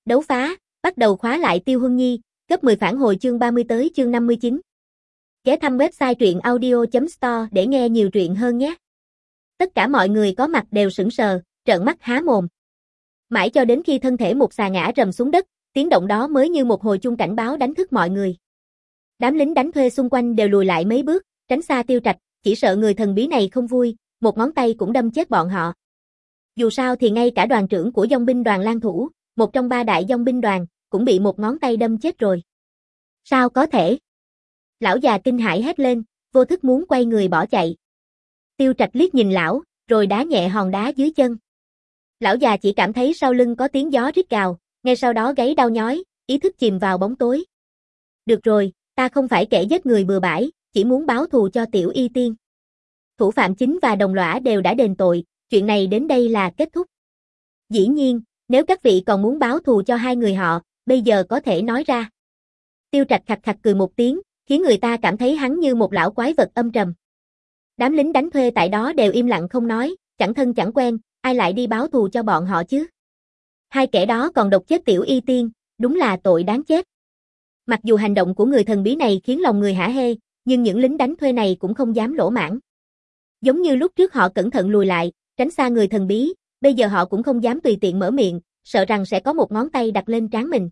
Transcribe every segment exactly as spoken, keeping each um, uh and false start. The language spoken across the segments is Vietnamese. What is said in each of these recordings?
Đấu phá, bắt đầu khóa lại Tiêu Huân Nhi, gấp mười phản hồi chương ba mươi tới chương năm mươi chín. Ghé thăm website truyện audio chấm store để nghe nhiều truyện hơn nhé. Tất cả mọi người có mặt đều sững sờ, trợn mắt há mồm. Mãi cho đến khi thân thể một xà ngã rầm xuống đất, tiếng động đó mới như một hồi chuông cảnh báo đánh thức mọi người. Đám lính đánh thuê xung quanh đều lùi lại mấy bước, tránh xa Tiêu Trạch, chỉ sợ người thần bí này không vui, một ngón tay cũng đâm chết bọn họ. Dù sao thì ngay cả đoàn trưởng của dòng binh đoàn Lan Thủ, một trong ba đại dòng binh đoàn, cũng bị một ngón tay đâm chết rồi. Sao có thể? Lão già kinh hãi hét lên, vô thức muốn quay người bỏ chạy. Tiêu Trạch liếc nhìn lão, rồi đá nhẹ hòn đá dưới chân. Lão già chỉ cảm thấy sau lưng có tiếng gió rít gào, ngay sau đó gáy đau nhói, ý thức chìm vào bóng tối. Được rồi, ta không phải kẻ giết người bừa bãi, chỉ muốn báo thù cho Tiểu Y Tiên. Thủ phạm chính và đồng lõa đều đã đền tội, chuyện này đến đây là kết thúc. Dĩ nhiên, nếu các vị còn muốn báo thù cho hai người họ, bây giờ có thể nói ra. Tiêu Trạch khặt khặt cười một tiếng, khiến người ta cảm thấy hắn như một lão quái vật âm trầm. Đám lính đánh thuê tại đó đều im lặng không nói, chẳng thân chẳng quen, ai lại đi báo thù cho bọn họ chứ? Hai kẻ đó còn độc chết Tiểu Y Tiên, đúng là tội đáng chết. Mặc dù hành động của người thần bí này khiến lòng người hả hê, nhưng những lính đánh thuê này cũng không dám lỗ mãng. Giống như lúc trước họ cẩn thận lùi lại, tránh xa người thần bí, bây giờ họ cũng không dám tùy tiện mở miệng, sợ rằng sẽ có một ngón tay đặt lên trán mình.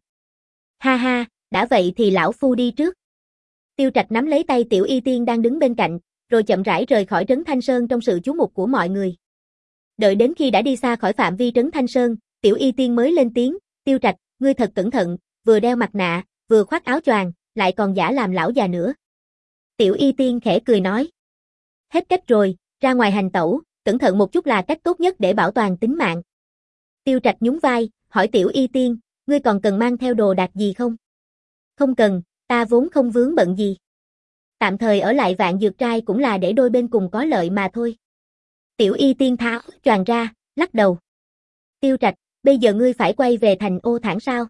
Ha ha, đã vậy thì lão phu đi trước. Tiêu Trạch nắm lấy tay Tiểu Y Tiên đang đứng bên cạnh, rồi chậm rãi rời khỏi trấn Thanh Sơn trong sự chú mục của mọi người. Đợi đến khi đã đi xa khỏi phạm vi trấn Thanh Sơn, Tiểu Y Tiên mới lên tiếng, Tiêu Trạch, ngươi thật cẩn thận, vừa đeo mặt nạ, vừa khoác áo choàng, lại còn giả làm lão già nữa. Tiểu Y Tiên khẽ cười nói. Hết cách rồi, ra ngoài hành tẩu, cẩn thận một chút là cách tốt nhất để bảo toàn tính mạng. Tiêu Trạch nhún vai, hỏi Tiểu Y Tiên, ngươi còn cần mang theo đồ đạc gì không? Không cần, ta vốn không vướng bận gì. Tạm thời ở lại Vạn Dược Trai cũng là để đôi bên cùng có lợi mà thôi. Tiểu Y Tiên tháo choàng ra, lắc đầu. Tiêu Trạch, bây giờ ngươi phải quay về thành Ô Thản sao?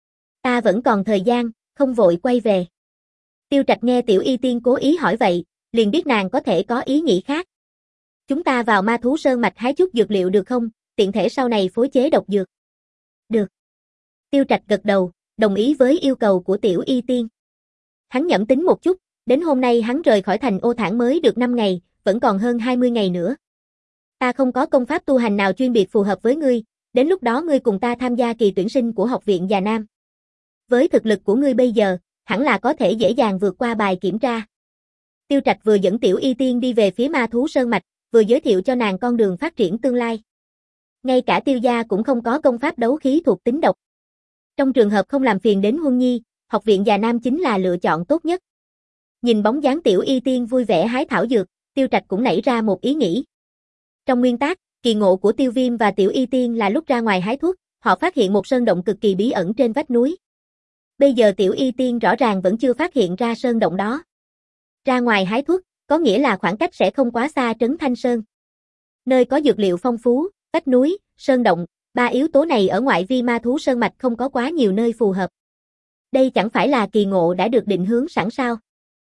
Ta vẫn còn thời gian, không vội quay về. Tiêu Trạch nghe Tiểu Y Tiên cố ý hỏi vậy, liền biết nàng có thể có ý nghĩ khác. Chúng ta vào Ma Thú Sơn mạch hái chút dược liệu được không, tiện thể sau này phối chế độc dược. Được. Tiêu Trạch gật đầu, đồng ý với yêu cầu của Tiểu Y Tiên. Hắn nhẩm tính một chút, đến hôm nay hắn rời khỏi thành Ô Thản mới được năm ngày, vẫn còn hơn hai mươi ngày nữa. Ta không có công pháp tu hành nào chuyên biệt phù hợp với ngươi, đến lúc đó ngươi cùng ta tham gia kỳ tuyển sinh của học viện Già Nam. Với thực lực của ngươi bây giờ, hẳn là có thể dễ dàng vượt qua bài kiểm tra. Tiêu Trạch vừa dẫn Tiểu Y Tiên đi về phía Ma Thú Sơn mạch, vừa giới thiệu cho nàng con đường phát triển tương lai. Ngay cả Tiêu gia cũng không có công pháp đấu khí thuộc tính độc. Trong trường hợp không làm phiền đến Huân Nhi, học viện Già Nam chính là lựa chọn tốt nhất. Nhìn bóng dáng Tiểu Y Tiên vui vẻ hái thảo dược, Tiêu Trạch cũng nảy ra một ý nghĩ. Trong nguyên tắc, kỳ ngộ của Tiêu Viêm và Tiểu Y Tiên là lúc ra ngoài hái thuốc, họ phát hiện một sơn động cực kỳ bí ẩn trên vách núi. Bây giờ Tiểu Y Tiên rõ ràng vẫn chưa phát hiện ra sơn động đó. Ra ngoài hái thuốc, có nghĩa là khoảng cách sẽ không quá xa trấn Thanh Sơn. Nơi có dược liệu phong phú, vách núi, sơn động, ba yếu tố này ở ngoại vi Ma Thú Sơn mạch không có quá nhiều nơi phù hợp. Đây chẳng phải là kỳ ngộ đã được định hướng sẵn sao?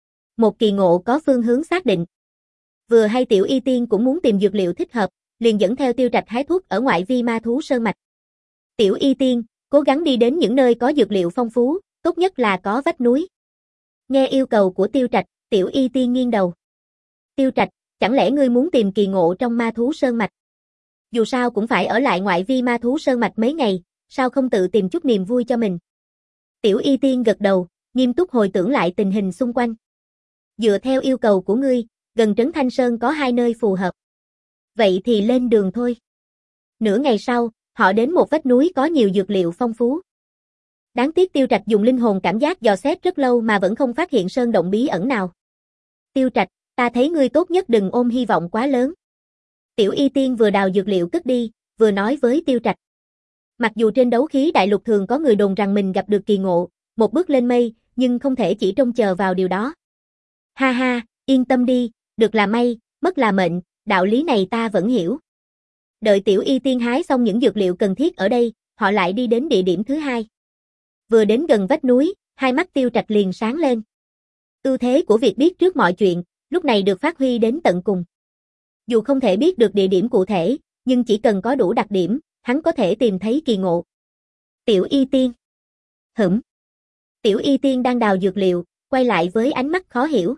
Một kỳ ngộ có phương hướng xác định. Vừa hay Tiểu Y Tiên cũng muốn tìm dược liệu thích hợp, liền dẫn theo Tiêu Trạch hái thuốc ở ngoại vi Ma Thú Sơn mạch. Tiểu Y Tiên, cố gắng đi đến những nơi có dược liệu phong phú, tốt nhất là có vách núi. Nghe yêu cầu của Tiêu Trạch, Tiểu Y Tiên nghiêng đầu. Tiêu Trạch, chẳng lẽ ngươi muốn tìm kỳ ngộ trong Ma Thú Sơn mạch? Dù sao cũng phải ở lại ngoại vi Ma Thú Sơn mạch mấy ngày, sao không tự tìm chút niềm vui cho mình? Tiểu Y Tiên gật đầu, nghiêm túc hồi tưởng lại tình hình xung quanh. Dựa theo yêu cầu của ngươi, gần trấn Thanh Sơn có hai nơi phù hợp. Vậy thì lên đường thôi. Nửa ngày sau, họ đến một vách núi có nhiều dược liệu phong phú. Đáng tiếc Tiêu Trạch dùng linh hồn cảm giác dò xét rất lâu mà vẫn không phát hiện sơn động bí ẩn nào. Tiêu Trạch, ta thấy ngươi tốt nhất đừng ôm hy vọng quá lớn. Tiểu Y Tiên vừa đào dược liệu cất đi, vừa nói với Tiêu Trạch. Mặc dù trên đấu khí đại lục thường có người đồn rằng mình gặp được kỳ ngộ, một bước lên mây, nhưng không thể chỉ trông chờ vào điều đó. Ha ha, yên tâm đi, được là may, mất là mệnh, đạo lý này ta vẫn hiểu. Đợi Tiểu Y Tiên hái xong những dược liệu cần thiết ở đây, họ lại đi đến địa điểm thứ hai. Vừa đến gần vách núi, hai mắt Tiêu Trạch liền sáng lên. Ưu thế của việc biết trước mọi chuyện, lúc này được phát huy đến tận cùng. Dù không thể biết được địa điểm cụ thể, nhưng chỉ cần có đủ đặc điểm, hắn có thể tìm thấy kỳ ngộ. Tiểu Y Tiên. Hửm. Tiểu Y Tiên đang đào dược liệu, quay lại với ánh mắt khó hiểu.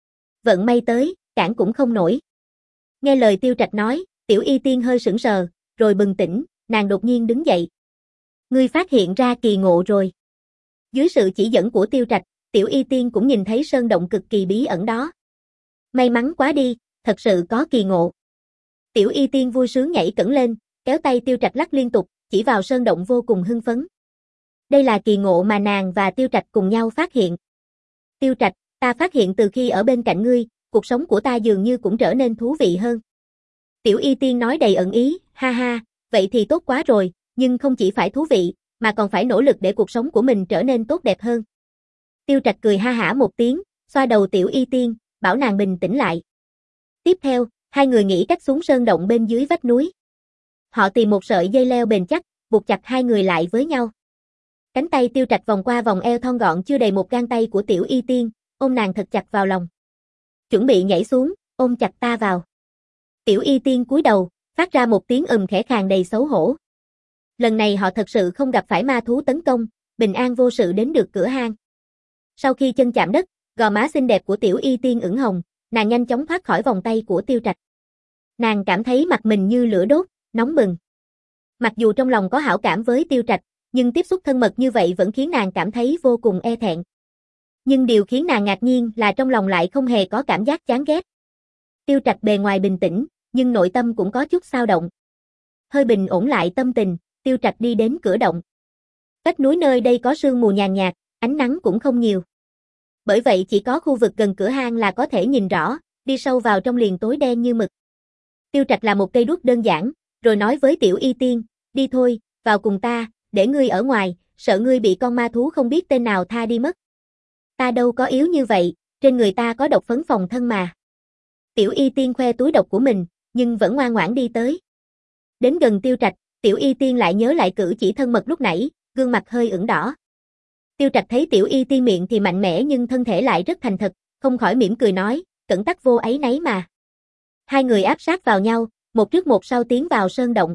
Vận may tới, cản cũng không nổi. Nghe lời Tiêu Trạch nói, Tiểu Y Tiên hơi sững sờ, rồi bừng tỉnh, nàng đột nhiên đứng dậy. Ngươi phát hiện ra kỳ ngộ rồi. Dưới sự chỉ dẫn của Tiêu Trạch, Tiểu Y Tiên cũng nhìn thấy sơn động cực kỳ bí ẩn đó. May mắn quá đi, thật sự có kỳ ngộ. Tiểu Y Tiên vui sướng nhảy cẫng lên, kéo tay Tiêu Trạch lắc liên tục, chỉ vào sơn động vô cùng hưng phấn. Đây là kỳ ngộ mà nàng và Tiêu Trạch cùng nhau phát hiện. Tiêu Trạch, ta phát hiện từ khi ở bên cạnh ngươi, cuộc sống của ta dường như cũng trở nên thú vị hơn. Tiểu Y Tiên nói đầy ẩn ý, ha ha, vậy thì tốt quá rồi, nhưng không chỉ phải thú vị, mà còn phải nỗ lực để cuộc sống của mình trở nên tốt đẹp hơn. Tiêu Trạch cười ha hả một tiếng, xoa đầu Tiểu Y Tiên, bảo nàng bình tĩnh lại. Tiếp theo, hai người nghĩ cách xuống sơn động bên dưới vách núi. Họ tìm một sợi dây leo bền chắc, buộc chặt hai người lại với nhau. Cánh tay Tiêu Trạch vòng qua vòng eo thon gọn chưa đầy một gang tay của Tiểu Y Tiên, ôm nàng thật chặt vào lòng. Chuẩn bị nhảy xuống, ôm chặt ta vào. Tiểu Y Tiên cúi đầu, phát ra một tiếng ừm khẽ khàng đầy xấu hổ. Lần này họ thật sự không gặp phải ma thú tấn công, bình an vô sự đến được cửa hang. Sau khi chân chạm đất, gò má xinh đẹp của Tiểu Y Tiên ửng hồng, nàng nhanh chóng thoát khỏi vòng tay của Tiêu Trạch. Nàng cảm thấy mặt mình như lửa đốt, nóng bừng. Mặc dù trong lòng có hảo cảm với Tiêu Trạch, nhưng tiếp xúc thân mật như vậy vẫn khiến nàng cảm thấy vô cùng e thẹn. Nhưng điều khiến nàng ngạc nhiên là trong lòng lại không hề có cảm giác chán ghét. Tiêu Trạch bề ngoài bình tĩnh, nhưng nội tâm cũng có chút xao động. Hơi bình ổn lại tâm tình, Tiêu Trạch đi đến cửa động. Vách núi nơi đây có sương mù nhàn nhạt, ánh nắng cũng không nhiều. Bởi vậy chỉ có khu vực gần cửa hang là có thể nhìn rõ, đi sâu vào trong liền tối đen như mực. Tiêu Trạch là một cây đuốc đơn giản, rồi nói với Tiểu Y Tiên, đi thôi, vào cùng ta, để ngươi ở ngoài, sợ ngươi bị con ma thú không biết tên nào tha đi mất. Ta đâu có yếu như vậy, trên người ta có độc phấn phòng thân mà. Tiểu Y Tiên khoe túi độc của mình, nhưng vẫn ngoan ngoãn đi tới. Đến gần Tiêu Trạch, Tiểu Y Tiên lại nhớ lại cử chỉ thân mật lúc nãy, gương mặt hơi ửng đỏ. Tiêu Trạch thấy Tiểu Y Tiên miệng thì mạnh mẽ nhưng thân thể lại rất thành thật, không khỏi mỉm cười nói, cẩn tắc vô áy náy mà. Hai người áp sát vào nhau, một trước một sau tiến vào sơn động.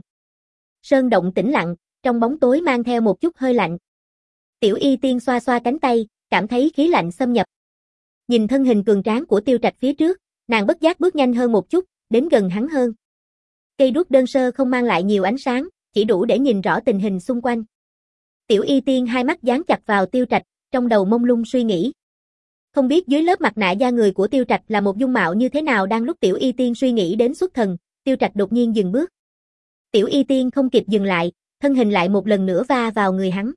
Sơn động tĩnh lặng, trong bóng tối mang theo một chút hơi lạnh. Tiểu Y Tiên xoa xoa cánh tay, cảm thấy khí lạnh xâm nhập. Nhìn thân hình cường tráng của Tiêu Trạch phía trước, nàng bất giác bước nhanh hơn một chút, đến gần hắn hơn. Cây đuốc đơn sơ không mang lại nhiều ánh sáng, chỉ đủ để nhìn rõ tình hình xung quanh. Tiểu Y Tiên hai mắt dán chặt vào Tiêu Trạch, trong đầu mông lung suy nghĩ. Không biết dưới lớp mặt nạ da người của Tiêu Trạch là một dung mạo như thế nào. Đang lúc Tiểu Y Tiên suy nghĩ đến xuất thần, Tiêu Trạch đột nhiên dừng bước. Tiểu Y Tiên không kịp dừng lại, thân hình lại một lần nữa va vào người hắn.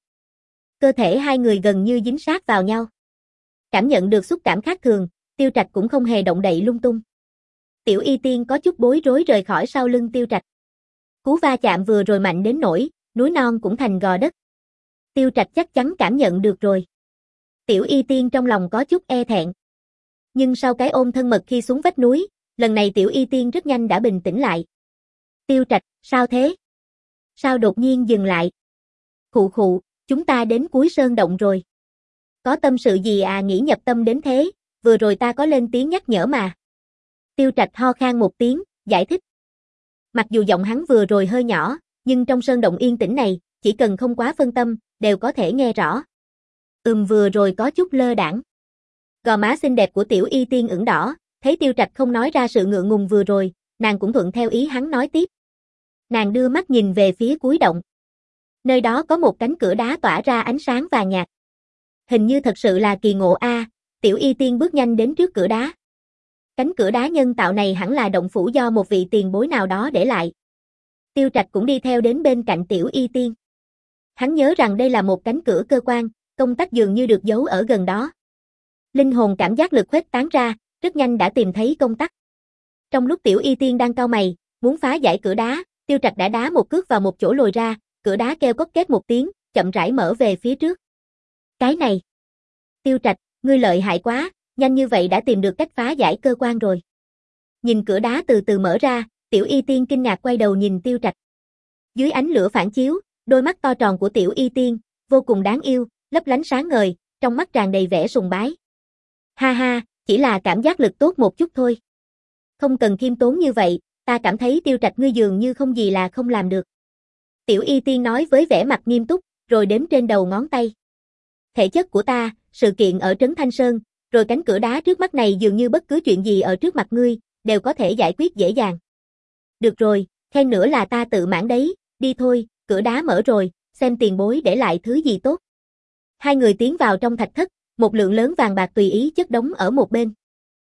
Cơ thể hai người gần như dính sát vào nhau. Cảm nhận được xúc cảm khác thường, Tiêu Trạch cũng không hề động đậy lung tung. Tiểu Y Tiên có chút bối rối rời khỏi sau lưng Tiêu Trạch. Cú va chạm vừa rồi mạnh đến nỗi, núi non cũng thành gò đất. Tiêu Trạch chắc chắn cảm nhận được rồi. Tiểu Y Tiên trong lòng có chút e thẹn. Nhưng sau cái ôm thân mật khi xuống vách núi, lần này Tiểu Y Tiên rất nhanh đã bình tĩnh lại. Tiêu Trạch, sao thế? Sao đột nhiên dừng lại? Khụ khụ, chúng ta đến cuối sơn động rồi. Có tâm sự gì à? Nghĩ nhập tâm đến thế, vừa rồi ta có lên tiếng nhắc nhở mà. Tiêu Trạch ho khan một tiếng, giải thích. Mặc dù giọng hắn vừa rồi hơi nhỏ, nhưng trong sơn động yên tĩnh này, chỉ cần không quá phân tâm, đều có thể nghe rõ. Ừm vừa rồi có chút lơ đãng. Gò má xinh đẹp của Tiểu Y Tiên ửng đỏ, thấy Tiêu Trạch không nói ra sự ngượng ngùng vừa rồi, nàng cũng thuận theo ý hắn nói tiếp. Nàng đưa mắt nhìn về phía cuối động. Nơi đó có một cánh cửa đá tỏa ra ánh sáng vàng nhạt. Hình như thật sự là kỳ ngộ a. À, Tiểu Y Tiên bước nhanh đến trước cửa đá. Cánh cửa đá nhân tạo này hẳn là động phủ do một vị tiền bối nào đó để lại. Tiêu Trạch cũng đi theo đến bên cạnh Tiểu Y Tiên. Hắn nhớ rằng đây là một cánh cửa cơ quan, công tắc dường như được giấu ở gần đó. Linh hồn cảm giác lực khuếch tán ra, rất nhanh đã tìm thấy công tắc. Trong lúc Tiểu Y Tiên đang cau mày, muốn phá giải cửa đá, Tiêu Trạch đã đá một cước vào một chỗ lồi ra, cửa đá kêu cốc két một tiếng, chậm rãi mở về phía trước. Cái này! Tiêu Trạch, ngươi lợi hại quá, nhanh như vậy đã tìm được cách phá giải cơ quan rồi. Nhìn cửa đá từ từ mở ra, Tiểu Y Tiên kinh ngạc quay đầu nhìn Tiêu Trạch. Dưới ánh lửa phản chiếu, đôi mắt to tròn của Tiểu Y Tiên, vô cùng đáng yêu, lấp lánh sáng ngời, trong mắt tràn đầy vẻ sùng bái. Ha ha, chỉ là cảm giác lực tốt một chút thôi. Không cần khiêm tốn như vậy, ta cảm thấy Tiêu Trạch ngươi dường như không gì là không làm được. Tiểu Y Tiên nói với vẻ mặt nghiêm túc, rồi đếm trên đầu ngón tay. Thể chất của ta, sự kiện ở Trấn Thanh Sơn, rồi cánh cửa đá trước mắt này dường như bất cứ chuyện gì ở trước mặt ngươi, đều có thể giải quyết dễ dàng. Được rồi, khen nữa là ta tự mãn đấy, đi thôi, cửa đá mở rồi, xem tiền bối để lại thứ gì tốt. Hai người tiến vào trong thạch thất, một lượng lớn vàng bạc tùy ý chất đống ở một bên.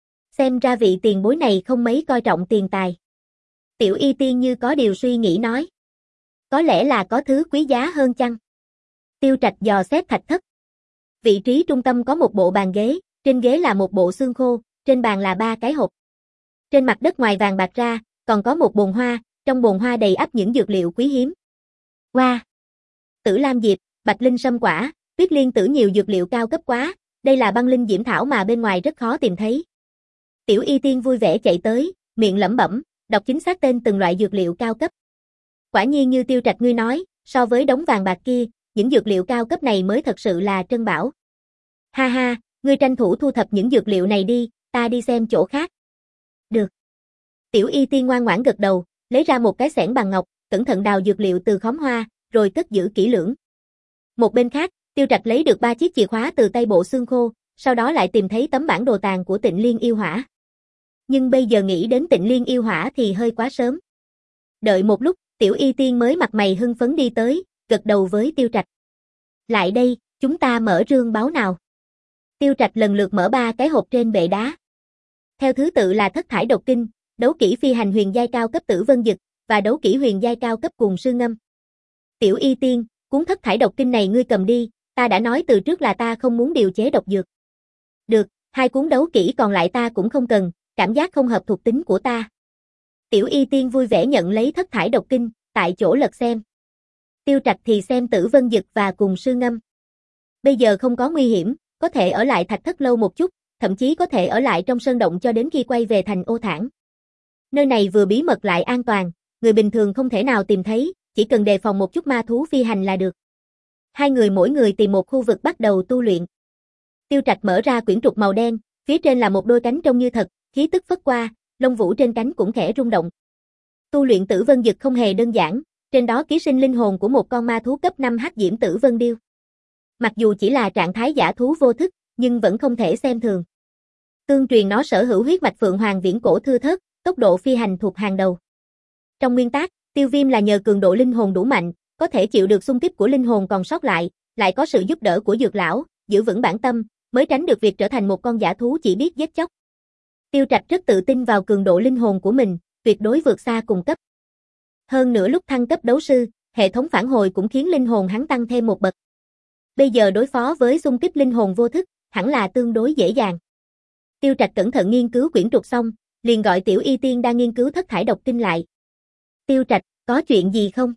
Xem ra vị tiền bối này không mấy coi trọng tiền tài. Tiểu Y Tiên như có điều suy nghĩ nói. Có lẽ là có thứ quý giá hơn chăng? Tiêu Trạch dò xét thạch thất. Vị trí trung tâm có một bộ bàn ghế, trên ghế là một bộ xương khô, trên bàn là ba cái hộp. Trên mặt đất ngoài vàng bạc ra, còn có một bồn hoa, trong bồn hoa đầy ắp những dược liệu quý hiếm. Hoa, wow. Tử Lam Diệp, Bạch Linh Sâm Quả, Tuyết Liên Tử nhiều dược liệu cao cấp quá, đây là băng linh diễm thảo mà bên ngoài rất khó tìm thấy. Tiểu Y Tiên vui vẻ chạy tới, miệng lẩm bẩm, đọc chính xác tên từng loại dược liệu cao cấp. Quả nhiên như Tiêu Trạch ngươi nói, so với đống vàng bạc kia, những dược liệu cao cấp này mới thật sự là trân bảo. Ha ha, ngươi tranh thủ thu thập những dược liệu này đi, ta đi xem chỗ khác. Được. Tiểu Y Tiên ngoan ngoãn gật đầu, lấy ra một cái xẻng bằng ngọc, cẩn thận đào dược liệu từ khóm hoa, rồi cất giữ kỹ lưỡng. Một bên khác, Tiêu Trạch lấy được ba chiếc chìa khóa từ tay bộ xương khô, sau đó lại tìm thấy tấm bản đồ tàng của Tịnh Liên Yêu Hỏa. Nhưng bây giờ nghĩ đến Tịnh Liên Yêu Hỏa thì hơi quá sớm. Đợi một lúc, Tiểu Y Tiên mới mặt mày hưng phấn đi tới, gật đầu với Tiêu Trạch. Lại đây, chúng ta mở rương báo nào. Tiêu Trạch lần lượt mở ba cái hộp trên bệ đá. Theo thứ tự là Thất Thải Độc Kinh, Đấu Kỹ Phi Hành huyền giai cao cấp Tử Vân Dực và Đấu Kỹ huyền giai cao cấp Cùng Sư Ngâm. Tiểu Y Tiên, cuốn Thất Thải Độc Kinh này ngươi cầm đi, ta đã nói từ trước là ta không muốn điều chế độc dược. Được, hai cuốn đấu kỹ còn lại ta cũng không cần, cảm giác không hợp thuộc tính của ta. Tiểu Y Tiên vui vẻ nhận lấy Thất Thải Độc Kinh, tại chỗ lật xem. Tiêu Trạch thì xem Tử Vân Dực và Cùng Sư Ngâm. Bây giờ không có nguy hiểm, có thể ở lại thạch thất lâu một chút, thậm chí có thể ở lại trong sơn động cho đến khi quay về thành Ô Thản. Nơi này vừa bí mật lại an toàn, người bình thường không thể nào tìm thấy, chỉ cần đề phòng một chút ma thú phi hành là được. Hai người mỗi người tìm một khu vực bắt đầu tu luyện. Tiêu Trạch mở ra quyển trục màu đen, phía trên là một đôi cánh trông như thật, khí tức phất qua, lông vũ trên cánh cũng khẽ rung động. Tu luyện Tử Vân Dực không hề đơn giản, trên đó ký sinh linh hồn của một con ma thú cấp năm hắc diễm Tử Vân Điêu. Mặc dù chỉ là trạng thái giả thú vô thức, nhưng vẫn không thể xem thường. Tương truyền nó sở hữu huyết mạch Phượng Hoàng viễn cổ thưa thớt, tốc độ phi hành thuộc hàng đầu. Trong nguyên tắc, Tiêu Viêm là nhờ cường độ linh hồn đủ mạnh, có thể chịu được xung kích của linh hồn còn sót lại, lại có sự giúp đỡ của Dược lão, giữ vững bản tâm, mới tránh được việc trở thành một con giả thú chỉ biết giết chóc. Tiêu Trạch rất tự tin vào cường độ linh hồn của mình, tuyệt đối vượt xa cùng cấp. Hơn nữa lúc thăng cấp đấu sư, hệ thống phản hồi cũng khiến linh hồn hắn tăng thêm một bậc. Bây giờ đối phó với xung kích linh hồn vô thức, hẳn là tương đối dễ dàng. Tiêu Trạch cẩn thận nghiên cứu quyển trục xong, liền gọi Tiểu Y Tiên đang nghiên cứu Thất Thải Độc Kinh lại. Tiêu Trạch, có chuyện gì không?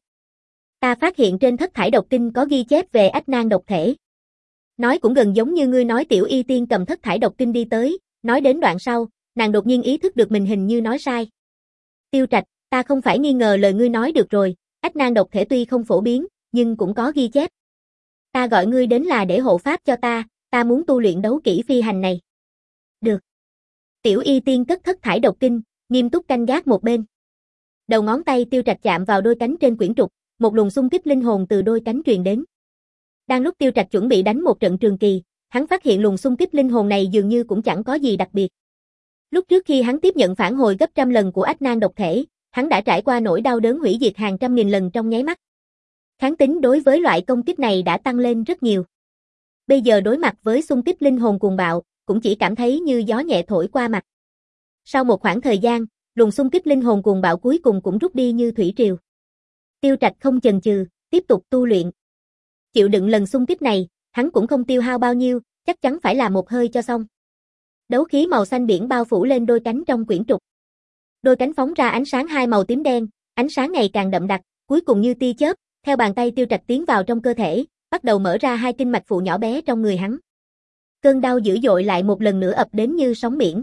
Ta phát hiện trên Thất Thải Độc Kinh có ghi chép về ách nan độc thể. Nói cũng gần giống như ngươi nói. Tiểu Y Tiên cầm Thất Thải Độc Kinh đi tới, nói đến đoạn sau, nàng đột nhiên ý thức được mình hình như nói sai. Tiêu Trạch, ta không phải nghi ngờ lời ngươi nói được rồi, ách nan độc thể tuy không phổ biến, nhưng cũng có ghi chép. Ta gọi ngươi đến là để hộ pháp cho ta, ta muốn tu luyện đấu kỹ phi hành này. Được. Tiểu Y Tiên cất Thất Thải Độc Kinh, nghiêm túc canh gác một bên. Đầu ngón tay Tiêu Trạch chạm vào đôi cánh trên quyển trục, một luồng xung kích linh hồn từ đôi cánh truyền đến. Đang lúc Tiêu Trạch chuẩn bị đánh một trận trường kỳ, hắn phát hiện luồng xung kích linh hồn này dường như cũng chẳng có gì đặc biệt. Lúc trước khi hắn tiếp nhận phản hồi gấp trăm lần của ách nan độc thể, hắn đã trải qua nỗi đau đớn hủy diệt hàng trăm nghìn lần trong nháy mắt. Kháng tính đối với loại công kích này đã tăng lên rất nhiều. Bây giờ đối mặt với xung kích linh hồn cuồng bạo, cũng chỉ cảm thấy như gió nhẹ thổi qua mặt. Sau một khoảng thời gian, luồng xung kích linh hồn cuồng bạo cuối cùng cũng rút đi như thủy triều. Tiêu Trạch không chần chừ, tiếp tục tu luyện. Chịu đựng lần xung kích này, hắn cũng không tiêu hao bao nhiêu, chắc chắn phải làm một hơi cho xong. Đấu khí màu xanh biển bao phủ lên đôi cánh trong quyển trục. Đôi cánh phóng ra ánh sáng hai màu tím đen, ánh sáng ngày càng đậm đặc, cuối cùng như tia chớp, theo bàn tay Tiêu Trạch tiến vào trong cơ thể, bắt đầu mở ra hai kinh mạch phụ nhỏ bé trong người hắn. Cơn đau dữ dội lại một lần nữa ập đến như sóng biển.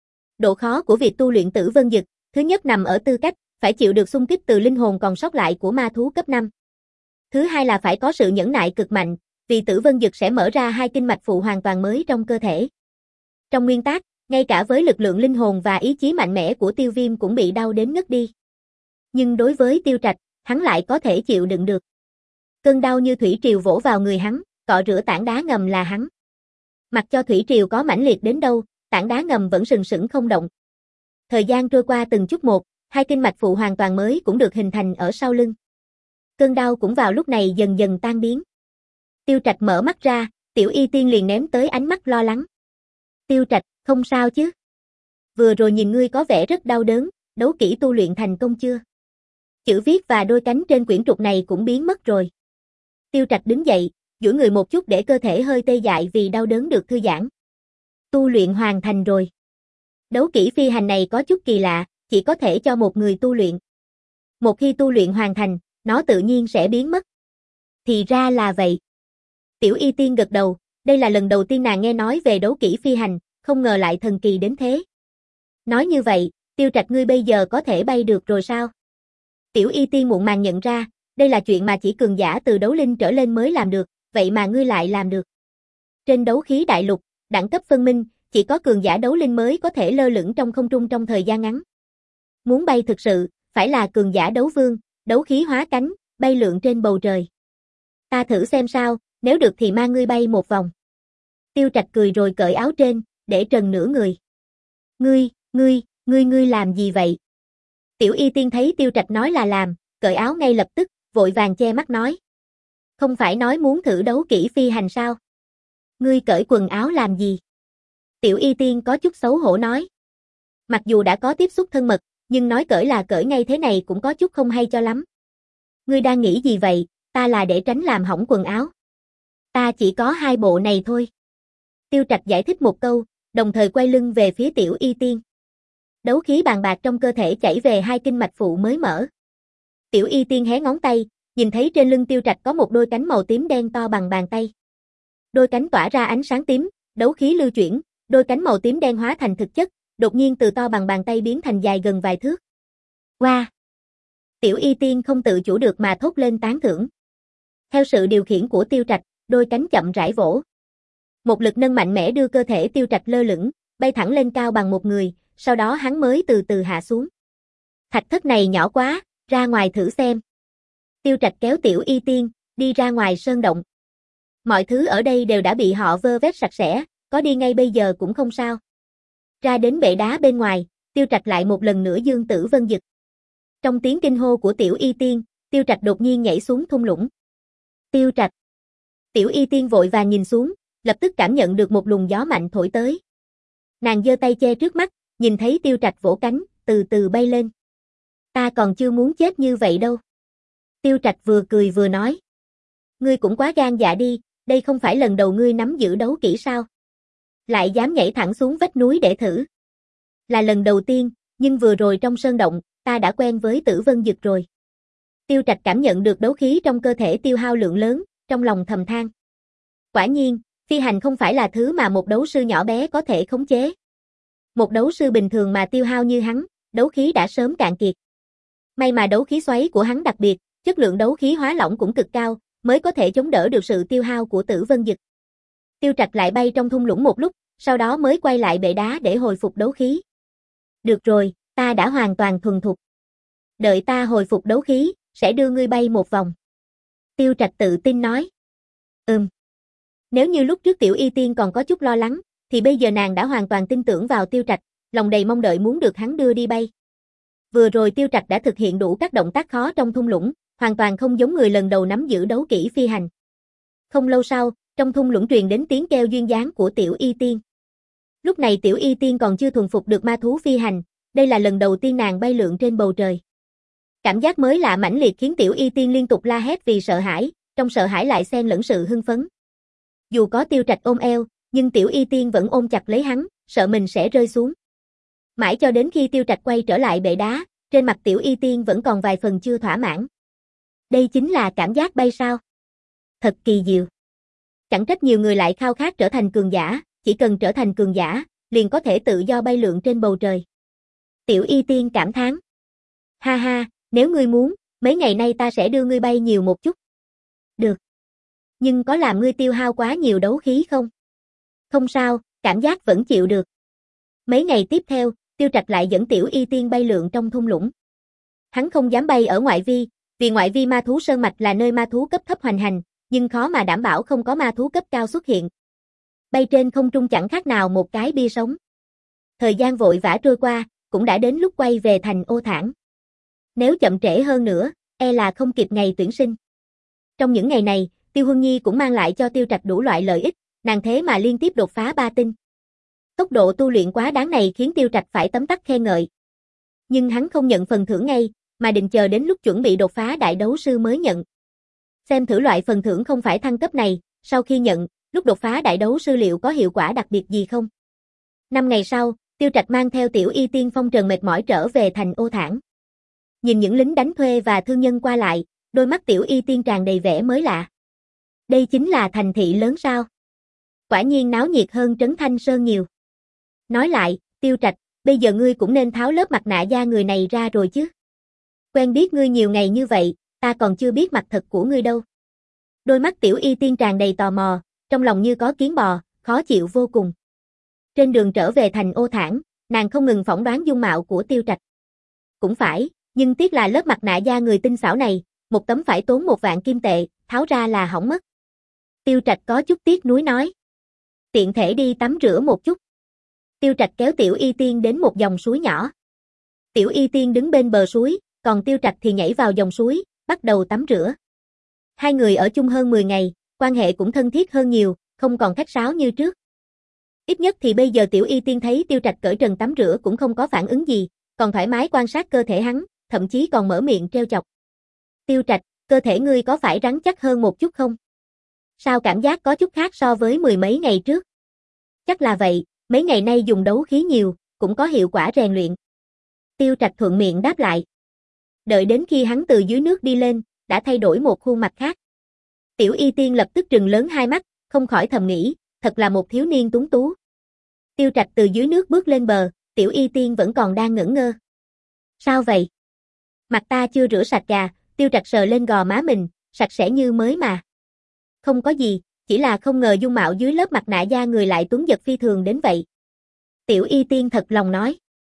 Độ khó của việc tu luyện Tử Vân Dực, thứ nhất nằm ở tư cách, phải chịu được xung kích từ linh hồn còn sót lại của ma thú cấp năm. Thứ hai là phải có sự nhẫn nại cực mạnh, vì Tử Vân Dực sẽ mở ra hai kinh mạch phụ hoàn toàn mới trong cơ thể. Trong nguyên tắc, ngay cả với lực lượng linh hồn và ý chí mạnh mẽ của Tiêu Viêm cũng bị đau đến ngất đi. Nhưng đối với Tiêu Trạch, hắn lại có thể chịu đựng được. Cơn đau như thủy triều vỗ vào người hắn, cọ rửa tảng đá ngầm là hắn. Mặc cho thủy triều có mãnh liệt đến đâu, tảng đá ngầm vẫn sừng sững không động. Thời gian trôi qua từng chút một, hai kinh mạch phụ hoàn toàn mới cũng được hình thành ở sau lưng. Cơn đau cũng vào lúc này dần dần tan biến. Tiêu Trạch mở mắt ra, Tiểu Y Tiên liền ném tới ánh mắt lo lắng. Tiêu Trạch, không sao chứ? Vừa rồi nhìn ngươi có vẻ rất đau đớn, đấu kỹ tu luyện thành công chưa? Chữ viết và đôi cánh trên quyển trục này cũng biến mất rồi. Tiêu Trạch đứng dậy, duỗi người một chút để cơ thể hơi tê dại vì đau đớn được thư giãn. Tu luyện hoàn thành rồi. Đấu kỹ phi hành này có chút kỳ lạ, chỉ có thể cho một người tu luyện. Một khi tu luyện hoàn thành, nó tự nhiên sẽ biến mất. Thì ra là vậy. Tiểu Y Tiên gật đầu, đây là lần đầu tiên nàng nghe nói về đấu kỹ phi hành, không ngờ lại thần kỳ đến thế. Nói như vậy, Tiêu Trạch ngươi bây giờ có thể bay được rồi sao? Tiểu Y Tiên muộn màng nhận ra, đây là chuyện mà chỉ cường giả từ đấu linh trở lên mới làm được, vậy mà ngươi lại làm được. Trên đấu khí đại lục, đẳng cấp phân minh, chỉ có cường giả đấu linh mới có thể lơ lửng trong không trung trong thời gian ngắn. Muốn bay thực sự, phải là cường giả đấu vương, đấu khí hóa cánh, bay lượn trên bầu trời. Ta thử xem sao, nếu được thì mang ngươi bay một vòng. Tiêu Trạch cười rồi cởi áo trên, để trần nửa người. Ngươi, ngươi, ngươi ngươi làm gì vậy? Tiểu Y Tiên thấy Tiêu Trạch nói là làm, cởi áo ngay lập tức, vội vàng che mắt nói. Không phải nói muốn thử đấu kỹ phi hành sao? Ngươi cởi quần áo làm gì? Tiểu Y Tiên có chút xấu hổ nói. Mặc dù đã có tiếp xúc thân mật, nhưng nói cởi là cởi ngay thế này cũng có chút không hay cho lắm. Ngươi đang nghĩ gì vậy? Ta là để tránh làm hỏng quần áo. Ta chỉ có hai bộ này thôi. Tiêu Trạch giải thích một câu, đồng thời quay lưng về phía Tiểu Y Tiên. Đấu khí bàn bạc trong cơ thể chảy về hai kinh mạch phụ mới mở. Tiểu Y Tiên hé ngón tay, nhìn thấy trên lưng Tiêu Trạch có một đôi cánh màu tím đen to bằng bàn tay. Đôi cánh tỏa ra ánh sáng tím, đấu khí lưu chuyển, đôi cánh màu tím đen hóa thành thực chất, đột nhiên từ to bằng bàn tay biến thành dài gần vài thước. Wow! Tiểu Y Tiên không tự chủ được mà thốt lên tán thưởng. Theo sự điều khiển của Tiêu Trạch, đôi cánh chậm rãi vỗ. Một lực nâng mạnh mẽ đưa cơ thể Tiêu Trạch lơ lửng, bay thẳng lên cao bằng một người, sau đó hắn mới từ từ hạ xuống. Thạch thất này nhỏ quá, ra ngoài thử xem. Tiêu Trạch kéo Tiểu Y Tiên, đi ra ngoài sơn động. Mọi thứ ở đây đều đã bị họ vơ vét sạch sẽ, có đi ngay bây giờ cũng không sao. Ra đến bệ đá bên ngoài, Tiêu Trạch lại một lần nữa dương tử vân dực. Trong tiếng kinh hô của Tiểu Y Tiên, Tiêu Trạch đột nhiên nhảy xuống thung lũng. Tiêu Trạch. Tiểu Y Tiên vội vàng nhìn xuống, lập tức cảm nhận được một luồng gió mạnh thổi tới. Nàng giơ tay che trước mắt, nhìn thấy Tiêu Trạch vỗ cánh, từ từ bay lên. Ta còn chưa muốn chết như vậy đâu. Tiêu Trạch vừa cười vừa nói. Ngươi cũng quá gan dạ đi, đây không phải lần đầu ngươi nắm giữ đấu kỹ sao? Lại dám nhảy thẳng xuống vách núi để thử. Là lần đầu tiên, nhưng vừa rồi trong sơn động, ta đã quen với tử vân dực rồi. Tiêu Trạch cảm nhận được đấu khí trong cơ thể tiêu hao lượng lớn, trong lòng thầm than. Quả nhiên, phi hành không phải là thứ mà một đấu sư nhỏ bé có thể khống chế. Một đấu sư bình thường mà tiêu hao như hắn, đấu khí đã sớm cạn kiệt. May mà đấu khí xoáy của hắn đặc biệt, chất lượng đấu khí hóa lỏng cũng cực cao, mới có thể chống đỡ được sự tiêu hao của tử vân dực. Tiêu Trạch lại bay trong thung lũng một lúc, sau đó mới quay lại bệ đá để hồi phục đấu khí. Được rồi, ta đã hoàn toàn thuần thục. Đợi ta hồi phục đấu khí, sẽ đưa ngươi bay một vòng. Tiêu Trạch tự tin nói. Ừm. Nếu như lúc trước Tiểu Y Tiên còn có chút lo lắng, thì bây giờ nàng đã hoàn toàn tin tưởng vào Tiêu Trạch, lòng đầy mong đợi muốn được hắn đưa đi bay. Vừa rồi Tiêu Trạch đã thực hiện đủ các động tác khó trong thung lũng, hoàn toàn không giống người lần đầu nắm giữ đấu kỹ phi hành. Không lâu sau, trong thung lũng truyền đến tiếng kêu duyên dáng của Tiểu Y Tiên. Lúc này Tiểu Y Tiên còn chưa thuần phục được ma thú phi hành, đây là lần đầu tiên nàng bay lượn trên bầu trời. Cảm giác mới lạ mãnh liệt khiến Tiểu Y Tiên liên tục la hét vì sợ hãi, trong sợ hãi lại xen lẫn sự hưng phấn. Dù có Tiêu Trạch ôm eo, nhưng Tiểu Y Tiên vẫn ôm chặt lấy hắn, sợ mình sẽ rơi xuống. Mãi cho đến khi Tiêu Trạch quay trở lại bệ đá, trên mặt Tiểu Y Tiên vẫn còn vài phần chưa thỏa mãn. Đây chính là cảm giác bay sao? Thật kỳ diệu. Chẳng trách nhiều người lại khao khát trở thành cường giả, chỉ cần trở thành cường giả, liền có thể tự do bay lượn trên bầu trời. Tiểu Y Tiên cảm thán. Ha ha, nếu ngươi muốn, mấy ngày nay ta sẽ đưa ngươi bay nhiều một chút. Được. Nhưng có làm ngươi tiêu hao quá nhiều đấu khí không? Không sao, cảm giác vẫn chịu được. Mấy ngày tiếp theo, Tiêu Trạch lại dẫn Tiểu Y Tiên bay lượn trong thung lũng. Hắn không dám bay ở ngoại vi, Vì ngoại vi ma thú sơn mạch là nơi ma thú cấp thấp hoành hành, nhưng khó mà đảm bảo không có ma thú cấp cao xuất hiện. Bay trên không trung chẳng khác nào một cái bia sống. Thời gian vội vã trôi qua, cũng đã đến lúc quay về thành Ô Thản. Nếu chậm trễ hơn nữa, e là không kịp ngày tuyển sinh. Trong những ngày này, Tiêu Huân Nhi cũng mang lại cho Tiêu Trạch đủ loại lợi ích, nàng thế mà liên tiếp đột phá ba tinh. Tốc độ tu luyện quá đáng này khiến Tiêu Trạch phải tấm tắc khen ngợi. Nhưng hắn không nhận phần thưởng ngay, mà định chờ đến lúc chuẩn bị đột phá đại đấu sư mới nhận. Xem thử loại phần thưởng không phải thăng cấp này, sau khi nhận, lúc đột phá đại đấu sư liệu có hiệu quả đặc biệt gì không? Năm ngày sau, Tiêu Trạch mang theo Tiểu Y Tiên phong trần mệt mỏi trở về thành Ô Thản. Nhìn những lính đánh thuê và thương nhân qua lại, đôi mắt Tiểu Y Tiên tràn đầy vẻ mới lạ. Đây chính là thành thị lớn sao? Quả nhiên náo nhiệt hơn Trấn Thanh Sơn nhiều. Nói lại, Tiêu Trạch, bây giờ ngươi cũng nên tháo lớp mặt nạ da người này ra rồi chứ. Quen biết ngươi nhiều ngày như vậy, ta còn chưa biết mặt thật của ngươi đâu. Đôi mắt Tiểu Y Tiên tràn đầy tò mò, trong lòng như có kiến bò, khó chịu vô cùng. Trên đường trở về thành Ô Thản, nàng không ngừng phỏng đoán dung mạo của Tiêu Trạch. Cũng phải, nhưng tiếc là lớp mặt nạ da người tinh xảo này, một tấm phải tốn một vạn kim tệ, tháo ra là hỏng mất. Tiêu Trạch có chút tiếc nuối nói. Tiện thể đi tắm rửa một chút. Tiêu Trạch kéo Tiểu Y Tiên đến một dòng suối nhỏ. Tiểu Y Tiên đứng bên bờ suối, còn Tiêu Trạch thì nhảy vào dòng suối, bắt đầu tắm rửa. Hai người ở chung hơn mười ngày, quan hệ cũng thân thiết hơn nhiều, không còn khách sáo như trước. Ít nhất thì bây giờ Tiểu Y Tiên thấy Tiêu Trạch cởi trần tắm rửa cũng không có phản ứng gì, còn thoải mái quan sát cơ thể hắn, thậm chí còn mở miệng trêu chọc. Tiêu Trạch, cơ thể ngươi có phải rắn chắc hơn một chút không? Sao cảm giác có chút khác so với mười mấy ngày trước? Chắc là vậy, mấy ngày nay dùng đấu khí nhiều, cũng có hiệu quả rèn luyện. Tiêu Trạch thuận miệng đáp lại. Đợi đến khi hắn từ dưới nước đi lên, đã thay đổi một khuôn mặt khác. Tiểu Y Tiên lập tức trừng lớn hai mắt, không khỏi thầm nghĩ, thật là một thiếu niên tuấn tú. Tiêu Trạch từ dưới nước bước lên bờ, Tiểu Y Tiên vẫn còn đang ngẩn ngơ. Sao vậy? Mặt ta chưa rửa sạch gà, Tiêu Trạch sờ lên gò má mình, sạch sẽ như mới mà. Không có gì, chỉ là không ngờ dung mạo dưới lớp mặt nạ da người lại tuấn giật phi thường đến vậy. Tiểu Y Tiên thật lòng nói.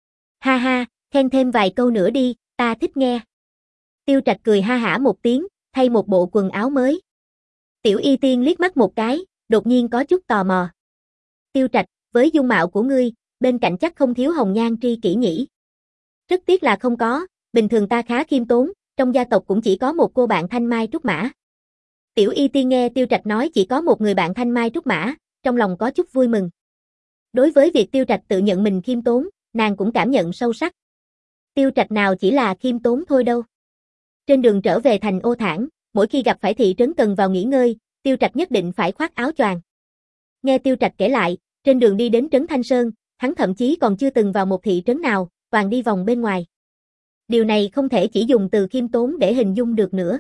Ha ha, khen thêm vài câu nữa đi, ta thích nghe. Tiêu Trạch cười ha hả một tiếng, thay một bộ quần áo mới. Tiểu Y Tiên liếc mắt một cái, đột nhiên có chút tò mò. Tiêu Trạch, với dung mạo của ngươi, bên cạnh chắc không thiếu hồng nhan tri kỷ nhỉ? Rất tiếc là không có, bình thường ta khá khiêm tốn, trong gia tộc cũng chỉ có một cô bạn thanh mai trúc mã. Tiểu Y Tiên nghe Tiêu Trạch nói chỉ có một người bạn thanh mai trúc mã, trong lòng có chút vui mừng. Đối với việc Tiêu Trạch tự nhận mình khiêm tốn, nàng cũng cảm nhận sâu sắc. Tiêu Trạch nào chỉ là khiêm tốn thôi đâu. Trên đường trở về thành Ô Thản, mỗi khi gặp phải thị trấn cần vào nghỉ ngơi, Tiêu Trạch nhất định phải khoác áo choàng. Nghe Tiêu Trạch kể lại, trên đường đi đến trấn Thanh Sơn, hắn thậm chí còn chưa từng vào một thị trấn nào, toàn đi vòng bên ngoài. Điều này không thể chỉ dùng từ khiêm tốn để hình dung được nữa.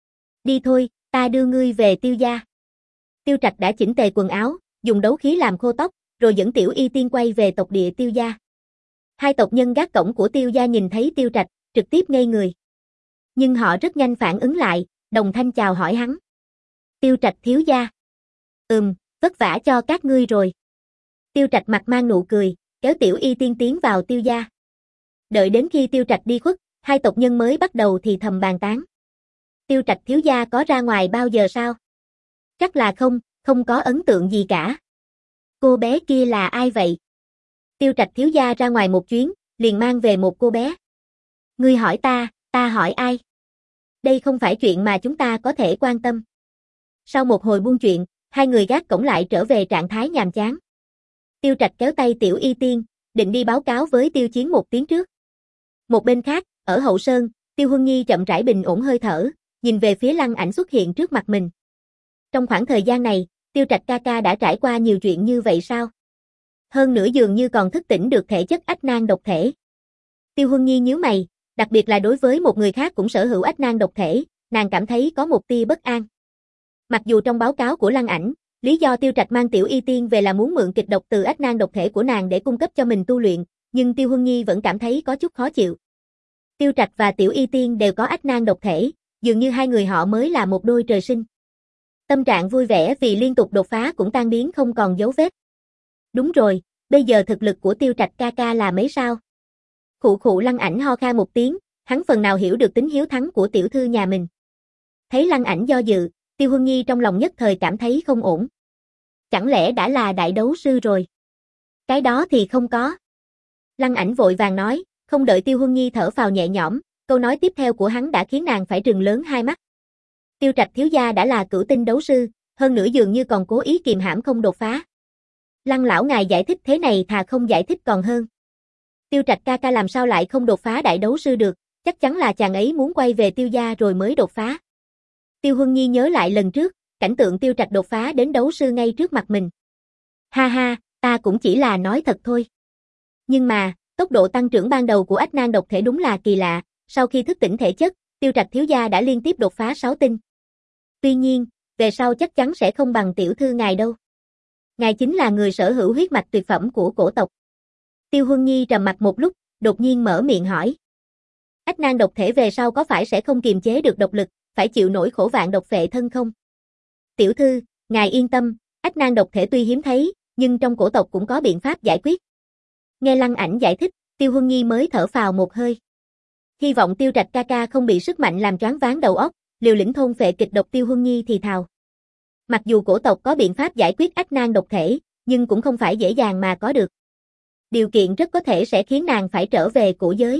Đi thôi, ta đưa ngươi về Tiêu gia. Tiêu Trạch đã chỉnh tề quần áo, dùng đấu khí làm khô tóc, rồi dẫn Tiểu Y Tiên quay về tộc địa Tiêu gia. Hai tộc nhân gác cổng của Tiêu gia nhìn thấy Tiêu Trạch, trực tiếp ngây người. Nhưng họ rất nhanh phản ứng lại, đồng thanh chào hỏi hắn. Tiêu Trạch thiếu gia. Ừm, vất vả cho các ngươi rồi. Tiêu Trạch mặt mang nụ cười, kéo Tiểu Y Tiên tiến vào Tiêu gia. Đợi đến khi Tiêu Trạch đi khuất, hai tộc nhân mới bắt đầu thì thầm bàn tán. Tiêu Trạch thiếu gia có ra ngoài bao giờ sao? Chắc là không, không có ấn tượng gì cả. Cô bé kia là ai vậy? Tiêu Trạch thiếu gia ra ngoài một chuyến, liền mang về một cô bé. Ngươi hỏi ta, ta hỏi ai? Đây không phải chuyện mà chúng ta có thể quan tâm. Sau một hồi buôn chuyện, hai người gác cổng lại trở về trạng thái nhàm chán. Tiêu Trạch kéo tay Tiểu Y Tiên, định đi báo cáo với Tiêu Chiến một tiếng trước. Một bên khác, ở hậu sơn, Tiêu Huân Nhi chậm rãi bình ổn hơi thở, nhìn về phía Lăng Ảnh xuất hiện trước mặt mình. Trong khoảng thời gian này, Tiêu Trạch ca ca đã trải qua nhiều chuyện như vậy sao? Hơn nữa dường như còn thức tỉnh được thể chất ách nan độc thể. Tiêu Huân Nhi nhíu mày, đặc biệt là đối với một người khác cũng sở hữu ách nan độc thể, nàng cảm thấy có một tia bất an. Mặc dù trong báo cáo của Lăng Ảnh, lý do Tiêu Trạch mang Tiểu Y Tiên về là muốn mượn kịch độc từ ách nan độc thể của nàng để cung cấp cho mình tu luyện, nhưng Tiêu Huân Nhi vẫn cảm thấy có chút khó chịu. Tiêu Trạch và Tiểu Y Tiên đều có ách nan độc thể, dường như hai người họ mới là một đôi trời sinh. Tâm trạng vui vẻ vì liên tục đột phá cũng tan biến không còn dấu vết. Đúng rồi, bây giờ thực lực của Tiêu Trạch ca ca là mấy sao? Khụ khụ Lăng Ảnh ho khan một tiếng, Hắn phần nào hiểu được tính hiếu thắng của tiểu thư nhà mình. Thấy Lăng Ảnh do dự, Tiêu Huân Nhi trong lòng nhất thời cảm thấy không ổn. Chẳng lẽ đã là đại đấu sư rồi? Cái đó thì không có. Lăng Ảnh vội vàng nói, không đợi Tiêu Huân Nhi thở phào nhẹ nhõm, câu nói tiếp theo của hắn đã khiến nàng phải trừng lớn hai mắt. Tiêu Trạch thiếu gia đã là cửu tinh đấu sư, hơn nữa dường như còn cố ý kìm hãm không đột phá. Lăng lão ngài giải thích thế này thà không giải thích còn hơn. Tiêu Trạch ca ca làm sao lại không đột phá đại đấu sư được, chắc chắn là chàng ấy muốn quay về Tiêu gia rồi mới đột phá. Tiêu Huân Nhi nhớ lại lần trước, cảnh tượng Tiêu Trạch đột phá đến đấu sư ngay trước mặt mình. Ha ha, ta cũng chỉ là nói thật thôi. Nhưng mà, tốc độ tăng trưởng ban đầu của ách nan độc thể đúng là kỳ lạ, sau khi thức tỉnh thể chất, Tiêu Trạch thiếu gia đã liên tiếp đột phá sáu tinh. Tuy nhiên, về sau chắc chắn sẽ không bằng tiểu thư ngài đâu. Ngài chính là người sở hữu huyết mạch tuyệt phẩm của cổ tộc. Tiêu Huân Nhi trầm mặt một lúc, đột nhiên mở miệng hỏi. Ách nan độc thể về sau có phải sẽ không kiềm chế được độc lực, phải chịu nổi khổ vạn độc phệ thân không? Tiểu thư, ngài yên tâm, ách nan độc thể tuy hiếm thấy, nhưng trong cổ tộc cũng có biện pháp giải quyết. Nghe Lăng Ảnh giải thích, Tiêu Huân Nhi mới thở phào một hơi. Hy vọng Tiêu Trạch ca ca không bị sức mạnh làm choáng váng đầu óc, liều lĩnh thôn phệ kịch độc. Tiêu Huân Nhi thì thào. Mặc dù cổ tộc có biện pháp giải quyết ách nan độc thể, nhưng cũng không phải dễ dàng mà có được. Điều kiện rất có thể sẽ khiến nàng phải trở về cổ giới.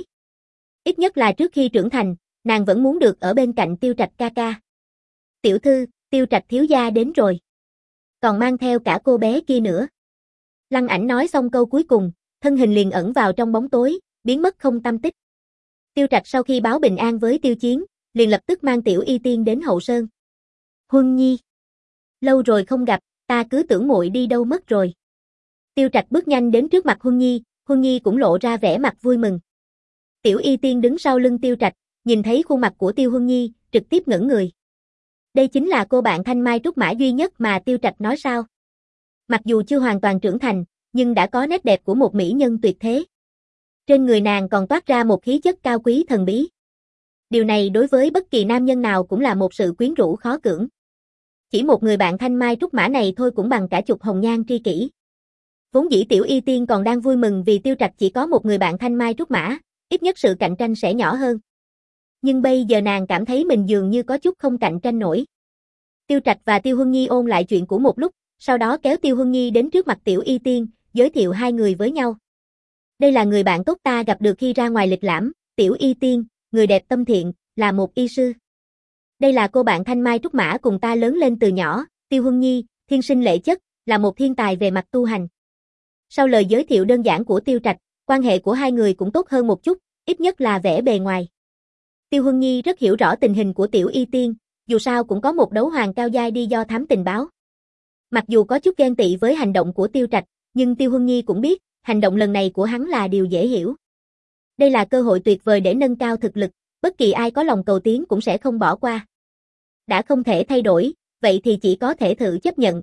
Ít nhất là trước khi trưởng thành, nàng vẫn muốn được ở bên cạnh Tiêu Trạch ca ca. Tiểu thư, Tiêu Trạch thiếu gia đến rồi. Còn mang theo cả cô bé kia nữa. Lăng Ảnh nói xong câu cuối cùng, thân hình liền ẩn vào trong bóng tối, biến mất không tăm tích. Tiêu Trạch sau khi báo bình an với Tiêu Chiến, liền lập tức mang Tiểu Y Tiên đến hậu sơn. Huân Nhi, lâu rồi không gặp, ta cứ tưởng muội đi đâu mất rồi. Tiêu Trạch bước nhanh đến trước mặt Huân Nhi, Huân Nhi cũng lộ ra vẻ mặt vui mừng. Tiểu Y Tiên đứng sau lưng Tiêu Trạch, nhìn thấy khuôn mặt của Tiêu Huân Nhi, trực tiếp ngẩn người. Đây chính là cô bạn thanh mai trúc mã duy nhất mà Tiêu Trạch nói sao? Mặc dù chưa hoàn toàn trưởng thành, nhưng đã có nét đẹp của một mỹ nhân tuyệt thế. Trên người nàng còn toát ra một khí chất cao quý thần bí. Điều này đối với bất kỳ nam nhân nào cũng là một sự quyến rũ khó cưỡng. Chỉ một người bạn thanh mai trúc mã này thôi cũng bằng cả chục hồng nhan tri kỷ. Vốn dĩ Tiểu Y Tiên còn đang vui mừng vì Tiêu Trạch chỉ có một người bạn thanh mai trúc mã, ít nhất sự cạnh tranh sẽ nhỏ hơn. Nhưng bây giờ nàng cảm thấy mình dường như có chút không cạnh tranh nổi. Tiêu Trạch và Tiêu Huân Nhi ôn lại chuyện của một lúc, sau đó kéo Tiêu Huân Nhi đến trước mặt Tiểu Y Tiên, giới thiệu hai người với nhau. Đây là người bạn tốt ta gặp được khi ra ngoài lịch lãm, Tiểu Y Tiên, người đẹp tâm thiện, là một y sư. Đây là cô bạn thanh mai trúc mã cùng ta lớn lên từ nhỏ, Tiêu Huân Nhi, thiên sinh lệ chất, là một thiên tài về mặt tu hành. Sau lời giới thiệu đơn giản của Tiêu Trạch, quan hệ của hai người cũng tốt hơn một chút, ít nhất là vẻ bề ngoài. Tiêu Huân Nhi rất hiểu rõ tình hình của Tiểu Y Tiên, dù sao cũng có một đấu hoàng cao giai đi do thám tình báo. Mặc dù có chút ghen tị với hành động của Tiêu Trạch, nhưng Tiêu Huân Nhi cũng biết, hành động lần này của hắn là điều dễ hiểu. Đây là cơ hội tuyệt vời để nâng cao thực lực, bất kỳ ai có lòng cầu tiến cũng sẽ không bỏ qua. Đã không thể thay đổi, vậy thì chỉ có thể thử chấp nhận.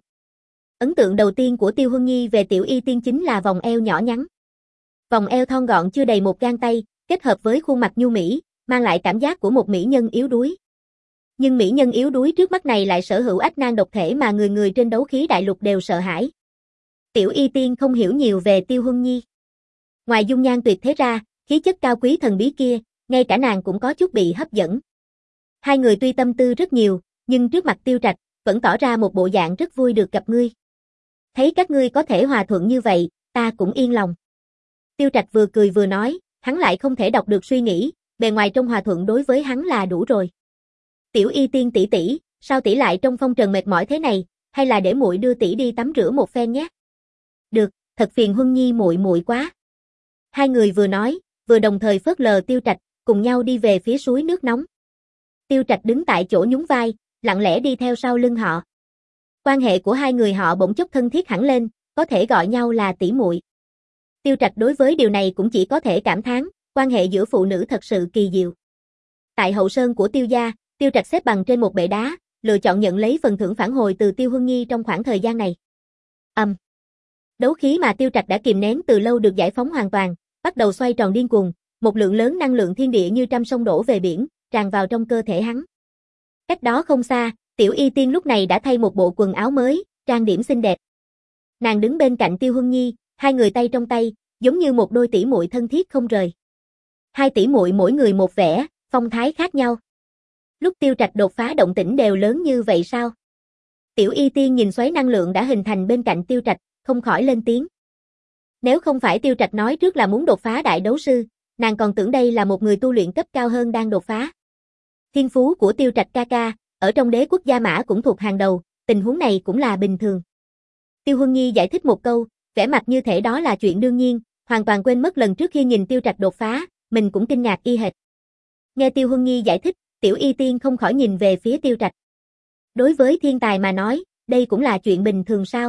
Ấn tượng đầu tiên của Tiêu Huân Nhi về Tiểu Y Tiên chính là vòng eo nhỏ nhắn. Vòng eo thon gọn chưa đầy một gang tay, kết hợp với khuôn mặt nhu mỹ, mang lại cảm giác của một mỹ nhân yếu đuối. Nhưng mỹ nhân yếu đuối trước mắt này lại sở hữu ách nan độc thể mà người người trên đấu khí đại lục đều sợ hãi. Tiểu Y Tiên không hiểu nhiều về Tiêu Huân Nhi. Ngoài dung nhan tuyệt thế ra, khí chất cao quý thần bí kia, ngay cả nàng cũng có chút bị hấp dẫn. Hai người tuy tâm tư rất nhiều, nhưng trước mặt Tiêu Trạch, vẫn tỏ ra một bộ dạng rất vui được gặp ngươi. Thấy các ngươi có thể hòa thuận như vậy, ta cũng yên lòng. Tiêu Trạch vừa cười vừa nói, hắn lại không thể đọc được suy nghĩ, bề ngoài trong hòa thuận đối với hắn là đủ rồi. Tiểu Y Tiên tỷ tỷ, sao tỷ lại trong phong trần mệt mỏi thế này, hay là để muội đưa tỷ đi tắm rửa một phen nhé? Được, thật phiền Huân Nhi muội muội quá. Hai người vừa nói, vừa đồng thời phớt lờ Tiêu Trạch, cùng nhau đi về phía suối nước nóng. Tiêu Trạch đứng tại chỗ nhún vai, lặng lẽ đi theo sau lưng họ. Quan hệ của hai người họ bỗng chốc thân thiết hẳn lên, có thể gọi nhau là tỷ muội. Tiêu Trạch đối với điều này cũng chỉ có thể cảm thán, quan hệ giữa phụ nữ thật sự kỳ diệu. Tại hậu sơn của Tiêu gia, Tiêu Trạch xếp bằng trên một bệ đá, lựa chọn nhận lấy phần thưởng phản hồi từ Tiêu Huân Nhi trong khoảng thời gian này. Âm. Um. Đấu khí mà Tiêu Trạch đã kìm nén từ lâu được giải phóng hoàn toàn, bắt đầu xoay tròn điên cuồng, một lượng lớn năng lượng thiên địa như trăm sông đổ về biển, tràn vào trong cơ thể hắn. Cách đó không xa, Tiểu Y Tiên lúc này đã thay một bộ quần áo mới, trang điểm xinh đẹp. Nàng đứng bên cạnh Tiêu Huân Nhi, hai người tay trong tay, giống như một đôi tỷ muội thân thiết không rời. Hai tỷ muội mỗi người một vẻ, phong thái khác nhau. Lúc Tiêu Trạch đột phá động tĩnh đều lớn như vậy sao? Tiểu Y Tiên nhìn xoáy năng lượng đã hình thành bên cạnh Tiêu Trạch, không khỏi lên tiếng. Nếu không phải Tiêu Trạch nói trước là muốn đột phá đại đấu sư, nàng còn tưởng đây là một người tu luyện cấp cao hơn đang đột phá. Thiên phú của Tiêu Trạch ca ca, ở trong đế quốc Gia Mã cũng thuộc hàng đầu, tình huống này cũng là bình thường. Tiêu Huân Nhi giải thích một câu, vẻ mặt như thể đó là chuyện đương nhiên, hoàn toàn quên mất lần trước khi nhìn Tiêu Trạch đột phá, mình cũng kinh ngạc y hệt. Nghe Tiêu Huân Nhi giải thích, Tiểu Y Tiên không khỏi nhìn về phía Tiêu Trạch. Đối với thiên tài mà nói, đây cũng là chuyện bình thường sao?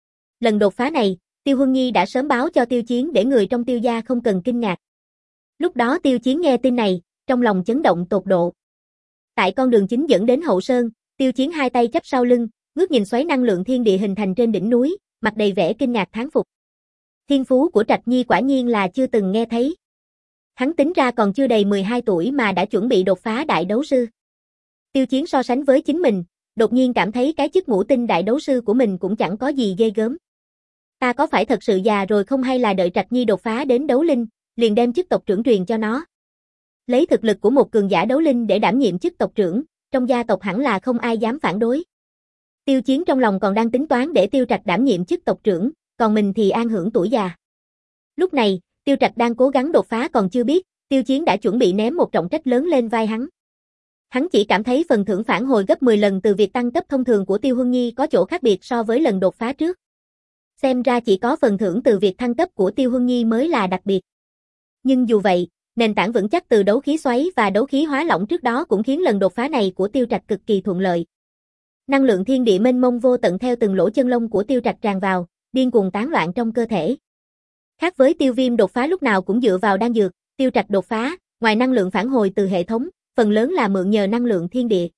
Lần đột phá này, Tiêu Huân Nhi đã sớm báo cho Tiêu Chiến để người trong Tiêu gia không cần kinh ngạc. Lúc đó Tiêu Chiến nghe tin này, trong lòng chấn động tột độ. Tại con đường chính dẫn đến Hậu Sơn, Tiêu Chiến hai tay chắp sau lưng, ngước nhìn xoáy năng lượng thiên địa hình thành trên đỉnh núi, mặt đầy vẻ kinh ngạc thán phục. Thiên phú của Trạch Nhi quả nhiên là chưa từng nghe thấy. Hắn tính ra còn chưa đầy mười hai tuổi mà đã chuẩn bị đột phá đại đấu sư. Tiêu Chiến so sánh với chính mình, đột nhiên cảm thấy cái chức ngũ tinh đại đấu sư của mình cũng chẳng có gì ghê gớm. Ta có phải thật sự già rồi không hay là đợi Trạch Nhi đột phá đến đấu linh, liền đem chức tộc trưởng truyền cho nó. Lấy thực lực của một cường giả đấu linh để đảm nhiệm chức tộc trưởng, trong gia tộc hẳn là không ai dám phản đối. Tiêu Chiến trong lòng còn đang tính toán để Tiêu Trạch đảm nhiệm chức tộc trưởng, còn mình thì an hưởng tuổi già. Lúc này, Tiêu Trạch đang cố gắng đột phá còn chưa biết, Tiêu Chiến đã chuẩn bị ném một trọng trách lớn lên vai hắn. Hắn chỉ cảm thấy phần thưởng phản hồi gấp mười lần từ việc tăng cấp thông thường của Tiêu Huân Nhi có chỗ khác biệt so với lần đột phá trước. Xem ra chỉ có phần thưởng từ việc thăng cấp của Tiêu Huân Nhi mới là đặc biệt. Nhưng dù vậy, nền tảng vững chắc từ đấu khí xoáy và đấu khí hóa lỏng trước đó cũng khiến lần đột phá này của Tiêu Trạch cực kỳ thuận lợi. Năng lượng thiên địa mênh mông vô tận theo từng lỗ chân lông của Tiêu Trạch tràn vào, điên cuồng tán loạn trong cơ thể. Khác với Tiêu Viêm đột phá lúc nào cũng dựa vào đan dược, Tiêu Trạch đột phá, ngoài năng lượng phản hồi từ hệ thống, phần lớn là mượn nhờ năng lượng thiên địa.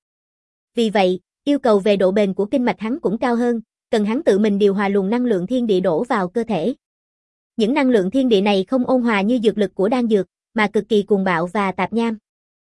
Vì vậy, yêu cầu về độ bền của kinh mạch hắn cũng cao hơn, cần hắn tự mình điều hòa luồng năng lượng thiên địa đổ vào cơ thể. Những năng lượng thiên địa này không ôn hòa như dược lực của đan dược, mà cực kỳ cuồng bạo và tạp nham.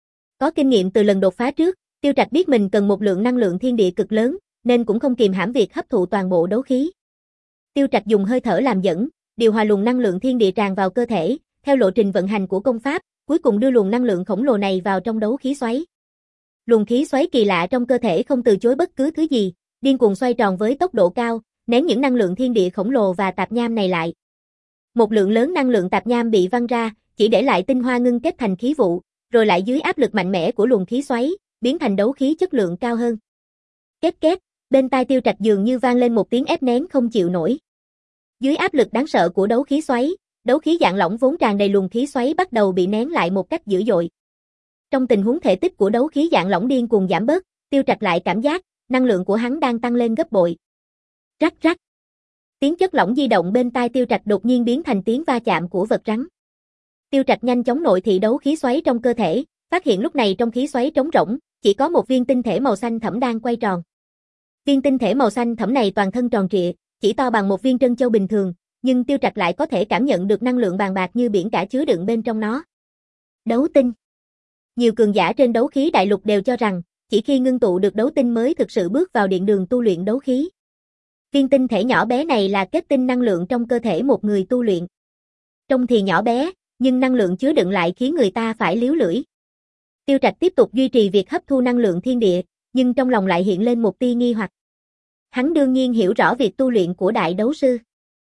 Có kinh nghiệm từ lần đột phá trước, Tiêu Trạch biết mình cần một lượng năng lượng thiên địa cực lớn, nên cũng không kìm hãm việc hấp thụ toàn bộ đấu khí. Tiêu Trạch dùng hơi thở làm dẫn, điều hòa luồng năng lượng thiên địa tràn vào cơ thể, theo lộ trình vận hành của công pháp, cuối cùng đưa luồng năng lượng khổng lồ này vào trong đấu khí xoáy. Luồng khí xoáy kỳ lạ trong cơ thể không từ chối bất cứ thứ gì, điên cuồng xoay tròn với tốc độ cao, nén những năng lượng thiên địa khổng lồ và tạp nham này lại. Một lượng lớn năng lượng tạp nham bị văng ra, chỉ để lại tinh hoa ngưng kết thành khí vụ, rồi lại dưới áp lực mạnh mẽ của luồng khí xoáy, biến thành đấu khí chất lượng cao hơn. Két két, bên tai Tiêu Trạch dường như vang lên một tiếng ép nén không chịu nổi. Dưới áp lực đáng sợ của đấu khí xoáy, đấu khí dạng lỏng vốn tràn đầy luồng khí xoáy bắt đầu bị nén lại một cách dữ dội. Trong tình huống thể tích của đấu khí dạng lỏng điên cuồng giảm bớt, Tiêu Trạch lại cảm giác năng lượng của hắn đang tăng lên gấp bội. Rắc rắc. Tiếng chất lỏng di động bên tai Tiêu Trạch đột nhiên biến thành tiếng va chạm của vật rắn. Tiêu Trạch nhanh chóng nội thị đấu khí xoáy trong cơ thể, phát hiện lúc này trong khí xoáy trống rỗng, chỉ có một viên tinh thể màu xanh thẫm đang quay tròn. Viên tinh thể màu xanh thẫm này toàn thân tròn trịa, chỉ to bằng một viên trân châu bình thường, nhưng Tiêu Trạch lại có thể cảm nhận được năng lượng bàn bạc như biển cả chứa đựng bên trong nó. Đấu tinh. Nhiều cường giả trên đấu khí đại lục đều cho rằng, chỉ khi ngưng tụ được đấu tinh mới thực sự bước vào điện đường tu luyện đấu khí. Viên tinh thể nhỏ bé này là kết tinh năng lượng trong cơ thể một người tu luyện. Trông thì nhỏ bé, nhưng năng lượng chứa đựng lại khiến người ta phải liếu lưỡi. Tiêu Trạch tiếp tục duy trì việc hấp thu năng lượng thiên địa, nhưng trong lòng lại hiện lên một tia nghi hoặc. Hắn đương nhiên hiểu rõ việc tu luyện của đại đấu sư.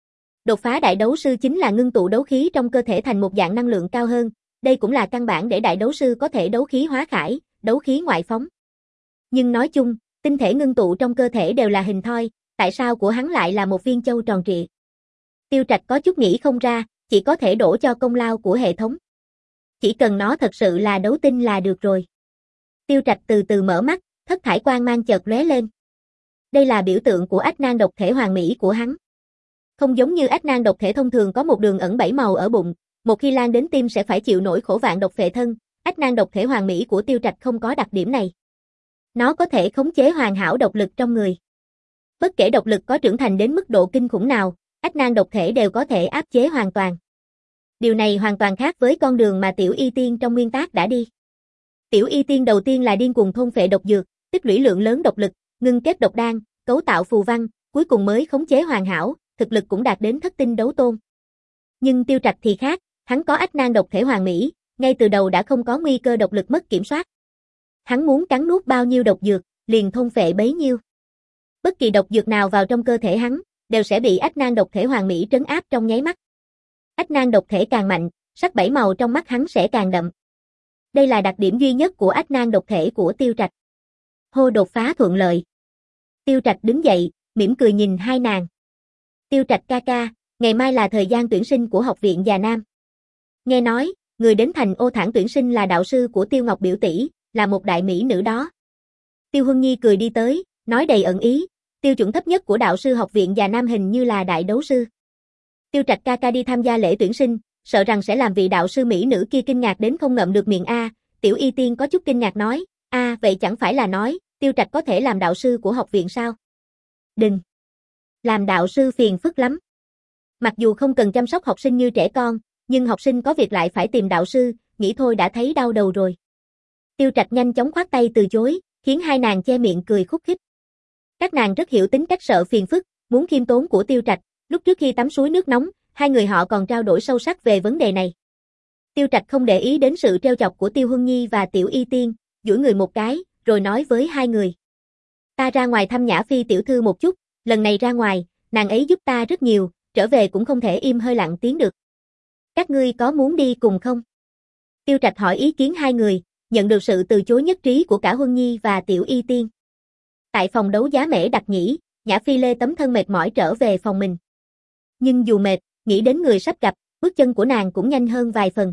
Đột phá đại đấu sư chính là ngưng tụ đấu khí trong cơ thể thành một dạng năng lượng cao hơn, đây cũng là căn bản để đại đấu sư có thể đấu khí hóa khải, đấu khí ngoại phóng. Nhưng nói chung, tinh thể ngưng tụ trong cơ thể đều là hình thoi, tại sao của hắn lại là một viên châu tròn trịa? Tiêu Trạch có chút nghĩ không ra, chỉ có thể đổ cho công lao của hệ thống. Chỉ cần nó thật sự là đấu tinh là được rồi. Tiêu Trạch từ từ mở mắt, thất thải quang mang chợt lóe lên. Đây là biểu tượng của ách nan độc thể hoàn mỹ của hắn. Không giống như ách nan độc thể thông thường có một đường ẩn bảy màu ở bụng, một khi lan đến tim sẽ phải chịu nỗi khổ vạn độc phệ thân, ách nan độc thể hoàn mỹ của Tiêu Trạch không có đặc điểm này. Nó có thể khống chế hoàn hảo độc lực trong người. Bất kể độc lực có trưởng thành đến mức độ kinh khủng nào, ách nan độc thể đều có thể áp chế hoàn toàn. Điều này hoàn toàn khác với con đường mà Tiểu Y Tiên trong nguyên tác đã đi. Tiểu Y Tiên đầu tiên là điên cuồng thôn phệ độc dược, tích lũy lượng lớn độc lực, ngưng kết độc đan, cấu tạo phù văn, cuối cùng mới khống chế hoàn hảo, thực lực cũng đạt đến thất tinh đấu tôn. Nhưng Tiêu Trạch thì khác, hắn có ách nan độc thể hoàn mỹ, ngay từ đầu đã không có nguy cơ độc lực mất kiểm soát. Hắn muốn cắn nuốt bao nhiêu độc dược, liền thôn phệ bấy nhiêu. Bất kỳ độc dược nào vào trong cơ thể hắn, đều sẽ bị ách nan độc thể hoàn mỹ trấn áp trong nháy mắt. Ách nan độc thể càng mạnh, sắc bảy màu trong mắt hắn sẽ càng đậm. Đây là đặc điểm duy nhất của ách nan độc thể của Tiêu Trạch. Hô, đột phá thuận lợi. Tiêu Trạch đứng dậy, mỉm cười nhìn hai nàng. Tiêu Trạch ca ca, ngày mai là thời gian tuyển sinh của học viện Già Nam. Nghe nói, người đến thành Ô Thản tuyển sinh là đạo sư của Tiêu Ngọc biểu tỷ, là một đại mỹ nữ đó. Tiêu Huân Nhi cười đi tới, nói đầy ẩn ý, tiêu chuẩn thấp nhất của đạo sư học viện Già Nam hình như là đại đấu sư. Tiêu Trạch ca ca đi tham gia lễ tuyển sinh, sợ rằng sẽ làm vị đạo sư mỹ nữ kia kinh ngạc đến không ngậm được miệng a. Tiểu Y Tiên có chút kinh ngạc nói, a vậy chẳng phải là nói, Tiêu Trạch có thể làm đạo sư của học viện sao? Đừng. Làm đạo sư phiền phức lắm. Mặc dù không cần chăm sóc học sinh như trẻ con, nhưng học sinh có việc lại phải tìm đạo sư, nghĩ thôi đã thấy đau đầu rồi. Tiêu Trạch nhanh chóng khoát tay từ chối, khiến hai nàng che miệng cười khúc khích. Các nàng rất hiểu tính cách sợ phiền phức, muốn khiêm tốn của Tiêu Trạch, lúc trước khi tắm suối nước nóng, hai người họ còn trao đổi sâu sắc về vấn đề này. Tiêu Trạch không để ý đến sự trêu chọc của Tiêu Huân Nhi và Tiểu Y Tiên, duỗi người một cái, rồi nói với hai người. Ta ra ngoài thăm Nhã Phi tiểu thư một chút, lần này ra ngoài, nàng ấy giúp ta rất nhiều, trở về cũng không thể im hơi lặng tiếng được. Các ngươi có muốn đi cùng không? Tiêu Trạch hỏi ý kiến hai người, nhận được sự từ chối nhất trí của cả Huân Nhi và Tiểu Y Tiên. Tại phòng đấu giá Mễ Đặc Nhĩ, Nhã Phi lê tấm thân mệt mỏi trở về phòng mình. Nhưng dù mệt, nghĩ đến người sắp gặp, bước chân của nàng cũng nhanh hơn vài phần.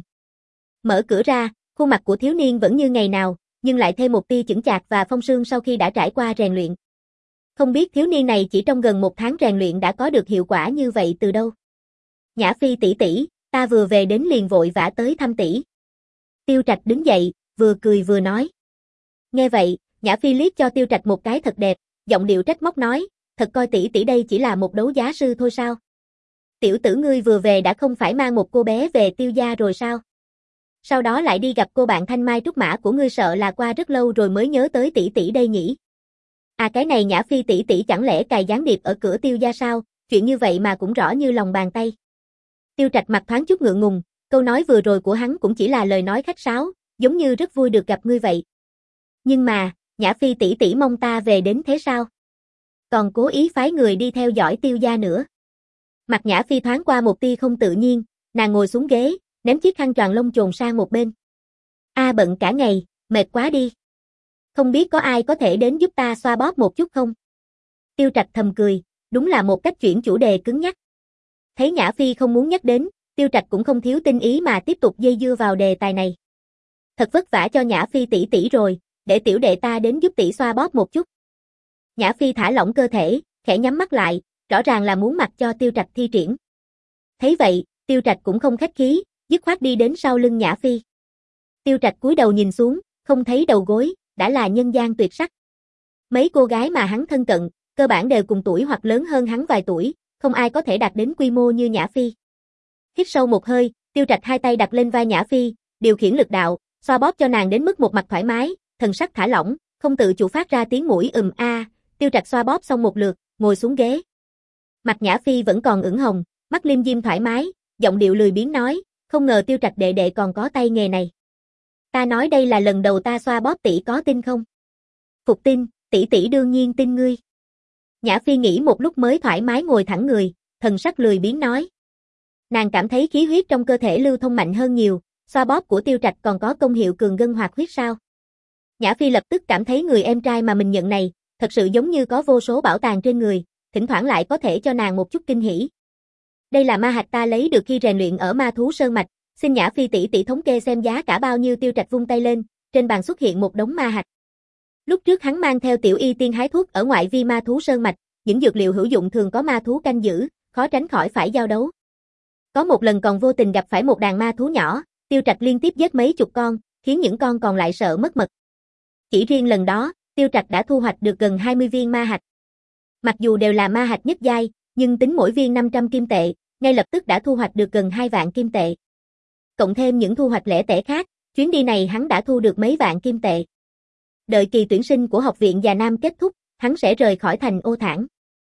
Mở cửa ra, khuôn mặt của thiếu niên vẫn như ngày nào, nhưng lại thêm một tia chững chạc và phong sương sau khi đã trải qua rèn luyện. Không biết thiếu niên này chỉ trong gần một tháng rèn luyện đã có được hiệu quả như vậy từ đâu. Nhã Phi tỷ tỷ, ta vừa về đến liền vội vã tới thăm tỷ. Tiêu Trạch đứng dậy, vừa cười vừa nói. Nghe vậy, Nhã Phi liếc cho Tiêu Trạch một cái thật đẹp, giọng điệu trách móc nói, thật coi tỷ tỷ đây chỉ là một đấu giá sư thôi sao? Tiểu tử ngươi vừa về đã không phải mang một cô bé về Tiêu gia rồi sao? Sau đó lại đi gặp cô bạn Thanh Mai Trúc Mã của ngươi, sợ là qua rất lâu rồi mới nhớ tới tỷ tỷ đây nhỉ? À, cái này Nhã Phi tỷ tỷ chẳng lẽ cài gián điệp ở cửa Tiêu gia sao? Chuyện như vậy mà cũng rõ như lòng bàn tay. Tiêu Trạch mặt thoáng chút ngượng ngùng, câu nói vừa rồi của hắn cũng chỉ là lời nói khách sáo, giống như rất vui được gặp ngươi vậy. Nhưng mà, Nhã Phi tỷ tỷ mong ta về đến thế sao? Còn cố ý phái người đi theo dõi Tiêu gia nữa. Mặt Nhã Phi thoáng qua một tia không tự nhiên, nàng ngồi xuống ghế, ném chiếc khăn choàng lông chồn sang một bên. A à, bận cả ngày, mệt quá đi. Không biết có ai có thể đến giúp ta xoa bóp một chút không? Tiêu Trạch thầm cười, đúng là một cách chuyển chủ đề cứng nhắc. Thấy Nhã Phi không muốn nhắc đến, Tiêu Trạch cũng không thiếu tinh ý mà tiếp tục dây dưa vào đề tài này. Thật vất vả cho Nhã Phi tỷ tỷ rồi, để tiểu đệ ta đến giúp tỷ xoa bóp một chút. Nhã Phi thả lỏng cơ thể, khẽ nhắm mắt lại, rõ ràng là muốn mặc cho Tiêu Trạch thi triển. Thấy vậy, Tiêu Trạch cũng không khách khí, dứt khoát đi đến sau lưng Nhã Phi. Tiêu Trạch cúi đầu nhìn xuống, không thấy đầu gối, đã là nhân gian tuyệt sắc. Mấy cô gái mà hắn thân cận, cơ bản đều cùng tuổi hoặc lớn hơn hắn vài tuổi, không ai có thể đạt đến quy mô như Nhã Phi. Hít sâu một hơi, Tiêu Trạch hai tay đặt lên vai Nhã Phi, điều khiển lực đạo, xoa bóp cho nàng đến mức một mặt thoải mái, thần sắc thả lỏng, không tự chủ phát ra tiếng mũi ừm a. Tiêu Trạch xoa bóp xong một lượt, ngồi xuống ghế. Mặt Nhã Phi vẫn còn ửng hồng, mắt liêm diêm thoải mái, giọng điệu lười biếng nói, không ngờ Tiêu Trạch đệ đệ còn có tay nghề này. Ta nói đây là lần đầu ta xoa bóp, tỷ có tin không? Phục tin, tỷ tỷ đương nhiên tin ngươi. Nhã Phi nghĩ một lúc mới thoải mái ngồi thẳng người, thần sắc lười biếng nói. Nàng cảm thấy khí huyết trong cơ thể lưu thông mạnh hơn nhiều, xoa bóp của Tiêu Trạch còn có công hiệu cường ngân hoạt huyết sao? Nhã Phi lập tức cảm thấy người em trai mà mình nhận này, thật sự giống như có vô số bảo tàng trên người, thỉnh thoảng lại có thể cho nàng một chút kinh hỉ. Đây là ma hạch ta lấy được khi rèn luyện ở Ma Thú Sơn Mạch, xin Nhã Phi tỷ tỷ thống kê xem giá cả bao nhiêu. Tiêu Trạch vung tay lên, trên bàn xuất hiện một đống ma hạch. Lúc trước hắn mang theo Tiểu Y Tiên hái thuốc ở ngoại vi Ma Thú Sơn Mạch, những dược liệu hữu dụng thường có ma thú canh giữ, khó tránh khỏi phải giao đấu. Có một lần còn vô tình gặp phải một đàn ma thú nhỏ, Tiêu Trạch liên tiếp giết mấy chục con, khiến những con còn lại sợ mất mật. Chỉ riêng lần đó, Tiêu Trạch đã thu hoạch được gần hai mươi viên ma hạch. Mặc dù đều là ma hạch nhất giai, nhưng tính mỗi viên năm trăm kim tệ, ngay lập tức đã thu hoạch được gần hai vạn kim tệ. Cộng thêm những thu hoạch lẻ tẻ khác, chuyến đi này hắn đã thu được mấy vạn kim tệ. Đợi kỳ tuyển sinh của học viện Già Nam kết thúc, hắn sẽ rời khỏi thành Ô Thản.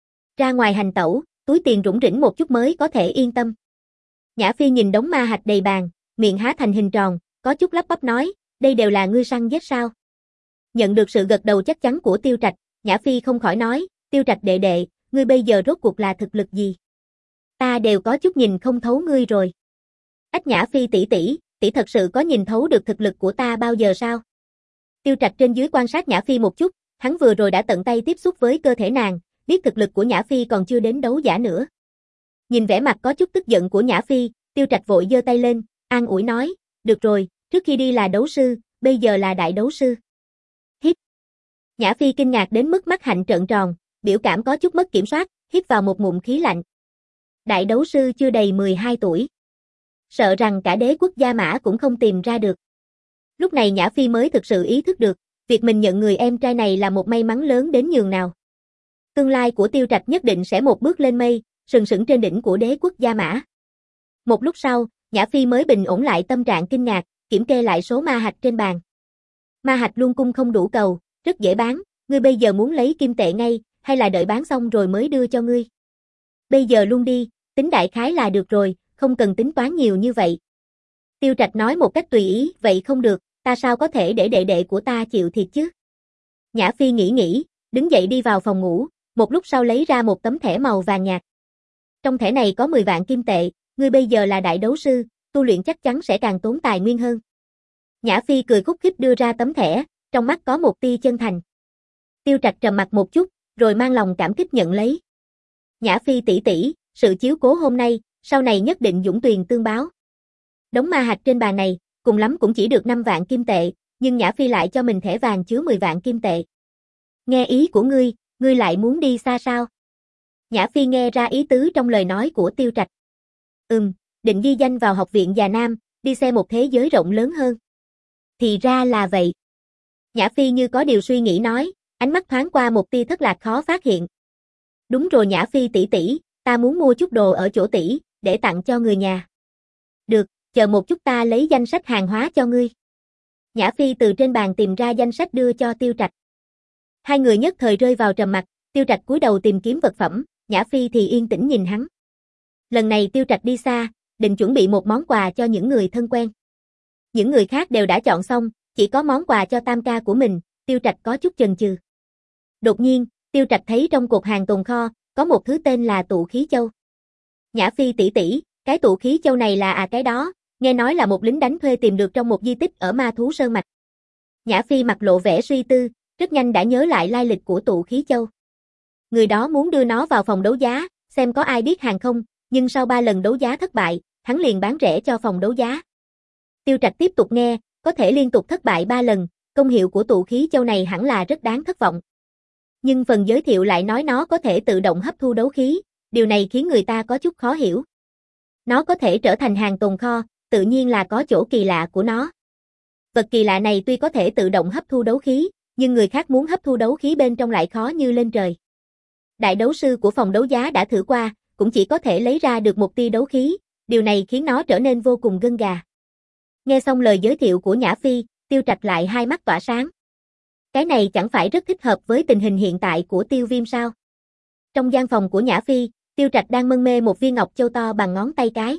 Ra ngoài hành tẩu, túi tiền rủng rỉnh một chút mới có thể yên tâm. Nhã Phi nhìn đống ma hạch đầy bàn, miệng há thành hình tròn, có chút lắp bắp nói, đây đều là ngươi săn giết sao? Nhận được sự gật đầu chắc chắn của Tiêu Trạch, Nhã Phi không khỏi nói, Tiêu Trạch đệ đệ, ngươi bây giờ rốt cuộc là thực lực gì? Ta đều có chút nhìn không thấu ngươi rồi. Ách Nhã Phi tỷ tỷ, tỷ thật sự có nhìn thấu được thực lực của ta bao giờ sao? Tiêu Trạch trên dưới quan sát Nhã Phi một chút, hắn vừa rồi đã tận tay tiếp xúc với cơ thể nàng, biết thực lực của Nhã Phi còn chưa đến đấu giả nữa. Nhìn vẻ mặt có chút tức giận của Nhã Phi, Tiêu Trạch vội giơ tay lên, an ủi nói, được rồi, trước khi đi là đấu sư, bây giờ là đại đấu sư. Hít. Nhã Phi kinh ngạc đến mức mắt hạnh trợn tròn, biểu cảm có chút mất kiểm soát, hít vào một ngụm khí lạnh. Đại đấu sư chưa đầy mười hai tuổi. Sợ rằng cả đế quốc Gia Mã cũng không tìm ra được. Lúc này Nhã Phi mới thực sự ý thức được, việc mình nhận người em trai này là một may mắn lớn đến nhường nào. Tương lai của Tiêu Trạch nhất định sẽ một bước lên mây, sừng sững trên đỉnh của đế quốc Gia Mã. Một lúc sau, Nhã Phi mới bình ổn lại tâm trạng kinh ngạc, kiểm kê lại số ma hạch trên bàn. Ma hạch luôn cung không đủ cầu, rất dễ bán, ngươi bây giờ muốn lấy kim tệ ngay, hay là đợi bán xong rồi mới đưa cho ngươi? Bây giờ luôn đi, tính đại khái là được rồi, không cần tính toán nhiều như vậy. Tiêu Trạch nói một cách tùy ý, vậy không được, ta sao có thể để đệ đệ của ta chịu thiệt chứ? Nhã Phi nghĩ nghĩ, đứng dậy đi vào phòng ngủ, một lúc sau lấy ra một tấm thẻ màu vàng nhạt. Trong thẻ này có mười vạn kim tệ, ngươi bây giờ là đại đấu sư, tu luyện chắc chắn sẽ càng tốn tài nguyên hơn. Nhã Phi cười khúc khích đưa ra tấm thẻ, trong mắt có một tia chân thành. Tiêu Trạch trầm mặt một chút, rồi mang lòng cảm kích nhận lấy. Nhã Phi tỷ tỷ, sự chiếu cố hôm nay, sau này nhất định dũng tuyền tương báo. Đống ma hạch trên bàn này, cùng lắm cũng chỉ được năm vạn kim tệ, nhưng Nhã Phi lại cho mình thẻ vàng chứa mười vạn kim tệ. Nghe ý của ngươi, ngươi lại muốn đi xa sao? Nhã Phi nghe ra ý tứ trong lời nói của Tiêu Trạch. Ừm, định ghi danh vào học viện Già Nam, đi xem một thế giới rộng lớn hơn. Thì ra là vậy. Nhã Phi như có điều suy nghĩ nói, ánh mắt thoáng qua một tia thất lạc khó phát hiện. Đúng rồi Nhã Phi tỷ tỷ, ta muốn mua chút đồ ở chỗ tỷ, để tặng cho người nhà. Được, chờ một chút ta lấy danh sách hàng hóa cho ngươi. Nhã Phi từ trên bàn tìm ra danh sách đưa cho Tiêu Trạch. Hai người nhất thời rơi vào trầm mặc, Tiêu Trạch cúi đầu tìm kiếm vật phẩm, Nhã Phi thì yên tĩnh nhìn hắn. Lần này Tiêu Trạch đi xa, định chuẩn bị một món quà cho những người thân quen. Những người khác đều đã chọn xong, chỉ có món quà cho tam ca của mình, Tiêu Trạch có chút chần chừ. Đột nhiên, Tiêu Trạch thấy trong cột hàng tồn kho, có một thứ tên là tụ khí châu. Nhã Phi tỷ tỷ, cái tụ khí châu này là à cái đó, nghe nói là một lính đánh thuê tìm được trong một di tích ở Ma Thú Sơn Mạch. Nhã Phi mặt lộ vẻ suy tư, rất nhanh đã nhớ lại lai lịch của tụ khí châu. Người đó muốn đưa nó vào phòng đấu giá, xem có ai biết hàng không, nhưng sau ba lần đấu giá thất bại, hắn liền bán rẻ cho phòng đấu giá. Tiêu Trạch tiếp tục nghe, có thể liên tục thất bại ba lần, công hiệu của tụ khí châu này hẳn là rất đáng thất vọng. Nhưng phần giới thiệu lại nói nó có thể tự động hấp thu đấu khí, điều này khiến người ta có chút khó hiểu. Nó có thể trở thành hàng tồn kho, tự nhiên là có chỗ kỳ lạ của nó. Vật kỳ lạ này tuy có thể tự động hấp thu đấu khí, nhưng người khác muốn hấp thu đấu khí bên trong lại khó như lên trời. Đại đấu sư của phòng đấu giá đã thử qua, cũng chỉ có thể lấy ra được một tia đấu khí, điều này khiến nó trở nên vô cùng gân gà. Nghe xong lời giới thiệu của Nhã Phi, Tiêu Trạch lại hai mắt tỏa sáng. Cái này chẳng phải rất thích hợp với tình hình hiện tại của Tiêu Viêm sao? Trong gian phòng của Nhã Phi, Tiêu Trạch đang mân mê một viên ngọc châu to bằng ngón tay cái.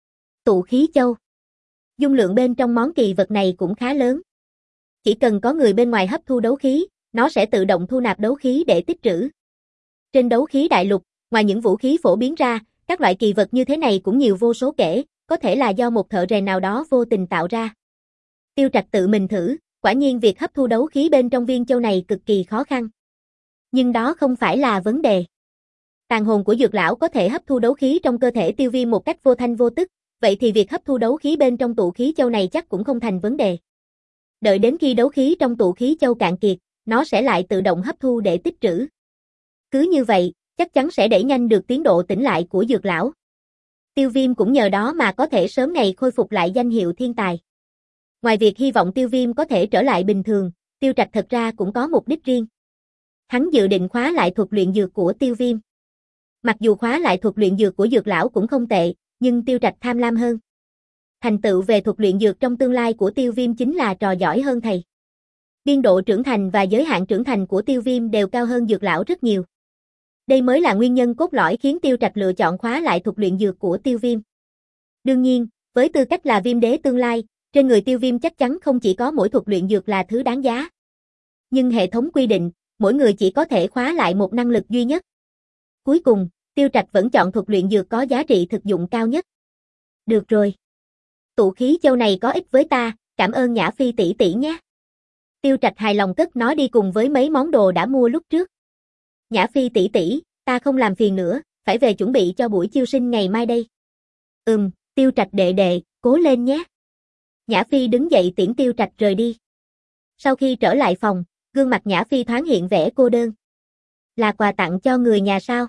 Tụ khí châu. Dung lượng bên trong món kỳ vật này cũng khá lớn. Chỉ cần có người bên ngoài hấp thu đấu khí, nó sẽ tự động thu nạp đấu khí để tích trữ. Trên đấu khí đại lục, ngoài những vũ khí phổ biến ra, các loại kỳ vật như thế này cũng nhiều vô số kể, có thể là do một thợ rèn nào đó vô tình tạo ra. Tiêu Trạch tự mình thử, quả nhiên việc hấp thu đấu khí bên trong viên châu này cực kỳ khó khăn. Nhưng đó không phải là vấn đề. Tàn hồn của dược lão có thể hấp thu đấu khí trong cơ thể Tiêu Viêm một cách vô thanh vô tức, vậy thì việc hấp thu đấu khí bên trong tụ khí châu này chắc cũng không thành vấn đề. Đợi đến khi đấu khí trong tụ khí châu cạn kiệt, nó sẽ lại tự động hấp thu để tích trữ. Cứ như vậy, chắc chắn sẽ đẩy nhanh được tiến độ tỉnh lại của dược lão. Tiêu Viêm cũng nhờ đó mà có thể sớm ngày khôi phục lại danh hiệu thiên tài. Ngoài việc hy vọng Tiêu Viêm có thể trở lại bình thường, Tiêu Trạch thật ra cũng có mục đích riêng. Hắn dự định khóa lại thuật luyện dược của Tiêu Viêm. Mặc dù khóa lại thuật luyện dược của dược lão cũng không tệ, nhưng Tiêu Trạch tham lam hơn. Thành tựu về thuật luyện dược trong tương lai của Tiêu Viêm chính là trò giỏi hơn thầy. Biên độ trưởng thành và giới hạn trưởng thành của Tiêu Viêm đều cao hơn dược lão rất nhiều. Đây mới là nguyên nhân cốt lõi khiến Tiêu Trạch lựa chọn khóa lại thuật luyện dược của Tiêu Viêm. Đương nhiên, với tư cách là Viêm đế tương lai, trên người Tiêu Viêm chắc chắn không chỉ có mỗi thuật luyện dược là thứ đáng giá. Nhưng hệ thống quy định, mỗi người chỉ có thể khóa lại một năng lực duy nhất. Cuối cùng, Tiêu Trạch vẫn chọn thuật luyện dược có giá trị thực dụng cao nhất. Được rồi. Tụ khí châu này có ích với ta, cảm ơn Nhã Phi tỷ tỷ nhé. Tiêu Trạch hài lòng cất nó đi cùng với mấy món đồ đã mua lúc trước. Nhã Phi tỷ tỷ, ta không làm phiền nữa, phải về chuẩn bị cho buổi chiêu sinh ngày mai đây. Ừm, Tiêu Trạch đệ đệ, cố lên nhé. Nhã Phi đứng dậy tiễn Tiêu Trạch rời đi. Sau khi trở lại phòng, gương mặt Nhã Phi thoáng hiện vẻ cô đơn. Là quà tặng cho người nhà sao?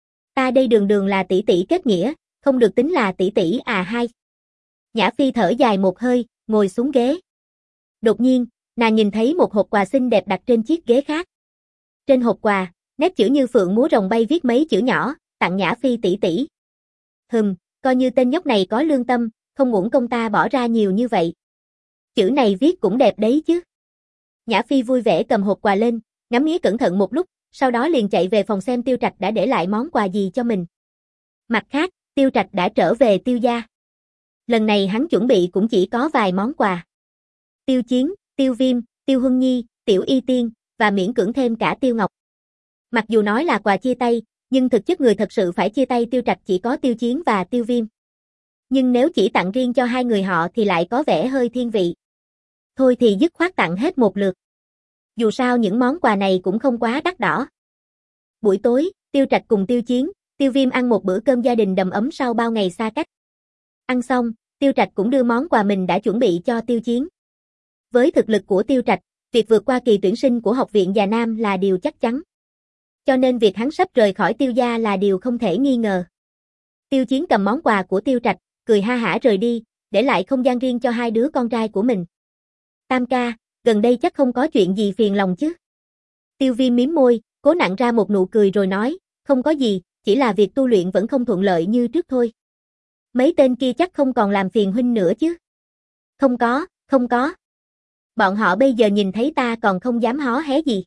Ta đây đường đường là tỷ tỷ kết nghĩa, không được tính là tỷ tỷ à hai. Nhã Phi thở dài một hơi, ngồi xuống ghế. Đột nhiên, nàng nhìn thấy một hộp quà xinh đẹp đặt trên chiếc ghế khác. Trên hộp quà, nét chữ như phượng múa rồng bay viết mấy chữ nhỏ, tặng Nhã Phi tỷ tỷ. Hừm, coi như tên nhóc này có lương tâm, không uổng công ta bỏ ra nhiều như vậy. Chữ này viết cũng đẹp đấy chứ. Nhã Phi vui vẻ cầm hộp quà lên, ngắm nghía cẩn thận một lúc, sau đó liền chạy về phòng xem Tiêu Trạch đã để lại món quà gì cho mình. Mặt khác, Tiêu Trạch đã trở về Tiêu gia. Lần này hắn chuẩn bị cũng chỉ có vài món quà. Tiêu Chiến, Tiêu Viêm, Tiêu Huân Nhi, Tiểu Y Tiên, và miễn cưỡng thêm cả Tiêu Ngọc. Mặc dù nói là quà chia tay, nhưng thực chất người thật sự phải chia tay Tiêu Trạch chỉ có Tiêu Chiến và Tiêu Viêm. Nhưng nếu chỉ tặng riêng cho hai người họ thì lại có vẻ hơi thiên vị. Thôi thì dứt khoát tặng hết một lượt. Dù sao những món quà này cũng không quá đắt đỏ. Buổi tối, Tiêu Trạch cùng Tiêu Chiến, Tiêu Viêm ăn một bữa cơm gia đình đầm ấm sau bao ngày xa cách. Ăn xong, Tiêu Trạch cũng đưa món quà mình đã chuẩn bị cho Tiêu Chiến. Với thực lực của Tiêu Trạch, việc vượt qua kỳ tuyển sinh của Học viện Già Nam là điều chắc chắn. Cho nên việc hắn sắp rời khỏi Tiêu gia là điều không thể nghi ngờ. Tiêu Chiến cầm món quà của Tiêu Trạch, cười ha hả rời đi, để lại không gian riêng cho hai đứa con trai của mình. Tam ca, gần đây chắc không có chuyện gì phiền lòng chứ? Tiêu Viêm mím môi, cố nặn ra một nụ cười rồi nói, không có gì, chỉ là việc tu luyện vẫn không thuận lợi như trước thôi. Mấy tên kia chắc không còn làm phiền huynh nữa chứ? Không có, không có. Bọn họ bây giờ nhìn thấy ta còn không dám hó hé gì.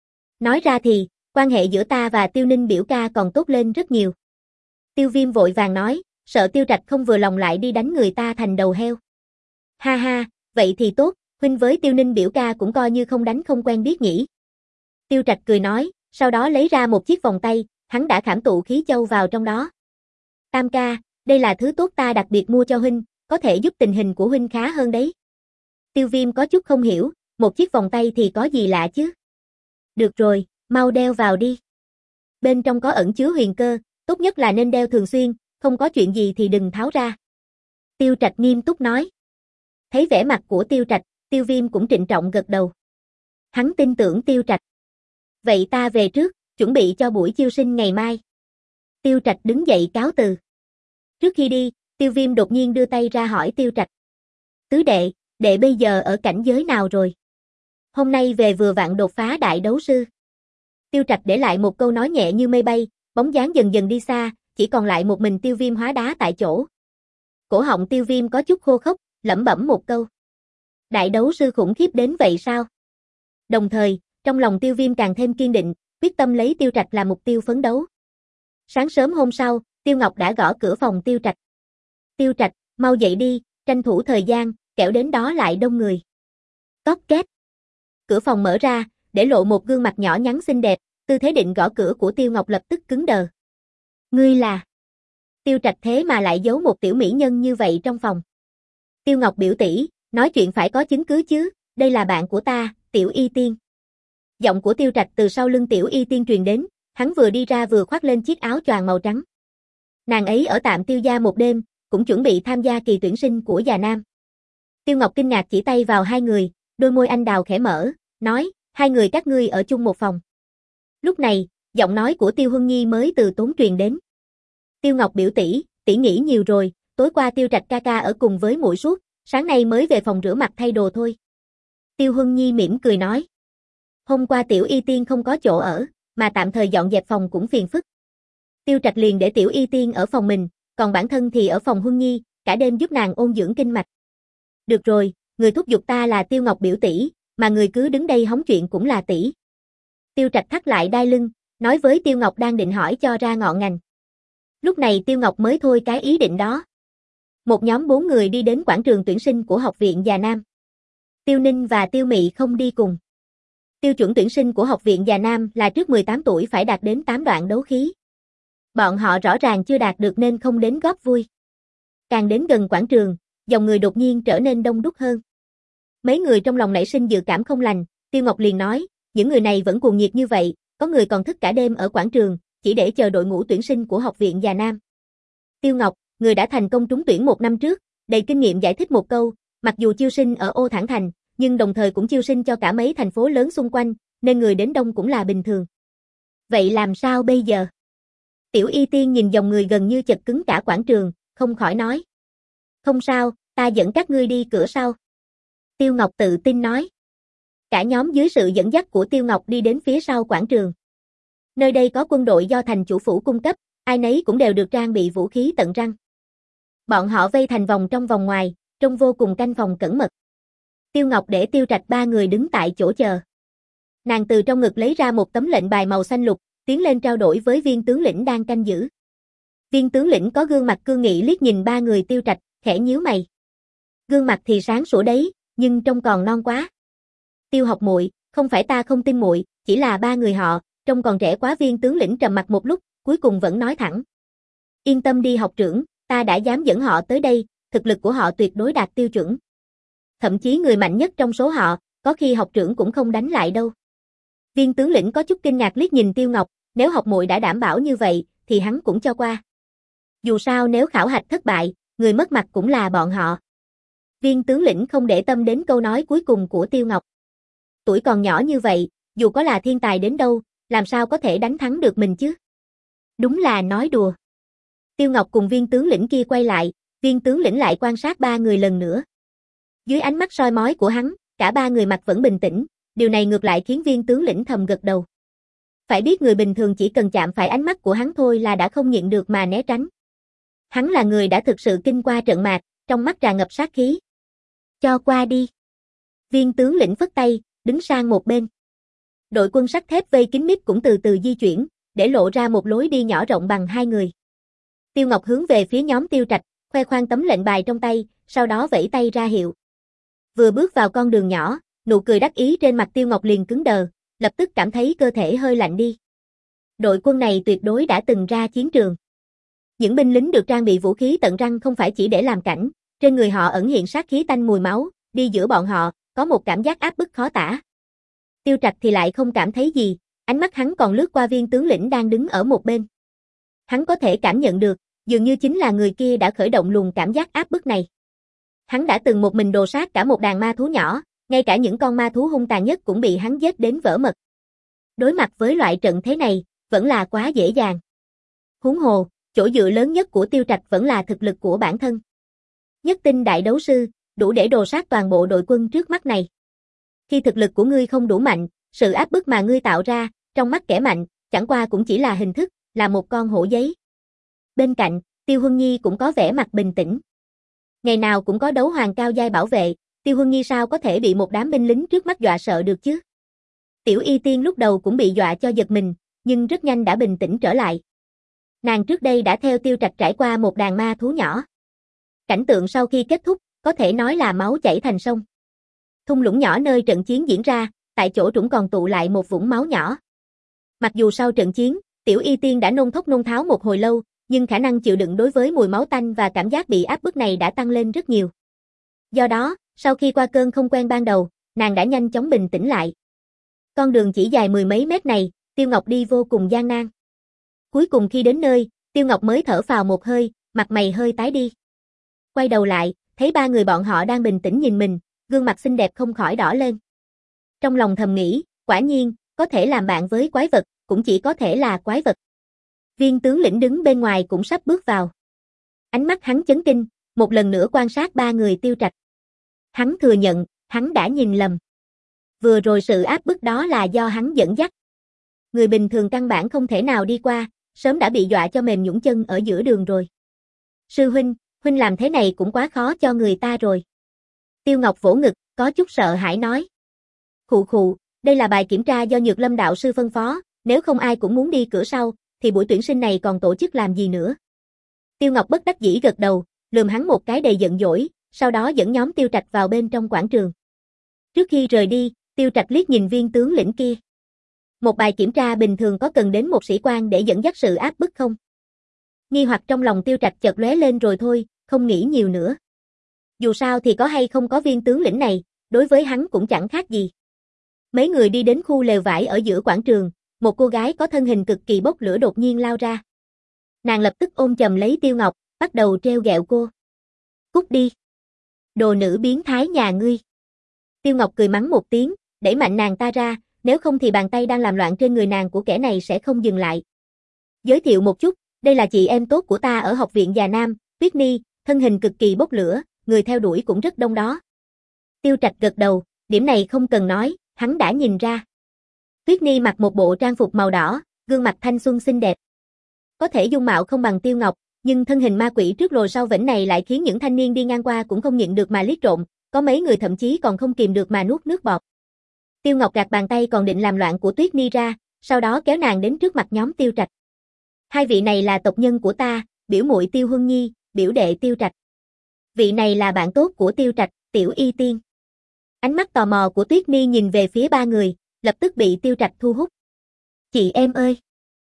Nói ra thì, quan hệ giữa ta và Tiêu Ninh biểu ca còn tốt lên rất nhiều. Tiêu Viêm vội vàng nói, sợ Tiêu Trạch không vừa lòng lại đi đánh người ta thành đầu heo. Ha ha, vậy thì tốt, huynh với Tiêu Ninh biểu ca cũng coi như không đánh không quen biết nhỉ. Tiêu Trạch cười nói, sau đó lấy ra một chiếc vòng tay, hắn đã khảm tụ khí châu vào trong đó. Tam ca, đây là thứ tốt ta đặc biệt mua cho huynh, có thể giúp tình hình của huynh khá hơn đấy. Tiêu Viêm có chút không hiểu, một chiếc vòng tay thì có gì lạ chứ. Được rồi, mau đeo vào đi. Bên trong có ẩn chứa huyền cơ, tốt nhất là nên đeo thường xuyên, không có chuyện gì thì đừng tháo ra. Tiêu Trạch nghiêm túc nói. Thấy vẻ mặt của Tiêu Trạch, Tiêu Viêm cũng trịnh trọng gật đầu. Hắn tin tưởng Tiêu Trạch. Vậy ta về trước, chuẩn bị cho buổi chiêu sinh ngày mai. Tiêu Trạch đứng dậy cáo từ. Trước khi đi, Tiêu Viêm đột nhiên đưa tay ra hỏi Tiêu Trạch. Tứ đệ, đệ bây giờ ở cảnh giới nào rồi? Hôm nay về vừa vặn đột phá đại đấu sư. Tiêu Trạch để lại một câu nói nhẹ như mây bay, bóng dáng dần dần đi xa, chỉ còn lại một mình Tiêu Viêm hóa đá tại chỗ. Cổ họng Tiêu Viêm có chút khô khốc, lẩm bẩm một câu. Đại đấu sư khủng khiếp đến vậy sao? Đồng thời, trong lòng Tiêu Viêm càng thêm kiên định, quyết tâm lấy Tiêu Trạch làm mục tiêu phấn đấu. Sáng sớm hôm sau, Tiêu Ngọc đã gõ cửa phòng Tiêu Trạch. Tiêu Trạch, mau dậy đi, tranh thủ thời gian, kẻo đến đó lại đông người. Cót két. Cửa phòng mở ra, để lộ một gương mặt nhỏ nhắn xinh đẹp, tư thế định gõ cửa của Tiêu Ngọc lập tức cứng đờ. Ngươi là? Tiêu Trạch thế mà lại giấu một tiểu mỹ nhân như vậy trong phòng. Tiêu Ngọc biểu tỷ, nói chuyện phải có chứng cứ chứ, đây là bạn của ta, Tiểu Y Tiên. Giọng của Tiêu Trạch từ sau lưng Tiểu Y Tiên truyền đến, hắn vừa đi ra vừa khoác lên chiếc áo choàng màu trắng. Nàng ấy ở tạm Tiêu gia một đêm, cũng chuẩn bị tham gia kỳ tuyển sinh của Già Nam. Tiêu Ngọc kinh ngạc chỉ tay vào hai người, đôi môi anh đào khẽ mở, nói, hai người các ngươi ở chung một phòng. Lúc này, giọng nói của Tiêu Huân Nhi mới từ tốn truyền đến. Tiêu Ngọc biểu tỷ, tỷ nghĩ nhiều rồi, tối qua Tiêu Trạch ca ca ở cùng với muội suốt, sáng nay mới về phòng rửa mặt thay đồ thôi. Tiêu Huân Nhi mỉm cười nói. Hôm qua Tiểu Y Tiên không có chỗ ở, mà tạm thời dọn dẹp phòng cũng phiền phức. Tiêu Trạch liền để Tiểu Y Tiên ở phòng mình, còn bản thân thì ở phòng Huân Nhi, cả đêm giúp nàng ôn dưỡng kinh mạch. Được rồi, người thúc giục ta là Tiêu Ngọc biểu tỷ, mà người cứ đứng đây hóng chuyện cũng là tỷ. Tiêu Trạch thắt lại đai lưng, nói với Tiêu Ngọc đang định hỏi cho ra ngọn ngành. Lúc này Tiêu Ngọc mới thôi cái ý định đó. Một nhóm bốn người đi đến quảng trường tuyển sinh của Học viện Già Nam. Tiêu Ninh và Tiêu Mị không đi cùng. Tiêu chuẩn tuyển sinh của Học viện Già Nam là trước mười tám tuổi phải đạt đến tám đoạn đấu khí. Bọn họ rõ ràng chưa đạt được nên không đến góp vui. Càng đến gần quảng trường, dòng người đột nhiên trở nên đông đúc hơn. Mấy người trong lòng nảy sinh dự cảm không lành, Tiêu Ngọc liền nói, những người này vẫn cuồng nhiệt như vậy, có người còn thức cả đêm ở quảng trường, chỉ để chờ đội ngũ tuyển sinh của Học viện Già Nam. Tiêu Ngọc, người đã thành công trúng tuyển một năm trước, đầy kinh nghiệm giải thích một câu, mặc dù chiêu sinh ở Ô Thản Thành, nhưng đồng thời cũng chiêu sinh cho cả mấy thành phố lớn xung quanh, nên người đến đông cũng là bình thường. Vậy làm sao bây giờ? Tiểu Y Tiên nhìn dòng người gần như chật cứng cả quảng trường, không khỏi nói. Không sao, ta dẫn các ngươi đi cửa sau. Tiêu Ngọc tự tin nói. Cả nhóm dưới sự dẫn dắt của Tiêu Ngọc đi đến phía sau quảng trường. Nơi đây có quân đội do thành chủ phủ cung cấp, ai nấy cũng đều được trang bị vũ khí tận răng. Bọn họ vây thành vòng trong vòng ngoài, trông vô cùng canh phòng cẩn mật. Tiêu Ngọc để Tiêu Trạch ba người đứng tại chỗ chờ. Nàng từ trong ngực lấy ra một tấm lệnh bài màu xanh lục, tiến lên trao đổi với viên tướng lĩnh đang canh giữ. Viên tướng lĩnh có gương mặt cương nghị liếc nhìn ba người Tiêu Trạch, khẽ nhíu mày. Gương mặt thì sáng sủa đấy, nhưng trông còn non quá. Tiêu Học muội, không phải ta không tin muội, chỉ là ba người họ, trông còn trẻ quá. Viên tướng lĩnh trầm mặt một lúc, cuối cùng vẫn nói thẳng. Yên tâm đi học trưởng, ta đã dám dẫn họ tới đây, thực lực của họ tuyệt đối đạt tiêu chuẩn. Thậm chí người mạnh nhất trong số họ, có khi học trưởng cũng không đánh lại đâu. Viên tướng lĩnh có chút kinh ngạc liếc nhìn Tiêu Ngọc, nếu học muội đã đảm bảo như vậy, thì hắn cũng cho qua. Dù sao nếu khảo hạch thất bại, người mất mặt cũng là bọn họ. Viên tướng lĩnh không để tâm đến câu nói cuối cùng của Tiêu Ngọc. Tuổi còn nhỏ như vậy, dù có là thiên tài đến đâu, làm sao có thể đánh thắng được mình chứ? Đúng là nói đùa. Tiêu Ngọc cùng viên tướng lĩnh kia quay lại, viên tướng lĩnh lại quan sát ba người lần nữa. Dưới ánh mắt soi mói của hắn, cả ba người mặt vẫn bình tĩnh, điều này ngược lại khiến viên tướng lĩnh thầm gật đầu. Phải biết người bình thường chỉ cần chạm phải ánh mắt của hắn thôi là đã không nhịn được mà né tránh. Hắn là người đã thực sự kinh qua trận mạc, trong mắt tràn ngập sát khí. Cho qua đi. Viên tướng lĩnh phất tay, đứng sang một bên. Đội quân sắt thép vây kín mít cũng từ từ di chuyển, để lộ ra một lối đi nhỏ rộng bằng hai người. Tiêu Ngọc hướng về phía nhóm Tiêu Trạch, khoe khoang tấm lệnh bài trong tay, sau đó vẫy tay ra hiệu. Vừa bước vào con đường nhỏ, nụ cười đắc ý trên mặt Tiêu Ngọc liền cứng đờ, lập tức cảm thấy cơ thể hơi lạnh đi. Đội quân này tuyệt đối đã từng ra chiến trường. Những binh lính được trang bị vũ khí tận răng không phải chỉ để làm cảnh, trên người họ ẩn hiện sát khí tanh mùi máu, đi giữa bọn họ, có một cảm giác áp bức khó tả. Tiêu Trạch thì lại không cảm thấy gì, ánh mắt hắn còn lướt qua viên tướng lĩnh đang đứng ở một bên. Hắn có thể cảm nhận được, dường như chính là người kia đã khởi động luồng cảm giác áp bức này. Hắn đã từng một mình đồ sát cả một đàn ma thú nhỏ, ngay cả những con ma thú hung tàn nhất cũng bị hắn giết đến vỡ mật. Đối mặt với loại trận thế này, vẫn là quá dễ dàng. Huống hồ, chỗ dựa lớn nhất của Tiêu Trạch vẫn là thực lực của bản thân. Nhất tinh đại đấu sư, đủ để đồ sát toàn bộ đội quân trước mắt này. Khi thực lực của ngươi không đủ mạnh, sự áp bức mà ngươi tạo ra, trong mắt kẻ mạnh, chẳng qua cũng chỉ là hình thức, là một con hổ giấy. Bên cạnh, Tiêu Huân Nhi cũng có vẻ mặt bình tĩnh. Ngày nào cũng có đấu hoàng cao giai bảo vệ, Tiêu Huân Nhi sao có thể bị một đám binh lính trước mắt dọa sợ được chứ? Tiểu Y Tiên lúc đầu cũng bị dọa cho giật mình, nhưng rất nhanh đã bình tĩnh trở lại. Nàng trước đây đã theo Tiêu Trạch trải qua một đàn ma thú nhỏ. Cảnh tượng sau khi kết thúc, có thể nói là máu chảy thành sông. Thung lũng nhỏ nơi trận chiến diễn ra, tại chỗ trũng còn tụ lại một vũng máu nhỏ. Mặc dù sau trận chiến, Tiểu Y Tiên đã nôn thốc nôn tháo một hồi lâu, nhưng khả năng chịu đựng đối với mùi máu tanh và cảm giác bị áp bức này đã tăng lên rất nhiều. Do đó, sau khi qua cơn không quen ban đầu, nàng đã nhanh chóng bình tĩnh lại. Con đường chỉ dài mười mấy mét này, Tiêu Ngọc đi vô cùng gian nan. Cuối cùng khi đến nơi, Tiêu Ngọc mới thở phào một hơi, mặt mày hơi tái đi. Quay đầu lại, thấy ba người bọn họ đang bình tĩnh nhìn mình, gương mặt xinh đẹp không khỏi đỏ lên. Trong lòng thầm nghĩ, quả nhiên, có thể làm bạn với quái vật, cũng chỉ có thể là quái vật. Viên tướng lĩnh đứng bên ngoài cũng sắp bước vào. Ánh mắt hắn chấn kinh, một lần nữa quan sát ba người Tiêu Trạch. Hắn thừa nhận, hắn đã nhìn lầm. Vừa rồi sự áp bức đó là do hắn dẫn dắt. Người bình thường căn bản không thể nào đi qua, sớm đã bị dọa cho mềm nhũn chân ở giữa đường rồi. Sư huynh, huynh làm thế này cũng quá khó cho người ta rồi. Tiêu Ngọc vỗ ngực, có chút sợ hãi nói. Khụ khụ, đây là bài kiểm tra do Nhược Lâm đạo sư phân phó, nếu không ai cũng muốn đi cửa sau, thì buổi tuyển sinh này còn tổ chức làm gì nữa. Tiêu Ngọc bất đắc dĩ gật đầu, lườm hắn một cái đầy giận dỗi, sau đó dẫn nhóm Tiêu Trạch vào bên trong quảng trường. Trước khi rời đi, Tiêu Trạch liếc nhìn viên tướng lĩnh kia. Một bài kiểm tra bình thường có cần đến một sĩ quan để dẫn dắt sự áp bức không? Nghi hoặc trong lòng Tiêu Trạch chợt lóe lên rồi thôi, không nghĩ nhiều nữa. Dù sao thì có hay không có viên tướng lĩnh này, đối với hắn cũng chẳng khác gì. Mấy người đi đến khu lều vải ở giữa quảng trường, một cô gái có thân hình cực kỳ bốc lửa đột nhiên lao ra. Nàng lập tức ôm chầm lấy Tiêu Ngọc, bắt đầu trêu ghẹo cô. Cút đi. Đồ nữ biến thái nhà ngươi. Tiêu Ngọc cười mắng một tiếng, đẩy mạnh nàng ta ra, nếu không thì bàn tay đang làm loạn trên người nàng của kẻ này sẽ không dừng lại. Giới thiệu một chút, đây là chị em tốt của ta ở học viện Già Nam, Tuyết Ni, thân hình cực kỳ bốc lửa, người theo đuổi cũng rất đông đó. Tiêu Trạch gật đầu, điểm này không cần nói, hắn đã nhìn ra. Tuyết Ni mặc một bộ trang phục màu đỏ, gương mặt thanh xuân xinh đẹp. Có thể dung mạo không bằng Tiêu Ngọc, nhưng thân hình ma quỷ trước lồi sau vĩnh này lại khiến những thanh niên đi ngang qua cũng không nhịn được mà liếc trộm, có mấy người thậm chí còn không kìm được mà nuốt nước bọt. Tiêu Ngọc gạt bàn tay còn định làm loạn của Tuyết Ni ra, sau đó kéo nàng đến trước mặt nhóm Tiêu Trạch. Hai vị này là tộc nhân của ta, biểu muội Tiêu Huân Nhi, biểu đệ Tiêu Trạch. Vị này là bạn tốt của Tiêu Trạch, Tiểu Y Tiên. Ánh mắt tò mò của Tuyết Ni nhìn về phía ba người, lập tức bị Tiêu Trạch thu hút. Chị em ơi!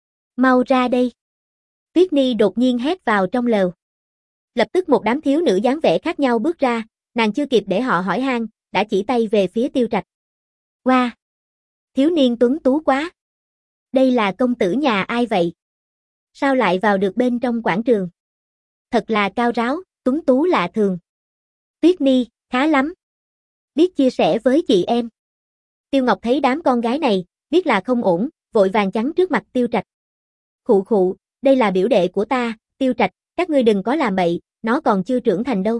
Mau ra đây! Tuyết Ni đột nhiên hét vào trong lều. Lập tức một đám thiếu nữ dáng vẻ khác nhau bước ra, nàng chưa kịp để họ hỏi han, đã chỉ tay về phía Tiêu Trạch. Wow! Thiếu niên tuấn tú quá! Đây là công tử nhà ai vậy? Sao lại vào được bên trong quảng trường? Thật là cao ráo, tuấn tú lạ thường. Tuyết Ni, khá lắm. Biết chia sẻ với chị em. Tiêu Ngọc thấy đám con gái này, biết là không ổn, vội vàng chắn trước mặt Tiêu Trạch. Khụ khụ, đây là biểu đệ của ta, Tiêu Trạch, các ngươi đừng có làm bậy, nó còn chưa trưởng thành đâu.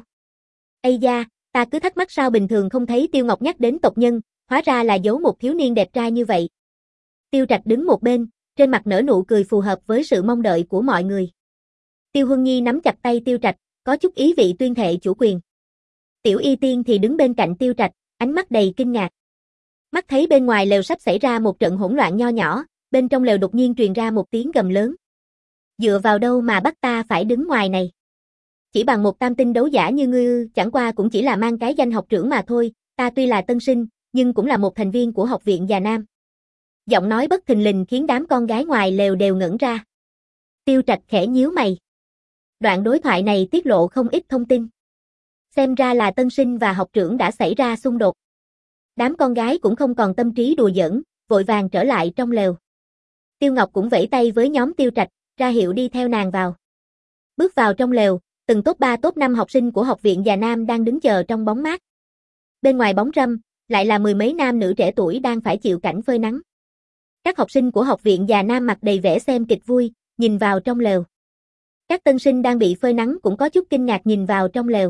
Ây da, ta cứ thắc mắc sao bình thường không thấy Tiêu Ngọc nhắc đến tộc nhân, hóa ra là giấu một thiếu niên đẹp trai như vậy. Tiêu Trạch đứng một bên, trên mặt nở nụ cười phù hợp với sự mong đợi của mọi người. Tiêu Huân Nhi nắm chặt tay Tiêu Trạch, có chút ý vị tuyên thệ chủ quyền. Tiểu Y Tiên thì đứng bên cạnh Tiêu Trạch, ánh mắt đầy kinh ngạc. Mắt thấy bên ngoài lều sắp xảy ra một trận hỗn loạn nho nhỏ, bên trong lều đột nhiên truyền ra một tiếng gầm lớn. Dựa vào đâu mà bắt ta phải đứng ngoài này? Chỉ bằng một tam tinh đấu giả như ngươi, chẳng qua cũng chỉ là mang cái danh học trưởng mà thôi, ta tuy là tân sinh, nhưng cũng là một thành viên của học viện Già Nam. Giọng nói bất thình lình khiến đám con gái ngoài lều đều ngẩn ra. Tiêu Trạch khẽ nhíu mày. Đoạn đối thoại này tiết lộ không ít thông tin. Xem ra là tân sinh và học trưởng đã xảy ra xung đột. Đám con gái cũng không còn tâm trí đùa giỡn, vội vàng trở lại trong lều. Tiêu Ngọc cũng vẫy tay với nhóm Tiêu Trạch, ra hiệu đi theo nàng vào. Bước vào trong lều, từng top ba top năm học sinh của học viện Già Nam đang đứng chờ trong bóng mát. Bên ngoài bóng râm, lại là mười mấy nam nữ trẻ tuổi đang phải chịu cảnh phơi nắng. Các học sinh của học viện Già Nam mặt đầy vẻ xem kịch vui, nhìn vào trong lều. Các tân sinh đang bị phơi nắng cũng có chút kinh ngạc nhìn vào trong lều.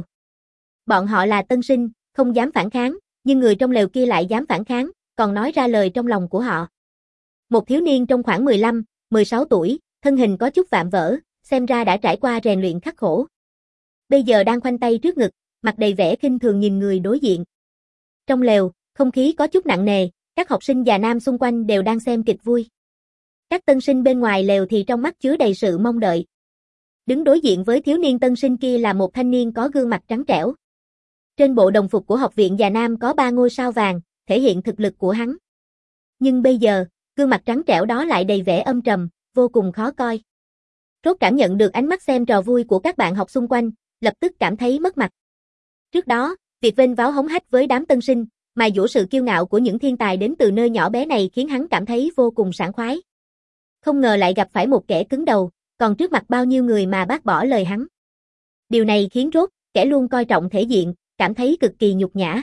Bọn họ là tân sinh, không dám phản kháng, nhưng người trong lều kia lại dám phản kháng, còn nói ra lời trong lòng của họ. Một thiếu niên trong khoảng mười lăm, mười sáu tuổi, thân hình có chút vạm vỡ, xem ra đã trải qua rèn luyện khắc khổ. Bây giờ đang khoanh tay trước ngực, mặt đầy vẻ khinh thường nhìn người đối diện. Trong lều, không khí có chút nặng nề, các học sinh Già Nam xung quanh đều đang xem kịch vui. Các tân sinh bên ngoài lều thì trong mắt chứa đầy sự mong đợi. Đứng đối diện với thiếu niên tân sinh kia là một thanh niên có gương mặt trắng trẻo. Trên bộ đồng phục của học viện Già Nam có ba ngôi sao vàng, thể hiện thực lực của hắn. Nhưng bây giờ, gương mặt trắng trẻo đó lại đầy vẻ âm trầm, vô cùng khó coi. Rốt cảm nhận được ánh mắt xem trò vui của các bạn học xung quanh, lập tức cảm thấy mất mặt. Trước đó, việc vênh váo hống hách với đám tân sinh, mài dũa sự kiêu ngạo của những thiên tài đến từ nơi nhỏ bé này khiến hắn cảm thấy vô cùng sảng khoái. Không ngờ lại gặp phải một kẻ cứng đầu, còn trước mặt bao nhiêu người mà bác bỏ lời hắn. Điều này khiến Rốt, kẻ luôn coi trọng thể diện, cảm thấy cực kỳ nhục nhã.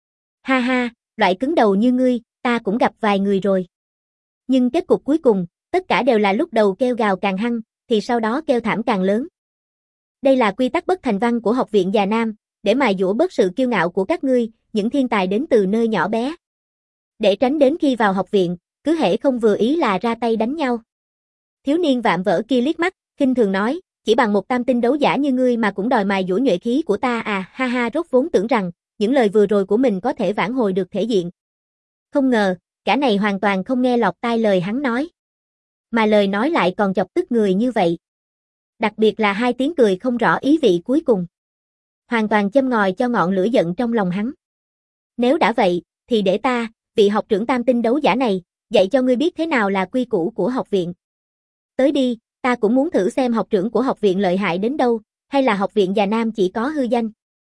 Ha ha, loại cứng đầu như ngươi, ta cũng gặp vài người rồi. Nhưng kết cục cuối cùng, tất cả đều là lúc đầu kêu gào càng hăng, thì sau đó kêu thảm càng lớn. Đây là quy tắc bất thành văn của học viện Già Nam, để mài dũa bớt sự kiêu ngạo của các ngươi, những thiên tài đến từ nơi nhỏ bé. Để tránh đến khi vào học viện, cứ hễ không vừa ý là ra tay đánh nhau. Thiếu niên vạm vỡ kia liếc mắt, khinh thường nói, chỉ bằng một tam tinh đấu giả như ngươi mà cũng đòi mài dũa nhuệ khí của ta à, ha ha. Rốt vốn tưởng rằng, những lời vừa rồi của mình có thể vãn hồi được thể diện. Không ngờ, cả này hoàn toàn không nghe lọt tai lời hắn nói. Mà lời nói lại còn chọc tức người như vậy. Đặc biệt là hai tiếng cười không rõ ý vị cuối cùng. hoàn toàn châm ngòi cho ngọn lửa giận trong lòng hắn. Nếu đã vậy, thì để ta, vị học trưởng tam tinh đấu giả này, dạy cho ngươi biết thế nào là quy củ của học viện. Tới đi, ta cũng muốn thử xem học trưởng của học viện lợi hại đến đâu, hay là học viện già nam chỉ có hư danh.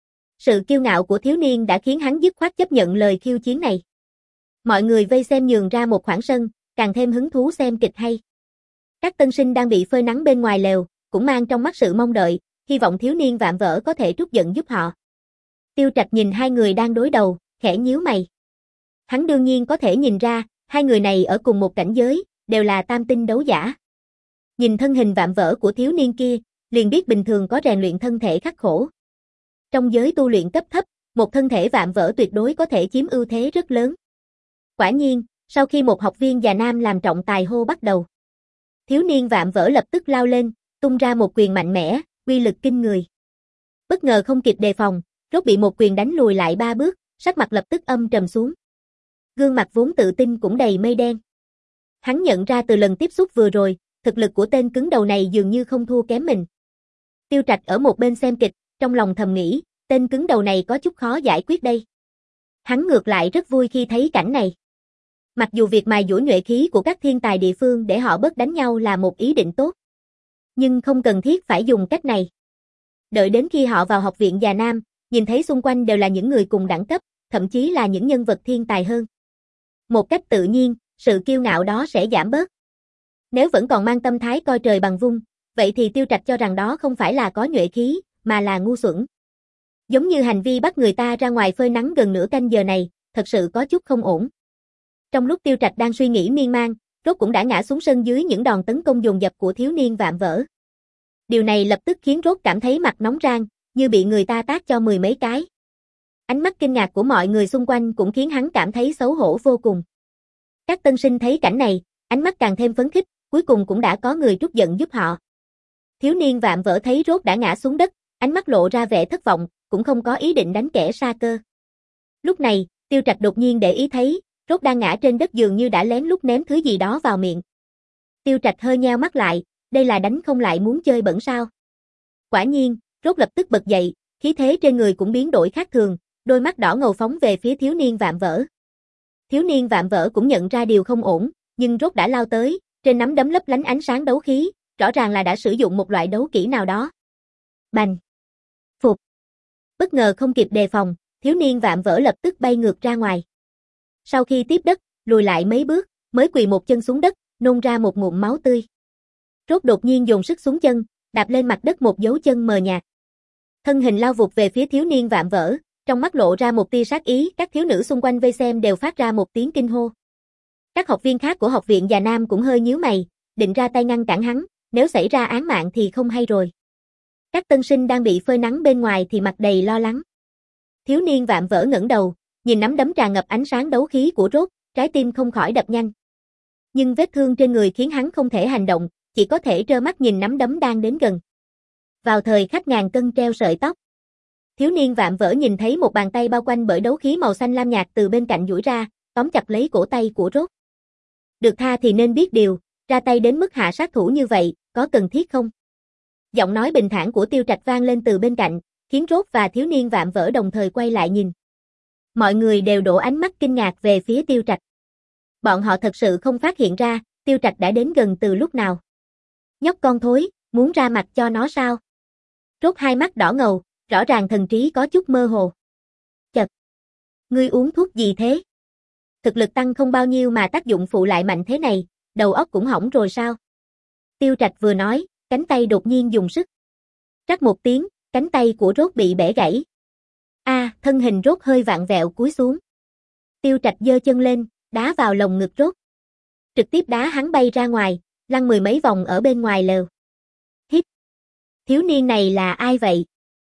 Sự kiêu ngạo của thiếu niên đã khiến hắn dứt khoát chấp nhận lời khiêu chiến này. Mọi người vây xem nhường ra một khoảng sân, càng thêm hứng thú xem kịch hay. Các tân sinh đang bị phơi nắng bên ngoài lều, cũng mang trong mắt sự mong đợi, hy vọng thiếu niên vạm vỡ có thể trút giận giúp họ. Tiêu Trạch nhìn hai người đang đối đầu, khẽ nhíu mày. Hắn đương nhiên có thể nhìn ra, hai người này ở cùng một cảnh giới, đều là tam tinh đấu giả. Nhìn thân hình vạm vỡ của thiếu niên kia, liền biết bình thường có rèn luyện thân thể khắc khổ. Trong giới tu luyện cấp thấp, một thân thể vạm vỡ tuyệt đối có thể chiếm ưu thế rất lớn. Quả nhiên, sau khi một học viên già nam làm trọng tài hô bắt đầu, thiếu niên vạm vỡ lập tức lao lên, tung ra một quyền mạnh mẽ, uy lực kinh người. Bất ngờ không kịp đề phòng, rốt bị một quyền đánh lùi lại ba bước, sắc mặt lập tức âm trầm xuống. Gương mặt vốn tự tin cũng đầy mây đen. Hắn nhận ra từ lần tiếp xúc vừa rồi, thực lực của tên cứng đầu này dường như không thua kém mình. Tiêu Trạch ở một bên xem kịch, trong lòng thầm nghĩ, tên cứng đầu này có chút khó giải quyết đây. Hắn ngược lại rất vui khi thấy cảnh này. Mặc dù việc mài dũa nhuệ khí của các thiên tài địa phương để họ bớt đánh nhau là một ý định tốt, nhưng không cần thiết phải dùng cách này. Đợi đến khi họ vào học viện già nam, nhìn thấy xung quanh đều là những người cùng đẳng cấp, thậm chí là những nhân vật thiên tài hơn. Một cách tự nhiên, sự kiêu ngạo đó sẽ giảm bớt. Nếu vẫn còn mang tâm thái coi trời bằng vung, vậy thì Tiêu Trạch cho rằng đó không phải là có nhuệ khí, mà là ngu xuẩn. Giống như hành vi bắt người ta ra ngoài phơi nắng gần nửa canh giờ này, thật sự có chút không ổn. Trong lúc Tiêu Trạch đang suy nghĩ miên man, rốt cũng đã ngã xuống sân dưới những đòn tấn công dồn dập của thiếu niên vạm vỡ. Điều này lập tức khiến rốt cảm thấy mặt nóng rang, như bị người ta tát cho mười mấy cái. Ánh mắt kinh ngạc của mọi người xung quanh cũng khiến hắn cảm thấy xấu hổ vô cùng. Các tân sinh thấy cảnh này, ánh mắt càng thêm phấn khích, cuối cùng cũng đã có người trút giận giúp họ. Thiếu niên vạm vỡ thấy rốt đã ngã xuống đất, ánh mắt lộ ra vẻ thất vọng, cũng không có ý định đánh kẻ sa cơ. Lúc này, Tiêu Trạch đột nhiên để ý thấy, rốt đang ngã trên đất dường như đã lén lút ném thứ gì đó vào miệng. Tiêu Trạch hơi nheo mắt lại, đây là đánh không lại muốn chơi bẩn sao? Quả nhiên, rốt lập tức bật dậy, khí thế trên người cũng biến đổi khác thường, đôi mắt đỏ ngầu phóng về phía thiếu niên vạm vỡ. Thiếu niên vạm vỡ cũng nhận ra điều không ổn, nhưng rốt đã lao tới, trên nắm đấm lấp lánh ánh sáng đấu khí, rõ ràng là đã sử dụng một loại đấu kỹ nào đó. Bành! Phục! Bất ngờ không kịp đề phòng, thiếu niên vạm vỡ lập tức bay ngược ra ngoài. Sau khi tiếp đất, lùi lại mấy bước, mới quỳ một chân xuống đất, nôn ra một ngụm máu tươi. Rốt đột nhiên dồn sức xuống chân, đạp lên mặt đất một dấu chân mờ nhạt. Thân hình lao vụt về phía thiếu niên vạm vỡ, trong mắt lộ ra một tia sát ý, các thiếu nữ xung quanh vây xem đều phát ra một tiếng kinh hô. Các học viên khác của học viện già nam cũng hơi nhíu mày, định ra tay ngăn cản hắn, nếu xảy ra án mạng thì không hay rồi. Các tân sinh đang bị phơi nắng bên ngoài thì mặt đầy lo lắng. Thiếu niên vạm vỡ ngẩng đầu, nhìn nắm đấm tràn ngập ánh sáng đấu khí của rốt, trái tim không khỏi đập nhanh. Nhưng vết thương trên người khiến hắn không thể hành động, chỉ có thể trơ mắt nhìn nắm đấm đang đến gần. Vào thời khắc ngàn cân treo sợi tóc, thiếu niên vạm vỡ nhìn thấy một bàn tay bao quanh bởi đấu khí màu xanh lam nhạt từ bên cạnh duỗi ra, tóm chặt lấy cổ tay của rốt. Được tha thì nên biết điều, ra tay đến mức hạ sát thủ như vậy, có cần thiết không? Giọng nói bình thản của Tiêu Trạch vang lên từ bên cạnh, khiến rốt và thiếu niên vạm vỡ đồng thời quay lại nhìn. Mọi người đều đổ ánh mắt kinh ngạc về phía Tiêu Trạch. Bọn họ thật sự không phát hiện ra, Tiêu Trạch đã đến gần từ lúc nào. Nhóc con thối, muốn ra mặt cho nó sao? Rốt hai mắt đỏ ngầu, rõ ràng thần trí có chút mơ hồ. Chật! Ngươi uống thuốc gì thế? Thực lực tăng không bao nhiêu mà tác dụng phụ lại mạnh thế này, đầu óc cũng hỏng rồi sao? Tiêu Trạch vừa nói, cánh tay đột nhiên dùng sức. Rắc một tiếng, cánh tay của rốt bị bẻ gãy. A, à, thân hình rốt hơi vặn vẹo cúi xuống. Tiêu Trạch giơ chân lên, đá vào lồng ngực rốt. Trực tiếp đá hắn bay ra ngoài, lăn mười mấy vòng ở bên ngoài lều. Hít! Thiếu niên này là ai vậy?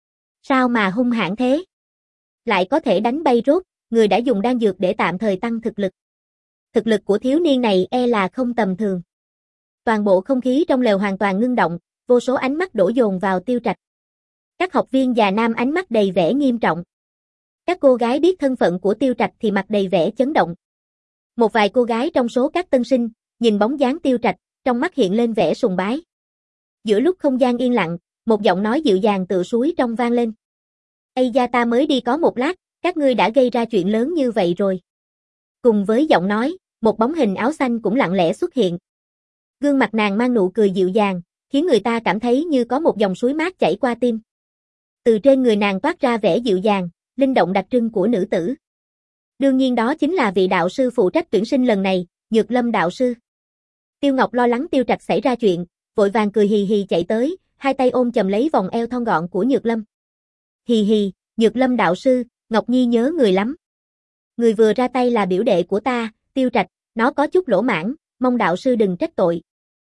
Sao mà hung hãn thế? Lại có thể đánh bay rốt, người đã dùng đan dược để tạm thời tăng thực lực. Thực lực của thiếu niên này e là không tầm thường. Toàn bộ không khí trong lều hoàn toàn ngưng động, vô số ánh mắt đổ dồn vào Tiêu Trạch. Các học viên già nam ánh mắt đầy vẻ nghiêm trọng. Các cô gái biết thân phận của Tiêu Trạch thì mặt đầy vẻ chấn động. Một vài cô gái trong số các tân sinh, nhìn bóng dáng Tiêu Trạch, trong mắt hiện lên vẻ sùng bái. Giữa lúc không gian yên lặng, một giọng nói dịu dàng tựa suối trong vang lên. Ây da ta mới đi có một lát, các ngươi đã gây ra chuyện lớn như vậy rồi. Cùng với giọng nói, một bóng hình áo xanh cũng lặng lẽ xuất hiện. Gương mặt nàng mang nụ cười dịu dàng, khiến người ta cảm thấy như có một dòng suối mát chảy qua tim. Từ trên người nàng toát ra vẻ dịu dàng, linh động đặc trưng của nữ tử. Đương nhiên đó chính là vị đạo sư phụ trách tuyển sinh lần này, Nhược Lâm đạo sư. Tiêu Ngọc lo lắng Tiêu Trạch xảy ra chuyện, vội vàng cười hì hì chạy tới, hai tay ôm chầm lấy vòng eo thon gọn của Nhược Lâm. Hì hì, Nhược Lâm đạo sư, Ngọc Nhi nhớ người lắm. Người vừa ra tay là biểu đệ của ta, Tiêu Trạch, nó có chút lỗ mãng, mong đạo sư đừng trách tội.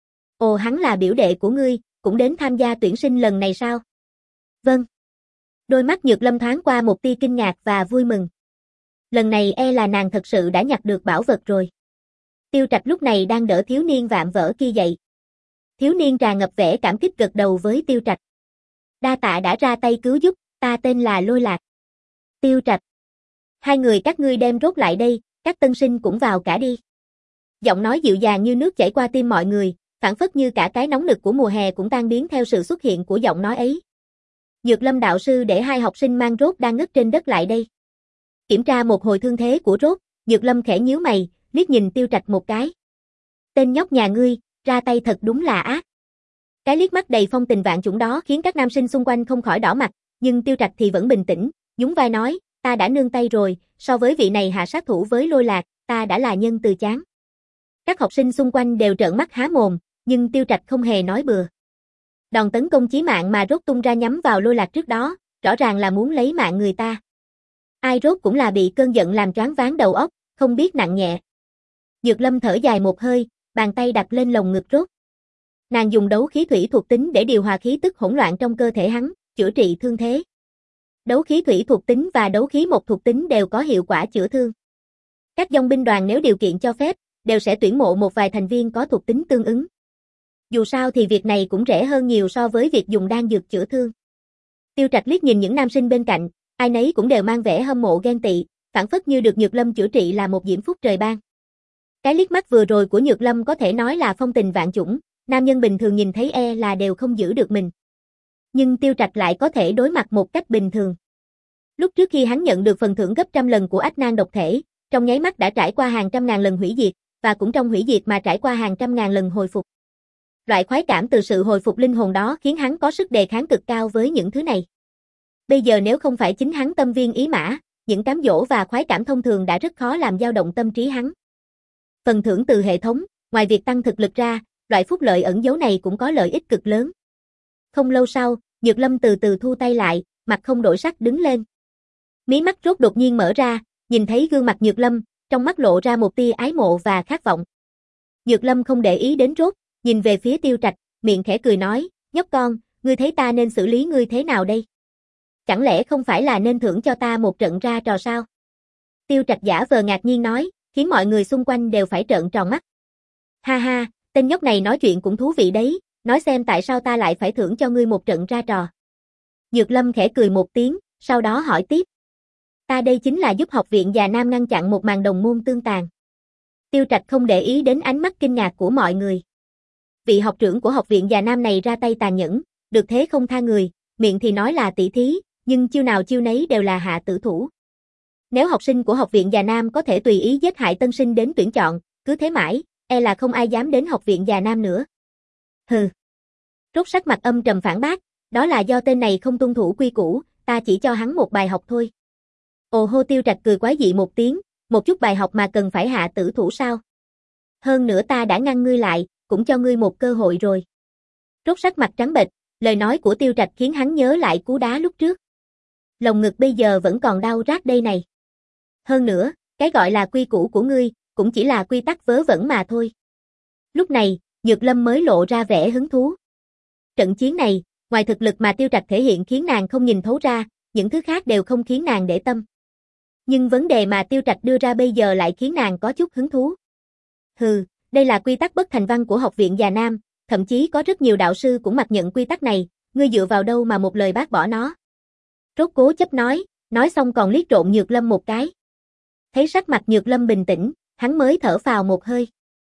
Ồ, hắn là biểu đệ của ngươi, cũng đến tham gia tuyển sinh lần này sao? Vâng. Đôi mắt Nhược Lâm thoáng qua một tia kinh ngạc và vui mừng. Lần này e là nàng thật sự đã nhặt được bảo vật rồi. Tiêu Trạch lúc này đang đỡ thiếu niên vạm vỡ kia dậy. Thiếu niên tràn ngập vẻ cảm kích gật đầu với Tiêu Trạch. Đa tạ đã ra tay cứu giúp, ta tên là Lôi Lạc. Tiêu Trạch. Hai người các ngươi đem rốt lại đây, các tân sinh cũng vào cả đi. Giọng nói dịu dàng như nước chảy qua tim mọi người, phảng phất như cả cái nóng nực của mùa hè cũng tan biến theo sự xuất hiện của giọng nói ấy. Nhược Lâm đạo sư để hai học sinh mang rốt đang ngất trên đất lại đây. Kiểm tra một hồi thương thế của rốt, Nhược Lâm khẽ nhíu mày, liếc nhìn Tiêu Trạch một cái. Tên nhóc nhà ngươi, ra tay thật đúng là ác. Cái liếc mắt đầy phong tình vạn chủng đó khiến các nam sinh xung quanh không khỏi đỏ mặt, nhưng Tiêu Trạch thì vẫn bình tĩnh, nhún vai nói, ta đã nương tay rồi, so với vị này hạ sát thủ với Lôi Lạc, ta đã là nhân từ chán. Các học sinh xung quanh đều trợn mắt há mồm, nhưng Tiêu Trạch không hề nói bừa. Đòn tấn công chí mạng mà rốt tung ra nhắm vào Lôi Lạc trước đó, rõ ràng là muốn lấy mạng người ta. Ai rốt cũng là bị cơn giận làm choáng váng đầu óc, không biết nặng nhẹ. Nhược Lâm thở dài một hơi, bàn tay đặt lên lồng ngực rốt. Nàng dùng đấu khí thủy thuộc tính để điều hòa khí tức hỗn loạn trong cơ thể hắn, chữa trị thương thế. Đấu khí thủy thuộc tính và đấu khí một thuộc tính đều có hiệu quả chữa thương. Các dòng binh đoàn nếu điều kiện cho phép, đều sẽ tuyển mộ một vài thành viên có thuộc tính tương ứng. Dù sao thì việc này cũng rẻ hơn nhiều so với việc dùng đan dược chữa thương. Tiêu Trạch liếc nhìn những nam sinh bên cạnh, ai nấy cũng đều mang vẻ hâm mộ ghen tị, phảng phất như được Nhược Lâm chữa trị là một diễm phúc trời ban. Cái liếc mắt vừa rồi của Nhược Lâm có thể nói là phong tình vạn chủng, nam nhân bình thường nhìn thấy e là đều không giữ được mình. Nhưng Tiêu Trạch lại có thể đối mặt một cách bình thường. Lúc trước khi hắn nhận được phần thưởng gấp trăm lần của ách nan độc thể, trong nháy mắt đã trải qua hàng trăm ngàn lần hủy diệt, và cũng trong hủy diệt mà trải qua hàng trăm ngàn lần hồi phục. Loại khoái cảm từ sự hồi phục linh hồn đó khiến hắn có sức đề kháng cực cao với những thứ này. Bây giờ nếu không phải chính hắn tâm viên ý mã, những cám dỗ và khoái cảm thông thường đã rất khó làm dao động tâm trí hắn. Phần thưởng từ hệ thống, ngoài việc tăng thực lực ra, loại phúc lợi ẩn giấu này cũng có lợi ích cực lớn. Không lâu sau, Nhược Lâm từ từ thu tay lại, mặt không đổi sắc đứng lên. Mí mắt rốt đột nhiên mở ra, nhìn thấy gương mặt Nhược Lâm, trong mắt lộ ra một tia ái mộ và khát vọng. Nhược Lâm không để ý đến rốt, nhìn về phía Tiêu Trạch, miệng khẽ cười nói, nhóc con, ngươi thấy ta nên xử lý ngươi thế nào đây? Chẳng lẽ không phải là nên thưởng cho ta một trận ra trò sao? Tiêu Trạch giả vờ ngạc nhiên nói, khiến mọi người xung quanh đều phải trợn tròn mắt. Ha ha, tên nhóc này nói chuyện cũng thú vị đấy, nói xem tại sao ta lại phải thưởng cho ngươi một trận ra trò. Nhược Lâm khẽ cười một tiếng, sau đó hỏi tiếp. Ta đây chính là giúp học viện Già Nam ngăn chặn một màn đồng môn tương tàn. Tiêu Trạch không để ý đến ánh mắt kinh ngạc của mọi người. Vị học trưởng của học viện Già Nam này ra tay tàn nhẫn, được thế không tha người, miệng thì nói là tỷ thí, nhưng chiêu nào chiêu nấy đều là hạ tử thủ. Nếu học sinh của học viện Già Nam có thể tùy ý giết hại tân sinh đến tuyển chọn, cứ thế mãi, e là không ai dám đến học viện Già Nam nữa. Hừ. Rốt sắc mặt âm trầm phản bác, đó là do tên này không tuân thủ quy củ, ta chỉ cho hắn một bài học thôi. Ồ hô. Tiêu Trạch cười quái dị một tiếng, một chút bài học mà cần phải hạ tử thủ sao? Hơn nữa ta đã ngăn ngươi lại, cũng cho ngươi một cơ hội rồi. Rốt sắc mặt trắng bệch, lời nói của Tiêu Trạch khiến hắn nhớ lại cú đá lúc trước. Lồng ngực bây giờ vẫn còn đau rát đây này. Hơn nữa, cái gọi là quy củ của ngươi, cũng chỉ là quy tắc vớ vẩn mà thôi. Lúc này, Nhược Lâm mới lộ ra vẻ hứng thú. Trận chiến này, ngoài thực lực mà Tiêu Trạch thể hiện khiến nàng không nhìn thấu ra, những thứ khác đều không khiến nàng để tâm. Nhưng vấn đề mà Tiêu Trạch đưa ra bây giờ lại khiến nàng có chút hứng thú. Hừ, đây là quy tắc bất thành văn của học viện Già Nam, thậm chí có rất nhiều đạo sư cũng mặc nhận quy tắc này, ngươi dựa vào đâu mà một lời bác bỏ nó. Rốt cố chấp nói, nói xong còn liếc trộm Nhược Lâm một cái. Thấy sắc mặt Nhược Lâm bình tĩnh, hắn mới thở phào một hơi.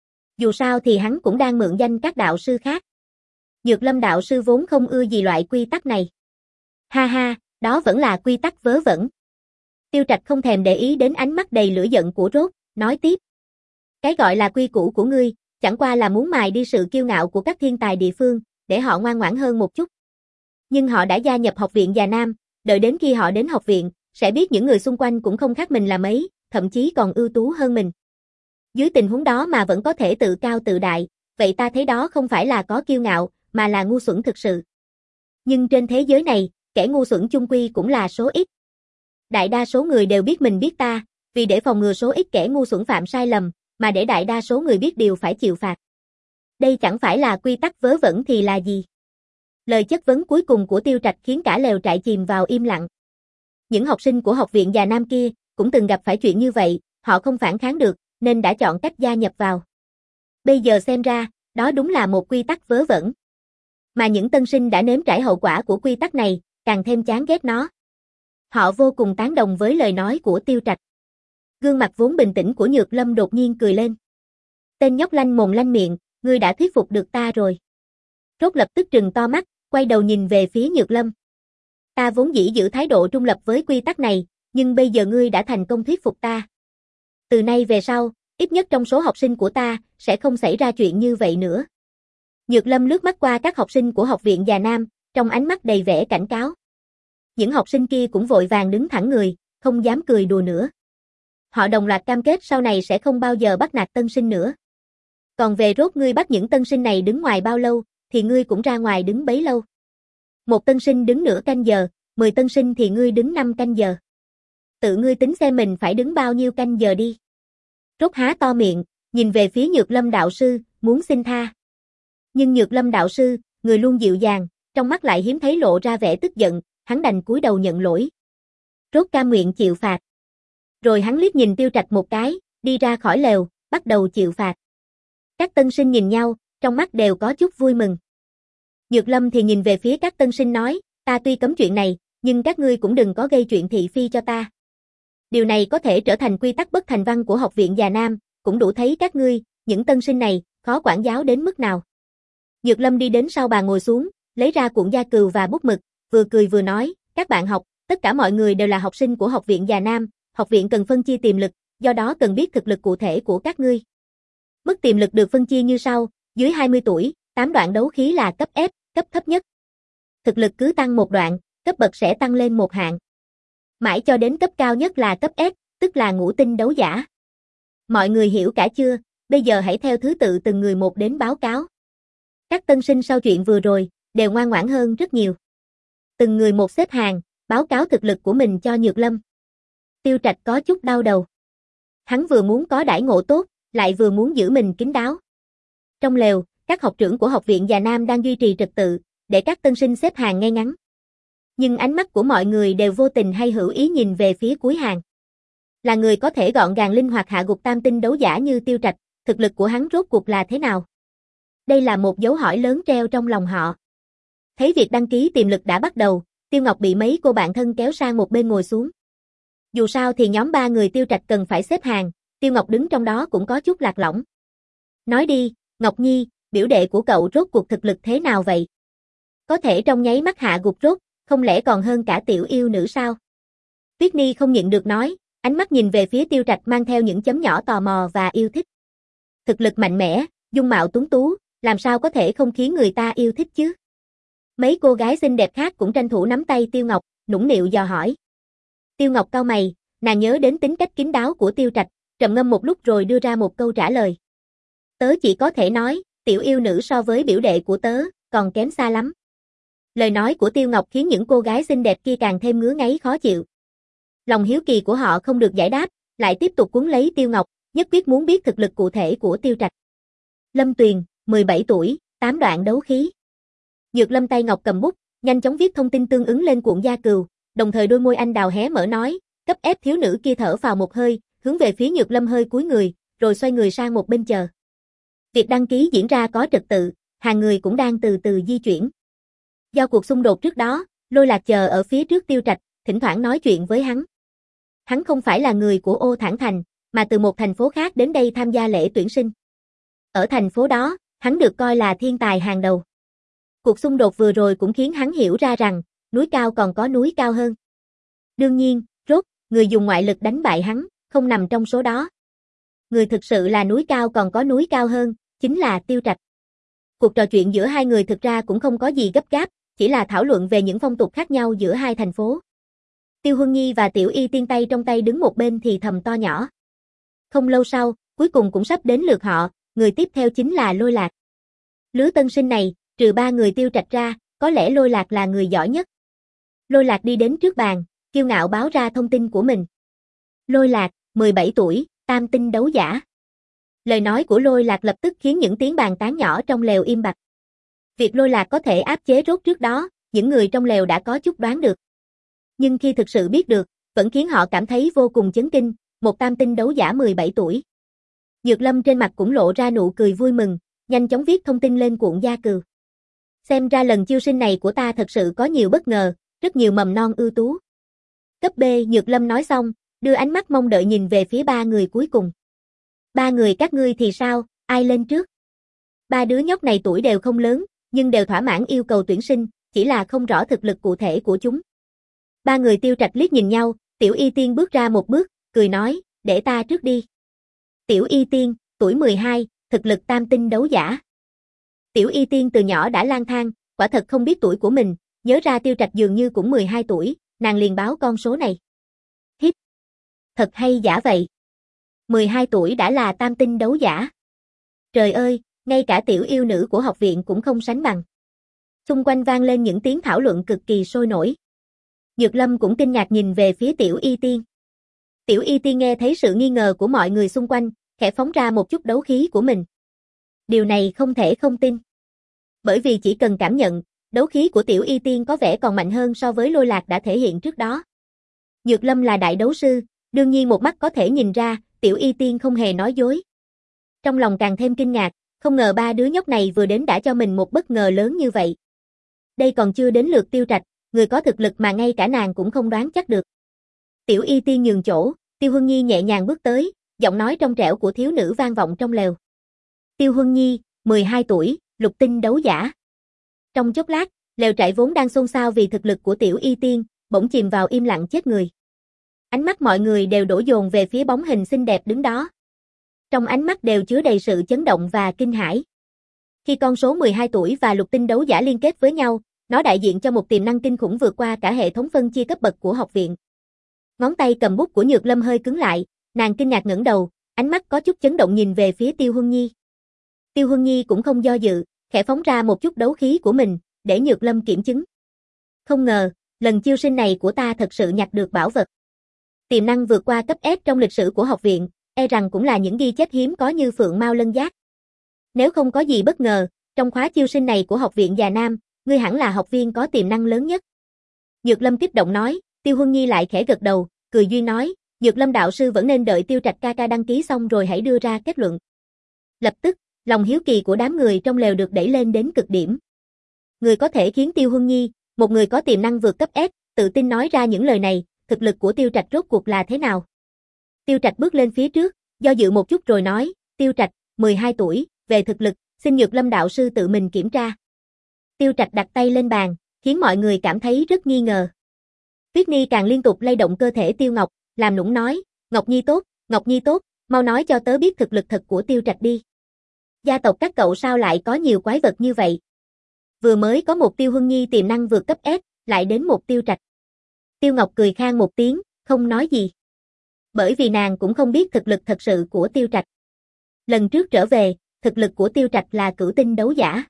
Dù sao thì hắn cũng đang mượn danh các đạo sư khác. Nhược Lâm đạo sư vốn không ưa gì loại quy tắc này. Ha ha, Đó vẫn là quy tắc vớ vẩn. Tiêu Trạch không thèm để ý đến ánh mắt đầy lửa giận của Rốt, nói tiếp. Cái gọi là quy củ của ngươi, chẳng qua là muốn mài đi sự kiêu ngạo của các thiên tài địa phương, để họ ngoan ngoãn hơn một chút. Nhưng họ đã gia nhập học viện Già Nam, đợi đến khi họ đến học viện, sẽ biết những người xung quanh cũng không khác mình là mấy, thậm chí còn ưu tú hơn mình. Dưới tình huống đó mà vẫn có thể tự cao tự đại, vậy ta thấy đó không phải là có kiêu ngạo, mà là ngu xuẩn thực sự. Nhưng trên thế giới này, kẻ ngu xuẩn chung quy cũng là số ít. Đại đa số người đều biết mình biết ta, vì để phòng ngừa số ít kẻ ngu xuẩn phạm sai lầm, mà để đại đa số người biết điều phải chịu phạt. Đây chẳng phải là quy tắc vớ vẩn thì là gì? Lời chất vấn cuối cùng của Tiêu Trạch khiến cả lều trại chìm vào im lặng. Những học sinh của học viện Già Nam kia cũng từng gặp phải chuyện như vậy, họ không phản kháng được, nên đã chọn cách gia nhập vào. Bây giờ xem ra, đó đúng là một quy tắc vớ vẩn. Mà những tân sinh đã nếm trải hậu quả của quy tắc này, càng thêm chán ghét nó. Họ vô cùng tán đồng với lời nói của Tiêu Trạch. Gương mặt vốn bình tĩnh của Nhược Lâm đột nhiên cười lên. Tên nhóc lanh mồm lanh miệng, ngươi đã thuyết phục được ta rồi. Rốt lập tức trừng to mắt, quay đầu nhìn về phía Nhược Lâm. Ta vốn dĩ giữ thái độ trung lập với quy tắc này, nhưng bây giờ ngươi đã thành công thuyết phục ta. Từ nay về sau, ít nhất trong số học sinh của ta, sẽ không xảy ra chuyện như vậy nữa. Nhược Lâm lướt mắt qua các học sinh của học viện Già Nam, trong ánh mắt đầy vẻ cảnh cáo. Những học sinh kia cũng vội vàng đứng thẳng người, không dám cười đùa nữa. Họ đồng loạt cam kết sau này sẽ không bao giờ bắt nạt tân sinh nữa. Còn về Rốt, ngươi bắt những tân sinh này đứng ngoài bao lâu, thì ngươi cũng ra ngoài đứng bấy lâu. Một tân sinh đứng nửa canh giờ, mười tân sinh thì ngươi đứng năm canh giờ. Tự ngươi tính xem mình phải đứng bao nhiêu canh giờ đi. Rốt há to miệng, nhìn về phía Nhược Lâm đạo sư, muốn xin tha. Nhưng Nhược Lâm đạo sư, người luôn dịu dàng, trong mắt lại hiếm thấy lộ ra vẻ tức giận, hắn đành cúi đầu nhận lỗi. Rốt cam nguyện chịu phạt. Rồi hắn liếc nhìn Tiêu Trạch một cái, đi ra khỏi lều, bắt đầu chịu phạt. Các tân sinh nhìn nhau, trong mắt đều có chút vui mừng. Nhược Lâm thì nhìn về phía các tân sinh nói, ta tuy cấm chuyện này, nhưng các ngươi cũng đừng có gây chuyện thị phi cho ta. Điều này có thể trở thành quy tắc bất thành văn của học viện Già Nam, cũng đủ thấy các ngươi, những tân sinh này, khó quản giáo đến mức nào. Nhược Lâm đi đến sau bàn ngồi xuống, lấy ra cuộn da cừu và bút mực, vừa cười vừa nói, các bạn học, tất cả mọi người đều là học sinh của học viện Già Nam, học viện cần phân chia tiềm lực, do đó cần biết thực lực cụ thể của các ngươi. Mức tiềm lực được phân chia như sau, dưới hai mươi tuổi, tám đoạn đấu khí là cấp F, cấp thấp nhất. Thực lực cứ tăng một đoạn, cấp bậc sẽ tăng lên một hạng. Mãi cho đến cấp cao nhất là cấp S, tức là ngũ tinh đấu giả. Mọi người hiểu cả chưa? Bây giờ hãy theo thứ tự từng người một đến báo cáo. Các tân sinh sau chuyện vừa rồi, đều ngoan ngoãn hơn rất nhiều. Từng người một xếp hàng, báo cáo thực lực của mình cho Nhược Lâm. Tiêu Trạch có chút đau đầu. Hắn vừa muốn có đãi ngộ tốt, lại vừa muốn giữ mình kín đáo. Trong lều, các học trưởng của học viện Già Nam đang duy trì trật tự, để các tân sinh xếp hàng ngay ngắn. Nhưng ánh mắt của mọi người đều vô tình hay hữu ý nhìn về phía cuối hàng. Là người có thể gọn gàng linh hoạt hạ gục tam tinh đấu giả như Tiêu Trạch, thực lực của hắn rốt cuộc là thế nào? Đây là một dấu hỏi lớn treo trong lòng họ. Thấy việc đăng ký tiềm lực đã bắt đầu, Tiêu Ngọc bị mấy cô bạn thân kéo sang một bên ngồi xuống. Dù sao thì nhóm ba người Tiêu Trạch cần phải xếp hàng, Tiêu Ngọc đứng trong đó cũng có chút lạc lõng. Nói đi, Ngọc Nhi, biểu đệ của cậu rốt cuộc thực lực thế nào vậy? Có thể trong nháy mắt hạ gục Rốt, không lẽ còn hơn cả tiểu yêu nữ sao? Tuyết Ni không nhịn được nói, ánh mắt nhìn về phía Tiêu Trạch mang theo những chấm nhỏ tò mò và yêu thích. Thực lực mạnh mẽ, dung mạo tuấn tú, làm sao có thể không khiến người ta yêu thích chứ? Mấy cô gái xinh đẹp khác cũng tranh thủ nắm tay Tiêu Ngọc, nũng nịu dò hỏi. Tiêu Ngọc cau mày, nàng nhớ đến tính cách kín đáo của Tiêu Trạch, trầm ngâm một lúc rồi đưa ra một câu trả lời. Tớ chỉ có thể nói, tiểu yêu nữ so với biểu đệ của tớ, còn kém xa lắm. Lời nói của Tiêu Ngọc khiến những cô gái xinh đẹp kia càng thêm ngứa ngáy khó chịu. Lòng hiếu kỳ của họ không được giải đáp, lại tiếp tục cuốn lấy Tiêu Ngọc, nhất quyết muốn biết thực lực cụ thể của Tiêu Trạch. Lâm Tuyền, mười bảy tuổi, tám đoạn đấu khí. Nhược Lâm tay ngọc cầm bút, nhanh chóng viết thông tin tương ứng lên cuộn da cừu, đồng thời đôi môi anh đào hé mở nói, cấp ép thiếu nữ kia thở phào một hơi, hướng về phía Nhược Lâm hơi cúi người, rồi xoay người sang một bên chờ. Việc đăng ký diễn ra có trật tự, hàng người cũng đang từ từ di chuyển. Do cuộc xung đột trước đó, Lôi Lạc chờ ở phía trước Tiêu Trạch, thỉnh thoảng nói chuyện với hắn. Hắn không phải là người của Ô Thản Thành, mà từ một thành phố khác đến đây tham gia lễ tuyển sinh. Ở thành phố đó, hắn được coi là thiên tài hàng đầu. Cuộc xung đột vừa rồi cũng khiến hắn hiểu ra rằng, núi cao còn có núi cao hơn. Đương nhiên, rốt, người dùng ngoại lực đánh bại hắn, không nằm trong số đó. Người thực sự là núi cao còn có núi cao hơn, chính là Tiêu Trạch. Cuộc trò chuyện giữa hai người thực ra cũng không có gì gấp gáp, chỉ là thảo luận về những phong tục khác nhau giữa hai thành phố. Tiêu Huân Nhi và Tiểu Y Tiên tay trong tay đứng một bên thì thầm to nhỏ. Không lâu sau, cuối cùng cũng sắp đến lượt họ, người tiếp theo chính là Lôi Lạc. Lứa tân sinh này, trừ ba người Tiêu Trạch ra, có lẽ Lôi Lạc là người giỏi nhất. Lôi Lạc đi đến trước bàn, kiêu ngạo báo ra thông tin của mình. Lôi Lạc, mười bảy tuổi, tam tinh đấu giả. Lời nói của Lôi Lạc lập tức khiến những tiếng bàn tán nhỏ trong lều im bặt. Việc Lôi Lạc có thể áp chế rốt trước đó, những người trong lều đã có chút đoán được. Nhưng khi thực sự biết được, vẫn khiến họ cảm thấy vô cùng chấn kinh, một tam tinh đấu giả mười bảy tuổi. Nhược Lâm trên mặt cũng lộ ra nụ cười vui mừng, nhanh chóng viết thông tin lên cuộn gia cừu. Xem ra lần chiêu sinh này của ta thật sự có nhiều bất ngờ, rất nhiều mầm non ưu tú. Cấp B, Nhược Lâm nói xong, đưa ánh mắt mong đợi nhìn về phía ba người cuối cùng. Ba người các ngươi thì sao, ai lên trước? Ba đứa nhóc này tuổi đều không lớn, nhưng đều thỏa mãn yêu cầu tuyển sinh, chỉ là không rõ thực lực cụ thể của chúng. Ba người Tiêu Trạch liếc nhìn nhau, Tiểu Y Tiên bước ra một bước, cười nói, để ta trước đi. Tiểu Y Tiên, tuổi mười hai, thực lực tam tinh đấu giả. Tiểu Y Tiên từ nhỏ đã lang thang, quả thật không biết tuổi của mình, nhớ ra Tiêu Trạch dường như cũng mười hai tuổi, nàng liền báo con số này. Hít! Thật hay giả vậy? mười hai tuổi đã là tam tinh đấu giả. Trời ơi, ngay cả tiểu yêu nữ của học viện cũng không sánh bằng. Xung quanh vang lên những tiếng thảo luận cực kỳ sôi nổi. Nhược Lâm cũng kinh ngạc nhìn về phía Tiểu Y Tiên. Tiểu Y Tiên nghe thấy sự nghi ngờ của mọi người xung quanh, khẽ phóng ra một chút đấu khí của mình. Điều này không thể không tin. Bởi vì chỉ cần cảm nhận, đấu khí của Tiểu Y Tiên có vẻ còn mạnh hơn so với Lôi Lạc đã thể hiện trước đó. Nhược Lâm là đại đấu sư, đương nhiên một mắt có thể nhìn ra, Tiểu Y Tiên không hề nói dối. Trong lòng càng thêm kinh ngạc, không ngờ ba đứa nhóc này vừa đến đã cho mình một bất ngờ lớn như vậy. Đây còn chưa đến lượt Tiêu Trạch, người có thực lực mà ngay cả nàng cũng không đoán chắc được. Tiểu Y Tiên nhường chỗ, Tiêu Huân Nhi nhẹ nhàng bước tới, giọng nói trong trẻo của thiếu nữ vang vọng trong lều. Tiêu Huân Nhi, mười hai tuổi, lục tinh đấu giả. Trong chốc lát, lều trại vốn đang xôn xao vì thực lực của Tiểu Y Tiên, bỗng chìm vào im lặng chết người. Ánh mắt mọi người đều đổ dồn về phía bóng hình xinh đẹp đứng đó. Trong ánh mắt đều chứa đầy sự chấn động và kinh hãi. Khi con số mười hai tuổi và lục tinh đấu giả liên kết với nhau, nó đại diện cho một tiềm năng kinh khủng vượt qua cả hệ thống phân chia cấp bậc của học viện. Ngón tay cầm bút của Nhược Lâm hơi cứng lại, nàng kinh ngạc ngẩng đầu, ánh mắt có chút chấn động nhìn về phía Tiêu Huân Nhi. Tiêu Huân Nhi cũng không do dự, khẽ phóng ra một chút đấu khí của mình, để Nhược Lâm kiểm chứng. Không ngờ, lần chiêu sinh này của ta thật sự nhặt được bảo vật. Tiềm năng vượt qua cấp S trong lịch sử của học viện, e rằng cũng là những ghi chép hiếm có như phượng mao lân giác. Nếu không có gì bất ngờ, trong khóa chiêu sinh này của học viện Già Nam, ngươi hẳn là học viên có tiềm năng lớn nhất. Nhược Lâm kích động nói, Tiêu Huân Nhi lại khẽ gật đầu, cười duyên nói, Nhược Lâm đạo sư vẫn nên đợi Tiêu Trạch ca ca đăng ký xong rồi hãy đưa ra kết luận. Lập tức, lòng hiếu kỳ của đám người trong lều được đẩy lên đến cực điểm. Người có thể khiến Tiêu Huân Nhi, một người có tiềm năng vượt cấp S, tự tin nói ra những lời này, thực lực của Tiêu Trạch rốt cuộc là thế nào? Tiêu Trạch bước lên phía trước, do dự một chút rồi nói, Tiêu Trạch, mười hai tuổi, về thực lực, xin Nhược Lâm đạo sư tự mình kiểm tra. Tiêu Trạch đặt tay lên bàn, khiến mọi người cảm thấy rất nghi ngờ. Tuyết Ni càng liên tục lay động cơ thể Tiêu Ngọc, làm nũng nói, Ngọc Nhi tốt, Ngọc Nhi tốt, mau nói cho tớ biết thực lực thật của Tiêu Trạch đi. Gia tộc các cậu sao lại có nhiều quái vật như vậy? Vừa mới có một Tiêu Huân Nhi tiềm năng vượt cấp S, lại đến một Tiêu Trạch. Tiêu Ngọc cười khan một tiếng, không nói gì. Bởi vì nàng cũng không biết thực lực thật sự của Tiêu Trạch. Lần trước trở về, thực lực của Tiêu Trạch là cửu tinh đấu giả.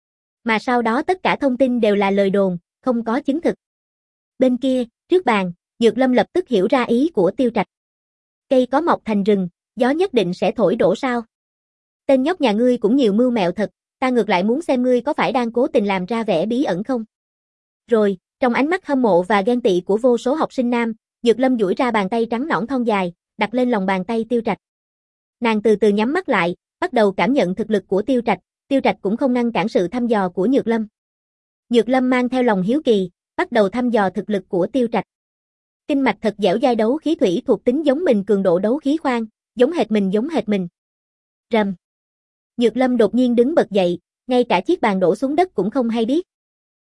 Mà sau đó tất cả thông tin đều là lời đồn, không có chứng thực. Bên kia, trước bàn, Nhược Lâm lập tức hiểu ra ý của Tiêu Trạch. Cây có mọc thành rừng, gió nhất định sẽ thổi đổ sao? Tên nhóc nhà ngươi cũng nhiều mưu mẹo thật, ta ngược lại muốn xem ngươi có phải đang cố tình làm ra vẻ bí ẩn không? Rồi, trong ánh mắt hâm mộ và ghen tị của vô số học sinh nam, Nhược Lâm duỗi ra bàn tay trắng nõn thon dài, đặt lên lòng bàn tay Tiêu Trạch. Nàng từ từ nhắm mắt lại, bắt đầu cảm nhận thực lực của Tiêu Trạch, Tiêu Trạch cũng không ngăn cản sự thăm dò của Nhược Lâm. Nhược Lâm mang theo lòng hiếu kỳ, bắt đầu thăm dò thực lực của Tiêu Trạch. Kinh mạch thật dẻo dai, đấu khí thủy thuộc tính giống mình, cường độ đấu khí khoan, giống hệt mình giống hệt mình. Rầm. Nhược Lâm đột nhiên đứng bật dậy, ngay cả chiếc bàn đổ xuống đất cũng không hay biết.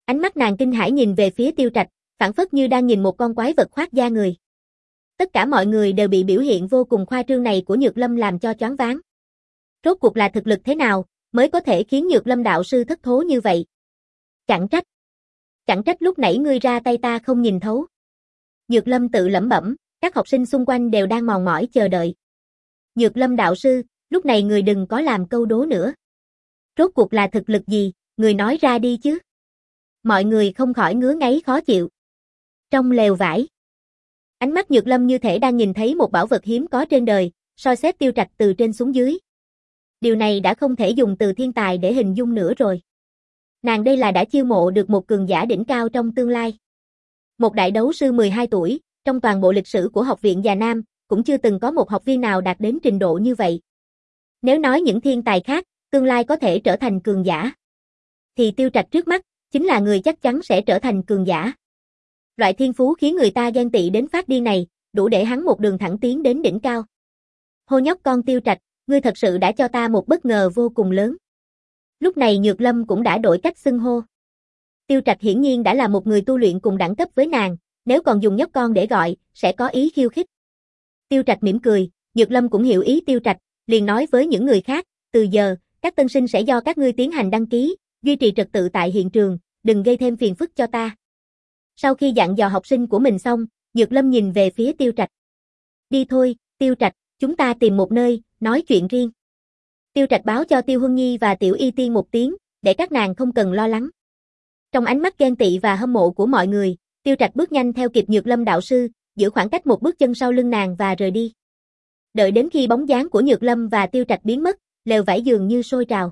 Ánh mắt nàng kinh hãi nhìn về phía Tiêu Trạch, phảng phất như đang nhìn một con quái vật khoác da người. Tất cả mọi người đều bị biểu hiện vô cùng khoa trương này của Nhược Lâm làm cho choáng váng. Rốt cuộc là thực lực thế nào, mới có thể khiến Nhược Lâm đạo sư thất thố như vậy? Chẳng trách. Chẳng trách lúc nãy ngươi ra tay ta không nhìn thấu. Nhược Lâm tự lẩm bẩm, các học sinh xung quanh đều đang mòn mỏi chờ đợi. Nhược Lâm đạo sư, lúc này người đừng có làm câu đố nữa. Rốt cuộc là thực lực gì, người nói ra đi chứ. Mọi người không khỏi ngứa ngáy khó chịu. Trong lều vải, ánh mắt Nhược Lâm như thể đang nhìn thấy một bảo vật hiếm có trên đời, soi xét Tiêu Trạch từ trên xuống dưới. Điều này đã không thể dùng từ thiên tài để hình dung nữa rồi. Nàng đây là đã chiêu mộ được một cường giả đỉnh cao trong tương lai. Một đại đấu sư mười hai tuổi, trong toàn bộ lịch sử của Học viện Già Nam, cũng chưa từng có một học viên nào đạt đến trình độ như vậy. Nếu nói những thiên tài khác, tương lai có thể trở thành cường giả, thì Tiêu Trạch trước mắt, chính là người chắc chắn sẽ trở thành cường giả. Loại thiên phú khiến người ta ghen tị đến phát điên này, đủ để hắn một đường thẳng tiến đến đỉnh cao. Hô nhóc con Tiêu Trạch, ngươi thật sự đã cho ta một bất ngờ vô cùng lớn. Lúc này Nhược Lâm cũng đã đổi cách xưng hô. Tiêu Trạch hiển nhiên đã là một người tu luyện cùng đẳng cấp với nàng, nếu còn dùng nhóc con để gọi, sẽ có ý khiêu khích. Tiêu Trạch mỉm cười, Nhược Lâm cũng hiểu ý Tiêu Trạch, liền nói với những người khác, từ giờ, các tân sinh sẽ do các ngươi tiến hành đăng ký, duy trì trật tự tại hiện trường, đừng gây thêm phiền phức cho ta. Sau khi dặn dò học sinh của mình xong, Nhược Lâm nhìn về phía Tiêu Trạch. Đi thôi, Tiêu Trạch, chúng ta tìm một nơi, nói chuyện riêng. Tiêu Trạch báo cho Tiêu Huân Nhi và Tiểu Y Tiên một tiếng, để các nàng không cần lo lắng. Trong ánh mắt ghen tị và hâm mộ của mọi người, Tiêu Trạch bước nhanh theo kịp Nhược Lâm đạo sư, giữ khoảng cách một bước chân sau lưng nàng và rời đi. Đợi đến khi bóng dáng của Nhược Lâm và Tiêu Trạch biến mất, lều vải dường như sôi trào.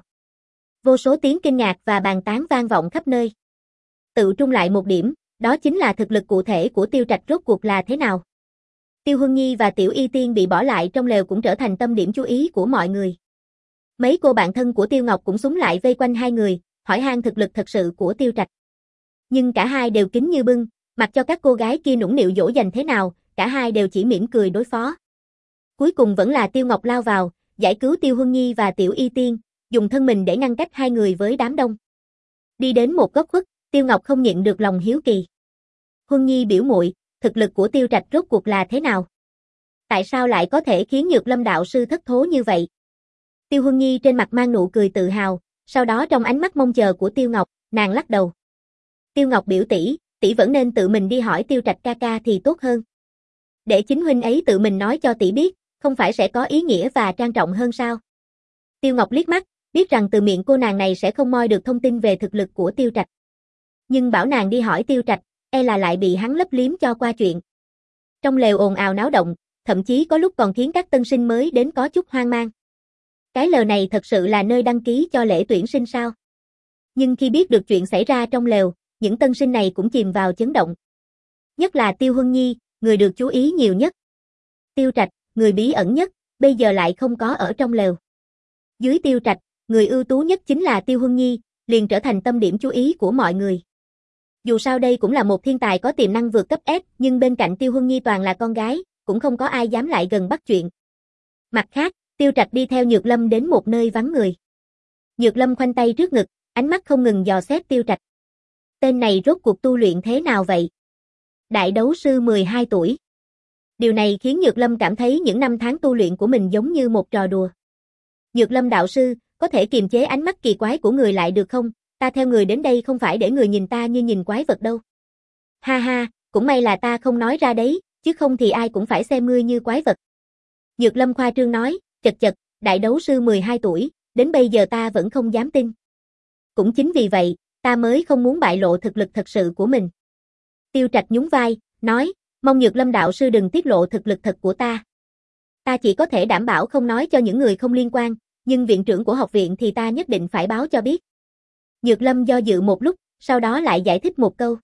Vô số tiếng kinh ngạc và bàn tán vang vọng khắp nơi. Tự trung lại một điểm, đó chính là thực lực cụ thể của Tiêu Trạch rốt cuộc là thế nào. Tiêu Huân Nhi và Tiểu Y Tiên bị bỏ lại trong lều cũng trở thành tâm điểm chú ý của mọi người. Mấy cô bạn thân của Tiêu Ngọc cũng xúm lại vây quanh hai người, hỏi han thực lực thật sự của Tiêu Trạch. Nhưng cả hai đều kín như bưng, mặc cho các cô gái kia nũng nịu dỗ dành thế nào, cả hai đều chỉ mỉm cười đối phó. Cuối cùng vẫn là Tiêu Ngọc lao vào, giải cứu Tiêu Huân Nhi và Tiểu Y Tiên, dùng thân mình để ngăn cách hai người với đám đông. Đi đến một góc khuất, Tiêu Ngọc không nhịn được lòng hiếu kỳ. Huân Nhi biểu muội, thực lực của Tiêu Trạch rốt cuộc là thế nào? Tại sao lại có thể khiến Nhược Lâm đạo sư thất thố như vậy? Tiêu Huân Nhi trên mặt mang nụ cười tự hào, sau đó trong ánh mắt mong chờ của Tiêu Ngọc, nàng lắc đầu. Tiêu Ngọc biểu tỷ, tỷ vẫn nên tự mình đi hỏi Tiêu Trạch ca ca thì tốt hơn. Để chính huynh ấy tự mình nói cho tỷ biết, không phải sẽ có ý nghĩa và trang trọng hơn sao? Tiêu Ngọc liếc mắt, biết rằng từ miệng cô nàng này sẽ không moi được thông tin về thực lực của Tiêu Trạch. Nhưng bảo nàng đi hỏi Tiêu Trạch, e là lại bị hắn lấp liếm cho qua chuyện. Trong lều ồn ào náo động, thậm chí có lúc còn khiến các tân sinh mới đến có chút hoang mang. Cái lều này thật sự là nơi đăng ký cho lễ tuyển sinh sao? Nhưng khi biết được chuyện xảy ra trong lều, những tân sinh này cũng chìm vào chấn động. Nhất là Tiêu Huân Nhi, người được chú ý nhiều nhất. Tiêu Trạch, người bí ẩn nhất, bây giờ lại không có ở trong lều. Dưới Tiêu Trạch, người ưu tú nhất chính là Tiêu Huân Nhi, liền trở thành tâm điểm chú ý của mọi người. Dù sao đây cũng là một thiên tài có tiềm năng vượt cấp S, nhưng bên cạnh Tiêu Huân Nhi toàn là con gái, cũng không có ai dám lại gần bắt chuyện. Mặt khác, Tiêu Trạch đi theo Nhược Lâm đến một nơi vắng người. Nhược Lâm khoanh tay trước ngực, ánh mắt không ngừng dò xét Tiêu Trạch. Tên này rốt cuộc tu luyện thế nào vậy? Đại đấu sư mười hai tuổi. Điều này khiến Nhược Lâm cảm thấy những năm tháng tu luyện của mình giống như một trò đùa. Nhược Lâm đạo sư, có thể kiềm chế ánh mắt kỳ quái của người lại được không? Ta theo người đến đây không phải để người nhìn ta như nhìn quái vật đâu. Ha ha, cũng may là ta không nói ra đấy, chứ không thì ai cũng phải xem ngươi như quái vật. Nhược Lâm khoa trương nói, chật chật, đại đấu sư mười hai tuổi, đến bây giờ ta vẫn không dám tin. Cũng chính vì vậy, ta mới không muốn bại lộ thực lực thật sự của mình. Tiêu Trạch nhún vai, nói, mong Nhược Lâm đạo sư đừng tiết lộ thực lực thật của ta. Ta chỉ có thể đảm bảo không nói cho những người không liên quan, nhưng viện trưởng của học viện thì ta nhất định phải báo cho biết. Nhược Lâm do dự một lúc, sau đó lại giải thích một câu.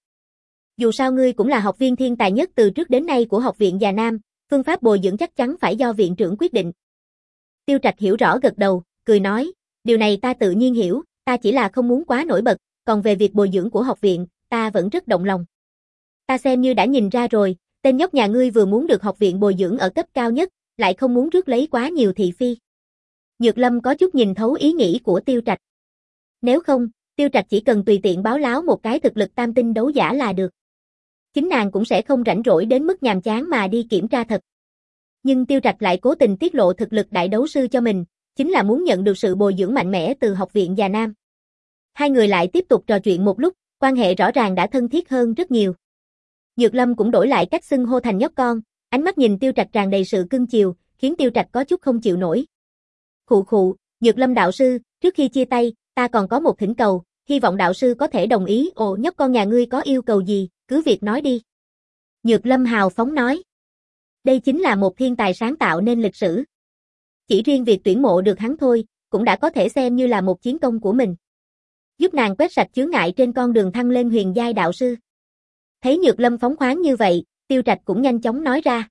Dù sao ngươi cũng là học viên thiên tài nhất từ trước đến nay của Học viện Già Nam, phương pháp bồi dưỡng chắc chắn phải do viện trưởng quyết định. Tiêu Trạch hiểu rõ gật đầu, cười nói, điều này ta tự nhiên hiểu, ta chỉ là không muốn quá nổi bật, còn về việc bồi dưỡng của học viện, ta vẫn rất động lòng. Ta xem như đã nhìn ra rồi, tên nhóc nhà ngươi vừa muốn được học viện bồi dưỡng ở cấp cao nhất, lại không muốn rước lấy quá nhiều thị phi. Nhược Lâm có chút nhìn thấu ý nghĩ của Tiêu Trạch. Nếu không, Tiêu Trạch chỉ cần tùy tiện báo láo một cái thực lực tam tinh đấu giả là được. Chính nàng cũng sẽ không rảnh rỗi đến mức nhàm chán mà đi kiểm tra thật. Nhưng Tiêu Trạch lại cố tình tiết lộ thực lực đại đấu sư cho mình, chính là muốn nhận được sự bồi dưỡng mạnh mẽ từ học viện Già Nam. Hai người lại tiếp tục trò chuyện một lúc, quan hệ rõ ràng đã thân thiết hơn rất nhiều. Nhược Lâm cũng đổi lại cách xưng hô thành nhóc con, ánh mắt nhìn Tiêu Trạch tràn đầy sự cưng chiều, khiến Tiêu Trạch có chút không chịu nổi. Khụ khụ, Nhược Lâm đạo sư, trước khi chia tay, ta còn có một thỉnh cầu, hy vọng đạo sư có thể đồng ý. Ồ, nhóc con nhà ngươi có yêu cầu gì, cứ việc nói đi. Nhược Lâm hào phóng nói. Đây chính là một thiên tài sáng tạo nên lịch sử. Chỉ riêng việc tuyển mộ được hắn thôi, cũng đã có thể xem như là một chiến công của mình. Giúp nàng quét sạch chướng ngại trên con đường thăng lên huyền giai đạo sư. Thấy Nhược Lâm phóng khoáng như vậy, Tiêu Trạch cũng nhanh chóng nói ra.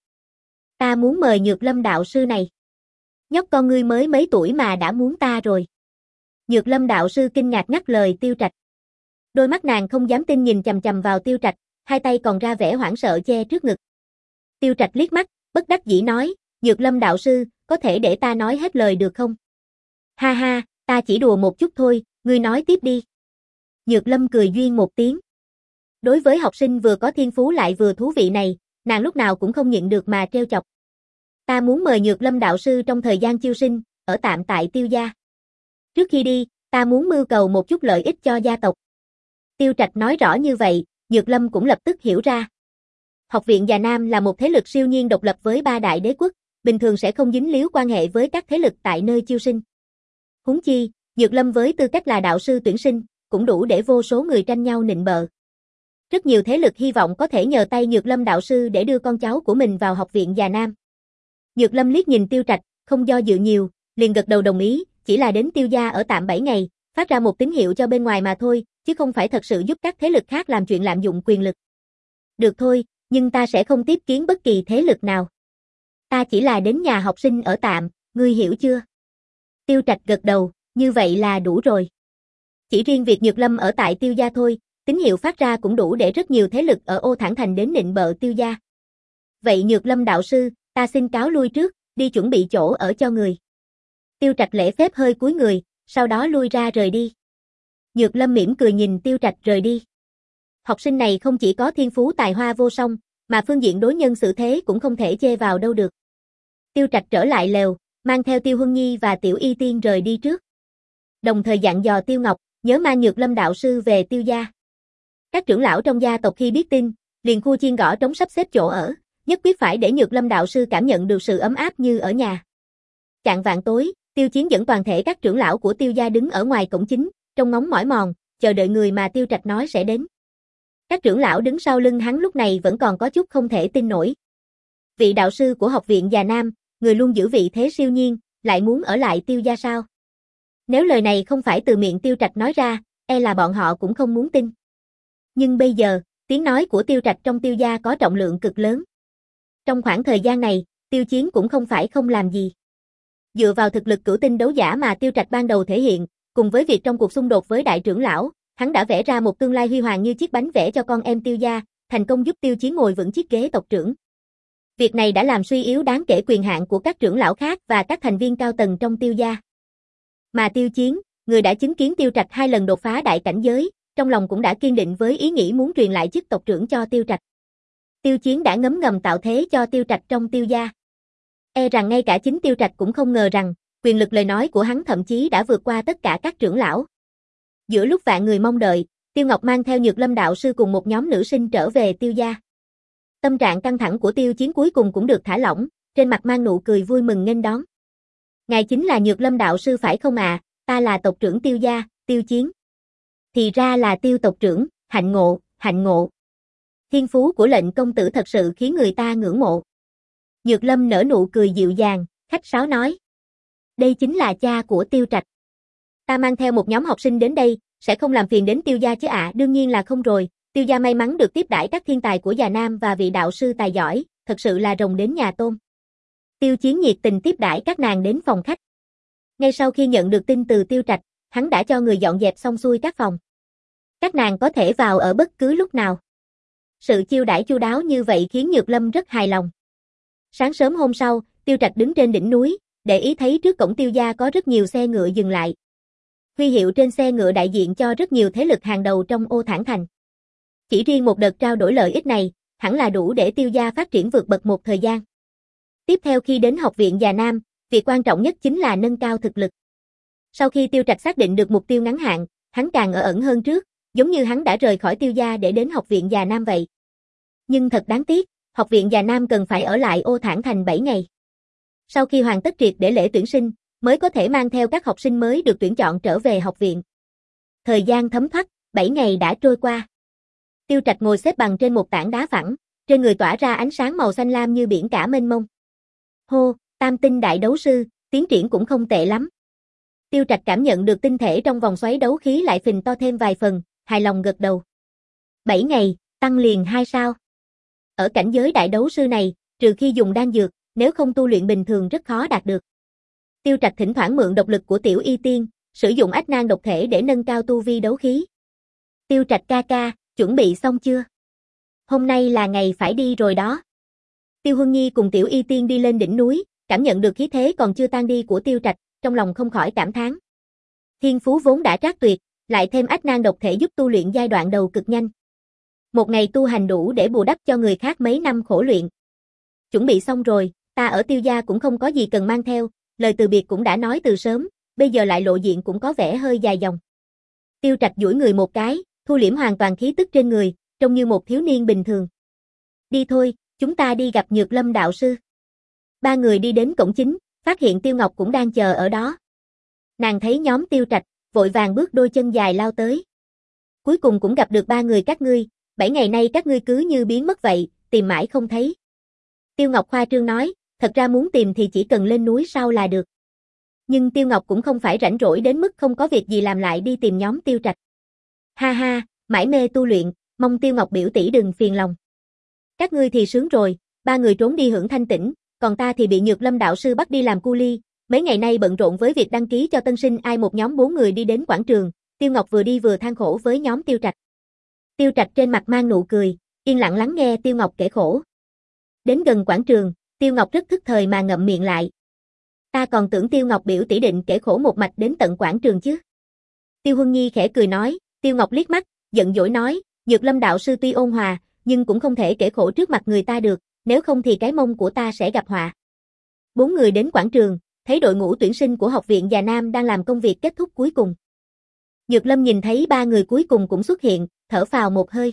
Ta muốn mời Nhược Lâm đạo sư này. Nhóc con ngươi mới mấy tuổi mà đã muốn ta rồi. Nhược Lâm đạo sư kinh ngạc ngắt lời Tiêu Trạch. Đôi mắt nàng không dám tin nhìn chằm chằm vào Tiêu Trạch, hai tay còn ra vẻ hoảng sợ che trước ngực. Tiêu Trạch liếc mắt, bất đắc dĩ nói, Nhược Lâm đạo sư, có thể để ta nói hết lời được không? Ha ha, ta chỉ đùa một chút thôi, ngươi nói tiếp đi. Nhược Lâm cười duyên một tiếng. Đối với học sinh vừa có thiên phú lại vừa thú vị này, nàng lúc nào cũng không nhịn được mà trêu chọc. Ta muốn mời Nhược Lâm đạo sư trong thời gian chiêu sinh, ở tạm tại Tiêu gia. Trước khi đi, ta muốn mưu cầu một chút lợi ích cho gia tộc. Tiêu Trạch nói rõ như vậy, Nhược Lâm cũng lập tức hiểu ra. Học viện Già Nam là một thế lực siêu nhiên độc lập với ba đại đế quốc, bình thường sẽ không dính líu quan hệ với các thế lực tại nơi chiêu sinh. Huống chi, Nhược Lâm với tư cách là đạo sư tuyển sinh, cũng đủ để vô số người tranh nhau nịnh bợ. Rất nhiều thế lực hy vọng có thể nhờ tay Nhược Lâm đạo sư để đưa con cháu của mình vào học viện Già Nam. Nhược Lâm liếc nhìn Tiêu Trạch, không do dự nhiều, liền gật đầu đồng ý, chỉ là đến Tiêu gia ở tạm bảy ngày, phát ra một tín hiệu cho bên ngoài mà thôi, chứ không phải thật sự giúp các thế lực khác làm chuyện lạm dụng quyền lực. Được thôi, nhưng ta sẽ không tiếp kiến bất kỳ thế lực nào. Ta chỉ là đến nhà học sinh ở tạm, ngươi hiểu chưa? Tiêu Trạch gật đầu, như vậy là đủ rồi. Chỉ riêng việc Nhược Lâm ở tại Tiêu gia thôi, tín hiệu phát ra cũng đủ để rất nhiều thế lực ở Ô Thản Thành đến nịnh bợ Tiêu gia. Vậy Nhược Lâm đạo sư, ta xin cáo lui trước, đi chuẩn bị chỗ ở cho người. Tiêu Trạch lễ phép hơi cúi người, sau đó lui ra rời đi. Nhược Lâm mỉm cười nhìn Tiêu Trạch rời đi. Học sinh này không chỉ có thiên phú tài hoa vô song, mà phương diện đối nhân xử thế cũng không thể chê vào đâu được. Tiêu Trạch trở lại lều, mang theo Tiêu Huân Nhi và Tiểu Y Tiên rời đi trước. Đồng thời dặn dò Tiêu Ngọc, nhớ mang Nhược Lâm đạo sư về Tiêu gia. Các trưởng lão trong gia tộc khi biết tin, liền khu chiên gõ trống sắp xếp chỗ ở, nhất quyết phải để Nhược Lâm đạo sư cảm nhận được sự ấm áp như ở nhà. Chạng vạn tối, Tiêu Chiến dẫn toàn thể các trưởng lão của Tiêu gia đứng ở ngoài cổng chính, trông ngóng mỏi mòn, chờ đợi người mà Tiêu Trạch nói sẽ đến. Các trưởng lão đứng sau lưng hắn lúc này vẫn còn có chút không thể tin nổi. Vị đạo sư của học viện Già Nam, người luôn giữ vị thế siêu nhiên, lại muốn ở lại Tiêu gia sao? Nếu lời này không phải từ miệng Tiêu Trạch nói ra, e là bọn họ cũng không muốn tin. Nhưng bây giờ, tiếng nói của Tiêu Trạch trong Tiêu gia có trọng lượng cực lớn. Trong khoảng thời gian này, Tiêu Chiến cũng không phải không làm gì. Dựa vào thực lực cửu tinh đấu giả mà Tiêu Trạch ban đầu thể hiện, cùng với việc trong cuộc xung đột với đại trưởng lão, hắn đã vẽ ra một tương lai huy hoàng như chiếc bánh vẽ cho con em Tiêu gia, thành công giúp Tiêu Chiến ngồi vững chiếc ghế tộc trưởng. Việc này đã làm suy yếu đáng kể quyền hạn của các trưởng lão khác và các thành viên cao tầng trong Tiêu gia. Mà Tiêu Chiến, người đã chứng kiến Tiêu Trạch hai lần đột phá đại cảnh giới, trong lòng cũng đã kiên định với ý nghĩ muốn truyền lại chức tộc trưởng cho Tiêu Trạch. Tiêu Chiến đã ngấm ngầm tạo thế cho Tiêu Trạch trong Tiêu gia. E rằng ngay cả chính Tiêu Trạch cũng không ngờ rằng, quyền lực lời nói của hắn thậm chí đã vượt qua tất cả các trưởng lão. Giữa lúc vạn người mong đợi, Tiêu Ngọc mang theo Nhược Lâm đạo sư cùng một nhóm nữ sinh trở về Tiêu gia. Tâm trạng căng thẳng của Tiêu Chiến cuối cùng cũng được thả lỏng, trên mặt mang nụ cười vui mừng nghênh đón. Ngài chính là Nhược Lâm đạo sư phải không ạ? À? Ta là tộc trưởng Tiêu gia, Tiêu Chiến. Thì ra là Tiêu tộc trưởng, hạnh ngộ, hạnh ngộ. Thiên phú của lệnh công tử thật sự khiến người ta ngưỡng mộ. Nhược Lâm nở nụ cười dịu dàng, khách sáo nói. Đây chính là cha của Tiêu Trạch. Ta mang theo một nhóm học sinh đến đây, sẽ không làm phiền đến Tiêu gia chứ ạ? À? Đương nhiên là không rồi, Tiêu gia may mắn được tiếp đãi các thiên tài của Già Nam và vị đạo sư tài giỏi, thật sự là rồng đến nhà tôm. Tiêu Chiến nhiệt tình tiếp đãi các nàng đến phòng khách. Ngay sau khi nhận được tin từ Tiêu Trạch, hắn đã cho người dọn dẹp xong xuôi các phòng. Các nàng có thể vào ở bất cứ lúc nào. Sự chiêu đãi chu đáo như vậy khiến Nhược Lâm rất hài lòng. Sáng sớm hôm sau, Tiêu Trạch đứng trên đỉnh núi, để ý thấy trước cổng Tiêu gia có rất nhiều xe ngựa dừng lại. Huy hiệu trên xe ngựa đại diện cho rất nhiều thế lực hàng đầu trong Ô Thản Thành. Chỉ riêng một đợt trao đổi lợi ích này, hẳn là đủ để Tiêu gia phát triển vượt bậc một thời gian. Tiếp theo khi đến học viện Già Nam, việc quan trọng nhất chính là nâng cao thực lực. Sau khi Tiêu Trạch xác định được mục tiêu ngắn hạn, hắn càng ở ẩn hơn trước, giống như hắn đã rời khỏi Tiêu gia để đến học viện Già Nam vậy. Nhưng thật đáng tiếc, học viện Già Nam cần phải ở lại Ô Thản Thành bảy ngày. Sau khi hoàn tất triệt để lễ tuyển sinh, mới có thể mang theo các học sinh mới được tuyển chọn trở về học viện. Thời gian thấm thoát, bảy ngày đã trôi qua. Tiêu Trạch ngồi xếp bằng trên một tảng đá phẳng, trên người tỏa ra ánh sáng màu xanh lam như biển cả mênh mông. Hô, tam tinh đại đấu sư, tiến triển cũng không tệ lắm. Tiêu Trạch cảm nhận được tinh thể trong vòng xoáy đấu khí lại phình to thêm vài phần, hài lòng gật đầu. bảy ngày, tăng liền hai sao. Ở cảnh giới đại đấu sư này, trừ khi dùng đan dược, nếu không tu luyện bình thường rất khó đạt được. Tiêu Trạch thỉnh thoảng mượn độc lực của Tiểu Y Tiên, sử dụng ách nan độc thể để nâng cao tu vi đấu khí. Tiêu Trạch ca ca, chuẩn bị xong chưa? Hôm nay là ngày phải đi rồi đó. Tiêu Huân Nhi cùng Tiểu Y Tiên đi lên đỉnh núi, cảm nhận được khí thế còn chưa tan đi của Tiêu Trạch, trong lòng không khỏi cảm thán. Thiên phú vốn đã trác tuyệt, lại thêm ách nan độc thể giúp tu luyện giai đoạn đầu cực nhanh. Một ngày tu hành đủ để bù đắp cho người khác mấy năm khổ luyện. Chuẩn bị xong rồi, ta ở Tiêu gia cũng không có gì cần mang theo, lời từ biệt cũng đã nói từ sớm, bây giờ lại lộ diện cũng có vẻ hơi dài dòng. Tiêu Trạch duỗi người một cái, thu liễm hoàn toàn khí tức trên người, trông như một thiếu niên bình thường. Đi thôi, chúng ta đi gặp Nhược Lâm đạo sư. Ba người đi đến cổng chính, phát hiện Tiêu Ngọc cũng đang chờ ở đó. Nàng thấy nhóm Tiêu Trạch, vội vàng bước đôi chân dài lao tới. Cuối cùng cũng gặp được ba người các ngươi, bảy ngày nay các ngươi cứ như biến mất vậy, tìm mãi không thấy. Tiêu Ngọc khoa trương nói, thật ra muốn tìm thì chỉ cần lên núi sau là được. Nhưng Tiêu Ngọc cũng không phải rảnh rỗi đến mức không có việc gì làm lại đi tìm nhóm Tiêu Trạch. Ha ha, mãi mê tu luyện, mong Tiêu Ngọc biểu tỷ đừng phiền lòng. Các ngươi thì sướng rồi, ba người trốn đi hưởng thanh tĩnh, còn ta thì bị Nhược Lâm đạo sư bắt đi làm cu li, mấy ngày nay bận rộn với việc đăng ký cho tân sinh. Ai một nhóm bốn người đi đến quảng trường, Tiêu Ngọc vừa đi vừa than khổ với nhóm Tiêu Trạch. Tiêu Trạch trên mặt mang nụ cười, yên lặng lắng nghe Tiêu Ngọc kể khổ. Đến gần quảng trường, Tiêu Ngọc rất thức thời mà ngậm miệng lại. Ta còn tưởng Tiêu Ngọc biểu tỷ định kể khổ một mạch đến tận quảng trường chứ. Tiêu Huân Nhi khẽ cười nói, Tiêu Ngọc liếc mắt, giận dỗi nói, Nhược Lâm đạo sư tuy ôn hòa, nhưng cũng không thể kể khổ trước mặt người ta được, nếu không thì cái mông của ta sẽ gặp họa. Bốn người đến quảng trường, thấy đội ngũ tuyển sinh của học viện Già Nam đang làm công việc kết thúc cuối cùng. Nhược Lâm nhìn thấy ba người cuối cùng cũng xuất hiện, thở phào một hơi.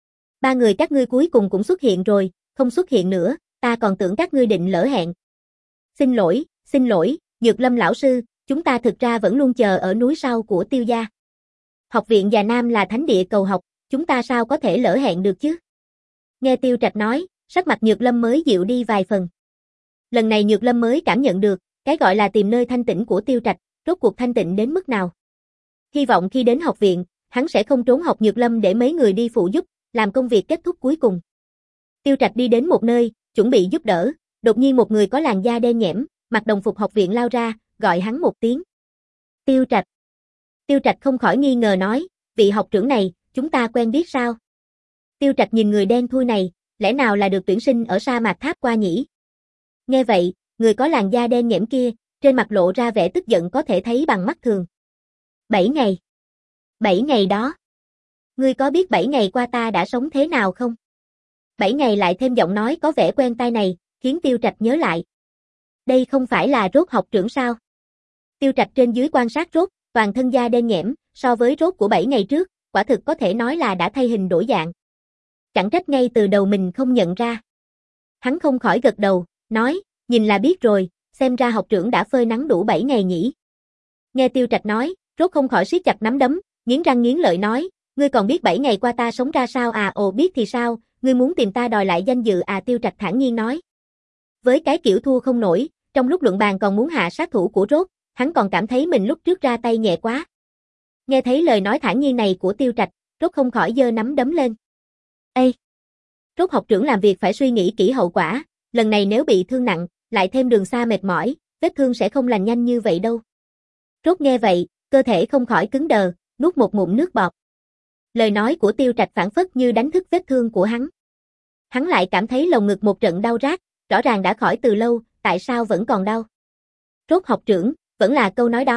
Ba người các ngươi cuối cùng cũng xuất hiện rồi, không xuất hiện nữa, ta còn tưởng các ngươi định lỡ hẹn. Xin lỗi, xin lỗi, Nhược Lâm lão sư, chúng ta thực ra vẫn luôn chờ ở núi sau của Tiêu gia. Học viện Già Nam là thánh địa cầu học, chúng ta sao có thể lỡ hẹn được chứ? Nghe Tiêu Trạch nói, sắc mặt Nhược Lâm mới dịu đi vài phần. Lần này Nhược Lâm mới cảm nhận được, cái gọi là tìm nơi thanh tĩnh của Tiêu Trạch, rốt cuộc thanh tịnh đến mức nào. Hy vọng khi đến học viện, hắn sẽ không trốn học Nhược Lâm để mấy người đi phụ giúp, làm công việc kết thúc cuối cùng. Tiêu Trạch đi đến một nơi, chuẩn bị giúp đỡ, đột nhiên một người có làn da đen nhẽm, mặc đồng phục học viện lao ra, gọi hắn một tiếng. Tiêu Trạch. Tiêu Trạch không khỏi nghi ngờ nói, vị học trưởng này, chúng ta quen biết sao? Tiêu Trạch nhìn người đen thui này, lẽ nào là được tuyển sinh ở sa mạc Tháp qua nhỉ? Nghe vậy, người có làn da đen nhẽm kia, trên mặt lộ ra vẻ tức giận có thể thấy bằng mắt thường. Bảy ngày. Bảy ngày đó. Ngươi có biết bảy ngày qua ta đã sống thế nào không? Bảy ngày lại thêm giọng nói có vẻ quen tai này, khiến Tiêu Trạch nhớ lại. Đây không phải là Rốt học trưởng sao? Tiêu Trạch trên dưới quan sát Rốt, toàn thân da đen nhẽm, so với Rốt của bảy ngày trước, quả thực có thể nói là đã thay hình đổi dạng. Chẳng trách ngay từ đầu mình không nhận ra. Hắn không khỏi gật đầu, nói, nhìn là biết rồi, xem ra học trưởng đã phơi nắng đủ bảy ngày nhỉ. Nghe Tiêu Trạch nói, Rốt không khỏi siết chặt nắm đấm, nghiến răng nghiến lợi nói, ngươi còn biết bảy ngày qua ta sống ra sao à? Ồ, biết thì sao, ngươi muốn tìm ta đòi lại danh dự à? Tiêu Trạch thản nhiên nói. Với cái kiểu thua không nổi, trong lúc luận bàn còn muốn hạ sát thủ của Rốt, hắn còn cảm thấy mình lúc trước ra tay nhẹ quá. Nghe thấy lời nói thản nhiên này của Tiêu Trạch, Rốt không khỏi giơ nắm đấm lên. Ê! Rốt học trưởng làm việc phải suy nghĩ kỹ hậu quả, lần này nếu bị thương nặng, lại thêm đường xa mệt mỏi, vết thương sẽ không lành nhanh như vậy đâu. Rốt nghe vậy, cơ thể không khỏi cứng đờ, nuốt một ngụm nước bọt. Lời nói của Tiêu Trạch phảng phất như đánh thức vết thương của hắn. Hắn lại cảm thấy lồng ngực một trận đau rát, rõ ràng đã khỏi từ lâu, tại sao vẫn còn đau? Rốt học trưởng, vẫn là câu nói đó, người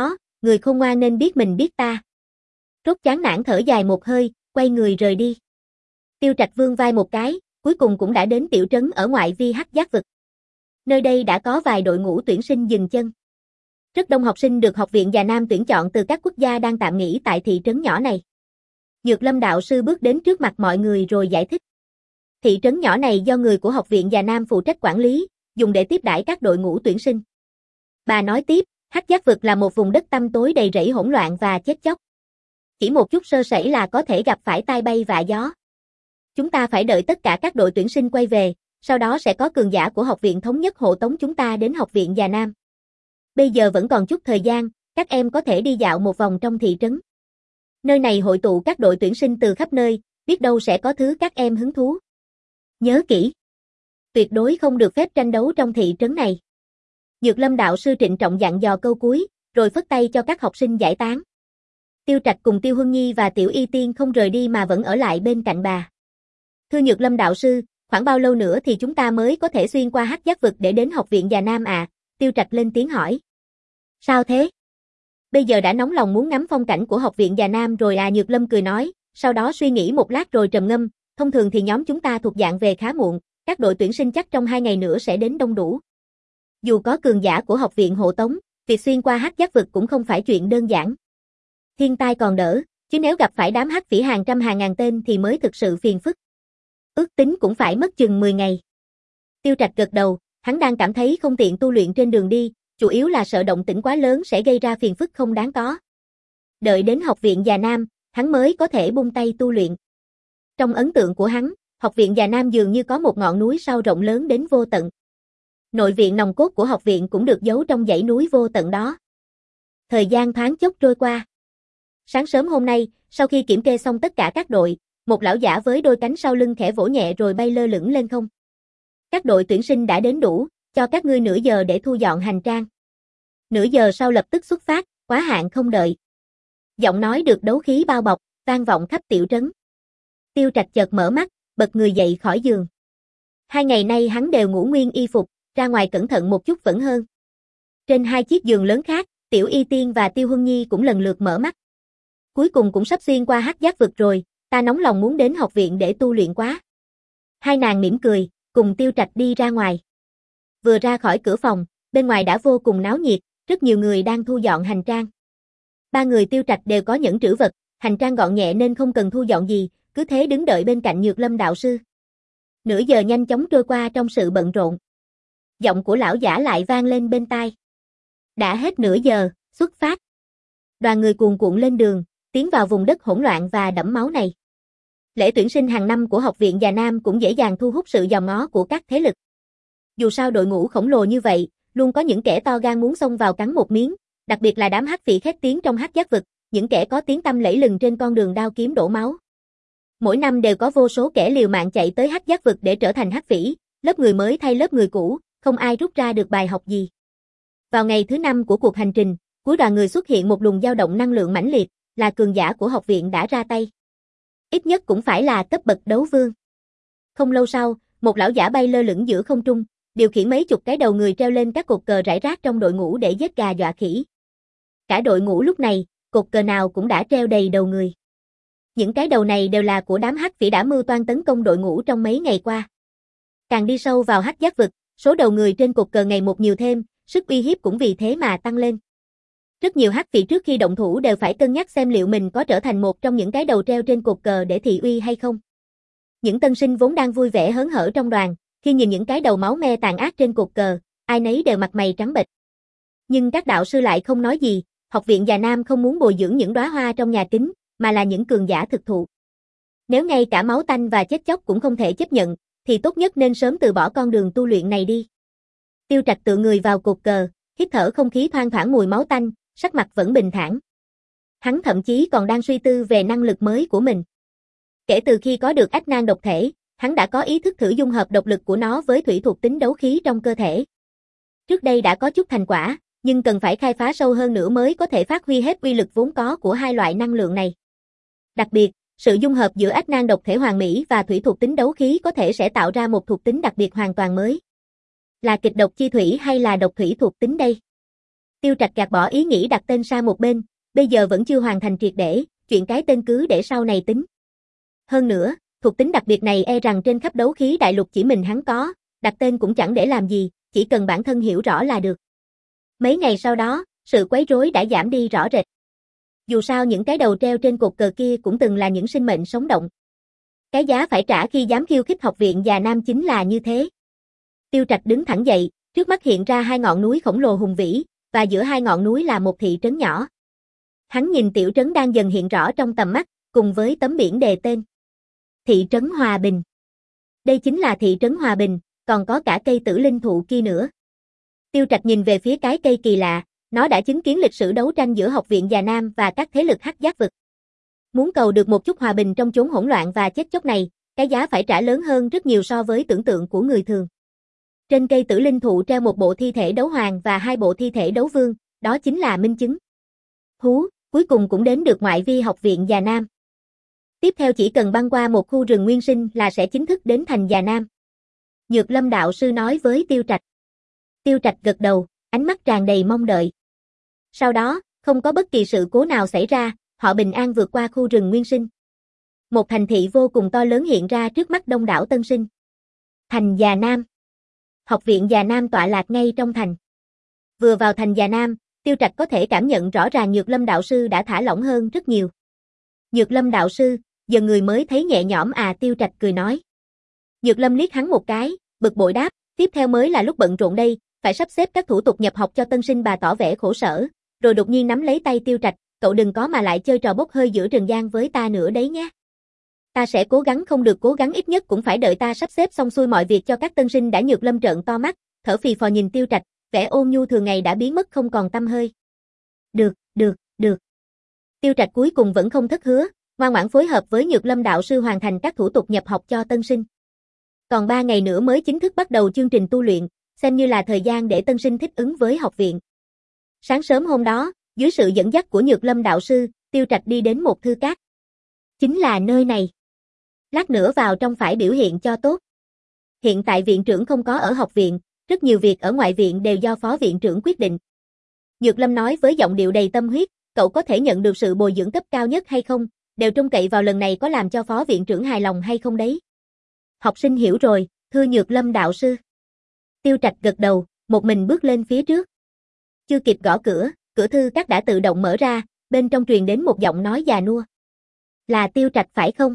người khôn ngoan nên biết mình biết ta. Trốt chán nản thở dài một hơi, quay người rời đi. Tiêu Trạch vươn vai một cái, cuối cùng cũng đã đến tiểu trấn ở ngoại vi Hắc Giác vực. Nơi đây đã có vài đội ngũ tuyển sinh dừng chân. Rất đông học sinh được học viện Già Nam tuyển chọn từ các quốc gia đang tạm nghỉ tại thị trấn nhỏ này. Nhược Lâm đạo sư bước đến trước mặt mọi người rồi giải thích. Thị trấn nhỏ này do người của học viện Già Nam phụ trách quản lý, dùng để tiếp đãi các đội ngũ tuyển sinh. Bà nói tiếp, Hắc Giác vực là một vùng đất tăm tối đầy rẫy hỗn loạn và chết chóc. Chỉ một chút sơ sẩy là có thể gặp phải tai bay vạ gió. Chúng ta phải đợi tất cả các đội tuyển sinh quay về, sau đó sẽ có cường giả của học viện thống nhất hộ tống chúng ta đến học viện Già Nam. Bây giờ vẫn còn chút thời gian, các em có thể đi dạo một vòng trong thị trấn. Nơi này hội tụ các đội tuyển sinh từ khắp nơi, biết đâu sẽ có thứ các em hứng thú. Nhớ kỹ, tuyệt đối không được phép tranh đấu trong thị trấn này. Nhược Lâm đạo sư trịnh trọng dặn dò câu cuối, rồi phất tay cho các học sinh giải tán. Tiêu Trạch cùng Tiêu Huân Nhi và Tiểu Y Tiên không rời đi mà vẫn ở lại bên cạnh bà. Thưa Nhược Lâm đạo sư, khoảng bao lâu nữa thì chúng ta mới có thể xuyên qua Hắc Giác vực để đến học viện Già Nam à? Tiêu Trạch lên tiếng hỏi. Sao thế? Bây giờ đã nóng lòng muốn ngắm phong cảnh của học viện Già Nam rồi à? Nhược Lâm cười nói, sau đó suy nghĩ một lát rồi trầm ngâm, thông thường thì nhóm chúng ta thuộc dạng về khá muộn, các đội tuyển sinh chắc trong hai ngày nữa sẽ đến đông đủ. Dù có cường giả của học viện hộ tống, việc xuyên qua Hắc Giác vực cũng không phải chuyện đơn giản. Thiên tai còn đỡ, chứ nếu gặp phải đám hắc phỉ hàng trăm hàng ngàn tên thì mới thực sự phiền phức. Ước tính cũng phải mất chừng mười ngày. Tiêu Trạch gật đầu, hắn đang cảm thấy không tiện tu luyện trên đường đi, chủ yếu là sợ động tĩnh quá lớn sẽ gây ra phiền phức không đáng có. Đợi đến học viện Già Nam, hắn mới có thể buông tay tu luyện. Trong ấn tượng của hắn, học viện Già Nam dường như có một ngọn núi sao rộng lớn đến vô tận. Nội viện nòng cốt của học viện cũng được giấu trong dãy núi vô tận đó. Thời gian thoáng chốc trôi qua. Sáng sớm hôm nay, sau khi kiểm kê xong tất cả các đội, một lão giả với đôi cánh sau lưng khẽ vỗ nhẹ rồi bay lơ lửng lên không. Các đội tuyển sinh đã đến đủ, cho các ngươi nửa giờ để thu dọn hành trang. Nửa giờ sau lập tức xuất phát, quá hạn không đợi. Giọng nói được đấu khí bao bọc, vang vọng khắp tiểu trấn. Tiêu Trạch chợt mở mắt, bật người dậy khỏi giường. Hai ngày nay hắn đều ngủ nguyên y phục, ra ngoài cẩn thận một chút vẫn hơn. Trên hai chiếc giường lớn khác, Tiểu Y Tiên và Tiêu Huân Nhi cũng lần lượt mở mắt. Cuối cùng cũng sắp xuyên qua Hắc Giác vực rồi, ta nóng lòng muốn đến học viện để tu luyện quá. Hai nàng mỉm cười, cùng Tiêu Trạch đi ra ngoài. Vừa ra khỏi cửa phòng, bên ngoài đã vô cùng náo nhiệt, rất nhiều người đang thu dọn hành trang. Ba người Tiêu Trạch đều có nhẫn trữ vật, hành trang gọn nhẹ nên không cần thu dọn gì, cứ thế đứng đợi bên cạnh Nhược Lâm đạo sư. Nửa giờ nhanh chóng trôi qua trong sự bận rộn. Giọng của lão giả lại vang lên bên tai. Đã hết nửa giờ, xuất phát. Đoàn người cuồn cuộn lên đường, tiến vào vùng đất hỗn loạn và đẫm máu này. Lễ tuyển sinh hàng năm của học viện Già Nam cũng dễ dàng thu hút sự dòm ngó của các thế lực. Dù sao đội ngũ khổng lồ như vậy, luôn có những kẻ to gan muốn xông vào cắn một miếng, đặc biệt là đám hắc phỉ khét tiếng trong Hắc Giác vực, những kẻ có tiếng tăm lẫy lừng trên con đường đao kiếm đổ máu. Mỗi năm đều có vô số kẻ liều mạng chạy tới Hắc Giác vực để trở thành hắc phỉ, lớp người mới thay lớp người cũ, không ai rút ra được bài học gì. Vào ngày thứ năm của cuộc hành trình, cuối đoàn người xuất hiện một luồng dao động năng lượng mãnh liệt, là cường giả của học viện đã ra tay. Ít nhất cũng phải là cấp bậc đấu vương. Không lâu sau, một lão giả bay lơ lửng giữa không trung, điều khiển mấy chục cái đầu người treo lên các cột cờ rải rác trong đội ngũ để giết gà dọa khỉ. Cả đội ngũ lúc này, cột cờ nào cũng đã treo đầy đầu người. Những cái đầu này đều là của đám hắc phỉ đã mưu toan tấn công đội ngũ trong mấy ngày qua. Càng đi sâu vào Hắc Giác vực, số đầu người trên cột cờ ngày một nhiều thêm, sức uy hiếp cũng vì thế mà tăng lên. Rất nhiều hắc phỉ trước khi động thủ đều phải cân nhắc xem liệu mình có trở thành một trong những cái đầu treo trên cột cờ để thị uy hay không. Những tân sinh vốn đang vui vẻ hớn hở trong đoàn, khi nhìn những cái đầu máu me tàn ác trên cột cờ, ai nấy đều mặt mày trắng bệch. Nhưng các đạo sư lại không nói gì, học viện Già Nam không muốn bồi dưỡng những đóa hoa trong nhà kính, mà là những cường giả thực thụ. Nếu ngay cả máu tanh và chết chóc cũng không thể chấp nhận, thì tốt nhất nên sớm từ bỏ con đường tu luyện này đi. Tiêu Trạch tựa người vào cột cờ, hít thở không khí thoang thoảng mùi máu tanh, sắc mặt vẫn bình thản. Hắn thậm chí còn đang suy tư về năng lực mới của mình. Kể từ khi có được ách nan độc thể, hắn đã có ý thức thử dung hợp độc lực của nó với thủy thuộc tính đấu khí trong cơ thể. Trước đây đã có chút thành quả, nhưng cần phải khai phá sâu hơn nữa mới có thể phát huy hết uy lực vốn có của hai loại năng lượng này. Đặc biệt, sự dung hợp giữa ách nan độc thể hoàn mỹ và thủy thuộc tính đấu khí có thể sẽ tạo ra một thuộc tính đặc biệt hoàn toàn mới. Là kịch độc chi thủy hay là độc thủy thuộc tính đây? Tiêu Trạch gạt bỏ ý nghĩ đặt tên sang một bên, bây giờ vẫn chưa hoàn thành triệt để, chuyện cái tên cứ để sau này tính. Hơn nữa, thuộc tính đặc biệt này e rằng trên khắp đấu khí đại lục chỉ mình hắn có, đặt tên cũng chẳng để làm gì, chỉ cần bản thân hiểu rõ là được. Mấy ngày sau đó, sự quấy rối đã giảm đi rõ rệt. Dù sao những cái đầu treo trên cột cờ kia cũng từng là những sinh mệnh sống động. Cái giá phải trả khi dám khiêu khích học viện Già Nam chính là như thế. Tiêu Trạch đứng thẳng dậy, trước mắt hiện ra hai ngọn núi khổng lồ hùng vĩ, và giữa hai ngọn núi là một thị trấn nhỏ. Hắn nhìn tiểu trấn đang dần hiện rõ trong tầm mắt, cùng với tấm biển đề tên. Thị trấn Hòa Bình. Đây chính là thị trấn Hòa Bình, còn có cả cây tử linh thụ kia nữa. Tiêu Trạch nhìn về phía cái cây kỳ lạ, nó đã chứng kiến lịch sử đấu tranh giữa học viện Già Nam và các thế lực hắc giác vực. Muốn cầu được một chút hòa bình trong chốn hỗn loạn và chết chóc này, cái giá phải trả lớn hơn rất nhiều so với tưởng tượng của người thường. Trên cây tử linh thụ treo một bộ thi thể đấu hoàng và hai bộ thi thể đấu vương, đó chính là minh chứng. Hú, cuối cùng cũng đến được ngoại vi học viện Già Nam. Tiếp theo chỉ cần băng qua một khu rừng nguyên sinh là sẽ chính thức đến thành Già Nam. Nhược Lâm đạo sư nói với Tiêu Trạch. Tiêu Trạch gật đầu, ánh mắt tràn đầy mong đợi. Sau đó, không có bất kỳ sự cố nào xảy ra, họ bình an vượt qua khu rừng nguyên sinh. Một thành thị vô cùng to lớn hiện ra trước mắt đông đảo tân sinh. Thành Già Nam. Học viện Già Nam tọa lạc ngay trong thành. Vừa vào thành Già Nam, Tiêu Trạch có thể cảm nhận rõ ràng Nhược Lâm đạo sư đã thả lỏng hơn rất nhiều. Nhược Lâm đạo sư, giờ người mới thấy nhẹ nhõm à, Tiêu Trạch cười nói. Nhược Lâm liếc hắn một cái, bực bội đáp, tiếp theo mới là lúc bận rộn đây, phải sắp xếp các thủ tục nhập học cho tân sinh. Bà tỏ vẻ khổ sở, rồi đột nhiên nắm lấy tay Tiêu Trạch, cậu đừng có mà lại chơi trò bốc hơi giữa Trần gian với ta nữa đấy nhé. Ta sẽ cố gắng, không được cố gắng ít nhất cũng phải đợi ta sắp xếp xong xuôi mọi việc cho các tân sinh đã. Nhược Lâm trợn to mắt, thở phì phò nhìn Tiêu Trạch, vẻ ôn nhu thường ngày đã biến mất không còn tăm hơi. Được, được, được. Tiêu Trạch cuối cùng vẫn không thất hứa, ngoan ngoãn phối hợp với Nhược Lâm đạo sư hoàn thành các thủ tục nhập học cho tân sinh. Còn ba ngày nữa mới chính thức bắt đầu chương trình tu luyện, xem như là thời gian để tân sinh thích ứng với học viện. Sáng sớm hôm đó, dưới sự dẫn dắt của Nhược Lâm đạo sư, Tiêu Trạch đi đến một thư cát. Chính là nơi này. Lát nữa vào trong phải biểu hiện cho tốt. Hiện tại viện trưởng không có ở học viện, rất nhiều việc ở ngoại viện đều do phó viện trưởng quyết định. Nhược Lâm nói với giọng điệu đầy tâm huyết, cậu có thể nhận được sự bồi dưỡng cấp cao nhất hay không, đều trông cậy vào lần này có làm cho phó viện trưởng hài lòng hay không đấy. Học sinh hiểu rồi, thưa Nhược Lâm đạo sư. Tiêu Trạch gật đầu, một mình bước lên phía trước. Chưa kịp gõ cửa, cửa thư cát đã tự động mở ra, bên trong truyền đến một giọng nói già nua. Là Tiêu Trạch phải không?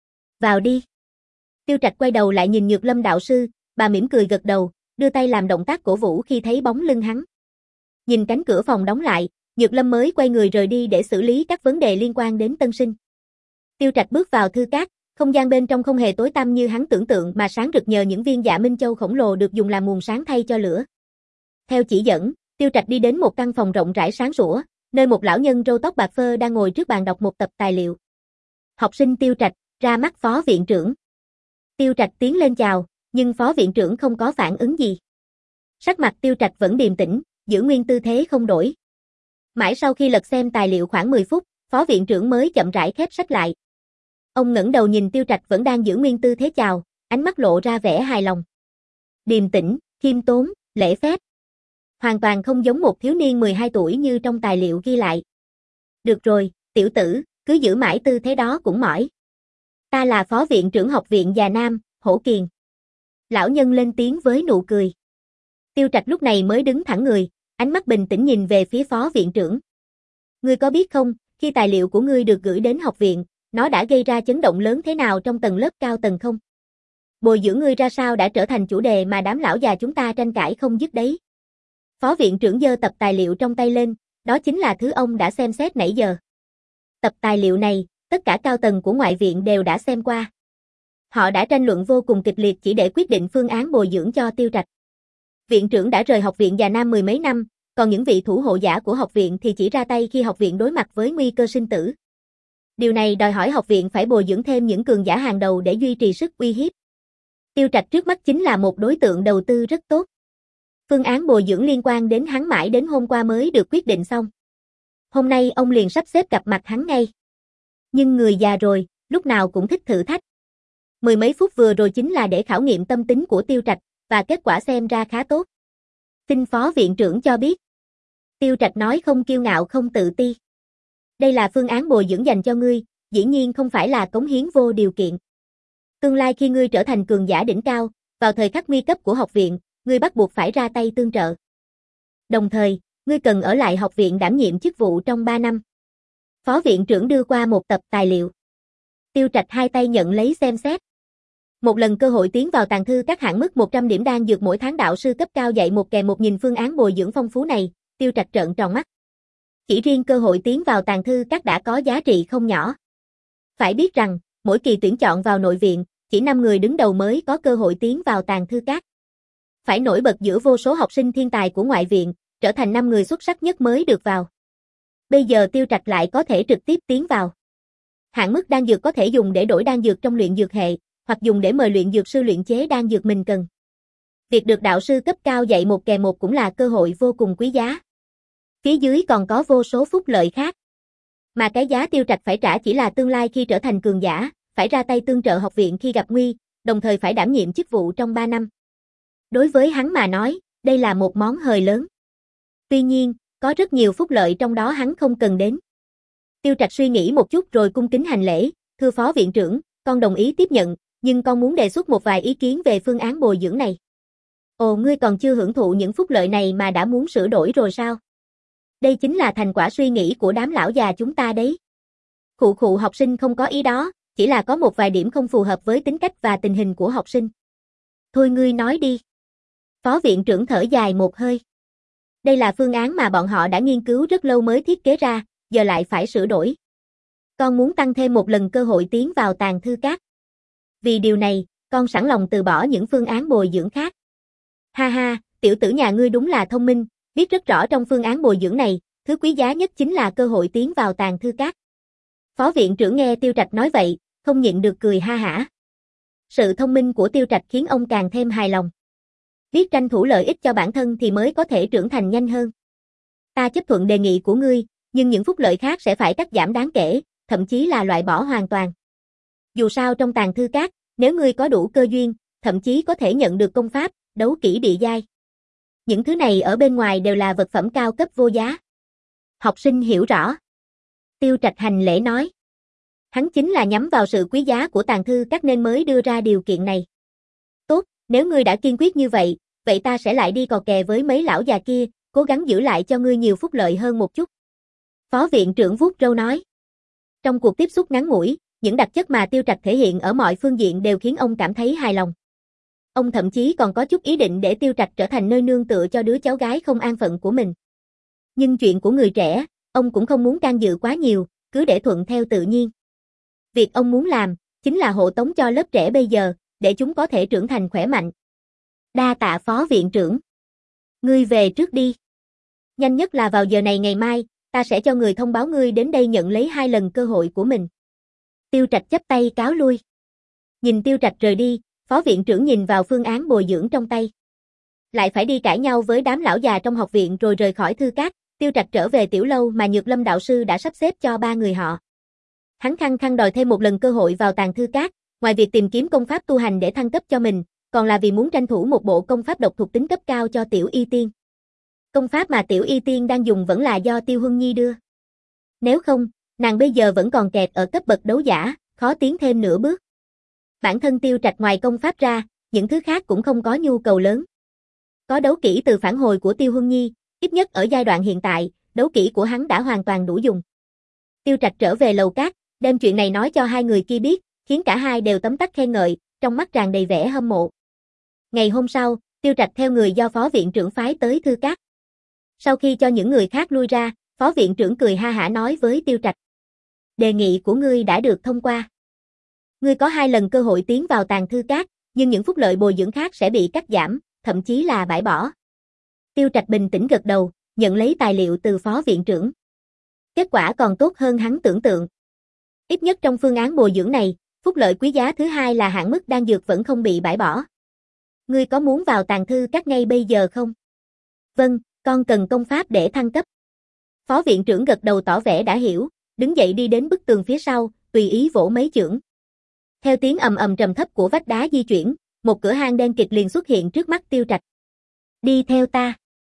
Vào đi. Tiêu Trạch quay đầu lại nhìn Nhược Lâm đạo sư, bà mỉm cười gật đầu, đưa tay làm động tác cổ vũ khi thấy bóng lưng hắn. Nhìn cánh cửa phòng đóng lại, Nhược Lâm mới quay người rời đi để xử lý các vấn đề liên quan đến tân sinh. Tiêu Trạch bước vào thư cát, không gian bên trong không hề tối tăm như hắn tưởng tượng mà sáng rực nhờ những viên dạ minh châu khổng lồ được dùng làm nguồn sáng thay cho lửa. Theo chỉ dẫn, Tiêu Trạch đi đến một căn phòng rộng rãi sáng sủa, nơi một lão nhân râu tóc bạc phơ đang ngồi trước bàn đọc một tập tài liệu. Học sinh Tiêu Trạch, ra mắt phó viện trưởng. Tiêu Trạch tiến lên chào, nhưng phó viện trưởng không có phản ứng gì. Sắc mặt Tiêu Trạch vẫn điềm tĩnh, giữ nguyên tư thế không đổi. Mãi sau khi lật xem tài liệu khoảng mười phút, phó viện trưởng mới chậm rãi khép sách lại. Ông ngẩng đầu nhìn Tiêu Trạch vẫn đang giữ nguyên tư thế chào, ánh mắt lộ ra vẻ hài lòng. Điềm tĩnh, khiêm tốn, lễ phép. Hoàn toàn không giống một thiếu niên mười hai tuổi như trong tài liệu ghi lại. Được rồi, tiểu tử, cứ giữ mãi tư thế đó cũng mỏi. Ta là phó viện trưởng học viện Già Nam, Hổ Kiền. Lão nhân lên tiếng với nụ cười. Tiêu Trạch lúc này mới đứng thẳng người, ánh mắt bình tĩnh nhìn về phía phó viện trưởng. Ngươi có biết không, khi tài liệu của ngươi được gửi đến học viện, nó đã gây ra chấn động lớn thế nào trong tầng lớp cao tầng không? Bồi dưỡng ngươi ra sao đã trở thành chủ đề mà đám lão già chúng ta tranh cãi không dứt đấy. Phó viện trưởng giơ tập tài liệu trong tay lên, đó chính là thứ ông đã xem xét nãy giờ. Tập tài liệu này, tất cả cao tầng của ngoại viện đều đã xem qua. Họ đã tranh luận vô cùng kịch liệt chỉ để quyết định phương án bồi dưỡng cho Tiêu Trạch. Viện trưởng đã rời học viện Già Nam mười mấy năm, còn những vị thủ hộ giả của học viện thì chỉ ra tay khi học viện đối mặt với nguy cơ sinh tử. Điều này đòi hỏi học viện phải bồi dưỡng thêm những cường giả hàng đầu để duy trì sức uy hiếp. Tiêu Trạch trước mắt chính là một đối tượng đầu tư rất tốt. Phương án bồi dưỡng liên quan đến hắn mãi đến hôm qua mới được quyết định xong. Hôm nay ông liền sắp xếp gặp mặt hắn ngay. Nhưng người già rồi, lúc nào cũng thích thử thách. Mười mấy phút vừa rồi chính là để khảo nghiệm tâm tính của Tiêu Trạch, và kết quả xem ra khá tốt. Xin phó viện trưởng cho biết. Tiêu Trạch nói không kiêu ngạo không tự ti. Đây là phương án bồi dưỡng dành cho ngươi, dĩ nhiên không phải là cống hiến vô điều kiện. Tương lai khi ngươi trở thành cường giả đỉnh cao, vào thời khắc nguy cấp của học viện, ngươi bắt buộc phải ra tay tương trợ. Đồng thời, ngươi cần ở lại học viện đảm nhiệm chức vụ trong ba năm. Phó viện trưởng đưa qua một tập tài liệu. Tiêu Trạch hai tay nhận lấy xem xét. Một lần cơ hội tiến vào tàng thư các hạng mức một trăm điểm đan dược mỗi tháng đạo sư cấp cao dạy một kè một nhìn phương án bồi dưỡng phong phú này, Tiêu Trạch trợn tròn mắt. Chỉ riêng cơ hội tiến vào tàng thư các đã có giá trị không nhỏ. Phải biết rằng, mỗi kỳ tuyển chọn vào nội viện, chỉ năm người đứng đầu mới có cơ hội tiến vào tàng thư các. Phải nổi bật giữa vô số học sinh thiên tài của ngoại viện, trở thành năm người xuất sắc nhất mới được vào. Bây giờ Tiêu Trạch lại có thể trực tiếp tiến vào. Hạn mức đan dược có thể dùng để đổi đan dược trong luyện dược hệ, hoặc dùng để mời luyện dược sư luyện chế đan dược mình cần. Việc được đạo sư cấp cao dạy một kè một cũng là cơ hội vô cùng quý giá. Phía dưới còn có vô số phúc lợi khác. Mà cái giá Tiêu Trạch phải trả chỉ là tương lai khi trở thành cường giả, phải ra tay tương trợ học viện khi gặp nguy, đồng thời phải đảm nhiệm chức vụ trong ba năm. Đối với hắn mà nói, đây là một món hời lớn. Tuy nhiên, có rất nhiều phúc lợi trong đó hắn không cần đến. Tiêu Trạch suy nghĩ một chút rồi cung kính hành lễ, thưa phó viện trưởng, con đồng ý tiếp nhận, nhưng con muốn đề xuất một vài ý kiến về phương án bồi dưỡng này. Ồ, ngươi còn chưa hưởng thụ những phúc lợi này mà đã muốn sửa đổi rồi sao? Đây chính là thành quả suy nghĩ của đám lão già chúng ta đấy. Khụ khụ, học sinh không có ý đó, chỉ là có một vài điểm không phù hợp với tính cách và tình hình của học sinh. Thôi ngươi nói đi. Phó viện trưởng thở dài một hơi. Đây là phương án mà bọn họ đã nghiên cứu rất lâu mới thiết kế ra, giờ lại phải sửa đổi. Con muốn tăng thêm một lần cơ hội tiến vào tàng thư các. Vì điều này, con sẵn lòng từ bỏ những phương án bồi dưỡng khác. Ha ha, tiểu tử nhà ngươi đúng là thông minh, biết rất rõ trong phương án bồi dưỡng này, thứ quý giá nhất chính là cơ hội tiến vào tàng thư các. Phó viện trưởng nghe Tiêu Trạch nói vậy, không nhịn được cười ha hả. Sự thông minh của Tiêu Trạch khiến ông càng thêm hài lòng. Biết tranh thủ lợi ích cho bản thân thì mới có thể trưởng thành nhanh hơn. Ta chấp thuận đề nghị của ngươi, nhưng những phúc lợi khác sẽ phải cắt giảm đáng kể, thậm chí là loại bỏ hoàn toàn. Dù sao trong tàng thư các, nếu ngươi có đủ cơ duyên, thậm chí có thể nhận được công pháp, đấu kỹ địa giai. Những thứ này ở bên ngoài đều là vật phẩm cao cấp vô giá. Học sinh hiểu rõ. Tiêu Trạch hành lễ nói. Hắn chính là nhắm vào sự quý giá của tàng thư các nên mới đưa ra điều kiện này. Tốt, nếu ngươi đã kiên quyết như vậy, vậy ta sẽ lại đi cò kè với mấy lão già kia, cố gắng giữ lại cho ngươi nhiều phúc lợi hơn một chút. Phó viện trưởng vuốt râu nói. Trong cuộc tiếp xúc ngắn ngủi, những đặc chất mà Tiêu Trạch thể hiện ở mọi phương diện đều khiến ông cảm thấy hài lòng. Ông thậm chí còn có chút ý định để Tiêu Trạch trở thành nơi nương tựa cho đứa cháu gái không an phận của mình. Nhưng chuyện của người trẻ, ông cũng không muốn can dự quá nhiều, cứ để thuận theo tự nhiên. Việc ông muốn làm, chính là hộ tống cho lớp trẻ bây giờ, để chúng có thể trưởng thành khỏe mạnh. Đa tạ phó viện trưởng. Ngươi về trước đi. Nhanh nhất là vào giờ này ngày mai, ta sẽ cho người thông báo ngươi đến đây nhận lấy hai lần cơ hội của mình. Tiêu Trạch chắp tay cáo lui. Nhìn Tiêu Trạch rời đi, phó viện trưởng nhìn vào phương án bồi dưỡng trong tay. Lại phải đi cãi nhau với đám lão già trong học viện rồi rời khỏi thư các, Tiêu Trạch trở về tiểu lâu mà Nhược Lâm đạo sư đã sắp xếp cho ba người họ. Hắn khăng khăng đòi thêm một lần cơ hội vào tàng thư các, ngoài việc tìm kiếm công pháp tu hành để thăng cấp cho mình, còn là vì muốn tranh thủ một bộ công pháp độc thuộc tính cấp cao cho Tiểu Y Tiên. Công pháp mà Tiểu Y Tiên đang dùng vẫn là do Tiêu Huân Nhi đưa. Nếu không, nàng bây giờ vẫn còn kẹt ở cấp bậc đấu giả, khó tiến thêm nửa bước. Bản thân Tiêu Trạch ngoài công pháp ra, những thứ khác cũng không có nhu cầu lớn. Có đấu kỹ từ phản hồi của Tiêu Huân Nhi, ít nhất ở giai đoạn hiện tại, đấu kỹ của hắn đã hoàn toàn đủ dùng. Tiêu Trạch trở về lầu cát, đem chuyện này nói cho hai người kia biết, khiến cả hai đều tấm tắc khen ngợi, trong mắt tràn đầy vẻ hâm mộ. Ngày hôm sau, Tiêu Trạch theo người do phó viện trưởng phái tới thư các. Sau khi cho những người khác lui ra, phó viện trưởng cười ha hả nói với Tiêu Trạch. Đề nghị của ngươi đã được thông qua. Ngươi có hai lần cơ hội tiến vào tàng thư các, nhưng những phúc lợi bồi dưỡng khác sẽ bị cắt giảm, thậm chí là bãi bỏ. Tiêu Trạch bình tĩnh gật đầu, nhận lấy tài liệu từ phó viện trưởng. Kết quả còn tốt hơn hắn tưởng tượng. Ít nhất trong phương án bồi dưỡng này, phúc lợi quý giá thứ hai là hạn mức đan dược vẫn không bị bãi bỏ. Ngươi có muốn vào tàng thư các ngay bây giờ không? Vâng, con cần công pháp để thăng cấp. Phó viện trưởng gật đầu tỏ vẻ đã hiểu, đứng dậy đi đến bức tường phía sau, tùy ý vỗ mấy chưởng. Theo tiếng ầm ầm trầm thấp của vách đá di chuyển, một cửa hang đen kịt liền xuất hiện trước mắt Tiêu Trạch. Đi theo ta.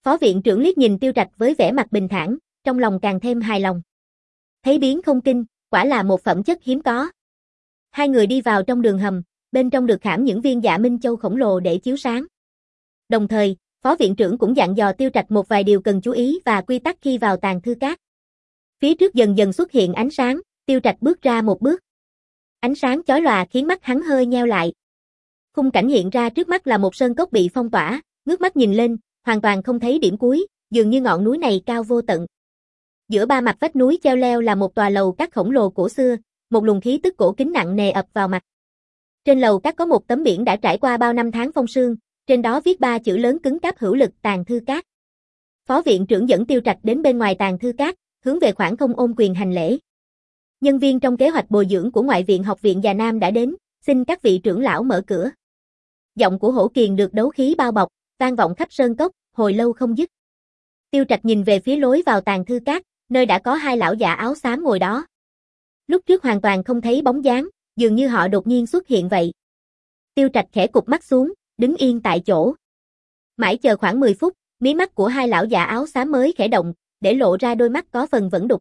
Phó viện trưởng liếc nhìn Tiêu Trạch với vẻ mặt bình thản, trong lòng càng thêm hài lòng. Thấy biến không kinh, quả là một phẩm chất hiếm có. Hai người đi vào trong đường hầm, bên trong được khảm những viên Dạ Minh Châu khổng lồ để chiếu sáng. Đồng thời, Phó viện trưởng cũng dặn dò Tiêu Trạch một vài điều cần chú ý và quy tắc khi vào Tàng Thư Các. Phía trước dần dần xuất hiện ánh sáng, Tiêu Trạch bước ra một bước. Ánh sáng chói lòa khiến mắt hắn hơi nheo lại. Khung cảnh hiện ra trước mắt là một sơn cốc bị phong tỏa, ngước mắt nhìn lên, hoàn toàn không thấy điểm cuối, dường như ngọn núi này cao vô tận. Giữa ba mặt vách núi treo leo là một tòa lầu các khổng lồ cổ xưa, một luồng khí tức cổ kính nặng nề ập vào mặt. Trên lầu các có một tấm biển đã trải qua bao năm tháng phong sương, trên đó viết ba chữ lớn cứng cáp hữu lực Tàng Thư Các. Phó viện trưởng dẫn Tiêu Trạch đến bên ngoài Tàng Thư Các, hướng về khoảng không ôm quyền hành lễ. Nhân viên trong kế hoạch bồi dưỡng của Ngoại viện Học viện Già Nam đã đến, xin các vị trưởng lão mở cửa. Giọng của Hổ Kiền được đấu khí bao bọc, vang vọng khắp sơn cốc, hồi lâu không dứt. Tiêu Trạch nhìn về phía lối vào Tàng Thư Các, nơi đã có hai lão già áo xám ngồi đó. Lúc trước hoàn toàn không thấy bóng dáng, dường như họ đột nhiên xuất hiện vậy. Tiêu Trạch khẽ cụp mắt xuống, đứng yên tại chỗ. Mãi chờ khoảng mười phút, mí mắt của hai lão già áo xám mới khẽ động, để lộ ra đôi mắt có phần vẫn đục.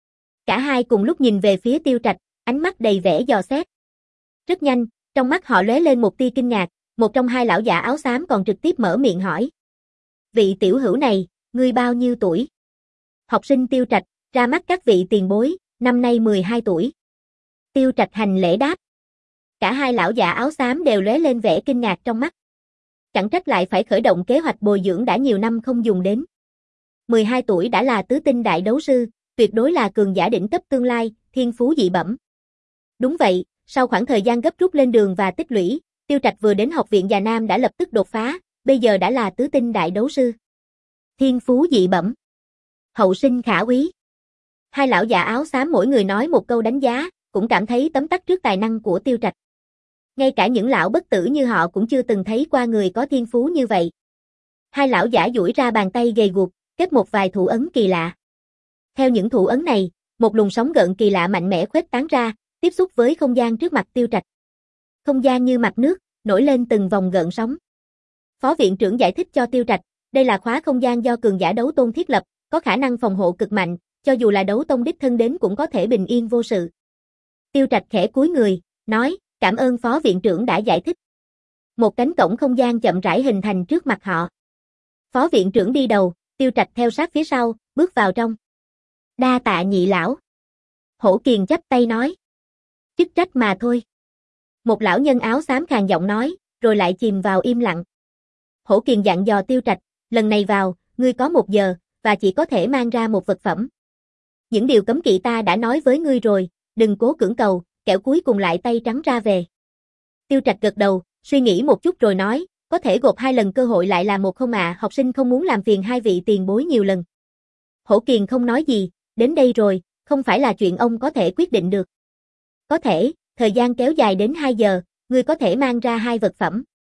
Cả hai cùng lúc nhìn về phía Tiêu Trạch, ánh mắt đầy vẻ dò xét. Rất nhanh, trong mắt họ lóe lên một tia kinh ngạc, một trong hai lão già áo xám còn trực tiếp mở miệng hỏi. Vị tiểu hữu này, ngươi bao nhiêu tuổi? Học sinh Tiêu Trạch, ra mắt các vị tiền bối, năm nay mười hai tuổi. Tiêu Trạch hành lễ đáp. Cả hai lão già áo xám đều lóe lên vẻ kinh ngạc trong mắt. Chẳng trách lại phải khởi động kế hoạch bồi dưỡng đã nhiều năm không dùng đến. mười hai tuổi đã là tứ tinh đại đấu sư, tuyệt đối là cường giả đỉnh cấp tương lai, thiên phú dị bẩm. Đúng vậy, sau khoảng thời gian gấp rút lên đường và tích lũy, Tiêu Trạch vừa đến Học viện Già Nam đã lập tức đột phá, bây giờ đã là tứ tinh đại đấu sư. Thiên phú dị bẩm. Hậu sinh khả úy. Hai lão già áo xám mỗi người nói một câu đánh giá, cũng cảm thấy tấm tắc trước tài năng của Tiêu Trạch. Ngay cả những lão bất tử như họ cũng chưa từng thấy qua người có thiên phú như vậy. Hai lão giả duỗi ra bàn tay gầy guộc, kết một vài thủ ấn kỳ lạ. Theo những thủ ấn này, một luồng sóng gợn kỳ lạ mạnh mẽ khuếch tán ra, tiếp xúc với không gian trước mặt Tiêu Trạch. Không gian như mặt nước, nổi lên từng vòng gợn sóng. Phó viện trưởng giải thích cho Tiêu Trạch, đây là khóa không gian do cường giả đấu tôn thiết lập, có khả năng phòng hộ cực mạnh, cho dù là đấu tông đích thân đến cũng có thể bình yên vô sự. Tiêu Trạch khẽ cúi người, nói, cảm ơn Phó viện trưởng đã giải thích. Một cánh cổng không gian chậm rãi hình thành trước mặt họ. Phó viện trưởng đi đầu, Tiêu Trạch theo sát phía sau, bước vào trong. Đa tạ nhị lão. Hổ Kiền chắp tay nói. Chức trách mà thôi. Một lão nhân áo xám khàn giọng nói, rồi lại chìm vào im lặng. Hổ Kiền dặn dò Tiêu Trạch, lần này vào, ngươi có một giờ, và chỉ có thể mang ra một vật phẩm. Những điều cấm kỵ ta đã nói với ngươi rồi, đừng cố cưỡng cầu, kẻo cuối cùng lại tay trắng ra về. Tiêu Trạch gật đầu, suy nghĩ một chút rồi nói, có thể gộp hai lần cơ hội lại là một không ạ, à, học sinh không muốn làm phiền hai vị tiền bối nhiều lần. Hổ Kiền không nói gì, đến đây rồi, không phải là chuyện ông có thể quyết định được. Có thể, thời gian kéo dài đến hai giờ, ngươi có thể mang ra hai vật phẩm.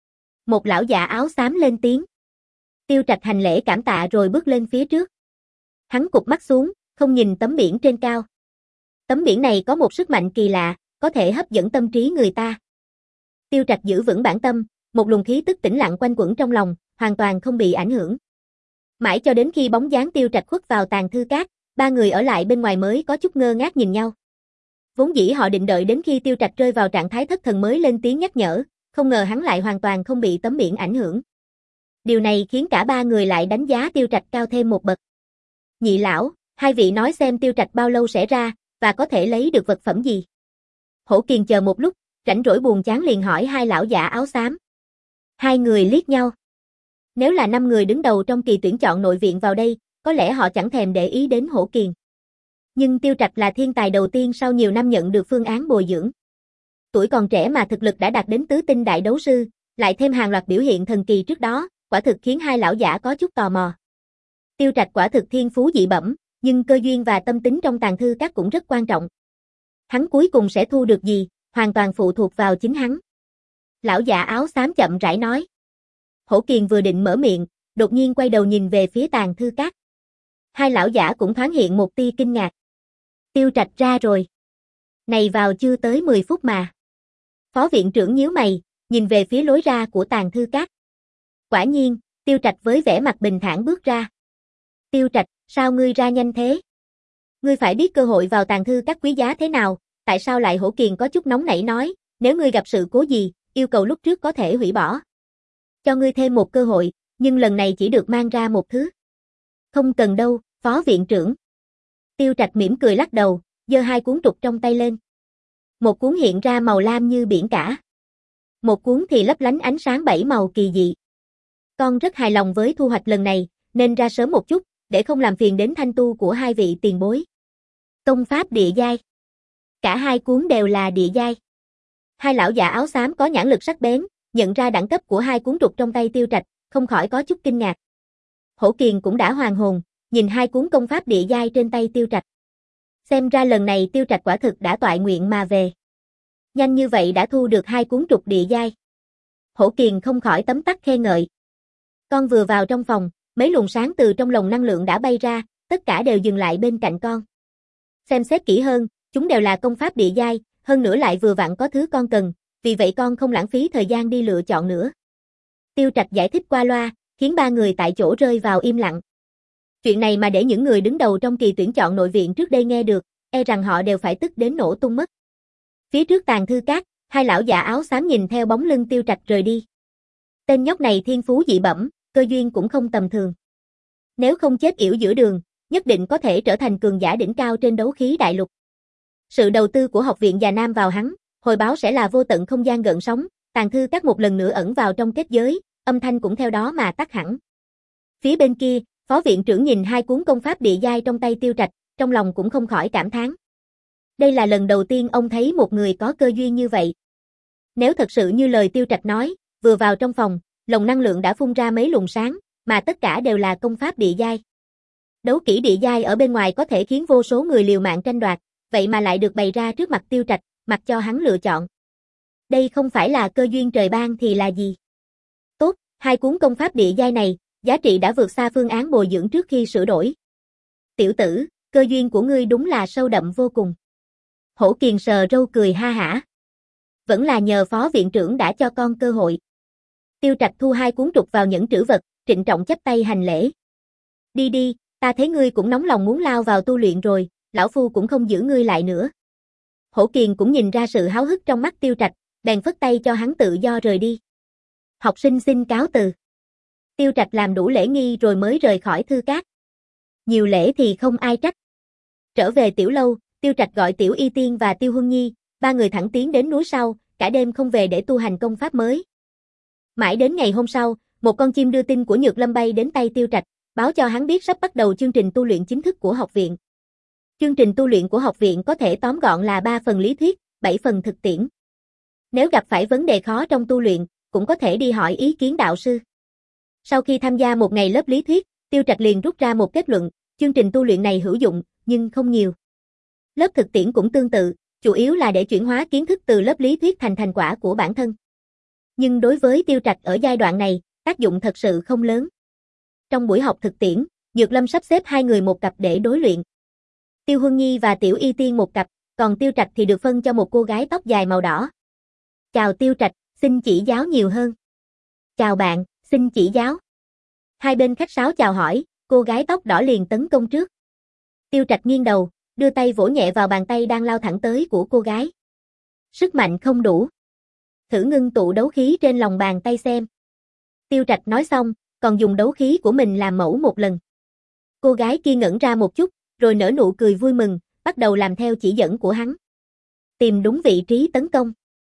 Một lão già áo xám lên tiếng. Tiêu Trạch hành lễ cảm tạ rồi bước lên phía trước. Hắn cụp mắt xuống, không nhìn tấm biển trên cao. Tấm biển này có một sức mạnh kỳ lạ, có thể hấp dẫn tâm trí người ta. Tiêu Trạch giữ vững bản tâm, một luồng khí tức tĩnh lặng quanh quẩn trong lòng, hoàn toàn không bị ảnh hưởng. Mãi cho đến khi bóng dáng Tiêu Trạch khuất vào Tàng Thư Các, ba người ở lại bên ngoài mới có chút ngơ ngác nhìn nhau. Vốn dĩ họ định đợi đến khi Tiêu Trạch rơi vào trạng thái thất thần mới lên tiếng nhắc nhở, không ngờ hắn lại hoàn toàn không bị tấm biển ảnh hưởng. Điều này khiến cả ba người lại đánh giá Tiêu Trạch cao thêm một bậc. Nhị lão, hai vị nói xem Tiêu Trạch bao lâu sẽ ra, và có thể lấy được vật phẩm gì? Hổ Kiền chờ một lúc, rảnh rỗi buồn chán liền hỏi hai lão giả áo xám. Hai người liếc nhau. Nếu là năm người đứng đầu trong kỳ tuyển chọn nội viện vào đây, có lẽ họ chẳng thèm để ý đến Hổ Kiền. Nhưng Tiêu Trạch là thiên tài đầu tiên sau nhiều năm nhận được phương án bồi dưỡng. Tuổi còn trẻ mà thực lực đã đạt đến tứ tinh đại đấu sư, lại thêm hàng loạt biểu hiện thần kỳ trước đó, quả thực khiến hai lão giả có chút tò mò. Tiêu Trạch quả thực thiên phú dị bẩm, nhưng cơ duyên và tâm tính trong Tàng Thư Các cũng rất quan trọng. Hắn cuối cùng sẽ thu được gì, hoàn toàn phụ thuộc vào chính hắn. Lão già áo xám chậm rãi nói. Hổ Kiền vừa định mở miệng, đột nhiên quay đầu nhìn về phía Tàng Thư Các. Hai lão giả cũng thoáng hiện một tia kinh ngạc. Tiêu Trạch ra rồi. Này vào chưa tới mười phút mà. Phó viện trưởng nhíu mày, nhìn về phía lối ra của Tàng Thư Các. Quả nhiên, Tiêu Trạch với vẻ mặt bình thản bước ra. Tiêu Trạch, sao ngươi ra nhanh thế? Ngươi phải biết cơ hội vào tàng thư các quý giá thế nào, tại sao lại Hổ Kiền có chút nóng nảy nói, nếu ngươi gặp sự cố gì, yêu cầu lúc trước có thể hủy bỏ. Cho ngươi thêm một cơ hội, nhưng lần này chỉ được mang ra một thứ. Không cần đâu, phó viện trưởng. Tiêu Trạch mỉm cười lắc đầu, giơ hai cuốn trục trong tay lên. Một cuốn hiện ra màu lam như biển cả. Một cuốn thì lấp lánh ánh sáng bảy màu kỳ dị. Con rất hài lòng với thu hoạch lần này, nên ra sớm một chút, để không làm phiền đến thanh tu của hai vị tiền bối. Công pháp địa giai. Cả hai cuốn đều là địa giai. Hai lão giả áo xám có nhãn lực sắc bén, nhận ra đẳng cấp của hai cuốn trục trong tay Tiêu Trạch, không khỏi có chút kinh ngạc. Hổ Kiền cũng đã hoàn hồn, nhìn hai cuốn công pháp địa giai trên tay Tiêu Trạch. Xem ra lần này Tiêu Trạch quả thực đã toại nguyện mà về. Nhanh như vậy đã thu được hai cuốn trục địa giai. Hổ Kiền không khỏi tấm tắc khen ngợi. Con vừa vào trong phòng, mấy luồng sáng từ trong lồng năng lượng đã bay ra, tất cả đều dừng lại bên cạnh con. Xem xét kỹ hơn, chúng đều là công pháp địa giai, hơn nữa lại vừa vặn có thứ con cần, vì vậy con không lãng phí thời gian đi lựa chọn nữa. Tiêu Trạch giải thích qua loa, khiến ba người tại chỗ rơi vào im lặng. Chuyện này mà để những người đứng đầu trong kỳ tuyển chọn nội viện trước đây nghe được, e rằng họ đều phải tức đến nổ tung mất. Phía trước tàng thư các, hai lão già áo xám nhìn theo bóng lưng Tiêu Trạch rời đi. Tên nhóc này thiên phú dị bẩm, cơ duyên cũng không tầm thường. Nếu không chết yểu giữa đường, nhất định có thể trở thành cường giả đỉnh cao trên đấu khí đại lục. Sự đầu tư của học viện Già Nam vào hắn, hồi báo sẽ là vô tận không gian gợn sóng, tàng thư các một lần nữa ẩn vào trong kết giới, âm thanh cũng theo đó mà tắt hẳn. Phía bên kia, phó viện trưởng nhìn hai cuốn công pháp địa giai trong tay Tiêu Trạch, trong lòng cũng không khỏi cảm thán. Đây là lần đầu tiên ông thấy một người có cơ duyên như vậy. Nếu thật sự như lời Tiêu Trạch nói, vừa vào trong phòng, lồng năng lượng đã phun ra mấy luồng sáng, mà tất cả đều là công pháp địa giai. Đấu kỹ địa giai ở bên ngoài có thể khiến vô số người liều mạng tranh đoạt, vậy mà lại được bày ra trước mặt Tiêu Trạch, mặc cho hắn lựa chọn. Đây không phải là cơ duyên trời ban thì là gì? Tốt, hai cuốn công pháp địa giai này, giá trị đã vượt xa phương án bồi dưỡng trước khi sửa đổi. Tiểu tử, cơ duyên của ngươi đúng là sâu đậm vô cùng. Hổ Kiền sờ râu cười ha hả. Vẫn là nhờ phó viện trưởng đã cho con cơ hội. Tiêu Trạch thu hai cuốn trục vào nhẫn trữ vật, trịnh trọng chắp tay hành lễ. Đi đi, ta thấy ngươi cũng nóng lòng muốn lao vào tu luyện rồi, lão phu cũng không giữ ngươi lại nữa. Hổ Kiền cũng nhìn ra sự háo hức trong mắt Tiêu Trạch, bèn phất tay cho hắn tự do rời đi. Học sinh xin cáo từ. Tiêu Trạch làm đủ lễ nghi rồi mới rời khỏi thư cát. Nhiều lễ thì không ai trách. Trở về tiểu lâu, Tiêu Trạch gọi Tiểu Y Tiên và Tiêu Huân Nhi, ba người thẳng tiến đến núi sau, cả đêm không về để tu hành công pháp mới. Mãi đến ngày hôm sau, một con chim đưa tin của Nhược Lâm bay đến tay Tiêu Trạch, báo cho hắn biết sắp bắt đầu chương trình tu luyện chính thức của học viện. Chương trình tu luyện của học viện có thể tóm gọn là ba phần lý thuyết, bảy phần thực tiễn. Nếu gặp phải vấn đề khó trong tu luyện, cũng có thể đi hỏi ý kiến đạo sư. Sau khi tham gia một ngày lớp lý thuyết, Tiêu Trạch liền rút ra một kết luận, chương trình tu luyện này hữu dụng, nhưng không nhiều. Lớp thực tiễn cũng tương tự, chủ yếu là để chuyển hóa kiến thức từ lớp lý thuyết thành thành quả của bản thân. Nhưng đối với Tiêu Trạch ở giai đoạn này, tác dụng thật sự không lớn. Trong buổi học thực tiễn, Nhược Lâm sắp xếp hai người một cặp để đối luyện. Tiêu Huân Nhi và Tiểu Y Tiên một cặp, còn Tiêu Trạch thì được phân cho một cô gái tóc dài màu đỏ. Chào Tiêu Trạch, xin chỉ giáo nhiều hơn. Chào bạn, xin chỉ giáo. Hai bên khách sáo chào hỏi, cô gái tóc đỏ liền tấn công trước. Tiêu Trạch nghiêng đầu, đưa tay vỗ nhẹ vào bàn tay đang lao thẳng tới của cô gái. Sức mạnh không đủ. Thử ngưng tụ đấu khí trên lòng bàn tay xem. Tiêu Trạch nói xong, còn dùng đấu khí của mình làm mẫu một lần. Cô gái kia ngẩn ra một chút, rồi nở nụ cười vui mừng, bắt đầu làm theo chỉ dẫn của hắn. Tìm đúng vị trí tấn công.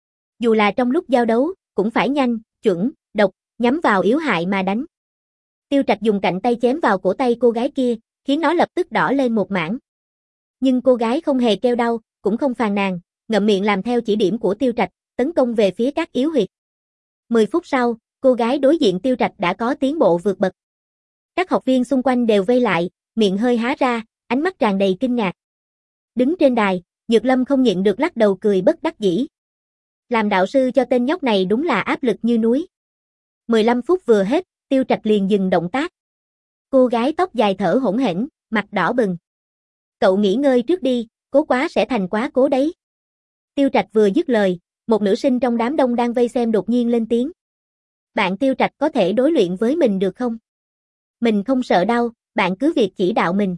Dù là trong lúc giao đấu, cũng phải nhanh, chuẩn, độc, nhắm vào yếu hại mà đánh. Tiêu Trạch dùng cạnh tay chém vào cổ tay cô gái kia, khiến nó lập tức đỏ lên một mảng. Nhưng cô gái không hề kêu đau, cũng không phàn nàn, ngậm miệng làm theo chỉ điểm của Tiêu Trạch, tấn công về phía các yếu huyệt. Mười phút sau, cô gái đối diện Tiêu Trạch đã có tiến bộ vượt bậc. Các học viên xung quanh đều vây lại, miệng hơi há ra, ánh mắt tràn đầy kinh ngạc. Đứng trên đài, Nhược Lâm không nhịn được lắc đầu cười bất đắc dĩ. Làm đạo sư cho tên nhóc này đúng là áp lực như núi. mười lăm phút vừa hết, Tiêu Trạch liền dừng động tác. Cô gái tóc dài thở hổn hển, mặt đỏ bừng. Cậu nghỉ ngơi trước đi, cố quá sẽ thành quá cố đấy. Tiêu Trạch vừa dứt lời, một nữ sinh trong đám đông đang vây xem đột nhiên lên tiếng. Bạn Tiêu Trạch có thể đối luyện với mình được không? Mình không sợ đau, bạn cứ việc chỉ đạo mình.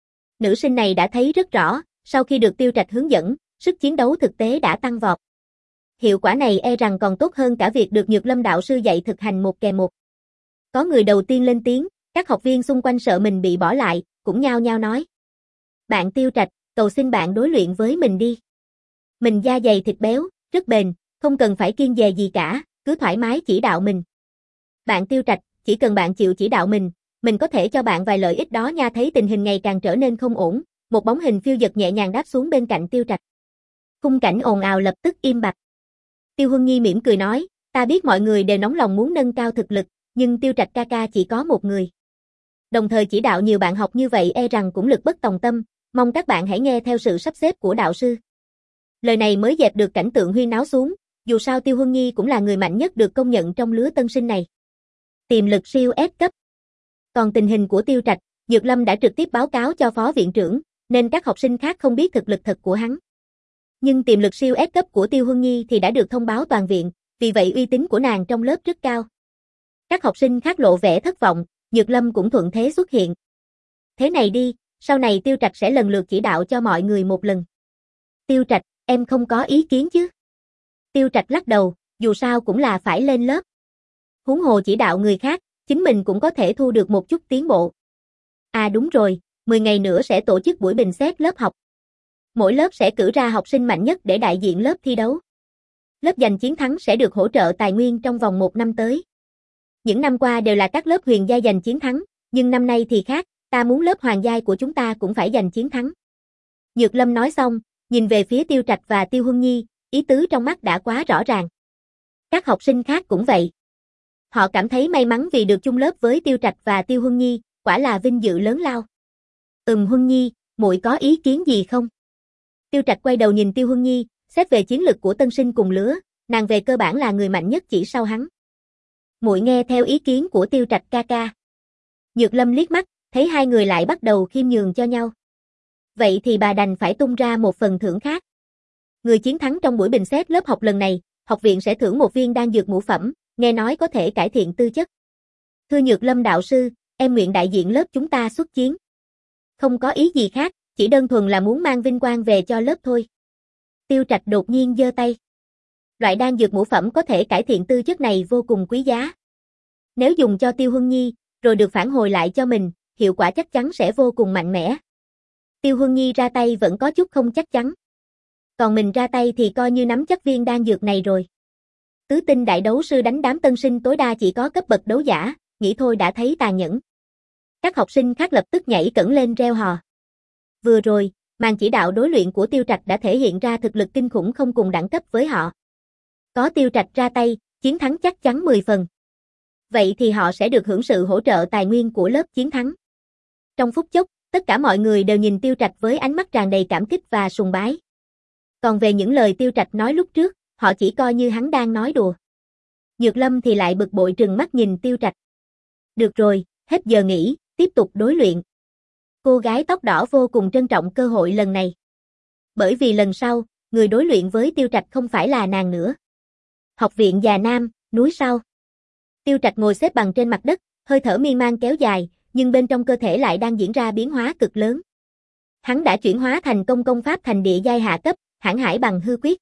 Nữ sinh này đã thấy rất rõ, sau khi được Tiêu Trạch hướng dẫn, sức chiến đấu thực tế đã tăng vọt. Hiệu quả này e rằng còn tốt hơn cả việc được Nhược Lâm đạo sư dạy thực hành một kèm một. Có người đầu tiên lên tiếng, các học viên xung quanh sợ mình bị bỏ lại, cũng nhao nhao nói. Bạn Tiêu Trạch, cầu xin bạn đối luyện với mình đi. Mình da dày thịt béo, rất bền, không cần phải kiêng dè gì cả, cứ thoải mái chỉ đạo mình. Bạn Tiêu Trạch, chỉ cần bạn chịu chỉ đạo mình, mình có thể cho bạn vài lợi ích đó nha. Thấy tình hình ngày càng trở nên không ổn, một bóng hình phiêu dật nhẹ nhàng đáp xuống bên cạnh Tiêu Trạch. Khung cảnh ồn ào lập tức im bặt. Tiêu Huân Nhi mỉm cười nói, ta biết mọi người đều nóng lòng muốn nâng cao thực lực, nhưng Tiêu Trạch ca ca chỉ có một người. Đồng thời chỉ đạo nhiều bạn học như vậy e rằng cũng lực bất tòng tâm, mong các bạn hãy nghe theo sự sắp xếp của đạo sư. Lời này mới dẹp được cảnh tượng huyên náo xuống, dù sao Tiêu Huân Nhi cũng là người mạnh nhất được công nhận trong lứa tân sinh này. Tiềm lực siêu S cấp. Còn tình hình của Tiêu Trạch, Nhược Lâm đã trực tiếp báo cáo cho phó viện trưởng, nên các học sinh khác không biết thực lực thật của hắn. Nhưng tiềm lực siêu S cấp của Tiêu Huân Nhi thì đã được thông báo toàn viện, vì vậy uy tín của nàng trong lớp rất cao. Các học sinh khác lộ vẻ thất vọng, Nhược Lâm cũng thuận thế xuất hiện. Thế này đi, sau này Tiêu Trạch sẽ lần lượt chỉ đạo cho mọi người một lần. Tiêu Trạch, em không có ý kiến chứ? Tiêu Trạch lắc đầu, dù sao cũng là phải lên lớp. Huống hồ chỉ đạo người khác, chính mình cũng có thể thu được một chút tiến bộ. À đúng rồi, mười ngày nữa sẽ tổ chức buổi bình xét lớp học. Mỗi lớp sẽ cử ra học sinh mạnh nhất để đại diện lớp thi đấu. Lớp giành chiến thắng sẽ được hỗ trợ tài nguyên trong vòng một năm tới. Những năm qua đều là các lớp huyền giai giành chiến thắng, nhưng năm nay thì khác, ta muốn lớp hoàng giai của chúng ta cũng phải giành chiến thắng. Nhược Lâm nói xong, nhìn về phía Tiêu Trạch và Tiêu Huân Nhi, ý tứ trong mắt đã quá rõ ràng. Các học sinh khác cũng vậy. Họ cảm thấy may mắn vì được chung lớp với Tiêu Trạch và Tiêu Huân Nhi, quả là vinh dự lớn lao. Ừm Huân Nhi, muội có ý kiến gì không? Tiêu Trạch quay đầu nhìn Tiêu Huân Nhi, xét về chiến lực của tân sinh cùng lứa, nàng về cơ bản là người mạnh nhất chỉ sau hắn. Muội nghe theo ý kiến của Tiêu Trạch ca ca. Nhược Lâm liếc mắt, thấy hai người lại bắt đầu khiêm nhường cho nhau. Vậy thì bà đành phải tung ra một phần thưởng khác. Người chiến thắng trong buổi bình xét lớp học lần này, học viện sẽ thưởng một viên đan dược ngũ phẩm, nghe nói có thể cải thiện tư chất. Thưa Nhược Lâm đạo sư, em nguyện đại diện lớp chúng ta xuất chiến. Không có ý gì khác, chỉ đơn thuần là muốn mang vinh quang về cho lớp thôi. Tiêu Trạch đột nhiên giơ tay. Loại đan dược ngũ phẩm có thể cải thiện tư chất này vô cùng quý giá. Nếu dùng cho Tiêu Huân Nhi, rồi được phản hồi lại cho mình, hiệu quả chắc chắn sẽ vô cùng mạnh mẽ. Tiêu Huân Nhi ra tay vẫn có chút không chắc chắn. Còn mình ra tay thì coi như nắm chắc viên đan dược này rồi. Tứ tinh đại đấu sư đánh đám tân sinh tối đa chỉ có cấp bậc đấu giả, nghĩ thôi đã thấy tàn nhẫn. Các học sinh khác lập tức nhảy cẫng lên reo hò. Vừa rồi, màn chỉ đạo đối luyện của Tiêu Trạch đã thể hiện ra thực lực kinh khủng không cùng đẳng cấp với họ. Có Tiêu Trạch ra tay, chiến thắng chắc chắn mười phần. Vậy thì họ sẽ được hưởng sự hỗ trợ tài nguyên của lớp chiến thắng. Trong phút chốc, tất cả mọi người đều nhìn Tiêu Trạch với ánh mắt tràn đầy cảm kích và sùng bái. Còn về những lời Tiêu Trạch nói lúc trước, họ chỉ coi như hắn đang nói đùa. Nhược Lâm thì lại bực bội trừng mắt nhìn Tiêu Trạch. Được rồi, hết giờ nghỉ, tiếp tục đối luyện. Cô gái tóc đỏ vô cùng trân trọng cơ hội lần này. Bởi vì lần sau, người đối luyện với Tiêu Trạch không phải là nàng nữa. Học viện Già Nam, núi sau. Tiêu Trạch ngồi xếp bằng trên mặt đất, hơi thở miên man kéo dài, nhưng bên trong cơ thể lại đang diễn ra biến hóa cực lớn. Hắn đã chuyển hóa thành công công pháp thành địa giai hạ cấp, Hãn Hải Bằng Hư Quyết.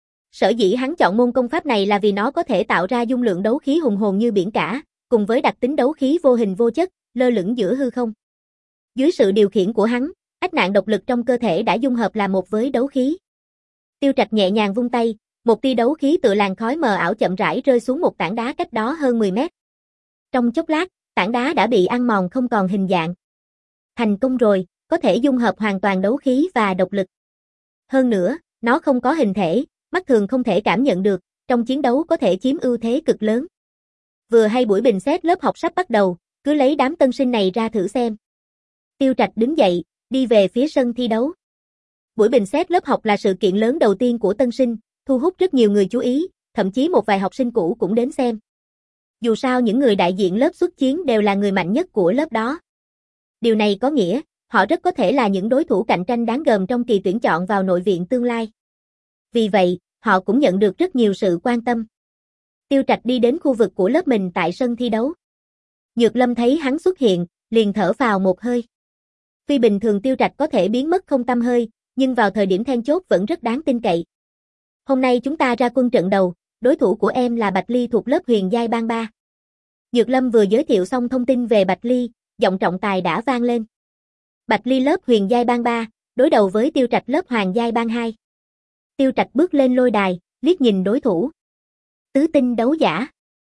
Sở dĩ hắn chọn môn công pháp này là vì nó có thể tạo ra dung lượng đấu khí hùng hồn như biển cả, cùng với đặc tính đấu khí vô hình vô chất, lơ lửng giữa hư không. Dưới sự điều khiển của hắn, ách nạn độc lực trong cơ thể đã dung hợp là một với đấu khí. Tiêu Trạch nhẹ nhàng vung tay, một tia đấu khí tựa làn khói mờ ảo chậm rãi rơi xuống một tảng đá cách đó hơn mười mét. Trong chốc lát, tảng đá đã bị ăn mòn không còn hình dạng. Thành công rồi, có thể dung hợp hoàn toàn đấu khí và độc lực. Hơn nữa, nó không có hình thể, mắt thường không thể cảm nhận được, trong chiến đấu có thể chiếm ưu thế cực lớn. Vừa hay buổi bình xét lớp học sắp bắt đầu, cứ lấy đám tân sinh này ra thử xem. Tiêu Trạch đứng dậy, đi về phía sân thi đấu. Buổi bình xét lớp học là sự kiện lớn đầu tiên của tân sinh, thu hút rất nhiều người chú ý, thậm chí một vài học sinh cũ cũng đến xem. Dù sao những người đại diện lớp xuất chiến đều là người mạnh nhất của lớp đó. Điều này có nghĩa, họ rất có thể là những đối thủ cạnh tranh đáng gờm trong kỳ tuyển chọn vào nội viện tương lai. Vì vậy, họ cũng nhận được rất nhiều sự quan tâm. Tiêu Trạch đi đến khu vực của lớp mình tại sân thi đấu. Nhược Lâm thấy hắn xuất hiện, liền thở phào một hơi. Tuy bình thường Tiêu Trạch có thể biến mất không tăm hơi, nhưng vào thời điểm then chốt vẫn rất đáng tin cậy. Hôm nay chúng ta ra quân trận đầu, đối thủ của em là Bạch Ly thuộc lớp Huyền Giai Bang ba. Nhược Lâm vừa giới thiệu xong thông tin về Bạch Ly, giọng trọng tài đã vang lên. Bạch Ly lớp Huyền Giai Bang ba, đối đầu với Tiêu Trạch lớp Hoàng Giai Bang hai. Tiêu Trạch bước lên lôi đài, liếc nhìn đối thủ. Tứ tinh đấu giả.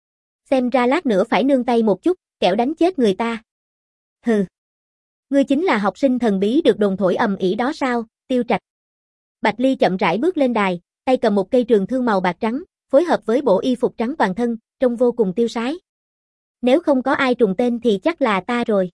Xem ra lát nữa phải nương tay một chút, kẻo đánh chết người ta. Hừ. Ngươi chính là học sinh thần bí được đồn thổi ầm ĩ đó sao, Tiêu Trạch. Bạch Ly chậm rãi bước lên đài, tay cầm một cây trường thương màu bạc trắng, phối hợp với bộ y phục trắng toàn thân, trông vô cùng tiêu sái. Nếu không có ai trùng tên thì chắc là ta rồi.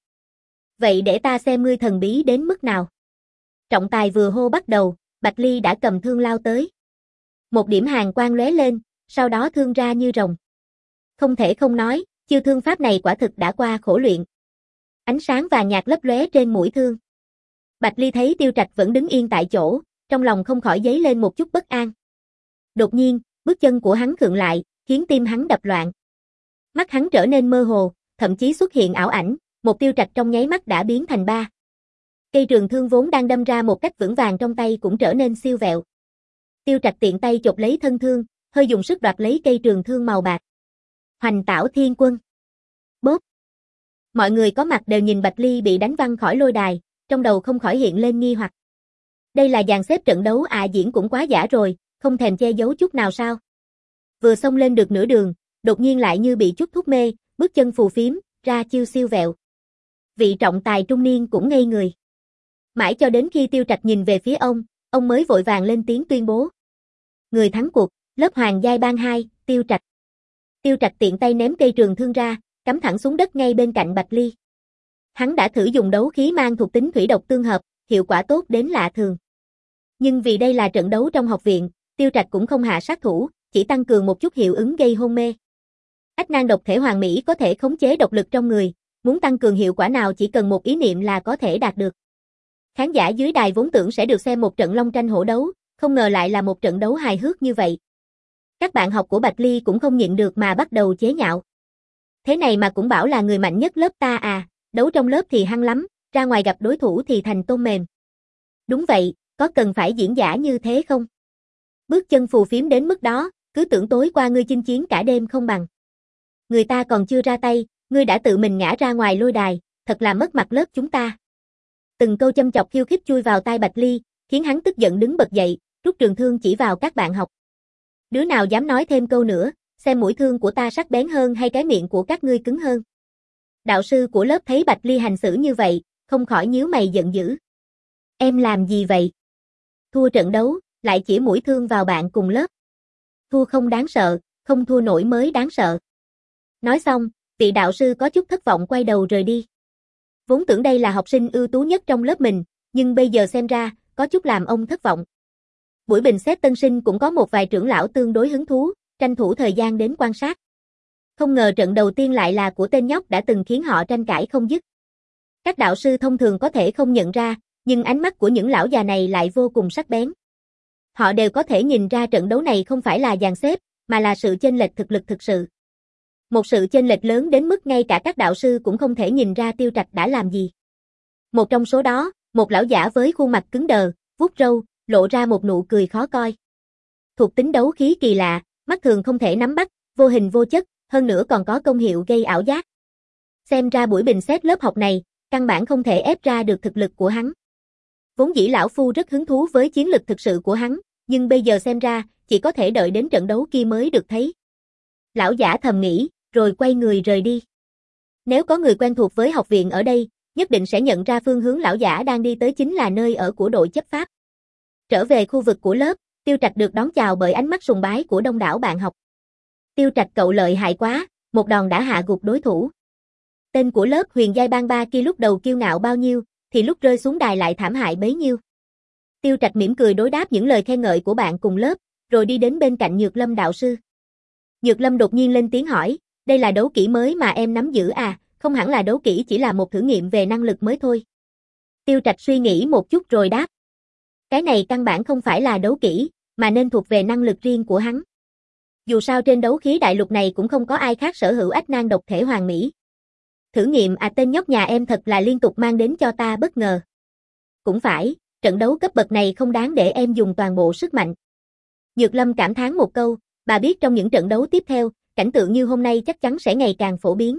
Vậy để ta xem ngươi thần bí đến mức nào. Trọng tài vừa hô bắt đầu, Bạch Ly đã cầm thương lao tới. Một điểm hàn quang lóe lên, sau đó thương ra như rồng. Không thể không nói, chiêu thương pháp này quả thực đã qua khổ luyện. Ánh sáng vàng nhạt lấp lóe trên mũi thương. Bạch Ly thấy Tiêu Trạch vẫn đứng yên tại chỗ, trong lòng không khỏi dấy lên một chút bất an. Đột nhiên, bước chân của hắn khựng lại, khiến tim hắn đập loạn. Mắt hắn trở nên mơ hồ, thậm chí xuất hiện ảo ảnh, một Tiêu Trạch trong nháy mắt đã biến thành ba. Cây trường thương vốn đang đâm ra một cách vững vàng trong tay cũng trở nên siêu vẹo. Tiêu Trạch tiện tay chộp lấy thân thương, hơi dùng sức đoạt lấy cây trường thương màu bạc. Hoành Tảo Thiên Quân. Bốp. Mọi người có mặt đều nhìn Bạch Ly bị đánh văng khỏi lôi đài, trong đầu không khỏi hiện lên nghi hoặc. Đây là dàn xếp trận đấu à, diễn cũng quá giả rồi, không thèm che giấu chút nào sao. Vừa xông lên được nửa đường, đột nhiên lại như bị chút thuốc mê, bước chân phù phiếm, ra chiêu siêu vẹo. Vị trọng tài trung niên cũng ngây người. Mãi cho đến khi Tiêu Trạch nhìn về phía ông, ông mới vội vàng lên tiếng tuyên bố. Người thắng cuộc, lớp Hoàng Giai Bang hai, Tiêu Trạch. Tiêu Trạch tiện tay ném cây trường thương ra, cắm thẳng xuống đất ngay bên cạnh Bạch Ly. Hắn đã thử dùng đấu khí mang thuộc tính thủy độc tương hợp, hiệu quả tốt đến lạ thường. Nhưng vì đây là trận đấu trong học viện, Tiêu Trạch cũng không hạ sát thủ, chỉ tăng cường một chút hiệu ứng gây hôn mê. Ách nan độc thể hoàn mỹ có thể khống chế độc lực trong người, muốn tăng cường hiệu quả nào chỉ cần một ý niệm là có thể đạt được. Khán giả dưới đài vốn tưởng sẽ được xem một trận long tranh hổ đấu, không ngờ lại là một trận đấu hài hước như vậy. Các bạn học của Bạch Ly cũng không nhịn được mà bắt đầu chế nhạo. Thế này mà cũng bảo là người mạnh nhất lớp ta à, đấu trong lớp thì hăng lắm, ra ngoài gặp đối thủ thì thành tôm mềm. Đúng vậy, có cần phải diễn giả như thế không? Bước chân phù phiếm đến mức đó, cứ tưởng tối qua ngươi chinh chiến cả đêm không bằng. Người ta còn chưa ra tay, ngươi đã tự mình ngã ra ngoài lôi đài, thật là mất mặt lớp chúng ta. Từng câu châm chọc khiêu khích chui vào tai Bạch Ly, khiến hắn tức giận đứng bật dậy, rút trường thương chỉ vào các bạn học. Đứa nào dám nói thêm câu nữa, xem mũi thương của ta sắc bén hơn hay cái miệng của các ngươi cứng hơn. Đạo sư của lớp thấy Bạch Ly hành xử như vậy, không khỏi nhíu mày giận dữ. Em làm gì vậy? Thua trận đấu, lại chỉ mũi thương vào bạn cùng lớp. Thua không đáng sợ, không thua nổi mới đáng sợ. Nói xong, vị đạo sư có chút thất vọng quay đầu rời đi. Vốn tưởng đây là học sinh ưu tú nhất trong lớp mình, nhưng bây giờ xem ra, có chút làm ông thất vọng. Buổi bình xét tân sinh cũng có một vài trưởng lão tương đối hứng thú, tranh thủ thời gian đến quan sát. Không ngờ trận đầu tiên lại là của tên nhóc đã từng khiến họ tranh cãi không dứt. Các đạo sư thông thường có thể không nhận ra, nhưng ánh mắt của những lão già này lại vô cùng sắc bén. Họ đều có thể nhìn ra trận đấu này không phải là dàn xếp, mà là sự chênh lệch thực lực thực sự. Một sự chênh lệch lớn đến mức ngay cả các đạo sư cũng không thể nhìn ra Tiêu Trạch đã làm gì. Một trong số đó, một lão giả với khuôn mặt cứng đờ, vuốt râu, lộ ra một nụ cười khó coi. Thuộc tính đấu khí kỳ lạ, mắt thường không thể nắm bắt, vô hình vô chất, hơn nữa còn có công hiệu gây ảo giác. Xem ra buổi bình xét lớp học này, căn bản không thể ép ra được thực lực của hắn. Vốn dĩ lão phu rất hứng thú với chiến lực thực sự của hắn, nhưng bây giờ xem ra, chỉ có thể đợi đến trận đấu kia mới được thấy. Lão giả thầm nghĩ, rồi quay người rời đi. Nếu có người quen thuộc với học viện ở đây, nhất định sẽ nhận ra phương hướng lão giả đang đi tới chính là nơi ở của đội chấp pháp. Trở về khu vực của lớp, Tiêu Trạch được đón chào bởi ánh mắt sùng bái của đông đảo bạn học. Tiêu Trạch cậu lợi hại quá, một đòn đã hạ gục đối thủ. Tên của lớp Huyền Giai Bang ba kia lúc đầu kiêu ngạo bao nhiêu, thì lúc rơi xuống đài lại thảm hại bấy nhiêu. Tiêu Trạch mỉm cười đối đáp những lời khen ngợi của bạn cùng lớp, rồi đi đến bên cạnh Nhược Lâm đạo sư. Nhược Lâm đột nhiên lên tiếng hỏi, đây là đấu kỹ mới mà em nắm giữ à, không hẳn là đấu kỹ, chỉ là một thử nghiệm về năng lực mới thôi. Tiêu Trạch suy nghĩ một chút rồi đáp. Cái này căn bản không phải là đấu kỹ, mà nên thuộc về năng lực riêng của hắn. Dù sao trên đấu khí đại lục này cũng không có ai khác sở hữu ách nan độc thể hoàn mỹ. Thử nghiệm à, tên nhóc nhà em thật là liên tục mang đến cho ta bất ngờ. Cũng phải, trận đấu cấp bậc này không đáng để em dùng toàn bộ sức mạnh. Nhược Lâm cảm thán một câu, bà biết trong những trận đấu tiếp theo, cảnh tượng như hôm nay chắc chắn sẽ ngày càng phổ biến.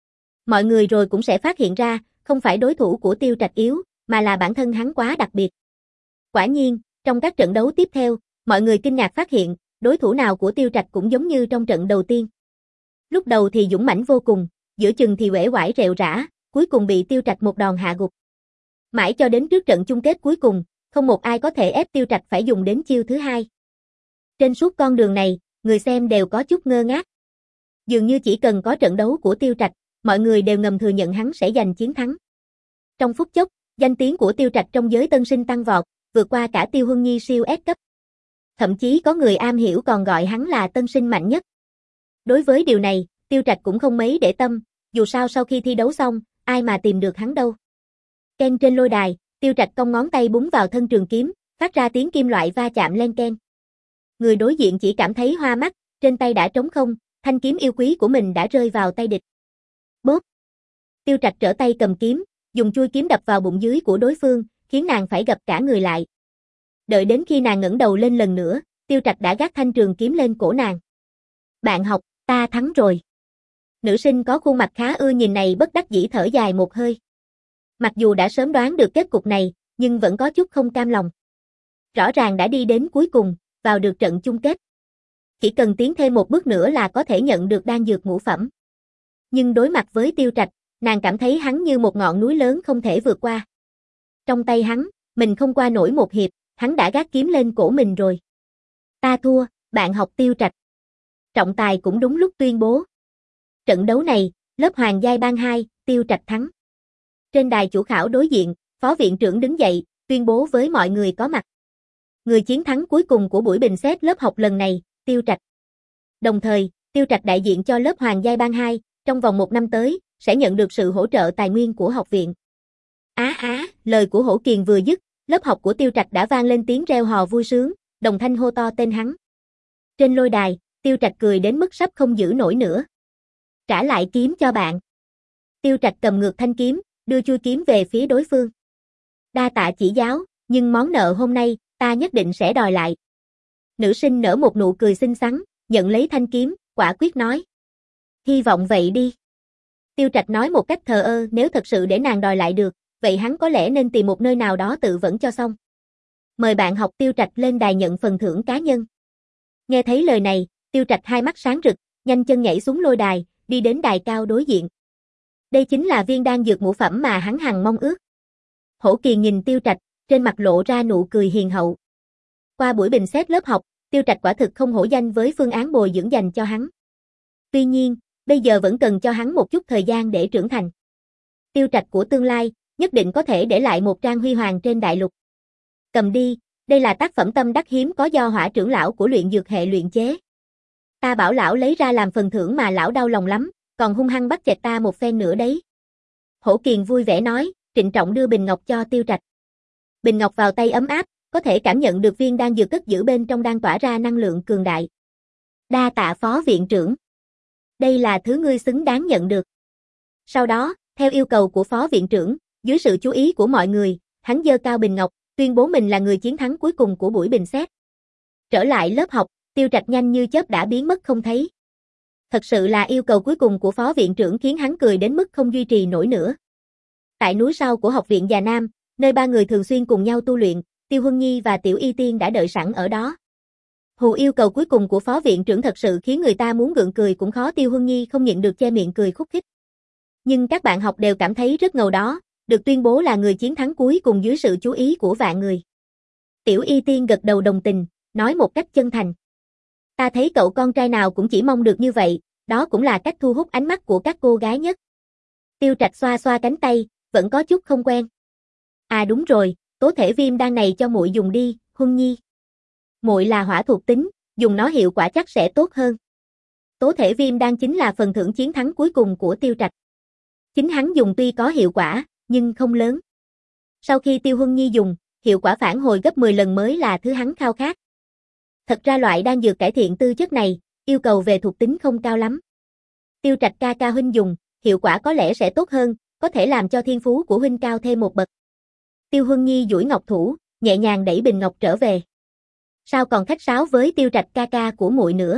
Mọi người rồi cũng sẽ phát hiện ra, không phải đối thủ của Tiêu Trạch yếu, mà là bản thân hắn quá đặc biệt. Quả nhiên, trong các trận đấu tiếp theo, mọi người kinh ngạc phát hiện, đối thủ nào của Tiêu Trạch cũng giống như trong trận đầu tiên. Lúc đầu thì dũng mãnh vô cùng, giữa chừng thì uể oải rệu rã, cuối cùng bị Tiêu Trạch một đòn hạ gục. Mãi cho đến trước trận chung kết cuối cùng, không một ai có thể ép Tiêu Trạch phải dùng đến chiêu thứ hai. Trên suốt con đường này, người xem đều có chút ngơ ngác. Dường như chỉ cần có trận đấu của Tiêu Trạch, mọi người đều ngầm thừa nhận hắn sẽ giành chiến thắng. Trong phút chốc, danh tiếng của Tiêu Trạch trong giới tân sinh tăng vọt, vượt qua cả Tiêu Huân Nhi siêu S cấp. Thậm chí có người am hiểu còn gọi hắn là tân sinh mạnh nhất. Đối với điều này, Tiêu Trạch cũng không mấy để tâm, dù sao sau khi thi đấu xong, ai mà tìm được hắn đâu. Ken trên lôi đài, Tiêu Trạch cong ngón tay búng vào thân trường kiếm, phát ra tiếng kim loại va chạm len ken. Người đối diện chỉ cảm thấy hoa mắt, trên tay đã trống không, thanh kiếm yêu quý của mình đã rơi vào tay địch. Bốp! Tiêu Trạch trở tay cầm kiếm, dùng chuôi kiếm đập vào bụng dưới của đối phương, khiến nàng phải gập cả người lại. Đợi đến khi nàng ngẩng đầu lên lần nữa, Tiêu Trạch đã gác thanh trường kiếm lên cổ nàng. Bạn học, ta thắng rồi. Nữ sinh có khuôn mặt khá ưa nhìn này bất đắc dĩ thở dài một hơi. Mặc dù đã sớm đoán được kết cục này, nhưng vẫn có chút không cam lòng. Rõ ràng đã đi đến cuối cùng, vào được trận chung kết. Chỉ cần tiến thêm một bước nữa là có thể nhận được đan dược ngũ phẩm. Nhưng đối mặt với Tiêu Trạch, nàng cảm thấy hắn như một ngọn núi lớn không thể vượt qua. Trong tay hắn, mình không qua nổi một hiệp, hắn đã gác kiếm lên cổ mình rồi. Ta thua, bạn học Tiêu Trạch. Trọng tài cũng đúng lúc tuyên bố. Trận đấu này, lớp Hoàng Giai Bang hai, Tiêu Trạch thắng. Trên đài chủ khảo đối diện, phó viện trưởng đứng dậy, tuyên bố với mọi người có mặt. Người chiến thắng cuối cùng của buổi bình xét lớp học lần này, Tiêu Trạch. Đồng thời, Tiêu Trạch đại diện cho lớp Hoàng Giai Bang hai, trong vòng một năm tới, sẽ nhận được sự hỗ trợ tài nguyên của học viện. Á á, lời của Hổ Kiền vừa dứt, lớp học của Tiêu Trạch đã vang lên tiếng reo hò vui sướng, đồng thanh hô to tên hắn. Trên lôi đài, Tiêu Trạch cười đến mức sắp không giữ nổi nữa. Trả lại kiếm cho bạn. Tiêu Trạch cầm ngược thanh kiếm, đưa chui kiếm về phía đối phương. Đa tạ chỉ giáo, nhưng món nợ hôm nay, ta nhất định sẽ đòi lại. Nữ sinh nở một nụ cười xinh xắn, nhận lấy thanh kiếm, quả quyết nói. Hy vọng vậy đi. Tiêu Trạch nói một cách thờ ơ, nếu thật sự để nàng đòi lại được, vậy hắn có lẽ nên tìm một nơi nào đó tự vẫn cho xong. Mời bạn học Tiêu Trạch lên đài nhận phần thưởng cá nhân. Nghe thấy lời này, Tiêu Trạch hai mắt sáng rực, nhanh chân nhảy xuống lôi đài, đi đến đài cao đối diện. Đây chính là viên đan dược ngũ phẩm mà hắn hằng mong ước. Hổ Kiền nhìn Tiêu Trạch, trên mặt lộ ra nụ cười hiền hậu. Qua buổi bình xét lớp học, Tiêu Trạch quả thực không hổ danh với phương án bồi dưỡng dành cho hắn. Tuy nhiên, bây giờ vẫn cần cho hắn một chút thời gian để trưởng thành. Tiêu Trạch của tương lai, nhất định có thể để lại một trang huy hoàng trên đại lục. Cầm đi, đây là tác phẩm tâm đắc hiếm có do Hỏa trưởng lão của luyện dược hệ luyện chế. Ta bảo lão lấy ra làm phần thưởng mà lão đau lòng lắm, còn hung hăng bắt chẹt ta một phen nữa đấy. Hổ Kiền vui vẻ nói, trịnh trọng đưa bình ngọc cho Tiêu Trạch. Bình ngọc vào tay ấm áp, có thể cảm nhận được viên đan dược cất giữ bên trong đang tỏa ra năng lượng cường đại. Đa tạ phó viện trưởng. Đây là thứ ngươi xứng đáng nhận được. Sau đó, theo yêu cầu của phó viện trưởng, dưới sự chú ý của mọi người, hắn giơ cao bình ngọc, tuyên bố mình là người chiến thắng cuối cùng của buổi bình xét. Trở lại lớp học, Tiêu Trạch nhanh như chớp đã biến mất không thấy. Thật sự là yêu cầu cuối cùng của phó viện trưởng khiến hắn cười đến mức không duy trì nổi nữa. Tại núi sau của học viện Già Nam, nơi ba người thường xuyên cùng nhau tu luyện, Tiêu Huân Nhi và Tiểu Y Tiên đã đợi sẵn ở đó. Hù yêu cầu cuối cùng của phó viện trưởng thật sự khiến người ta muốn gượng cười cũng khó. Tiêu Huân Nhi không nhịn được che miệng cười khúc khích. Nhưng các bạn học đều cảm thấy rất ngầu đó, được tuyên bố là người chiến thắng cuối cùng dưới sự chú ý của vạn người. Tiểu Y Tiên gật đầu đồng tình, nói một cách chân thành. Ta thấy cậu con trai nào cũng chỉ mong được như vậy, đó cũng là cách thu hút ánh mắt của các cô gái nhất. Tiêu Trạch xoa xoa cánh tay, vẫn có chút không quen. À đúng rồi, tố thể viêm đan này cho muội dùng đi, Huân Nhi. Muội là hỏa thuộc tính, dùng nó hiệu quả chắc sẽ tốt hơn. Tố thể viêm đan chính là phần thưởng chiến thắng cuối cùng của Tiêu Trạch. Chính hắn dùng tuy có hiệu quả, nhưng không lớn. Sau khi Tiêu Huân Nhi dùng, hiệu quả phản hồi gấp mười lần mới là thứ hắn khao khát. Thật ra loại đan dược cải thiện tư chất này, yêu cầu về thuộc tính không cao lắm. Tiêu Trạch ca ca huynh dùng, hiệu quả có lẽ sẽ tốt hơn, có thể làm cho thiên phú của huynh cao thêm một bậc. Tiêu Huân Nhi duỗi ngọc thủ, nhẹ nhàng đẩy bình ngọc trở về. Sao còn khách sáo với Tiêu Trạch ca ca của muội nữa?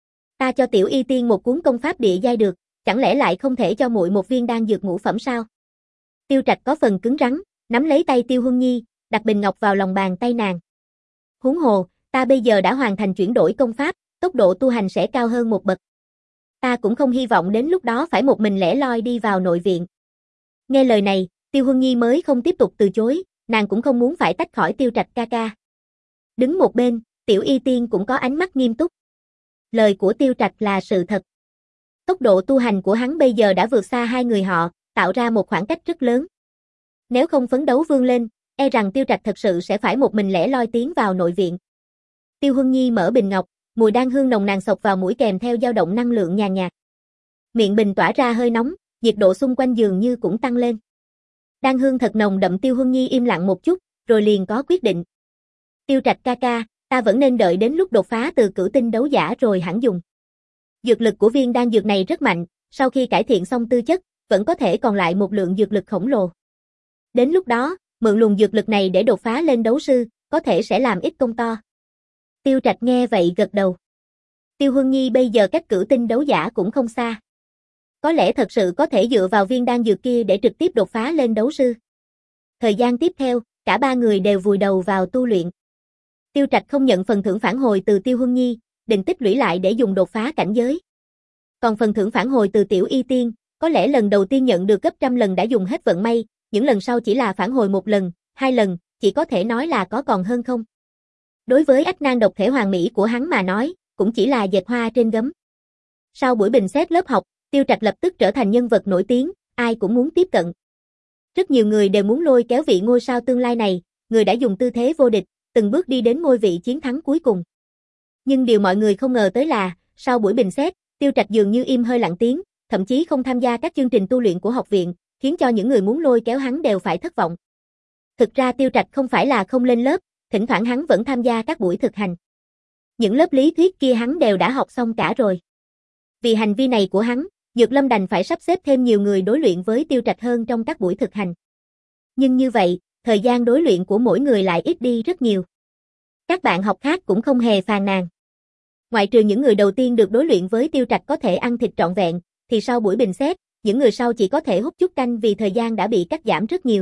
Ta cho tiểu y tiên một cuốn công pháp địa giai được, chẳng lẽ lại không thể cho muội một viên đan dược ngũ phẩm sao? Tiêu Trạch có phần cứng rắn, nắm lấy tay Tiêu Huân Nhi, đặt bình ngọc vào lòng bàn tay nàng. Huống hồ, ta bây giờ đã hoàn thành chuyển đổi công pháp, tốc độ tu hành sẽ cao hơn một bậc. Ta cũng không hy vọng đến lúc đó phải một mình lẻ loi đi vào nội viện. Nghe lời này, Tiêu Huân Nhi mới không tiếp tục từ chối, nàng cũng không muốn phải tách khỏi Tiêu Trạch ca ca. Đứng một bên, tiểu y tiên cũng có ánh mắt nghiêm túc. Lời của Tiêu Trạch là sự thật. Tốc độ tu hành của hắn bây giờ đã vượt xa hai người họ, tạo ra một khoảng cách rất lớn. Nếu không phấn đấu vươn lên, e rằng Tiêu Trạch thật sự sẽ phải một mình lẻ loi tiến vào nội viện. Tiêu Huân Nhi mở bình ngọc, mùi đan hương nồng nàn xộc vào mũi kèm theo dao động năng lượng nhàn nhạt. Miệng bình tỏa ra hơi nóng, nhiệt độ xung quanh dường như cũng tăng lên. Đan hương thật nồng đậm. Tiêu Huân Nhi im lặng một chút, rồi liền có quyết định. Tiêu Trạch ca ca, ta vẫn nên đợi đến lúc đột phá từ cửu tinh đấu giả rồi hẳn dùng. Dược lực của viên đan dược này rất mạnh, sau khi cải thiện xong tư chất, vẫn có thể còn lại một lượng dược lực khổng lồ. Đến lúc đó, mượn luồng dược lực này để đột phá lên đấu sư, có thể sẽ làm ít công to. Tiêu Trạch nghe vậy gật đầu. Tiêu Huân Nhi bây giờ cách cửu tinh đấu giả cũng không xa. Có lẽ thật sự có thể dựa vào viên đan dược kia để trực tiếp đột phá lên đấu sư. Thời gian tiếp theo, cả ba người đều vùi đầu vào tu luyện. Tiêu Trạch không nhận phần thưởng phản hồi từ Tiêu Huân Nhi, định tích lũy lại để dùng đột phá cảnh giới. Còn phần thưởng phản hồi từ Tiểu Y Tiên, có lẽ lần đầu tiên nhận được gấp trăm lần đã dùng hết vận may, những lần sau chỉ là phản hồi một lần, hai lần, chỉ có thể nói là có còn hơn không. Đối với ách nan độc thể hoàn mỹ của hắn mà nói, cũng chỉ là dệt hoa trên gấm. Sau buổi bình xét lớp học, Tiêu Trạch lập tức trở thành nhân vật nổi tiếng, ai cũng muốn tiếp cận. Rất nhiều người đều muốn lôi kéo vị ngôi sao tương lai này, người đã dùng tư thế vô địch, từng bước đi đến ngôi vị chiến thắng cuối cùng. Nhưng điều mọi người không ngờ tới là, sau buổi bình xét, Tiêu Trạch dường như im hơi lặng tiếng, thậm chí không tham gia các chương trình tu luyện của học viện, khiến cho những người muốn lôi kéo hắn đều phải thất vọng. Thực ra Tiêu Trạch không phải là không lên lớp, thỉnh thoảng hắn vẫn tham gia các buổi thực hành. Những lớp lý thuyết kia hắn đều đã học xong cả rồi. Vì hành vi này của hắn, Dược Lâm đành phải sắp xếp thêm nhiều người đối luyện với Tiêu Trạch hơn trong các buổi thực hành. Nhưng như vậy, thời gian đối luyện của mỗi người lại ít đi rất nhiều. Các bạn học khác cũng không hề phàn nàn. Ngoại trừ những người đầu tiên được đối luyện với Tiêu Trạch có thể ăn thịt trọn vẹn, thì sau buổi bình xét, những người sau chỉ có thể hút chút canh vì thời gian đã bị cắt giảm rất nhiều.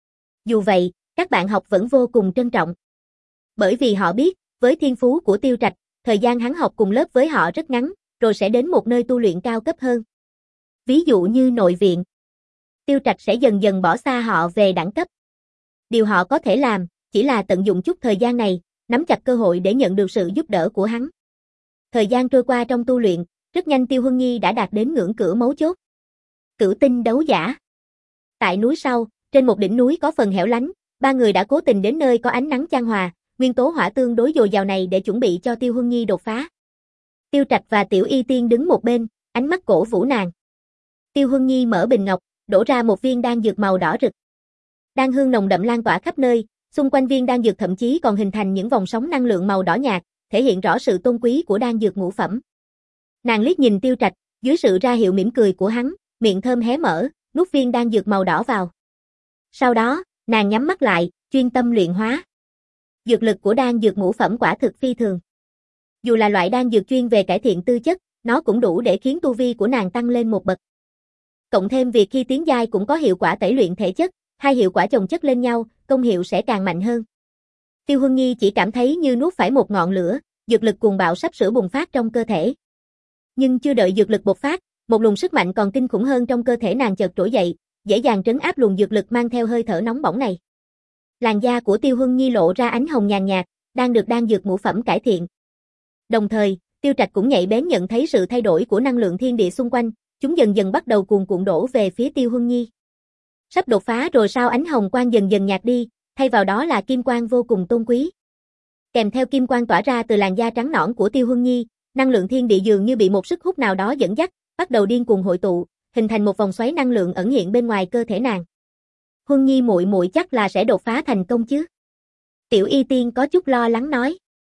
Dù vậy, các bạn học vẫn vô cùng trân trọng. Bởi vì họ biết, với thiên phú của Tiêu Trạch, thời gian hắn học cùng lớp với họ rất ngắn, rồi sẽ đến một nơi tu luyện cao cấp hơn. Ví dụ như nội viện. Tiêu Trạch sẽ dần dần bỏ xa họ về đẳng cấp. Điều họ có thể làm, chỉ là tận dụng chút thời gian này, nắm chặt cơ hội để nhận được sự giúp đỡ của hắn. Thời gian trôi qua trong tu luyện, rất nhanh Tiêu Huân Nhi đã đạt đến ngưỡng cửa mấu chốt. Cửu tinh đấu giả. Tại núi sau, trên một đỉnh núi có phần hẻo lánh, ba người đã cố tình đến nơi có ánh nắng chan hòa, nguyên tố hỏa tương đối dồi dào này để chuẩn bị cho Tiêu Huân Nhi đột phá. Tiêu Trạch và Tiểu Y Tiên đứng một bên, ánh mắt cổ vũ nàng. Tiêu Huân Nhi mở bình ngọc, đổ ra một viên đan dược màu đỏ rực. Đan hương nồng đậm lan tỏa khắp nơi, xung quanh viên đan dược thậm chí còn hình thành những vòng sóng năng lượng màu đỏ nhạt, thể hiện rõ sự tôn quý của đan dược ngũ phẩm. Nàng liếc nhìn Tiêu Trạch, dưới sự ra hiệu mỉm cười của hắn, miệng thơm hé mở, nuốt viên đan dược màu đỏ vào. Sau đó, nàng nhắm mắt lại, chuyên tâm luyện hóa. Dược lực của đan dược ngũ phẩm quả thực phi thường. Dù là loại đan dược chuyên về cải thiện tư chất, nó cũng đủ để khiến tu vi của nàng tăng lên một bậc. Cộng thêm việc khi tiến giai cũng có hiệu quả tẩy luyện thể chất, hai hiệu quả chồng chất lên nhau, công hiệu sẽ càng mạnh hơn. Tiêu Huân Nhi chỉ cảm thấy như nuốt phải một ngọn lửa, dược lực cuồng bạo sắp sửa bùng phát trong cơ thể. Nhưng chưa đợi dược lực bộc phát, một luồng sức mạnh còn kinh khủng hơn trong cơ thể nàng chợt trỗi dậy, dễ dàng trấn áp luồng dược lực mang theo hơi thở nóng bỏng này. Làn da của Tiêu Huân Nhi lộ ra ánh hồng nhàn nhạt, đang được đan dược ngũ phẩm cải thiện. Đồng thời, Tiêu Trạch cũng nhạy bén nhận thấy sự thay đổi của năng lượng thiên địa xung quanh, chúng dần dần bắt đầu cuồn cuộn đổ về phía Tiêu Huân Nhi. Sắp đột phá rồi sao? Ánh hồng quang dần dần nhạt đi, thay vào đó là kim quang vô cùng tôn quý. Kèm theo kim quang tỏa ra từ làn da trắng nõn của Tiêu Huân Nhi, năng lượng thiên địa dường như bị một sức hút nào đó dẫn dắt, bắt đầu điên cuồng hội tụ, hình thành một vòng xoáy năng lượng ẩn hiện bên ngoài cơ thể nàng. Huân Nhi muội muội chắc là sẽ đột phá thành công chứ? Tiểu Y Tiên có chút lo lắng nói.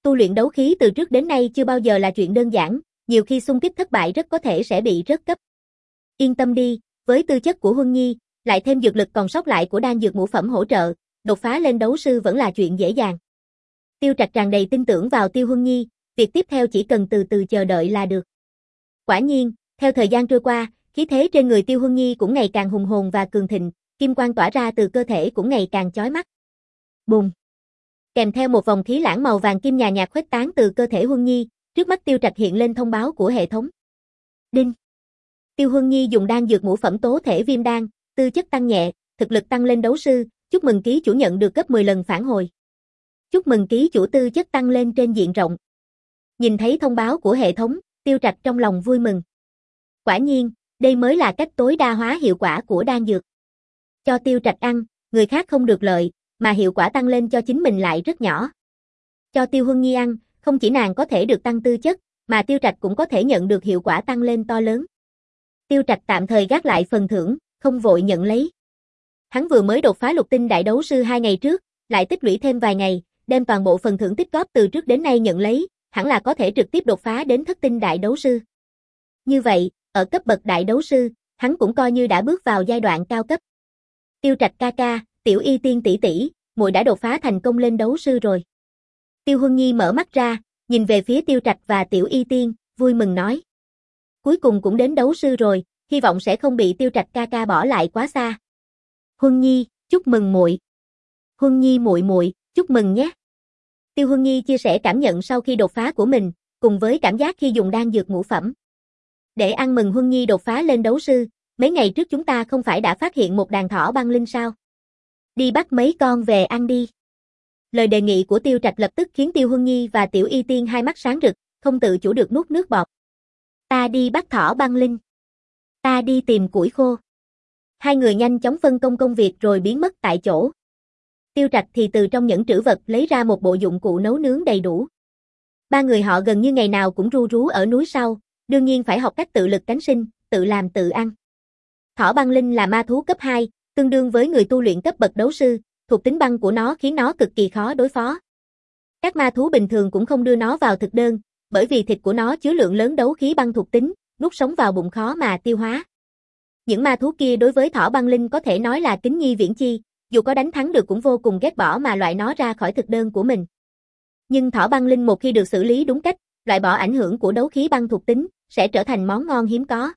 Tu luyện đấu khí từ trước đến nay chưa bao giờ là chuyện đơn giản, nhiều khi xung kích thất bại rất có thể sẽ bị rớt cấp. Yên tâm đi, với tư chất của Huân Nhi, lại thêm dược lực còn sót lại của đan dược ngũ phẩm hỗ trợ, đột phá lên đấu sư vẫn là chuyện dễ dàng. Tiêu Trạch tràn đầy tin tưởng vào Tiêu Huân Nhi, việc tiếp theo chỉ cần từ từ chờ đợi là được. Quả nhiên, theo thời gian trôi qua, khí thế trên người Tiêu Huân Nhi cũng ngày càng hùng hồn và cường thịnh, kim quang tỏa ra từ cơ thể cũng ngày càng chói mắt. Bùng! Kèm theo một vòng khí lãng màu vàng kim nhàn nhạt khuếch tán từ cơ thể Huân Nhi, trước mắt Tiêu Trạch hiện lên thông báo của hệ thống. Đinh! Tiêu Huân Nhi dùng đan dược ngũ phẩm tố thể viêm đan, tư chất tăng nhẹ, thực lực tăng lên đấu sư, chúc mừng ký chủ nhận được gấp mười lần phản hồi. Chúc mừng ký chủ tư chất tăng lên trên diện rộng. Nhìn thấy thông báo của hệ thống, Tiêu Trạch trong lòng vui mừng. Quả nhiên, đây mới là cách tối đa hóa hiệu quả của đan dược. Cho Tiêu Trạch ăn, người khác không được lợi, mà hiệu quả tăng lên cho chính mình lại rất nhỏ. Cho Tiêu Huân Nhi ăn, không chỉ nàng có thể được tăng tư chất, mà Tiêu Trạch cũng có thể nhận được hiệu quả tăng lên to lớn. Tiêu Trạch tạm thời gác lại phần thưởng, không vội nhận lấy. Hắn vừa mới đột phá lục tinh đại đấu sư hai ngày trước, lại tích lũy thêm vài ngày, đem toàn bộ phần thưởng tích góp từ trước đến nay nhận lấy, hẳn là có thể trực tiếp đột phá đến thất tinh đại đấu sư. Như vậy, ở cấp bậc đại đấu sư, hắn cũng coi như đã bước vào giai đoạn cao cấp. Tiêu Trạch ca ca, Tiểu Y Tiên tỷ tỷ, muội đã đột phá thành công lên đấu sư rồi. Tiêu Huân Nhi mở mắt ra, nhìn về phía Tiêu Trạch và Tiểu Y Tiên, vui mừng nói. Cuối cùng cũng đến đấu sư rồi, hy vọng sẽ không bị Tiêu Trạch ca ca bỏ lại quá xa. Huân Nhi, chúc mừng muội. Huân Nhi muội muội, chúc mừng nhé. Tiêu Huân Nhi chia sẻ cảm nhận sau khi đột phá của mình, cùng với cảm giác khi dùng đan dược ngũ phẩm. Để ăn mừng Huân Nhi đột phá lên đấu sư, mấy ngày trước chúng ta không phải đã phát hiện một đàn thỏ băng linh sao? Đi bắt mấy con về ăn đi. Lời đề nghị của Tiêu Trạch lập tức khiến Tiêu Huân Nhi và Tiểu Y Tiên hai mắt sáng rực, không tự chủ được nuốt nước bọt. Ta đi bắt thỏ băng linh. Ta đi tìm củi khô. Hai người nhanh chóng phân công công việc rồi biến mất tại chỗ. Tiêu Trạch thì từ trong nhẫn trữ vật lấy ra một bộ dụng cụ nấu nướng đầy đủ. Ba người họ gần như ngày nào cũng ru rú ở núi sau, đương nhiên phải học cách tự lực cánh sinh, tự làm tự ăn. Thỏ băng linh là ma thú cấp hai, tương đương với người tu luyện cấp bậc đấu sư, thuộc tính băng của nó khiến nó cực kỳ khó đối phó. Các ma thú bình thường cũng không đưa nó vào thực đơn, bởi vì thịt của nó chứa lượng lớn đấu khí băng thuộc tính, nuốt sống vào bụng khó mà tiêu hóa. Những ma thú kia đối với thỏ băng linh có thể nói là kính nhi viễn chi, dù có đánh thắng được cũng vô cùng ghét bỏ mà loại nó ra khỏi thực đơn của mình. Nhưng thỏ băng linh một khi được xử lý đúng cách, loại bỏ ảnh hưởng của đấu khí băng thuộc tính, sẽ trở thành món ngon hiếm có.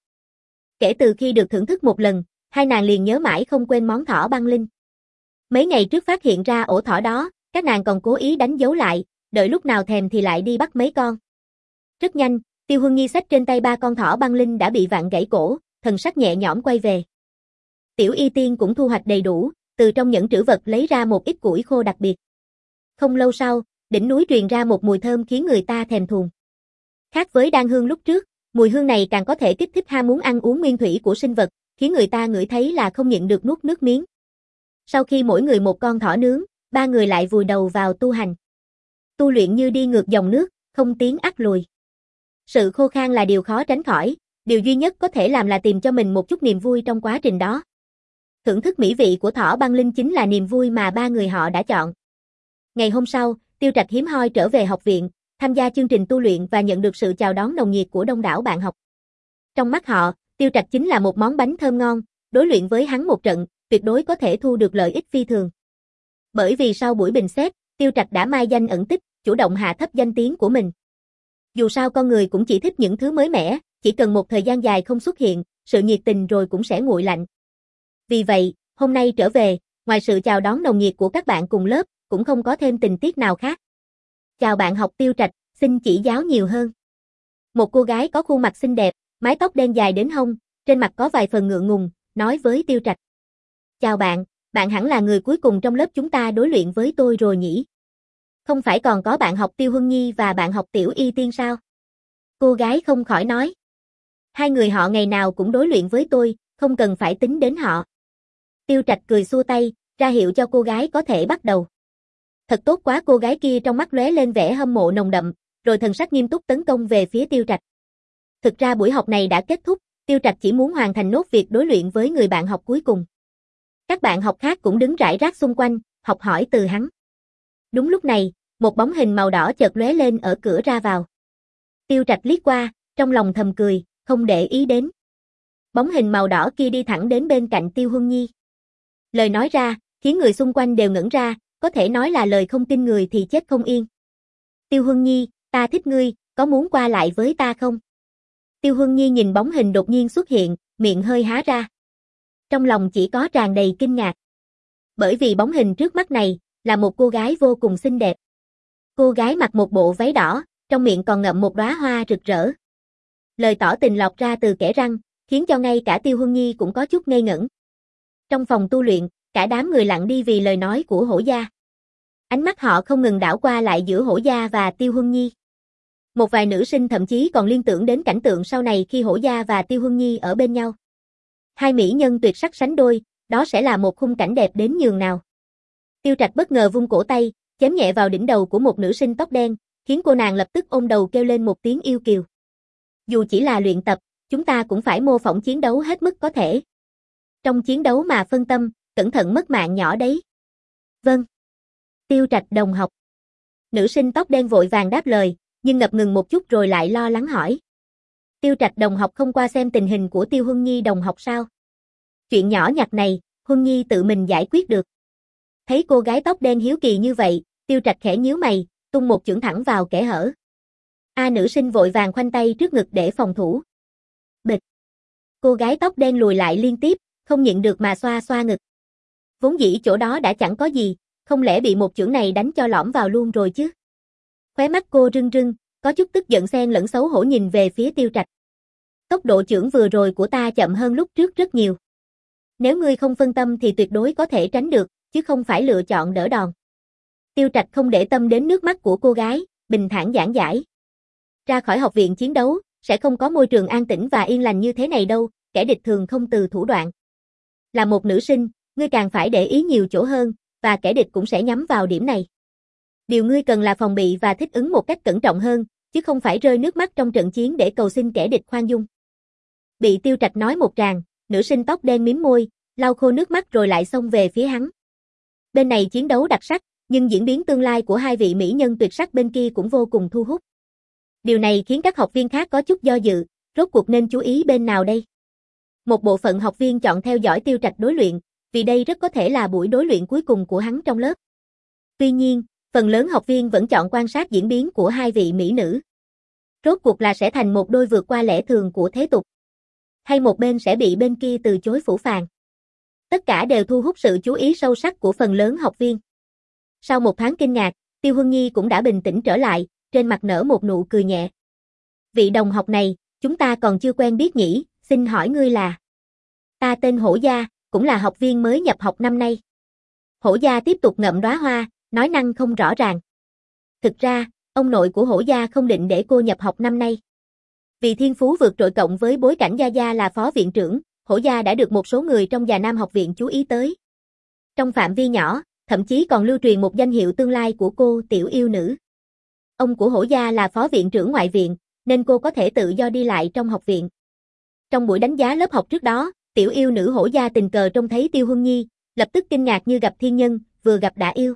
Kể từ khi được thưởng thức một lần, hai nàng liền nhớ mãi không quên món thỏ băng linh. Mấy ngày trước phát hiện ra ổ thỏ đó, các nàng còn cố ý đánh dấu lại, đợi lúc nào thèm thì lại đi bắt mấy con. Rất nhanh, Tiêu Huân Nhi xách trên tay ba con thỏ băng linh đã bị vặn gãy cổ, thần sắc nhẹ nhõm quay về. Tiểu Y Tiên cũng thu hoạch đầy đủ, từ trong nhẫn trữ vật lấy ra một ít củi khô đặc biệt. Không lâu sau, đỉnh núi truyền ra một mùi thơm khiến người ta thèm thuồng. Khác với đan hương lúc trước, mùi hương này càng có thể kích thích ham muốn ăn uống nguyên thủy của sinh vật, khiến người ta ngửi thấy là không nhịn được nuốt nước miếng. Sau khi mỗi người một con thỏ nướng, ba người lại vùi đầu vào tu hành. Tu luyện như đi ngược dòng nước, không tiến ắt lùi. Sự khô khan là điều khó tránh khỏi, điều duy nhất có thể làm là tìm cho mình một chút niềm vui trong quá trình đó. Thưởng thức mỹ vị của thỏ băng linh chính là niềm vui mà ba người họ đã chọn. Ngày hôm sau, Tiêu Trạch hiếm hoi trở về học viện, tham gia chương trình tu luyện và nhận được sự chào đón nồng nhiệt của đông đảo bạn học. Trong mắt họ, Tiêu Trạch chính là một món bánh thơm ngon, đối luyện với hắn một trận, tuyệt đối có thể thu được lợi ích phi thường. Bởi vì sau buổi bình xét, Tiêu Trạch đã mai danh ẩn tích, chủ động hạ thấp danh tiếng của mình. Dù sao con người cũng chỉ thích những thứ mới mẻ, chỉ cần một thời gian dài không xuất hiện, sự nhiệt tình rồi cũng sẽ nguội lạnh. Vì vậy, hôm nay trở về, ngoài sự chào đón nồng nhiệt của các bạn cùng lớp, cũng không có thêm tình tiết nào khác. Chào bạn học Tiêu Trạch, xin chỉ giáo nhiều hơn. Một cô gái có khuôn mặt xinh đẹp, mái tóc đen dài đến hông, trên mặt có vài phần ngượng ngùng, nói với Tiêu Trạch. Chào bạn, bạn hẳn là người cuối cùng trong lớp chúng ta đối luyện với tôi rồi nhỉ? Không phải còn có bạn học Tiêu Huân Nhi và bạn học Tiểu Y Tiên sao? Cô gái không khỏi nói. Hai người họ ngày nào cũng đối luyện với tôi, không cần phải tính đến họ. Tiêu Trạch cười xua tay, ra hiệu cho cô gái có thể bắt đầu. Thật tốt quá, cô gái kia trong mắt lóe lên vẻ hâm mộ nồng đậm, rồi thần sắc nghiêm túc tấn công về phía Tiêu Trạch. Thực ra buổi học này đã kết thúc, Tiêu Trạch chỉ muốn hoàn thành nốt việc đối luyện với người bạn học cuối cùng. Các bạn học khác cũng đứng rải rác xung quanh, học hỏi từ hắn. Đúng lúc này, Một bóng hình màu đỏ chợt lóe lên ở cửa ra vào. Tiêu Trạch liếc qua, trong lòng thầm cười, không để ý đến. Bóng hình màu đỏ kia đi thẳng đến bên cạnh Tiêu Huân Nhi. Lời nói ra, khiến người xung quanh đều ngẩn ra, có thể nói là lời không tin người thì chết không yên. Tiêu Huân Nhi, ta thích ngươi, có muốn qua lại với ta không? Tiêu Huân Nhi nhìn bóng hình đột nhiên xuất hiện, miệng hơi há ra. Trong lòng chỉ có tràn đầy kinh ngạc. Bởi vì bóng hình trước mắt này, là một cô gái vô cùng xinh đẹp. Cô gái mặc một bộ váy đỏ, trong miệng còn ngậm một đóa hoa rực rỡ. Lời tỏ tình lọt ra từ kẽ răng, khiến cho ngay cả Tiêu Huân Nhi cũng có chút ngây ngẩn. Trong phòng tu luyện, cả đám người lặng đi vì lời nói của Hổ gia. Ánh mắt họ không ngừng đảo qua lại giữa Hổ gia và Tiêu Huân Nhi. Một vài nữ sinh thậm chí còn liên tưởng đến cảnh tượng sau này khi Hổ gia và Tiêu Huân Nhi ở bên nhau. Hai mỹ nhân tuyệt sắc sánh đôi, đó sẽ là một khung cảnh đẹp đến nhường nào. Tiêu Trạch bất ngờ vung cổ tay, chém nhẹ vào đỉnh đầu của một nữ sinh tóc đen, khiến cô nàng lập tức ôm đầu kêu lên một tiếng yêu kiều. Dù chỉ là luyện tập, chúng ta cũng phải mô phỏng chiến đấu hết mức có thể. Trong chiến đấu mà phân tâm, cẩn thận mất mạng nhỏ đấy. Vâng. Tiêu Trạch đồng học. Nữ sinh tóc đen vội vàng đáp lời, nhưng ngập ngừng một chút rồi lại lo lắng hỏi. Tiêu Trạch đồng học không qua xem tình hình của Tiêu Huân Nhi đồng học sao? Chuyện nhỏ nhặt này, Huân Nhi tự mình giải quyết được. Thấy cô gái tóc đen hiếu kỳ như vậy, Tiêu Trạch khẽ nhíu mày, tung một chưởng thẳng vào kẽ hở. A nữ sinh vội vàng khoanh tay trước ngực để phòng thủ. Bịch. Cô gái tóc đen lùi lại liên tiếp, không nhịn được mà xoa xoa ngực. Vốn dĩ chỗ đó đã chẳng có gì, không lẽ bị một chưởng này đánh cho lõm vào luôn rồi chứ? Khóe mắt cô rưng rưng, có chút tức giận xen lẫn xấu hổ nhìn về phía Tiêu Trạch. Tốc độ chưởng vừa rồi của ta chậm hơn lúc trước rất nhiều. Nếu ngươi không phân tâm thì tuyệt đối có thể tránh được, chứ không phải lựa chọn đỡ đòn. Tiêu Trạch không để tâm đến nước mắt của cô gái, bình thản giảng giải. Ra khỏi học viện chiến đấu, sẽ không có môi trường an tĩnh và yên lành như thế này đâu, kẻ địch thường không từ thủ đoạn. Là một nữ sinh, ngươi càng phải để ý nhiều chỗ hơn, và kẻ địch cũng sẽ nhắm vào điểm này. Điều ngươi cần là phòng bị và thích ứng một cách cẩn trọng hơn, chứ không phải rơi nước mắt trong trận chiến để cầu xin kẻ địch khoan dung. Bị Tiêu Trạch nói một tràng, nữ sinh tóc đen mím môi, lau khô nước mắt rồi lại xông về phía hắn. Bên này chiến đấu đặc sắc, nhưng diễn biến tương lai của hai vị mỹ nhân tuyệt sắc bên kia cũng vô cùng thu hút. Điều này khiến các học viên khác có chút do dự, rốt cuộc nên chú ý bên nào đây? Một bộ phận học viên chọn theo dõi Tiêu Trạch đối luyện, vì đây rất có thể là buổi đối luyện cuối cùng của hắn trong lớp. Tuy nhiên, phần lớn học viên vẫn chọn quan sát diễn biến của hai vị mỹ nữ. Rốt cuộc là sẽ thành một đôi vượt qua lẽ thường của thế tục, hay một bên sẽ bị bên kia từ chối phũ phàng. Tất cả đều thu hút sự chú ý sâu sắc của phần lớn học viên. Sau một tháng kinh ngạc, Tiêu Huân Nhi cũng đã bình tĩnh trở lại, trên mặt nở một nụ cười nhẹ. Vị đồng học này, chúng ta còn chưa quen biết nhỉ, xin hỏi ngươi là? Ta tên Hổ Gia, cũng là học viên mới nhập học năm nay. Hổ Gia tiếp tục ngậm đóa hoa, nói năng không rõ ràng. Thực ra, ông nội của Hổ Gia không định để cô nhập học năm nay. Vì thiên phú vượt trội cộng với bối cảnh Gia Gia là phó viện trưởng, Hổ Gia đã được một số người trong Già Nam học viện chú ý tới. Trong phạm vi nhỏ, thậm chí còn lưu truyền một danh hiệu tương lai của cô, tiểu yêu nữ. Ông của Hổ Gia là phó viện trưởng ngoại viện, nên cô có thể tự do đi lại trong học viện. Trong buổi đánh giá lớp học trước đó, tiểu yêu nữ Hổ Gia tình cờ trông thấy Tiêu Huân Nhi, lập tức kinh ngạc như gặp thiên nhân, vừa gặp đã yêu.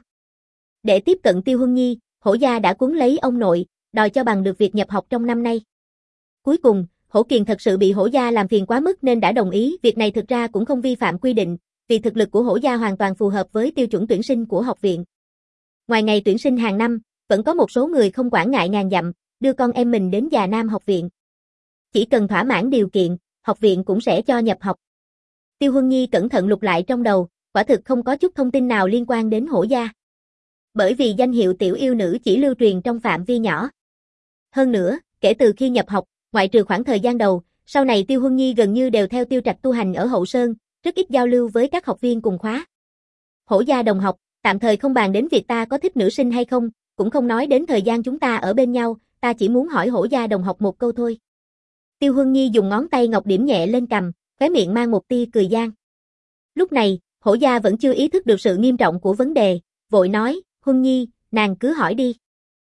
Để tiếp cận Tiêu Huân Nhi, Hổ Gia đã cuốn lấy ông nội, đòi cho bằng được việc nhập học trong năm nay. Cuối cùng, Hổ Kiền thật sự bị Hổ Gia làm phiền quá mức nên đã đồng ý, việc này thực ra cũng không vi phạm quy định, vì thực lực của Hổ Gia hoàn toàn phù hợp với tiêu chuẩn tuyển sinh của học viện. Ngoài ngày tuyển sinh hàng năm, vẫn có một số người không quản ngại ngàn dặm, đưa con em mình đến Già Nam học viện. Chỉ cần thỏa mãn điều kiện, học viện cũng sẽ cho nhập học. Tiêu Huân Nhi cẩn thận lục lại trong đầu, quả thực không có chút thông tin nào liên quan đến Hổ Gia. Bởi vì danh hiệu tiểu yêu nữ chỉ lưu truyền trong phạm vi nhỏ. Hơn nữa, kể từ khi nhập học, ngoại trừ khoảng thời gian đầu, sau này Tiêu Huân Nhi gần như đều theo Tiêu Trạch tu hành ở Hậu Sơn, rất ít giao lưu với các học viên cùng khóa. Hổ Gia đồng học, tạm thời không bàn đến việc ta có thích nữ sinh hay không, cũng không nói đến thời gian chúng ta ở bên nhau, ta chỉ muốn hỏi Hổ Gia đồng học một câu thôi. Tiêu Huân Nhi dùng ngón tay ngọc điểm nhẹ lên cằm, khóe miệng mang một tia cười gian. Lúc này, Hổ Gia vẫn chưa ý thức được sự nghiêm trọng của vấn đề, vội nói, Huân Nhi, nàng cứ hỏi đi.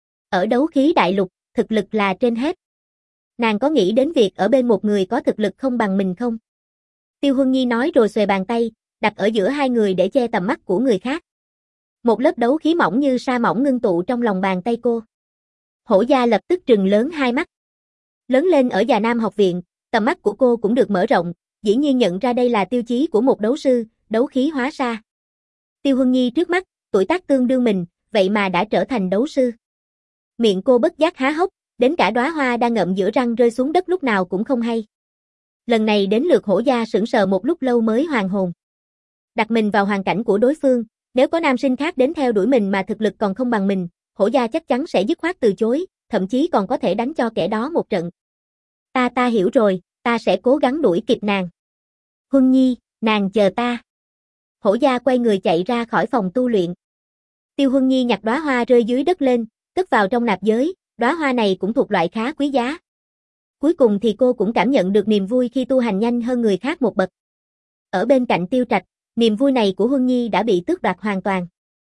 Ở đấu khí đại lục, thực lực là trên hết. Nàng có nghĩ đến việc ở bên một người có thực lực không bằng mình không? Tiêu Huân Nhi nói rồi xuề bàn tay, đặt ở giữa hai người để che tầm mắt của người khác. Một lớp đấu khí mỏng như sa mỏng ngưng tụ trong lòng bàn tay cô. Hổ Gia lập tức trừng lớn hai mắt. Lớn lên ở Già Nam học viện, tầm mắt của cô cũng được mở rộng, dĩ nhiên nhận ra đây là tiêu chí của một đấu sư, đấu khí hóa sa. Tiêu Huân Nhi trước mắt, tuổi tác tương đương mình, vậy mà đã trở thành đấu sư. Miệng cô bất giác há hốc, đến cả đóa hoa đang ngậm giữa răng rơi xuống đất lúc nào cũng không hay. Lần này đến lượt Hổ Gia sững sờ một lúc lâu mới hoàn hồn. Đặt mình vào hoàn cảnh của đối phương, nếu có nam sinh khác đến theo đuổi mình mà thực lực còn không bằng mình, Hổ Gia chắc chắn sẽ dứt khoát từ chối, thậm chí còn có thể đánh cho kẻ đó một trận. Ta ta hiểu rồi, ta sẽ cố gắng đuổi kịp nàng. Huân Nhi, nàng chờ ta. Hổ Gia quay người chạy ra khỏi phòng tu luyện. Tiêu Huân Nhi nhặt đóa hoa rơi dưới đất lên, cất vào trong nạp giới, đóa hoa này cũng thuộc loại khá quý giá. Cuối cùng thì cô cũng cảm nhận được niềm vui khi tu hành nhanh hơn người khác một bậc. Ở bên cạnh Tiêu Trạch, niềm vui này của Huân Nhi đã bị tước đoạt hoàn toàn.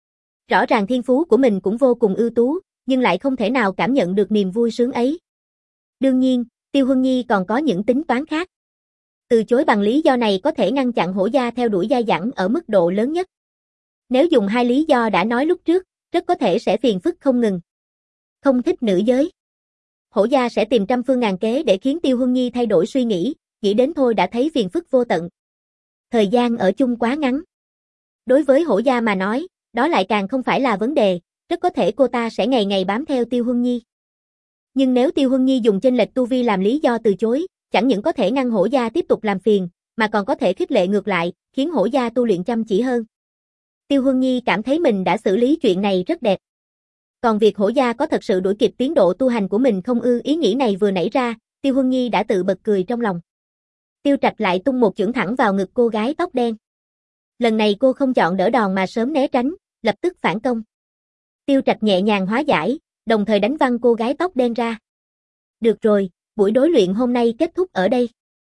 Rõ ràng thiên phú của mình cũng vô cùng ưu tú, nhưng lại không thể nào cảm nhận được niềm vui sướng ấy. Đương nhiên, Tiêu Huân Nhi còn có những tính toán khác. Từ chối bằng lý do này có thể ngăn chặn Hổ Gia theo đuổi Gia Dẳng ở mức độ lớn nhất. Nếu dùng hai lý do đã nói lúc trước, rất có thể sẽ phiền phức không ngừng. Không thích nữ giới. Hổ Gia sẽ tìm trăm phương ngàn kế để khiến Tiêu Huân Nhi thay đổi suy nghĩ, nghĩ đến thôi đã thấy phiền phức vô tận. Thời gian ở chung quá ngắn. Đối với Hổ Gia mà nói, đó lại càng không phải là vấn đề, rất có thể cô ta sẽ ngày ngày bám theo Tiêu Huân Nhi. Nhưng nếu Tiêu Huân Nhi dùng chênh lệch tu vi làm lý do từ chối, chẳng những có thể ngăn Hổ Gia tiếp tục làm phiền, mà còn có thể khích lệ ngược lại, khiến Hổ Gia tu luyện chăm chỉ hơn. Tiêu Huân Nhi cảm thấy mình đã xử lý chuyện này rất đẹp. Còn việc Hổ Gia có thật sự đuổi kịp tiến độ tu hành của mình không ư, ý nghĩ này vừa nảy ra, Tiêu Huân Nhi đã tự bật cười trong lòng. Tiêu Trạch lại tung một chưởng thẳng vào ngực cô gái tóc đen. Lần này cô không chọn đỡ đòn mà sớm né tránh, lập tức phản công. Tiêu Trạch nhẹ nhàng hóa giải, đồng thời đánh văng cô gái tóc đen ra. Được rồi, buổi đối luyện hôm nay kết thúc ở đây.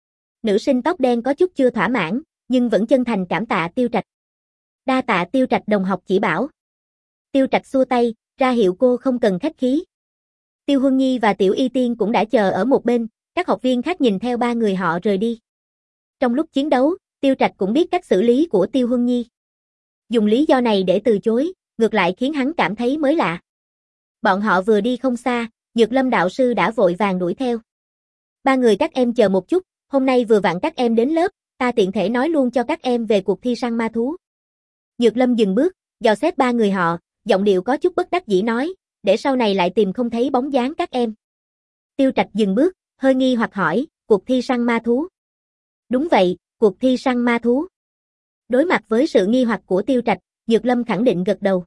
Nữ sinh tóc đen có chút chưa thỏa mãn, nhưng vẫn chân thành cảm tạ Tiêu Trạch. Đa tạ Tiêu Trạch đồng học chỉ bảo. Tiêu Trạch xua tay, ra hiệu cô không cần khách khí. Tiêu Huân Nhi và Tiểu Y Tiên cũng đã chờ ở một bên, các học viên khác nhìn theo ba người họ rời đi. Trong lúc chiến đấu, Tiêu Trạch cũng biết cách xử lý của Tiêu Huân Nhi. Dùng lý do này để từ chối, ngược lại khiến hắn cảm thấy mới lạ. Bọn họ vừa đi không xa, Dược Lâm đạo sư đã vội vàng đuổi theo. Ba người các em chờ một chút, hôm nay vừa vặn các em đến lớp, ta tiện thể nói luôn cho các em về cuộc thi săn ma thú. Dược Lâm dừng bước, dò xét ba người họ, giọng điệu có chút bất đắc dĩ nói, để sau này lại tìm không thấy bóng dáng các em. Tiêu Trạch dừng bước, hơi nghi hoặc hỏi, cuộc thi săn ma thú. Đúng vậy, cuộc thi săn ma thú. Đối mặt với sự nghi hoặc của Tiêu Trạch, Dược Lâm khẳng định gật đầu.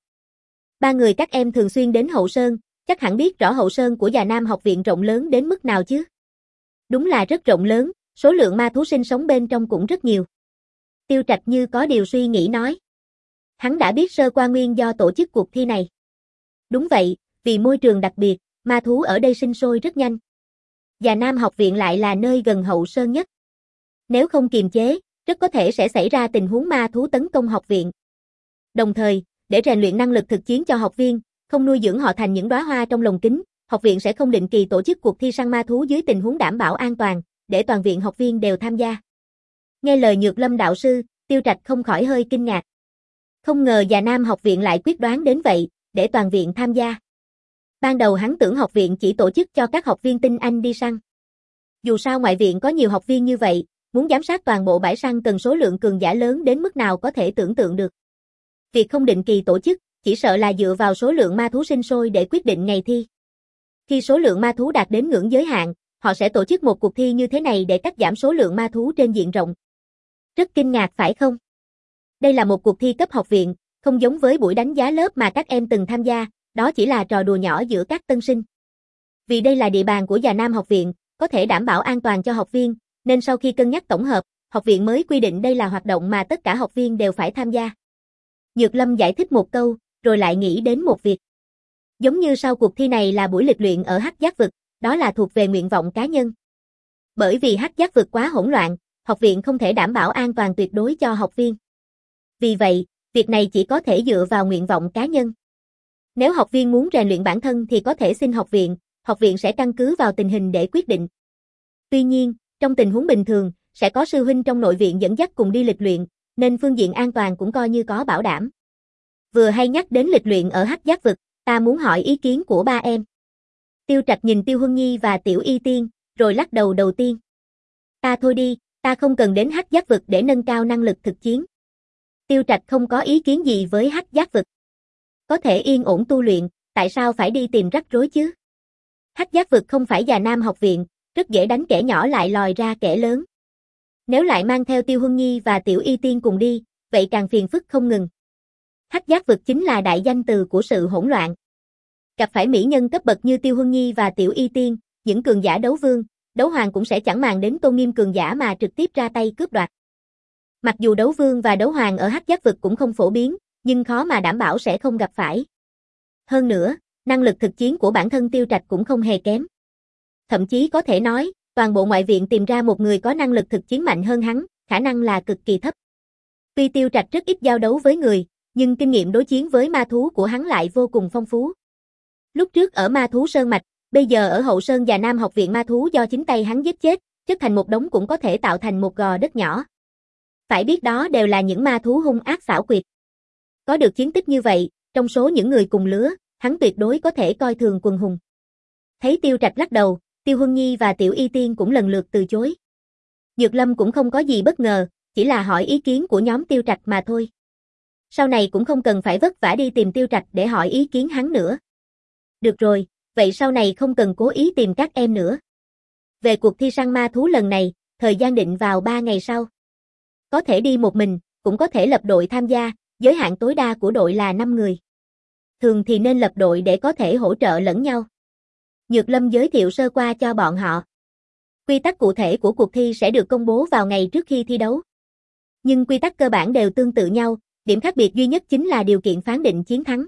Ba người các em thường xuyên đến Hậu Sơn, chắc hẳn biết rõ Hậu Sơn của Già Nam học viện rộng lớn đến mức nào chứ. Đúng là rất rộng lớn, số lượng ma thú sinh sống bên trong cũng rất nhiều. Tiêu Trạch như có điều suy nghĩ nói. Hắn đã biết sơ qua nguyên do tổ chức cuộc thi này. Đúng vậy, vì môi trường đặc biệt, ma thú ở đây sinh sôi rất nhanh. Già Nam học viện lại là nơi gần Hậu Sơn nhất. Nếu không kiềm chế, rất có thể sẽ xảy ra tình huống ma thú tấn công học viện. Đồng thời, để rèn luyện năng lực thực chiến cho học viên, không nuôi dưỡng họ thành những đóa hoa trong lồng kính, học viện sẽ không định kỳ tổ chức cuộc thi săn ma thú dưới tình huống đảm bảo an toàn, để toàn viện học viên đều tham gia. Nghe lời Nhược Lâm đạo sư, Tiêu Trạch không khỏi hơi kinh ngạc. Không ngờ Già Nam học viện lại quyết đoán đến vậy, để toàn viện tham gia. Ban đầu hắn tưởng học viện chỉ tổ chức cho các học viên tinh anh đi săn. Dù sao ngoại viện có nhiều học viên như vậy, muốn giám sát toàn bộ bãi săn cần số lượng cường giả lớn đến mức nào có thể tưởng tượng được. Việc không định kỳ tổ chức, chỉ sợ là dựa vào số lượng ma thú sinh sôi để quyết định ngày thi. Khi số lượng ma thú đạt đến ngưỡng giới hạn, họ sẽ tổ chức một cuộc thi như thế này để cắt giảm số lượng ma thú trên diện rộng. Rất kinh ngạc phải không? Đây là một cuộc thi cấp học viện, không giống với buổi đánh giá lớp mà các em từng tham gia, đó chỉ là trò đùa nhỏ giữa các tân sinh. Vì đây là địa bàn của Già Nam học viện, có thể đảm bảo an toàn cho học viên, nên sau khi cân nhắc tổng hợp, học viện mới quy định đây là hoạt động mà tất cả học viên đều phải tham gia. Nhược Lâm giải thích một câu, rồi lại nghĩ đến một việc. Giống như sau cuộc thi này là buổi lịch luyện ở Hắc Giác vực, đó là thuộc về nguyện vọng cá nhân. Bởi vì Hắc Giác vực quá hỗn loạn, học viện không thể đảm bảo an toàn tuyệt đối cho học viên. Vì vậy, việc này chỉ có thể dựa vào nguyện vọng cá nhân. Nếu học viên muốn rèn luyện bản thân thì có thể xin học viện, học viện sẽ căn cứ vào tình hình để quyết định. Tuy nhiên, trong tình huống bình thường, sẽ có sư huynh trong nội viện dẫn dắt cùng đi lịch luyện, nên phương diện an toàn cũng coi như có bảo đảm. Vừa hay nhắc đến lịch luyện ở Hắc Giác vực, ta muốn hỏi ý kiến của ba em. Tiêu Trạch nhìn Tiêu Huân Nhi và Tiểu Y Tiên, rồi lắc đầu đầu tiên. Ta thôi đi, ta không cần đến Hắc Giác vực để nâng cao năng lực thực chiến. Tiêu Trạch không có ý kiến gì với Hắc Giác vực. Có thể yên ổn tu luyện, tại sao phải đi tìm rắc rối chứ? Hắc Giác vực không phải Già Nam học viện, rất dễ đánh kẻ nhỏ lại lòi ra kẻ lớn. Nếu lại mang theo Tiêu Huân Nhi và Tiểu Y Tiên cùng đi, vậy càng phiền phức không ngừng. Hắc Giác vực chính là đại danh từ của sự hỗn loạn. Gặp phải mỹ nhân cấp bậc như Tiêu Huân Nhi và Tiểu Y Tiên, những cường giả đấu vương, đấu hoàng cũng sẽ chẳng màng đến tôn nghiêm cường giả mà trực tiếp ra tay cướp đoạt. Mặc dù đấu vương và đấu hoàng ở Hắc Giác vực cũng không phổ biến, nhưng khó mà đảm bảo sẽ không gặp phải. Hơn nữa, năng lực thực chiến của bản thân Tiêu Trạch cũng không hề kém. Thậm chí có thể nói, toàn bộ ngoại viện tìm ra một người có năng lực thực chiến mạnh hơn hắn, khả năng là cực kỳ thấp. Tuy Tiêu Trạch rất ít giao đấu với người, nhưng kinh nghiệm đối chiến với ma thú của hắn lại vô cùng phong phú. Lúc trước ở ma thú Sơn Mạch, bây giờ ở Hậu Sơn Già Nam học viện ma thú do chính tay hắn giết chết, chất thành một đống cũng có thể tạo thành một gò đất nhỏ. Phải biết đó đều là những ma thú hung ác xảo quyệt. Có được chiến tích như vậy, trong số những người cùng lứa, hắn tuyệt đối có thể coi thường quần hùng. Thấy Tiêu Trạch lắc đầu, Tiêu Huân Nhi và Tiểu Y Tiên cũng lần lượt từ chối. Nhược Lâm cũng không có gì bất ngờ, chỉ là hỏi ý kiến của nhóm Tiêu Trạch mà thôi. Sau này cũng không cần phải vất vả đi tìm Tiêu Trạch để hỏi ý kiến hắn nữa. Được rồi, vậy sau này không cần cố ý tìm các em nữa. Về cuộc thi săn ma thú lần này, thời gian định vào ba ngày sau. Có thể đi một mình, cũng có thể lập đội tham gia, giới hạn tối đa của đội là năm người. Thường thì nên lập đội để có thể hỗ trợ lẫn nhau. Nhược Lâm giới thiệu sơ qua cho bọn họ. Quy tắc cụ thể của cuộc thi sẽ được công bố vào ngày trước khi thi đấu. Nhưng quy tắc cơ bản đều tương tự nhau, điểm khác biệt duy nhất chính là điều kiện phán định chiến thắng.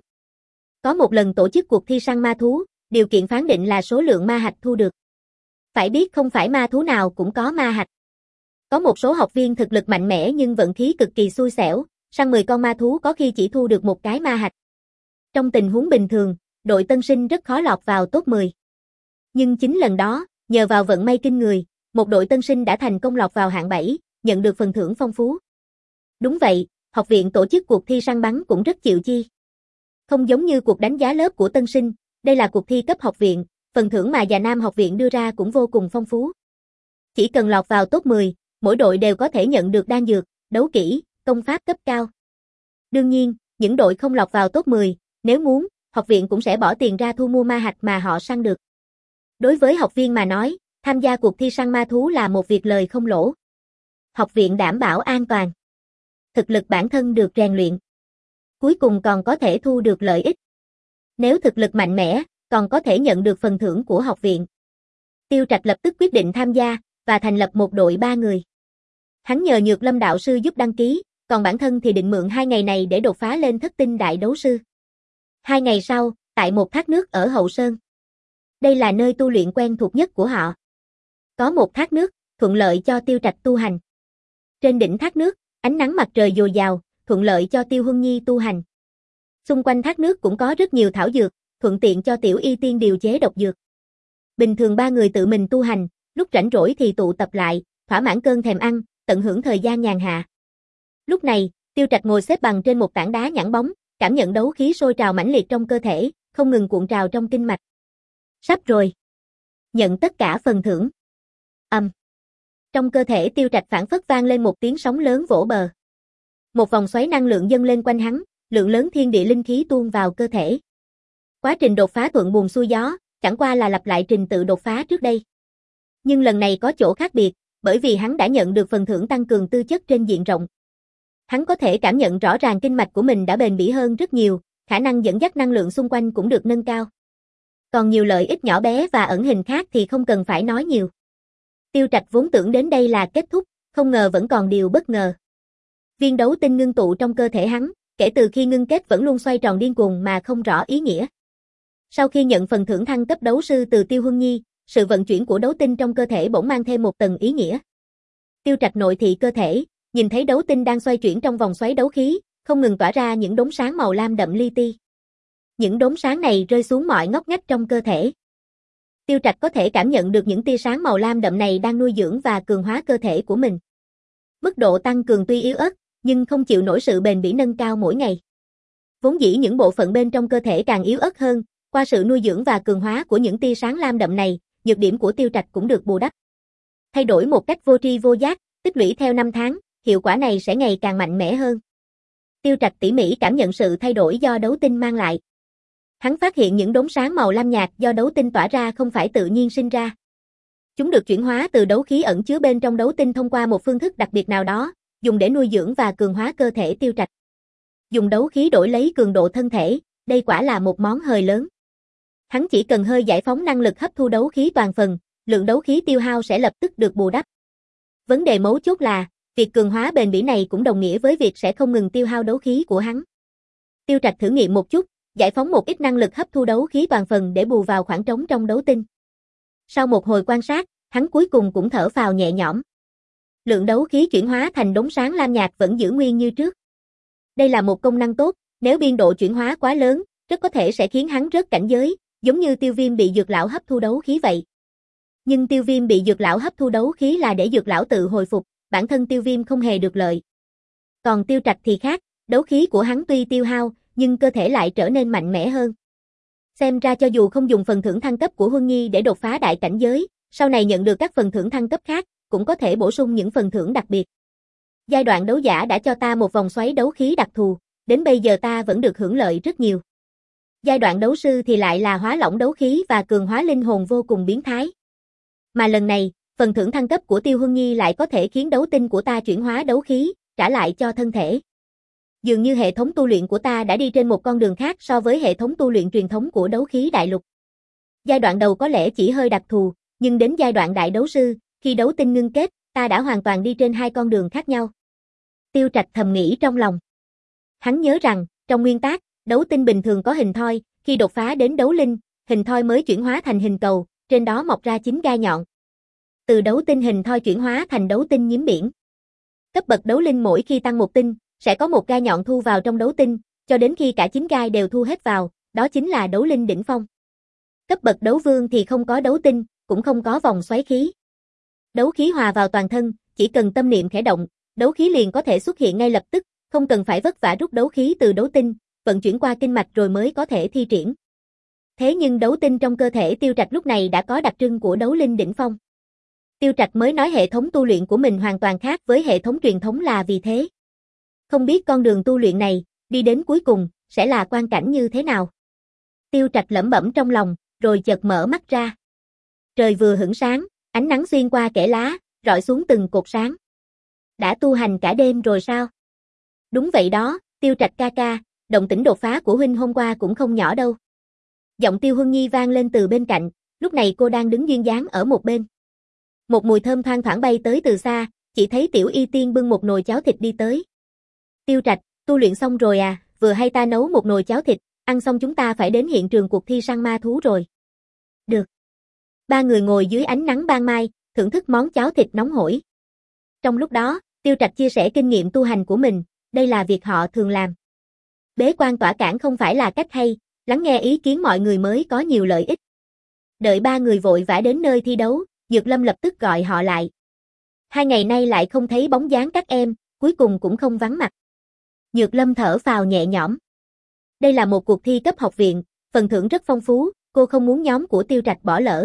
Có một lần tổ chức cuộc thi săn ma thú, điều kiện phán định là số lượng ma hạch thu được. Phải biết không phải ma thú nào cũng có ma hạch. Có một số học viên thực lực mạnh mẽ nhưng vận khí cực kỳ xui xẻo, săn mười con ma thú có khi chỉ thu được một cái ma hạch. Trong tình huống bình thường, đội tân sinh rất khó lọt vào top mười. Nhưng chính lần đó, nhờ vào vận may kinh người, một đội tân sinh đã thành công lọt vào hạng bảy, nhận được phần thưởng phong phú. Đúng vậy, học viện tổ chức cuộc thi săn bắn cũng rất chịu chi. Không giống như cuộc đánh giá lớp của tân sinh, đây là cuộc thi cấp học viện, phần thưởng mà Già Nam học viện đưa ra cũng vô cùng phong phú. Chỉ cần lọt vào top mười, mỗi đội đều có thể nhận được đan dược, đấu kỹ, công pháp cấp cao. Đương nhiên, những đội không lọt vào top mười, nếu muốn, học viện cũng sẽ bỏ tiền ra thu mua ma hạch mà họ săn được. Đối với học viên mà nói, tham gia cuộc thi săn ma thú là một việc lời không lỗ. Học viện đảm bảo an toàn. Thực lực bản thân được rèn luyện. Cuối cùng còn có thể thu được lợi ích. Nếu thực lực mạnh mẽ, còn có thể nhận được phần thưởng của học viện. Tiêu Trạch lập tức quyết định tham gia, và thành lập một đội ba người. Hắn nhờ Nhược Lâm đạo sư giúp đăng ký, còn bản thân thì định mượn hai ngày này để đột phá lên thất tinh đại đấu sư. Hai ngày sau, tại một thác nước ở Hậu Sơn. Đây là nơi tu luyện quen thuộc nhất của họ. Có một thác nước, thuận lợi cho Tiêu Trạch tu hành. Trên đỉnh thác nước, ánh nắng mặt trời dồi dào, thuận lợi cho Tiêu Huân Nhi tu hành. Xung quanh thác nước cũng có rất nhiều thảo dược, thuận tiện cho Tiểu Y Tiên điều chế độc dược. Bình thường ba người tự mình tu hành, lúc rảnh rỗi thì tụ tập lại, thỏa mãn cơn thèm ăn, tận hưởng thời gian nhàn hạ. Lúc này, Tiêu Trạch ngồi xếp bằng trên một tảng đá nhẵn bóng, cảm nhận đấu khí sôi trào mãnh liệt trong cơ thể, không ngừng cuộn trào trong kinh mạch. Sắp rồi. Nhận tất cả phần thưởng. Ầm. Um. Trong cơ thể Tiêu Trạch phảng phất vang lên một tiếng sóng lớn vỗ bờ. Một vòng xoáy năng lượng dâng lên quanh hắn, lượng lớn thiên địa linh khí tuôn vào cơ thể. Quá trình đột phá thuận buồm xuôi gió, chẳng qua là lặp lại trình tự đột phá trước đây. Nhưng lần này có chỗ khác biệt, bởi vì hắn đã nhận được phần thưởng tăng cường tư chất trên diện rộng. Hắn có thể cảm nhận rõ ràng kinh mạch của mình đã bền bỉ hơn rất nhiều, khả năng dẫn dắt năng lượng xung quanh cũng được nâng cao. Còn nhiều lợi ích nhỏ bé và ẩn hình khác thì không cần phải nói nhiều. Tiêu Trạch vốn tưởng đến đây là kết thúc, không ngờ vẫn còn điều bất ngờ. Viên đấu tinh ngưng tụ trong cơ thể hắn, kể từ khi ngưng kết vẫn luôn xoay tròn điên cuồng mà không rõ ý nghĩa. Sau khi nhận phần thưởng thăng cấp đấu sư từ Tiêu Huân Nhi, sự vận chuyển của đấu tinh trong cơ thể bỗng mang thêm một tầng ý nghĩa. Tiêu Trạch nội thị cơ thể, nhìn thấy đấu tinh đang xoay chuyển trong vòng xoáy đấu khí, không ngừng tỏa ra những đốm sáng màu lam đậm li ti. Những đốm sáng này rơi xuống mọi ngóc ngách trong cơ thể. Tiêu Trạch có thể cảm nhận được những tia sáng màu lam đậm này đang nuôi dưỡng và cường hóa cơ thể của mình. Mức độ tăng cường tuy yếu ớt, nhưng không chịu nổi sự bền bỉ nâng cao mỗi ngày. Vốn dĩ những bộ phận bên trong cơ thể càng yếu ớt hơn, qua sự nuôi dưỡng và cường hóa của những tia sáng lam đậm này, nhược điểm của Tiêu Trạch cũng được bù đắp. Thay đổi một cách vô tri vô giác, tích lũy theo năm tháng, hiệu quả này sẽ ngày càng mạnh mẽ hơn. Tiêu Trạch tỉ mỉ cảm nhận sự thay đổi do đấu tinh mang lại. Hắn phát hiện những đốm sáng màu lam nhạt do đấu tinh tỏa ra không phải tự nhiên sinh ra. Chúng được chuyển hóa từ đấu khí ẩn chứa bên trong đấu tinh thông qua một phương thức đặc biệt nào đó, dùng để nuôi dưỡng và cường hóa cơ thể Tiêu Trạch. Dùng đấu khí đổi lấy cường độ thân thể, đây quả là một món hời lớn. Hắn chỉ cần hơi giải phóng năng lực hấp thu đấu khí toàn phần, lượng đấu khí tiêu hao sẽ lập tức được bù đắp. Vấn đề mấu chốt là, việc cường hóa bền bỉ này cũng đồng nghĩa với việc sẽ không ngừng tiêu hao đấu khí của hắn. Tiêu Trạch thử nghiệm một chút, giải phóng một ít năng lực hấp thu đấu khí toàn phần để bù vào khoảng trống trong đấu tinh. Sau một hồi quan sát, hắn cuối cùng cũng thở phào nhẹ nhõm. Lượng đấu khí chuyển hóa thành đốm sáng lam nhạt vẫn giữ nguyên như trước. Đây là một công năng tốt, nếu biên độ chuyển hóa quá lớn, rất có thể sẽ khiến hắn rớt cảnh giới, giống như Tiêu Viêm bị dược lão hấp thu đấu khí vậy. Nhưng Tiêu Viêm bị dược lão hấp thu đấu khí là để dược lão tự hồi phục, bản thân Tiêu Viêm không hề được lợi. Còn Tiêu Trạch thì khác, đấu khí của hắn tuy tiêu hao, nhưng cơ thể lại trở nên mạnh mẽ hơn. Xem ra cho dù không dùng phần thưởng thăng cấp của Huân Nhi để đột phá đại cảnh giới, sau này nhận được các phần thưởng thăng cấp khác, cũng có thể bổ sung những phần thưởng đặc biệt. Giai đoạn đấu giả đã cho ta một vòng xoáy đấu khí đặc thù, đến bây giờ ta vẫn được hưởng lợi rất nhiều. Giai đoạn đấu sư thì lại là hóa lỏng đấu khí và cường hóa linh hồn vô cùng biến thái. Mà lần này, phần thưởng thăng cấp của Tiêu Huân Nhi lại có thể khiến đấu tinh của ta chuyển hóa đấu khí, trả lại cho thân thể. Dường như hệ thống tu luyện của ta đã đi trên một con đường khác so với hệ thống tu luyện truyền thống của đấu khí đại lục. Giai đoạn đầu có lẽ chỉ hơi đặc thù, nhưng đến giai đoạn đại đấu sư, khi đấu tinh ngưng kết, ta đã hoàn toàn đi trên hai con đường khác nhau. Tiêu Trạch thầm nghĩ trong lòng. Hắn nhớ rằng, trong nguyên tắc, đấu tinh bình thường có hình thoi, khi đột phá đến đấu linh, hình thoi mới chuyển hóa thành hình cầu, trên đó mọc ra chín gai nhọn. Từ đấu tinh hình thoi chuyển hóa thành đấu tinh nhím biển. Cấp bậc đấu linh mỗi khi tăng một tinh, sẽ có một gai nhọn thu vào trong đấu tinh, cho đến khi cả chín gai đều thu hết vào, đó chính là đấu linh đỉnh phong. Cấp bậc đấu vương thì không có đấu tinh, cũng không có vòng xoáy khí. Đấu khí hòa vào toàn thân, chỉ cần tâm niệm khẽ động, đấu khí liền có thể xuất hiện ngay lập tức, không cần phải vất vả rút đấu khí từ đấu tinh, vận chuyển qua kinh mạch rồi mới có thể thi triển. Thế nhưng đấu tinh trong cơ thể Tiêu Trạch lúc này đã có đặc trưng của đấu linh đỉnh phong. Tiêu Trạch mới nói hệ thống tu luyện của mình hoàn toàn khác với hệ thống truyền thống là vì thế. Không biết con đường tu luyện này, đi đến cuối cùng, sẽ là quang cảnh như thế nào. Tiêu Trạch lẩm bẩm trong lòng, rồi chợt mở mắt ra. Trời vừa hửng sáng, ánh nắng xuyên qua kẽ lá, rọi xuống từng cột sáng. Đã tu hành cả đêm rồi sao? Đúng vậy đó, Tiêu Trạch ca ca, động tĩnh đột phá của huynh hôm qua cũng không nhỏ đâu. Giọng Tiêu Huân Nhi vang lên từ bên cạnh, lúc này cô đang đứng duyên dáng ở một bên. Một mùi thơm thoang thoảng bay tới từ xa, chỉ thấy Tiểu Y Tiên bưng một nồi cháo thịt đi tới. Tiêu Trạch, tu luyện xong rồi à, vừa hay ta nấu một nồi cháo thịt, ăn xong chúng ta phải đến hiện trường cuộc thi săn ma thú rồi. Được. Ba người ngồi dưới ánh nắng ban mai, thưởng thức món cháo thịt nóng hổi. Trong lúc đó, Tiêu Trạch chia sẻ kinh nghiệm tu hành của mình, đây là việc họ thường làm. Bế quan tỏa cản không phải là cách hay, lắng nghe ý kiến mọi người mới có nhiều lợi ích. Đợi ba người vội vã đến nơi thi đấu, Dược Lâm lập tức gọi họ lại. Hai ngày nay lại không thấy bóng dáng các em, cuối cùng cũng không vắng mặt. Dược Lâm thở phào nhẹ nhõm. Đây là một cuộc thi cấp học viện, phần thưởng rất phong phú, cô không muốn nhóm của Tiêu Trạch bỏ lỡ.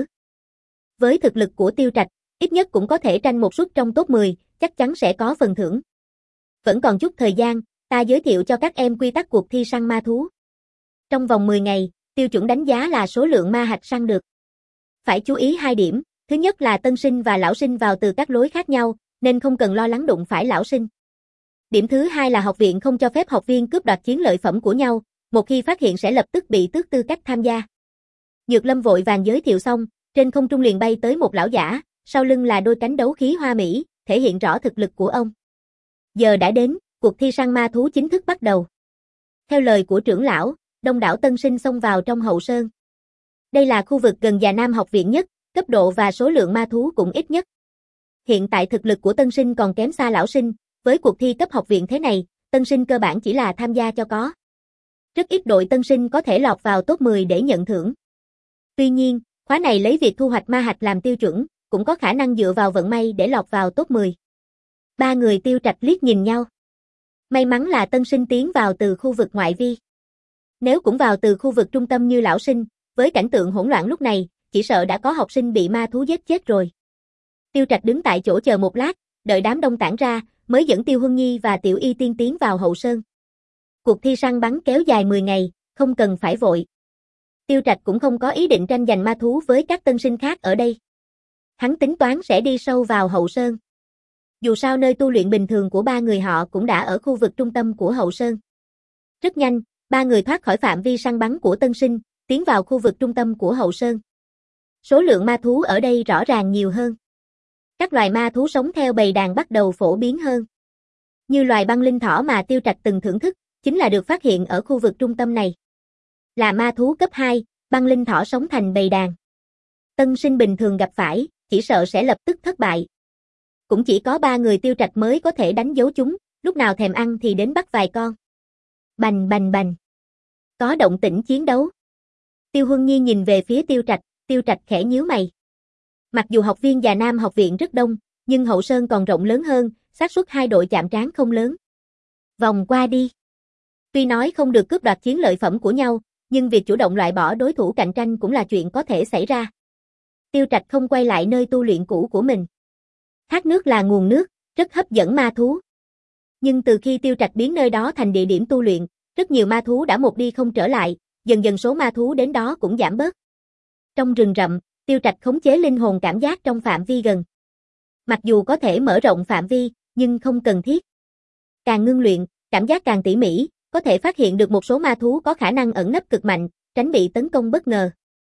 Với thực lực của Tiêu Trạch, ít nhất cũng có thể tranh một suất trong top mười, chắc chắn sẽ có phần thưởng. Vẫn còn chút thời gian, ta giới thiệu cho các em quy tắc cuộc thi săn ma thú. Trong vòng mười ngày, tiêu chuẩn đánh giá là số lượng ma hạch săn được. Phải chú ý hai điểm, thứ nhất là tân sinh và lão sinh vào từ các lối khác nhau, nên không cần lo lắng đụng phải lão sinh. Điểm thứ hai là học viện không cho phép học viên cướp đoạt chiến lợi phẩm của nhau, một khi phát hiện sẽ lập tức bị tước tư cách tham gia. Dược Lâm vội vàng giới thiệu xong, trên không trung liền bay tới một lão giả, sau lưng là đôi cánh đấu khí hoa mỹ, thể hiện rõ thực lực của ông. Giờ đã đến, cuộc thi săn ma thú chính thức bắt đầu. Theo lời của trưởng lão, đông đảo tân sinh xông vào trong hậu sơn. Đây là khu vực gần Già Nam học viện nhất, cấp độ và số lượng ma thú cũng ít nhất. Hiện tại thực lực của tân sinh còn kém xa lão sinh, với cuộc thi cấp học viện thế này, tân sinh cơ bản chỉ là tham gia cho có. Rất ít đội tân sinh có thể lọt vào top mười để nhận thưởng. Tuy nhiên, khóa này lấy việc thu hoạch ma hạch làm tiêu chuẩn, cũng có khả năng dựa vào vận may để lọt vào top mười. Ba người Tiêu Trạch liếc nhìn nhau. May mắn là tân sinh tiến vào từ khu vực ngoại vi. Nếu cũng vào từ khu vực trung tâm như lão sinh, với cảnh tượng hỗn loạn lúc này, chỉ sợ đã có học sinh bị ma thú giết chết rồi. Tiêu Trạch đứng tại chỗ chờ một lát, đợi đám đông tản ra, mới dẫn Tiêu Huân Nhi và Tiểu Y Tiên tiến vào hậu sơn. Cuộc thi săn bắn kéo dài mười ngày, không cần phải vội. Tiêu Trạch cũng không có ý định tranh giành ma thú với các tân sinh khác ở đây. Hắn tính toán sẽ đi sâu vào hậu sơn. Dù sao nơi tu luyện bình thường của ba người họ cũng đã ở khu vực trung tâm của hậu sơn. Rất nhanh, ba người thoát khỏi phạm vi săn bắn của tân sinh, tiến vào khu vực trung tâm của hậu sơn. Số lượng ma thú ở đây rõ ràng nhiều hơn. Các loài ma thú sống theo bầy đàn bắt đầu phổ biến hơn. Như loài băng linh thỏ mà Tiêu Trạch từng thưởng thức, chính là được phát hiện ở khu vực trung tâm này. Là ma thú cấp hai, băng linh thỏ sống thành bầy đàn. Tân sinh bình thường gặp phải, chỉ sợ sẽ lập tức thất bại. Cũng chỉ có ba người Tiêu Trạch mới có thể đánh dấu chúng, lúc nào thèm ăn thì đến bắt vài con. Bành bành bành. Có động tĩnh chiến đấu. Tiêu Huân Nhi nhìn về phía Tiêu Trạch, Tiêu Trạch khẽ nhíu mày. Mặc dù học viên Già Nam học viện rất đông, nhưng hậu sơn còn rộng lớn hơn, xác suất hai đội chạm trán không lớn. Vòng qua đi. Tuy nói không được cướp đoạt chiến lợi phẩm của nhau, nhưng việc chủ động loại bỏ đối thủ cạnh tranh cũng là chuyện có thể xảy ra. Tiêu Trạch không quay lại nơi tu luyện cũ của mình. Thác nước là nguồn nước, rất hấp dẫn ma thú. Nhưng từ khi Tiêu Trạch biến nơi đó thành địa điểm tu luyện, rất nhiều ma thú đã một đi không trở lại, dần dần số ma thú đến đó cũng giảm bớt. Trong rừng rậm, Tiêu Trạch khống chế linh hồn cảm giác trong phạm vi gần. Mặc dù có thể mở rộng phạm vi, nhưng không cần thiết. Càng ngưng luyện, cảm giác càng tỉ mỉ, có thể phát hiện được một số ma thú có khả năng ẩn nấp cực mạnh, tránh bị tấn công bất ngờ.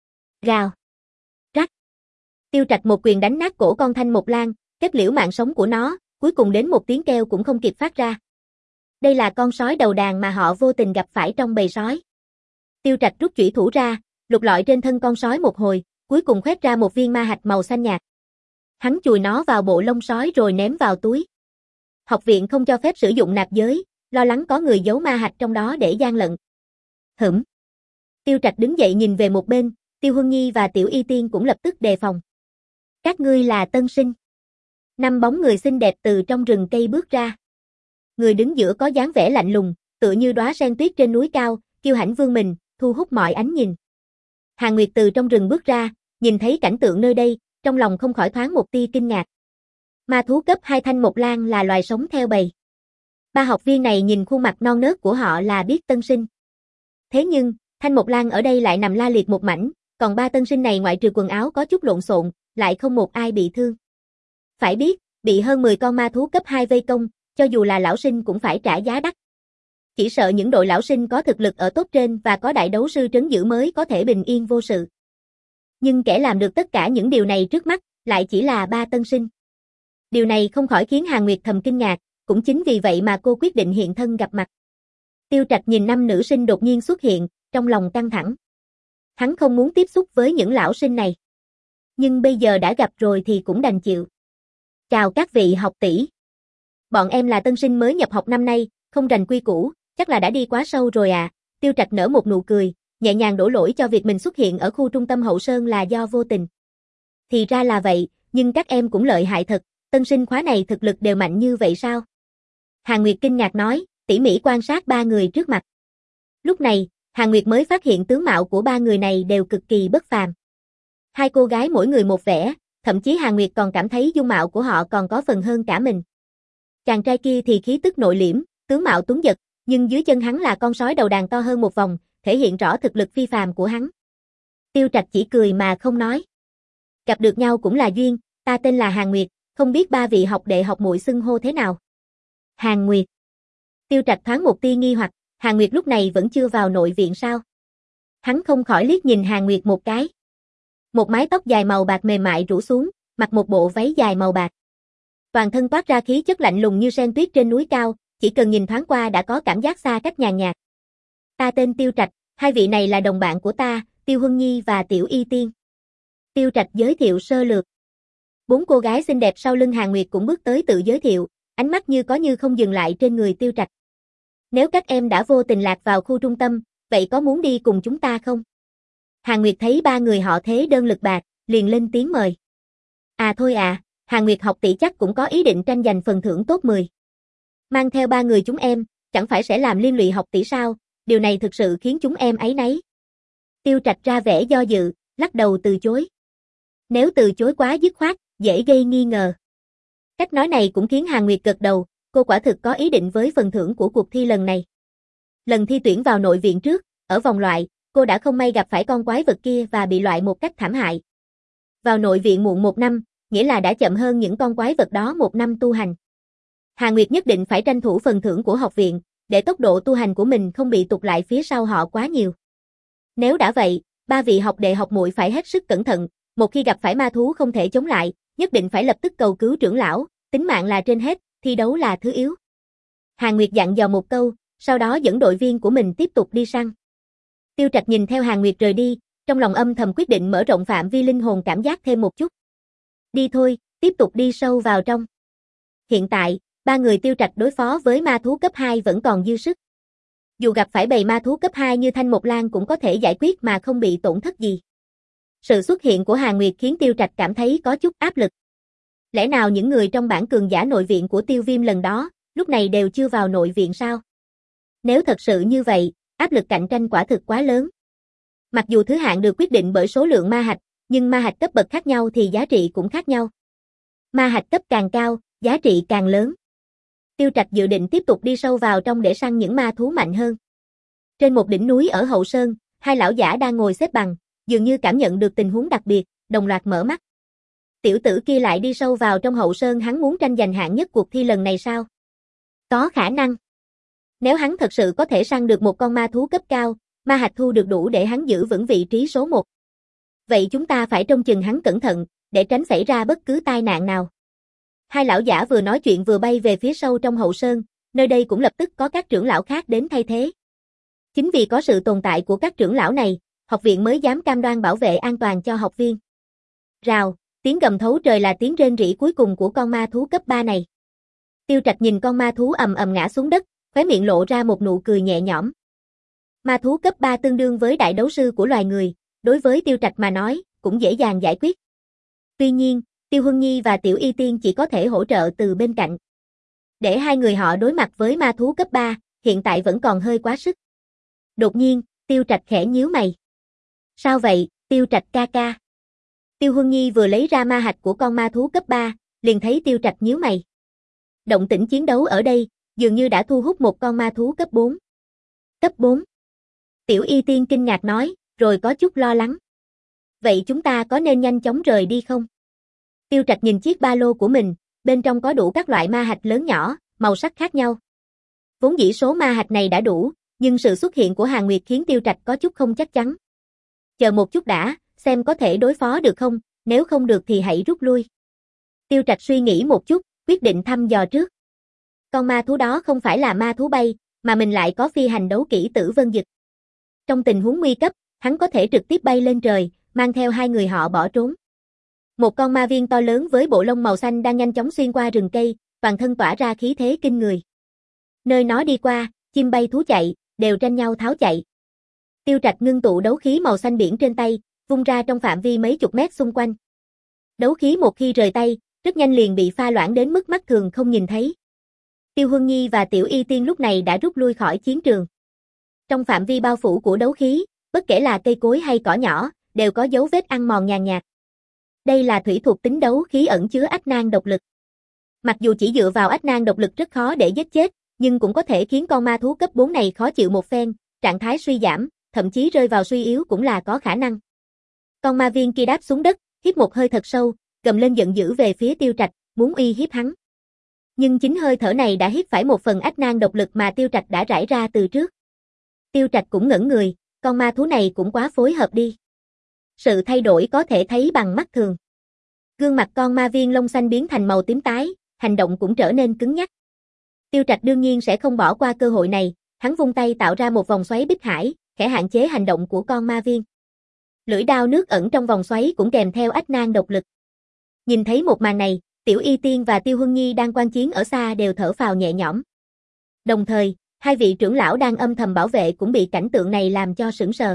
Rào. Rắc. Tiêu Trạch một quyền đánh nát cổ con thanh mộc lang, kết liễu mạng sống của nó, cuối cùng đến một tiếng kêu cũng không kịp phát ra. Đây là con sói đầu đàn mà họ vô tình gặp phải trong bầy sói. Tiêu Trạch rút chủy thủ ra, lục lọi trên thân con sói một hồi, cuối cùng khoét ra một viên ma hạch màu xanh nhạt. Hắn chùi nó vào bộ lông sói rồi ném vào túi. Học viện không cho phép sử dụng nạp giới, lo lắng có người giấu ma hạch trong đó để gian lận. Hửm. Tiêu Trạch đứng dậy nhìn về một bên, Tiêu Huân Nhi và Tiểu Y Tiên cũng lập tức đề phòng. Các ngươi là tân sinh. Năm bóng người xinh đẹp từ trong rừng cây bước ra. Người đứng giữa có dáng vẻ lạnh lùng, tựa như đóa sen tuyết trên núi cao, kiêu hãnh vươn mình, thu hút mọi ánh nhìn. Hàn Nguyệt từ trong rừng bước ra, nhìn thấy cảnh tượng nơi đây, trong lòng không khỏi thoáng một tia kinh ngạc. Ma thú cấp hai thanh mộc lang là loài sống theo bầy. Ba học viên này nhìn khuôn mặt non nớt của họ là biết tân sinh. Thế nhưng, thanh mộc lang ở đây lại nằm la liệt một mảnh, còn ba tân sinh này ngoại trừ quần áo có chút lộn xộn, lại không một ai bị thương. Phải biết, bị hơn mười con ma thú cấp hai vây công, cho dù là lão sinh cũng phải trả giá đắt. Chỉ sợ những đội lão sinh có thực lực ở top trên và có đại đấu sư trấn giữ mới có thể bình yên vô sự. Nhưng kẻ làm được tất cả những điều này trước mắt, lại chỉ là ba tân sinh. Điều này không khỏi khiến Hàn Nguyệt thầm kinh ngạc, cũng chính vì vậy mà cô quyết định hiện thân gặp mặt. Tiêu Trạch nhìn năm nữ sinh đột nhiên xuất hiện, trong lòng căng thẳng. Hắn không muốn tiếp xúc với những lão sinh này. Nhưng bây giờ đã gặp rồi thì cũng đành chịu. Chào các vị học tỷ. Bọn em là tân sinh mới nhập học năm nay, không rành quy củ, chắc là đã đi quá sâu rồi à. Tiêu Trạch nở một nụ cười, nhẹ nhàng đổ lỗi cho việc mình xuất hiện ở khu trung tâm hậu sơn là do vô tình. Thì ra là vậy, nhưng các em cũng lợi hại thật, tân sinh khóa này thực lực đều mạnh như vậy sao? Hàn Nguyệt kinh ngạc nói, tỉ mỉ quan sát ba người trước mặt. Lúc này, Hàn Nguyệt mới phát hiện tướng mạo của ba người này đều cực kỳ bất phàm. Hai cô gái mỗi người một vẻ, thậm chí Hàn Nguyệt còn cảm thấy dung mạo của họ còn có phần hơn cả mình. Chàng trai kia thì khí tức nội liễm, tướng mạo tuấn giật, nhưng dưới chân hắn là con sói đầu đàn to hơn một vòng, thể hiện rõ thực lực phi phàm của hắn. Tiêu Trạch chỉ cười mà không nói. Gặp được nhau cũng là duyên, ta tên là Hàn Nguyệt, không biết ba vị học đệ học muội xưng hô thế nào. Hàn Nguyệt. Tiêu Trạch thoáng một tia nghi hoặc, Hàn Nguyệt lúc này vẫn chưa vào nội viện sao? Hắn không khỏi liếc nhìn Hàn Nguyệt một cái. Một mái tóc dài màu bạc mềm mại rủ xuống, mặc một bộ váy dài màu bạc. Toàn thân toát ra khí chất lạnh lùng như sen tuyết trên núi cao, chỉ cần nhìn thoáng qua đã có cảm giác xa cách nhàn nhạt. Ta tên Tiêu Trạch, hai vị này là đồng bạn của ta, Tiêu Huân Nhi và Tiểu Y Tiên. Tiêu Trạch giới thiệu sơ lược. Bốn cô gái xinh đẹp sau lưng Hàn Nguyệt cũng bước tới tự giới thiệu, ánh mắt như có như không dừng lại trên người Tiêu Trạch. Nếu các em đã vô tình lạc vào khu trung tâm, vậy có muốn đi cùng chúng ta không? Hàn Nguyệt thấy ba người họ thế đơn lực bạc, liền lên tiếng mời. À thôi à, Hàn Nguyệt học tỷ chắc cũng có ý định tranh giành phần thưởng top mười. Mang theo ba người chúng em, chẳng phải sẽ làm liên lụy học tỷ sao, điều này thực sự khiến chúng em áy náy. Tiêu Trạch ra vẻ do dự, lắc đầu từ chối. Nếu từ chối quá dứt khoát, dễ gây nghi ngờ. Cách nói này cũng khiến Hàn Nguyệt gật đầu, cô quả thực có ý định với phần thưởng của cuộc thi lần này. Lần thi tuyển vào nội viện trước, ở vòng loại, cô đã không may gặp phải con quái vật kia và bị loại một cách thảm hại. Vào nội viện muộn một năm, nghĩa là đã chậm hơn những con quái vật đó một năm tu hành. Hàn Nguyệt nhất định phải tranh thủ phần thưởng của học viện, để tốc độ tu hành của mình không bị tụt lại phía sau họ quá nhiều. Nếu đã vậy, ba vị học đệ học muội phải hết sức cẩn thận, một khi gặp phải ma thú không thể chống lại, nhất định phải lập tức cầu cứu trưởng lão, tính mạng là trên hết, thi đấu là thứ yếu. Hàn Nguyệt dặn dò một câu, sau đó dẫn đội viên của mình tiếp tục đi săn. Tiêu Trạch nhìn theo Hàn Nguyệt rời đi, trong lòng âm thầm quyết định mở rộng phạm vi linh hồn cảm giác thêm một chút. Đi thôi, tiếp tục đi sâu vào trong. Hiện tại, ba người Tiêu Trạch đối phó với ma thú cấp hai vẫn còn dư sức. Dù gặp phải bầy ma thú cấp hai như Thanh Mộc Lan cũng có thể giải quyết mà không bị tổn thất gì. Sự xuất hiện của Hàn Nguyệt khiến Tiêu Trạch cảm thấy có chút áp lực. Lẽ nào những người trong bảng cường giả nội viện của Tiêu Viêm lần đó, lúc này đều chưa vào nội viện sao? Nếu thật sự như vậy, áp lực cạnh tranh quả thực quá lớn. Mặc dù thứ hạng được quyết định bởi số lượng ma hạch, nhưng ma hạch cấp bậc khác nhau thì giá trị cũng khác nhau. Ma hạch cấp càng cao, giá trị càng lớn. Tiêu Trạch dự định tiếp tục đi sâu vào trong để săn những ma thú mạnh hơn. Trên một đỉnh núi ở Hậu Sơn, hai lão giả đang ngồi xếp bằng, dường như cảm nhận được tình huống đặc biệt, đồng loạt mở mắt. Tiểu tử kia lại đi sâu vào trong Hậu Sơn, hắn muốn tranh giành hạng nhất cuộc thi lần này sao? Có khả năng. Nếu hắn thật sự có thể săn được một con ma thú cấp cao, ma hạch thu được đủ để hắn giữ vững vị trí số một. Vậy chúng ta phải trông chừng hắn cẩn thận, để tránh xảy ra bất cứ tai nạn nào. Hai lão giả vừa nói chuyện vừa bay về phía sâu trong Hậu Sơn, nơi đây cũng lập tức có các trưởng lão khác đến thay thế. Chính vì có sự tồn tại của các trưởng lão này, học viện mới dám cam đoan bảo vệ an toàn cho học viên. Rào, tiếng gầm thấu trời là tiếng rên rỉ cuối cùng của con ma thú cấp ba này. Tiêu Trạch nhìn con ma thú ầm ầm ngã xuống đất, khóe miệng lộ ra một nụ cười nhẹ nhõm. Ma thú cấp ba tương đương với đại đấu sư của loài người, đối với Tiêu Trạch mà nói, cũng dễ dàng giải quyết. Tuy nhiên, Tiêu Huân Nhi và Tiểu Y Tiên chỉ có thể hỗ trợ từ bên cạnh. Để hai người họ đối mặt với ma thú cấp ba, hiện tại vẫn còn hơi quá sức. Đột nhiên, Tiêu Trạch khẽ nhíu mày. Sao vậy, Tiêu Trạch ca ca? Tiêu Huân Nhi vừa lấy ra ma hạch của con ma thú cấp ba, liền thấy Tiêu Trạch nhíu mày. Động tĩnh chiến đấu ở đây, dường như đã thu hút một con ma thú cấp bốn. Cấp bốn? Tiểu Y Tiên kinh ngạc nói, rồi có chút lo lắng. Vậy chúng ta có nên nhanh chóng rời đi không? Tiêu Trạch nhìn chiếc ba lô của mình, bên trong có đủ các loại ma hạch lớn nhỏ, màu sắc khác nhau. Vốn dĩ số ma hạch này đã đủ, nhưng sự xuất hiện của Hàn Nguyệt khiến Tiêu Trạch có chút không chắc chắn. Chờ một chút đã, xem có thể đối phó được không, nếu không được thì hãy rút lui. Tiêu Trạch suy nghĩ một chút, quyết định thăm dò trước. Con ma thú đó không phải là ma thú bay, mà mình lại có phi hành đấu kỹ Tử Vân Dực. Trong tình huống nguy cấp, hắn có thể trực tiếp bay lên trời, mang theo hai người họ bỏ trốn. Một con ma viên to lớn với bộ lông màu xanh đang nhanh chóng xuyên qua rừng cây, toàn thân tỏa ra khí thế kinh người. Nơi nó đi qua, chim bay thú chạy, đều tranh nhau tháo chạy. Tiêu Trạch ngưng tụ đấu khí màu xanh biển trên tay, vung ra trong phạm vi mấy chục mét xung quanh. Đấu khí một khi rời tay, rất nhanh liền bị pha loãng đến mức mắt thường không nhìn thấy. Tiêu Huân Nhi và Tiểu Y Tiên lúc này đã rút lui khỏi chiến trường. Trong phạm vi bao phủ của đấu khí, bất kể là cây cối hay cỏ nhỏ, đều có dấu vết ăn mòn nhàn nhạt. Đây là thủy thuộc tính đấu khí ẩn chứa ách nan độc lực. Mặc dù chỉ dựa vào ách nan độc lực rất khó để giết chết, nhưng cũng có thể khiến con ma thú cấp bốn này khó chịu một phen, trạng thái suy giảm, thậm chí rơi vào suy yếu cũng là có khả năng. Con ma viên kia đáp xuống đất, hít một hơi thật sâu, gầm lên giận dữ về phía Tiêu Trạch, muốn uy hiếp hắn. Nhưng chính hơi thở này đã hít phải một phần ách nan độc lực mà Tiêu Trạch đã rải ra từ trước. Tiêu Trạch cũng ngẩn người, con ma thú này cũng quá phối hợp đi. Sự thay đổi có thể thấy bằng mắt thường. Gương mặt con ma viên lông xanh biến thành màu tím tái, hành động cũng trở nên cứng nhắc. Tiêu Trạch đương nhiên sẽ không bỏ qua cơ hội này, hắn vung tay tạo ra một vòng xoáy bích hải, khẽ hạn chế hành động của con ma viên. Lưỡi đao nước ẩn trong vòng xoáy cũng kèm theo ách nan độc lực. Nhìn thấy một màn này, Tiểu Y Tiên và Tiêu Huân Nhi đang quan chiến ở xa đều thở phào nhẹ nhõm. Đồng thời, hai vị trưởng lão đang âm thầm bảo vệ cũng bị cảnh tượng này làm cho sửng sờ.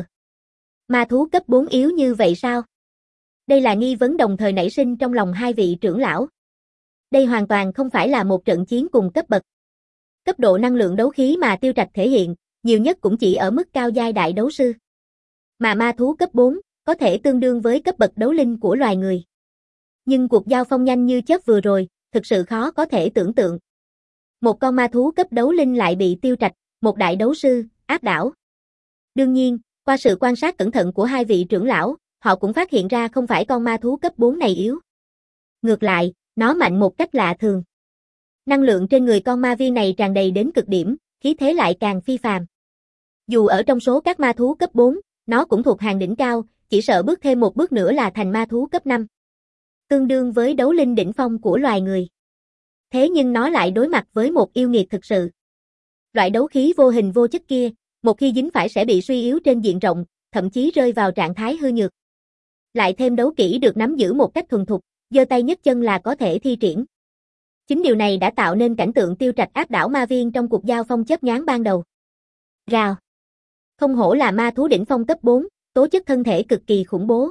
Ma thú cấp bốn yếu như vậy sao? Đây là nghi vấn đồng thời nảy sinh trong lòng hai vị trưởng lão. Đây hoàn toàn không phải là một trận chiến cùng cấp bậc. Cấp độ năng lượng đấu khí mà Tiêu Trạch thể hiện, nhiều nhất cũng chỉ ở mức cao giai đại đấu sư. Mà ma thú cấp bốn, có thể tương đương với cấp bậc đấu linh của loài người. Nhưng cuộc giao phong nhanh như chớp vừa rồi, thực sự khó có thể tưởng tượng. Một con ma thú cấp đấu linh lại bị Tiêu Trạch, một đại đấu sư, áp đảo. Đương nhiên, qua sự quan sát cẩn thận của hai vị trưởng lão, họ cũng phát hiện ra không phải con ma thú cấp bốn này yếu. Ngược lại, nó mạnh một cách lạ thường. Năng lượng trên người con ma viên này tràn đầy đến cực điểm, khí thế lại càng phi phàm. Dù ở trong số các ma thú cấp bốn, nó cũng thuộc hàng đỉnh cao, chỉ sợ bước thêm một bước nữa là thành ma thú cấp năm. Tương đương với đấu linh đỉnh phong của loài người. Thế nhưng nó lại đối mặt với một yêu nghiệt thực sự. Loại đấu khí vô hình vô chất kia, một khi dính phải sẽ bị suy yếu trên diện rộng, thậm chí rơi vào trạng thái hư nhược. Lại thêm đấu kỹ được nắm giữ một cách thuần thục, giơ tay nhấc chân là có thể thi triển. Chính điều này đã tạo nên cảnh tượng Tiêu Trạch áp đảo ma viên trong cuộc giao phong chớp nhoáng ban đầu. Rào. Không hổ là ma thú đỉnh phong cấp bốn, tố chất thân thể cực kỳ khủng bố.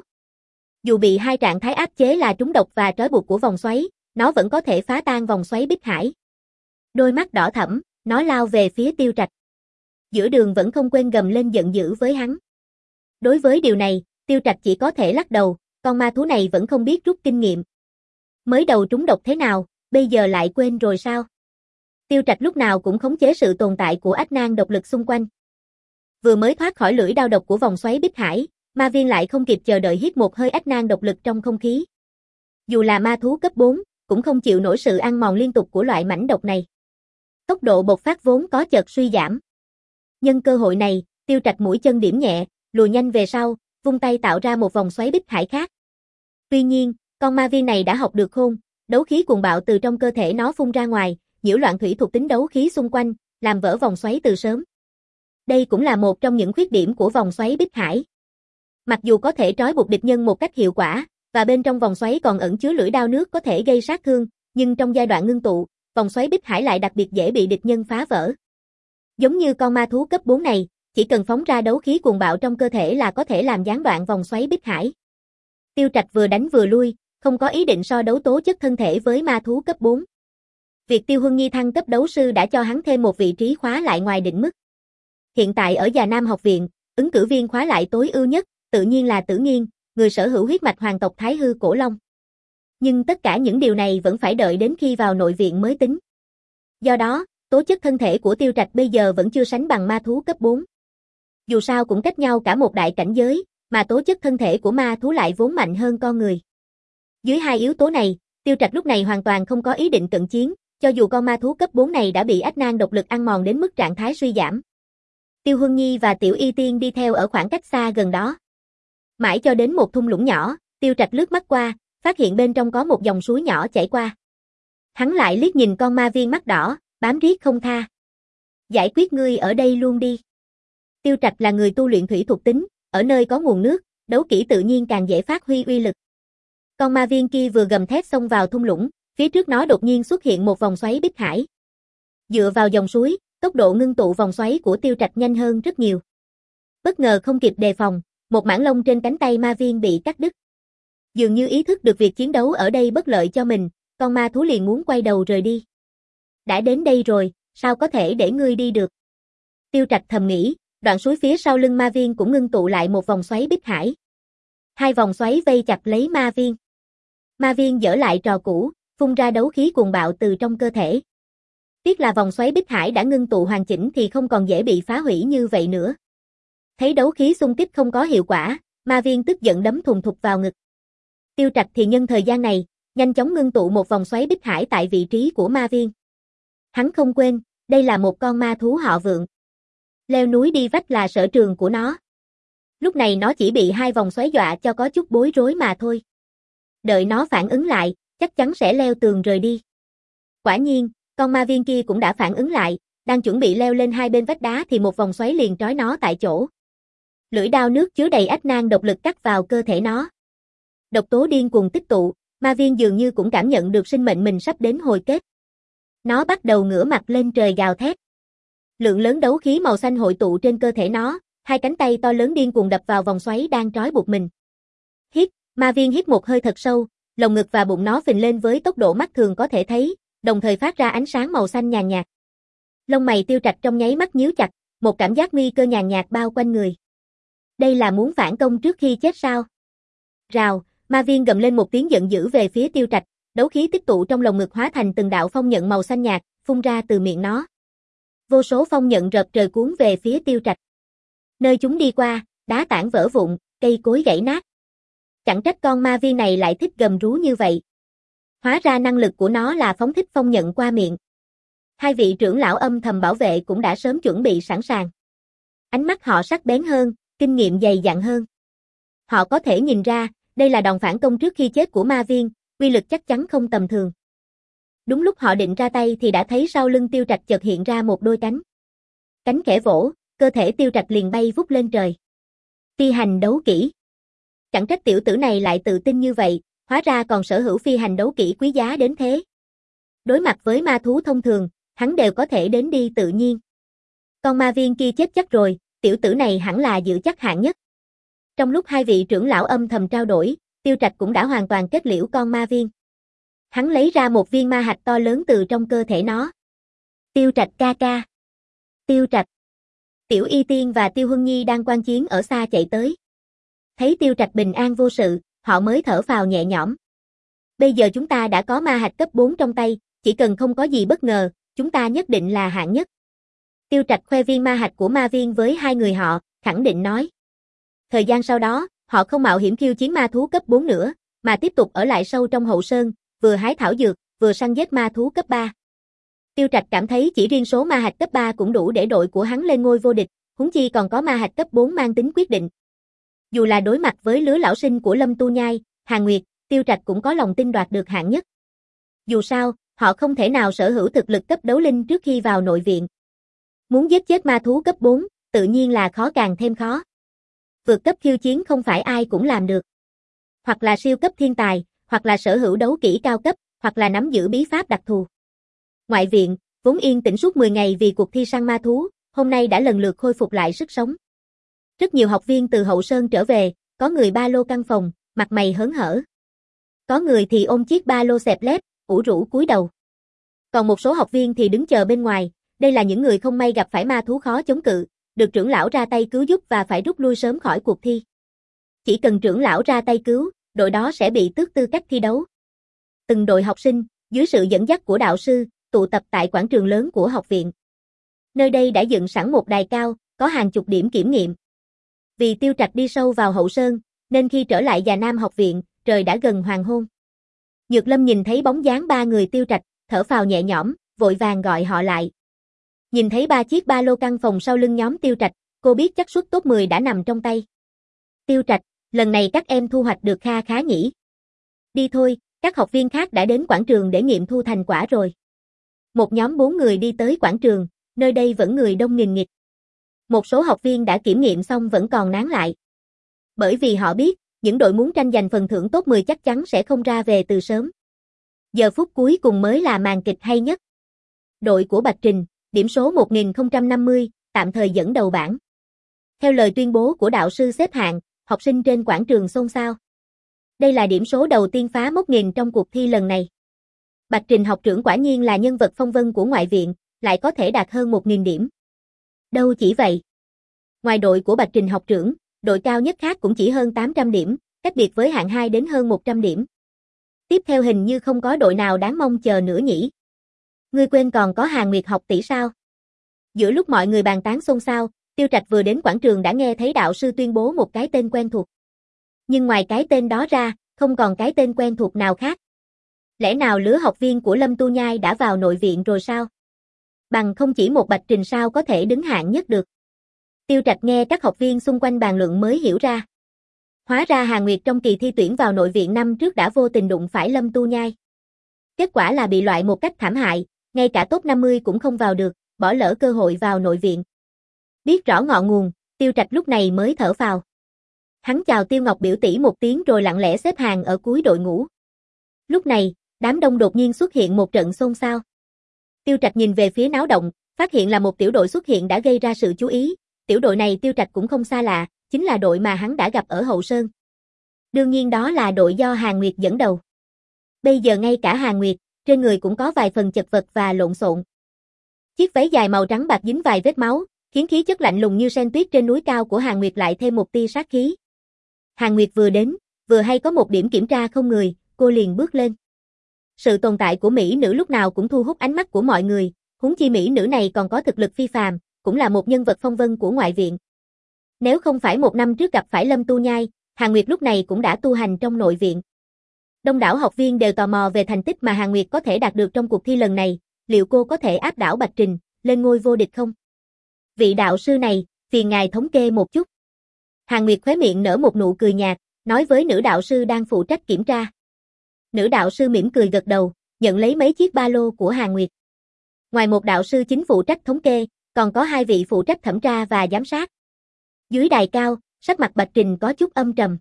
Dù bị hai trạng thái áp chế là trúng độc và trói buộc của vòng xoáy, nó vẫn có thể phá tan vòng xoáy Bích Hải. Đôi mắt đỏ thẫm, nó lao về phía Tiêu Trạch. Giữa đường vẫn không quên gầm lên giận dữ với hắn. Đối với điều này, Tiêu Trạch chỉ có thể lắc đầu, con ma thú này vẫn không biết rút kinh nghiệm. Mới đầu trúng độc thế nào, bây giờ lại quên rồi sao? Tiêu Trạch lúc nào cũng khống chế sự tồn tại của ách nan độc lực xung quanh. Vừa mới thoát khỏi lưỡi đao độc của vòng xoáy Bích Hải, ma viên lại không kịp chờ đợi hít một hơi ách nan độc lực trong không khí. Dù là ma thú cấp bốn, cũng không chịu nổi sự ăn mòn liên tục của loại mãnh độc này. Tốc độ bộc phát vốn có chợt suy giảm. Nhân cơ hội này, Tiêu Trạch mũi chân điểm nhẹ, lùi nhanh về sau, vung tay tạo ra một vòng xoáy Bích Hải khác. Tuy nhiên, con ma viên này đã học được khôn, đấu khí cuồng bạo từ trong cơ thể nó phun ra ngoài, nhiễu loạn thủy thuộc tính đấu khí xung quanh, làm vỡ vòng xoáy từ sớm. Đây cũng là một trong những khuyết điểm của vòng xoáy Bích Hải. Mặc dù có thể trói buộc địch nhân một cách hiệu quả, và bên trong vòng xoáy còn ẩn chứa lưỡi đao nước có thể gây sát thương, nhưng trong giai đoạn ngưng tụ, vòng xoáy Bích Hải lại đặc biệt dễ bị địch nhân phá vỡ. Giống như con ma thú cấp bốn này, chỉ cần phóng ra đấu khí cuồng bạo trong cơ thể là có thể làm gián đoạn vòng xoáy Bích Hải. Tiêu Trạch vừa đánh vừa lui, không có ý định so đấu tố chất thân thể với ma thú cấp bốn. Việc Tiêu Huân Nhi thăng cấp đấu sư đã cho hắn thêm một vị trí khóa lại ngoài định mức. Hiện tại ở Già Nam học viện, ứng cử viên khóa lại tối ưu nhất, tự nhiên là Tử Nghiên, người sở hữu huyết mạch hoàng tộc Thái Hư Cổ Long. Nhưng tất cả những điều này vẫn phải đợi đến khi vào nội viện mới tính. Do đó, tố chất thân thể của Tiêu Trạch bây giờ vẫn chưa sánh bằng ma thú cấp bốn. Dù sao cũng cách nhau cả một đại cảnh giới, mà tố chất thân thể của ma thú lại vốn mạnh hơn con người. Dưới hai yếu tố này, Tiêu Trạch lúc này hoàn toàn không có ý định cận chiến, cho dù con ma thú cấp bốn này đã bị ách nan độc lực ăn mòn đến mức trạng thái suy giảm. Tiêu Huân Nhi và Tiểu Y Tiên đi theo ở khoảng cách xa gần đó. Mãi cho đến một thung lũng nhỏ, Tiêu Trạch lướt mắt qua, phát hiện bên trong có một dòng suối nhỏ chảy qua. Hắn lại liếc nhìn con ma viên mắt đỏ, bám riết không tha. Giải quyết ngươi ở đây luôn đi. Tiêu Trạch là người tu luyện thủy thuộc tính, ở nơi có nguồn nước, đấu kỹ tự nhiên càng dễ phát huy uy lực. Con ma viên kia vừa gầm thét xông vào thung lũng, phía trước nó đột nhiên xuất hiện một vòng xoáy Bích Hải. Dựa vào dòng suối, tốc độ ngưng tụ vòng xoáy của Tiêu Trạch nhanh hơn rất nhiều. Bất ngờ không kịp đề phòng, một mảng lông trên cánh tay ma viên bị cắt đứt. Dường như ý thức được việc chiến đấu ở đây bất lợi cho mình, con ma thú liền muốn quay đầu rời đi. Đã đến đây rồi, sao có thể để ngươi đi được? Tiêu Trạch thầm nghĩ, đoạn suối phía sau lưng ma viên cũng ngưng tụ lại một vòng xoáy Bích Hải. Hai vòng xoáy vây chặt lấy ma viên. Ma viên dở lại trò cũ, phun ra đấu khí cuồng bạo từ trong cơ thể. Tiếc là vòng xoáy Bích Hải đã ngưng tụ hoàn chỉnh thì không còn dễ bị phá hủy như vậy nữa. Thấy đấu khí xung kích không có hiệu quả, ma viên tức giận đấm thùng thục vào ngực. Tiêu Trạch thì nhân thời gian này, nhanh chóng ngưng tụ một vòng xoáy Bích Hải tại vị trí của ma viên. Hắn không quên, đây là một con ma thú họ Vượng. Leo núi đi vách là sở trường của nó. Lúc này nó chỉ bị hai vòng xoáy dọa cho có chút bối rối mà thôi. Đợi nó phản ứng lại, chắc chắn sẽ leo tường rời đi. Quả nhiên, con ma viên kia cũng đã phản ứng lại, đang chuẩn bị leo lên hai bên vách đá thì một vòng xoáy liền trói nó tại chỗ. Lưỡi đao nước chứa đầy ách nan độc lực cắt vào cơ thể nó. Độc tố điên cuồng tích tụ, ma viên dường như cũng cảm nhận được sinh mệnh mình sắp đến hồi kết. Nó bắt đầu ngửa mặt lên trời gào thét. Lượng lớn đấu khí màu xanh hội tụ trên cơ thể nó, hai cánh tay to lớn điên cuồng đập vào vòng xoáy đang trói buộc mình. Hít, ma viên hít một hơi thật sâu, lồng ngực và bụng nó phình lên với tốc độ mắt thường có thể thấy, đồng thời phát ra ánh sáng màu xanh nhàn nhạt. Lông mày Tiêu Trạch trong nháy mắt nhíu chặt, Một cảm giác nguy cơ nhàn nhạt bao quanh người. Đây là muốn phản công trước khi chết sao? Rào, ma viên gầm lên một tiếng giận dữ về phía Tiêu Trạch, đấu khí tích tụ trong lồng ngực hóa thành từng đạo phong nhận màu xanh nhạt, phun ra từ miệng nó. Vô số phong nhận rợp trời cuốn về phía Tiêu Trạch. Nơi chúng đi qua, đá tảng vỡ vụn, cây cối gãy nát. Chẳng trách con ma viên này lại thích gầm rú như vậy. Hóa ra năng lực của nó là phóng thích phong nhận qua miệng. Hai vị trưởng lão âm thầm bảo vệ cũng đã sớm chuẩn bị sẵn sàng. Ánh mắt họ sắc bén hơn, kinh nghiệm dày dặn hơn. Họ có thể nhìn ra, đây là đòn phản công trước khi chết của ma viên, uy lực chắc chắn không tầm thường. Đúng lúc họ định ra tay thì đã thấy sau lưng Tiêu Trạch chợt hiện ra một đôi cánh. Cánh khẽ vỗ, cơ thể Tiêu Trạch liền bay vút lên trời. Phi hành đấu kỹ. Chẳng trách tiểu tử này lại tự tin như vậy, hóa ra còn sở hữu phi hành đấu kỹ quý giá đến thế. Đối mặt với ma thú thông thường, hắn đều có thể đến đi tự nhiên. Con ma viên kia chết chắc rồi, tiểu tử này hẳn là giữ chắc hạng nhất. Trong lúc hai vị trưởng lão âm thầm trao đổi, Tiêu Trạch cũng đã hoàn toàn kết liễu con ma viên. Hắn lấy ra một viên ma hạch to lớn từ trong cơ thể nó. Tiêu Trạch ca ca. Tiêu Trạch. Tiểu Y Tiên và Tiêu Huân Nhi đang quan chiến ở xa chạy tới. Thấy Tiêu Trạch bình an vô sự, họ mới thở phào nhẹ nhõm. Bây giờ chúng ta đã có ma hạch cấp bốn trong tay, chỉ cần không có gì bất ngờ, chúng ta nhất định là hạng nhất. Tiêu Trạch khoe viên ma hạch của ma viên với hai người họ, khẳng định nói. Thời gian sau đó, họ không mạo hiểm khiêu chiến ma thú cấp bốn nữa, mà tiếp tục ở lại sâu trong hậu sơn, vừa hái thảo dược, vừa săn giết ma thú cấp ba. Tiêu Trạch cảm thấy chỉ riêng số ma hạch cấp ba cũng đủ để đội của hắn lên ngôi vô địch, huống chi còn có ma hạch cấp bốn mang tính quyết định. Dù là đối mặt với lứa lão sinh của Lâm Tu Nhai, Hàn Nguyệt, Tiêu Trạch cũng có lòng tin đoạt được hạng nhất. Dù sao, họ không thể nào sở hữu thực lực cấp đấu linh trước khi vào nội viện. Muốn giết chết ma thú cấp bốn, tự nhiên là khó càng thêm khó. Vượt cấp khiêu chiến không phải ai cũng làm được. Hoặc là siêu cấp thiên tài, hoặc là sở hữu đấu kỹ cao cấp, hoặc là nắm giữ bí pháp đặc thù. Ngoại viện, vốn yên tĩnh suốt mười ngày vì cuộc thi săn ma thú, hôm nay đã lần lượt khôi phục lại sức sống. Rất nhiều học viên từ hậu sơn trở về, có người ba lô căng phòng, mặt mày hớn hở. Có người thì ôm chiếc ba lô xẹp lép, ủ rũ cúi đầu. Còn một số học viên thì đứng chờ bên ngoài, đây là những người không may gặp phải ma thú khó chống cự, được trưởng lão ra tay cứu giúp và phải rút lui sớm khỏi cuộc thi. Chỉ cần trưởng lão ra tay cứu, đội đó sẽ bị tước tư cách thi đấu. Từng đội học sinh, dưới sự dẫn dắt của đạo sư, tụ tập tại quảng trường lớn của học viện. Nơi đây đã dựng sẵn một đài cao, có hàng chục điểm kiểm nghiệm. Vì Tiêu Trạch đi sâu vào hậu sơn, nên khi trở lại Già Nam học viện, trời đã gần hoàng hôn. Nhược Lâm nhìn thấy bóng dáng ba người Tiêu Trạch, thở phào nhẹ nhõm, vội vàng gọi họ lại. Nhìn thấy ba chiếc ba lô căng phòng sau lưng nhóm Tiêu Trạch, cô biết chắc suất top mười đã nằm trong tay. Tiêu Trạch, lần này các em thu hoạch được kha khá nhỉ. Đi thôi, các học viên khác đã đến quảng trường để nghiệm thu thành quả rồi. Một nhóm bốn người đi tới quảng trường, nơi đây vẫn người đông nghìn nghịt. Một số học viên đã kiểm nghiệm xong vẫn còn nán lại. Bởi vì họ biết, những đội muốn tranh giành phần thưởng top mười chắc chắn sẽ không ra về từ sớm. Giờ phút cuối cùng mới là màn kịch hay nhất. Đội của Bạch Trình, điểm số một nghìn không trăm năm mươi, tạm thời dẫn đầu bảng. Theo lời tuyên bố của đạo sư xếp hạng, học sinh trên quảng trường xôn xao. Đây là điểm số đầu tiên phá mốc nghìn trong cuộc thi lần này. Bạch Trình học trưởng quả nhiên là nhân vật phong vân của ngoại viện, lại có thể đạt hơn một nghìn điểm. Đâu chỉ vậy. Ngoài đội của Bạch Trình học trưởng, đội cao nhất khác cũng chỉ hơn tám trăm điểm, cách biệt với hạng hai đến hơn một trăm điểm. Tiếp theo hình như không có đội nào đáng mong chờ nữa nhỉ. Ngươi quên còn có Hàn Nguyệt học tỷ sao? Giữa lúc mọi người bàn tán xôn xao, Tiêu Trạch vừa đến quảng trường đã nghe thấy đạo sư tuyên bố một cái tên quen thuộc. Nhưng ngoài cái tên đó ra, không còn cái tên quen thuộc nào khác. Lẽ nào lứa học viên của Lâm Tu Nhai đã vào nội viện rồi sao? Bằng không chỉ một Bạch Trình sao có thể đứng hạng nhất được. Tiêu Trạch nghe các học viên xung quanh bàn luận mới hiểu ra. Hóa ra Hàn Nguyệt trong kỳ thi tuyển vào nội viện năm trước đã vô tình đụng phải Lâm Tu Nhai. Kết quả là bị loại một cách thảm hại, ngay cả top năm mươi cũng không vào được, bỏ lỡ cơ hội vào nội viện. Biết rõ ngọn nguồn, Tiêu Trạch lúc này mới thở phào. Hắn chào Tiêu Ngọc biểu tỷ một tiếng rồi lặng lẽ xếp hàng ở cuối đội ngũ. Lúc này, đám đông đột nhiên xuất hiện một trận xôn xao. Tiêu Trạch nhìn về phía náo động, phát hiện là một tiểu đội xuất hiện đã gây ra sự chú ý. Tiểu đội này Tiêu Trạch cũng không xa lạ, chính là đội mà hắn đã gặp ở Hậu Sơn. Đương nhiên đó là đội do Hàn Nguyệt dẫn đầu. Bây giờ ngay cả Hàn Nguyệt, trên người cũng có vài phần chật vật và lộn xộn. Chiếc váy dài màu trắng bạc dính vài vết máu, khiến khí chất lạnh lùng như sen tuyết trên núi cao của Hàn Nguyệt lại thêm một tia sát khí. Hàn Nguyệt vừa đến, vừa hay có một điểm kiểm tra không người, cô liền bước lên. Sự tồn tại của mỹ nữ lúc nào cũng thu hút ánh mắt của mọi người, huống chi mỹ nữ này còn có thực lực phi phàm, cũng là một nhân vật phong vân của ngoại viện. Nếu không phải một năm trước gặp phải Lâm Tu Nhai, Hàn Nguyệt lúc này cũng đã tu hành trong nội viện. Đông đảo học viên đều tò mò về thành tích mà Hàn Nguyệt có thể đạt được trong cuộc thi lần này, liệu cô có thể áp đảo Bạch Trình, lên ngôi vô địch không? Vị đạo sư này, phiền ngài thống kê một chút. Hàn Nguyệt khóe miệng nở một nụ cười nhạt, nói với nữ đạo sư đang phụ trách kiểm tra. Nữ đạo sư mỉm cười gật đầu, nhận lấy mấy chiếc ba lô của Hàn Nguyệt. Ngoài một đạo sư chính phụ trách thống kê, còn có hai vị phụ trách thẩm tra và giám sát. Dưới đài cao, sắc mặt Bạch Trình có chút âm trầm.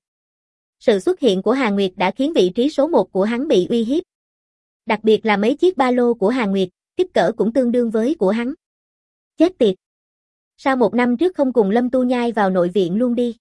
Sự xuất hiện của Hàn Nguyệt đã khiến vị trí số một của hắn bị uy hiếp. Đặc biệt là mấy chiếc ba lô của Hàn Nguyệt, kích cỡ cũng tương đương với của hắn. Chết tiệt! Sao một năm trước không cùng Lâm Tu Nhai vào nội viện luôn đi?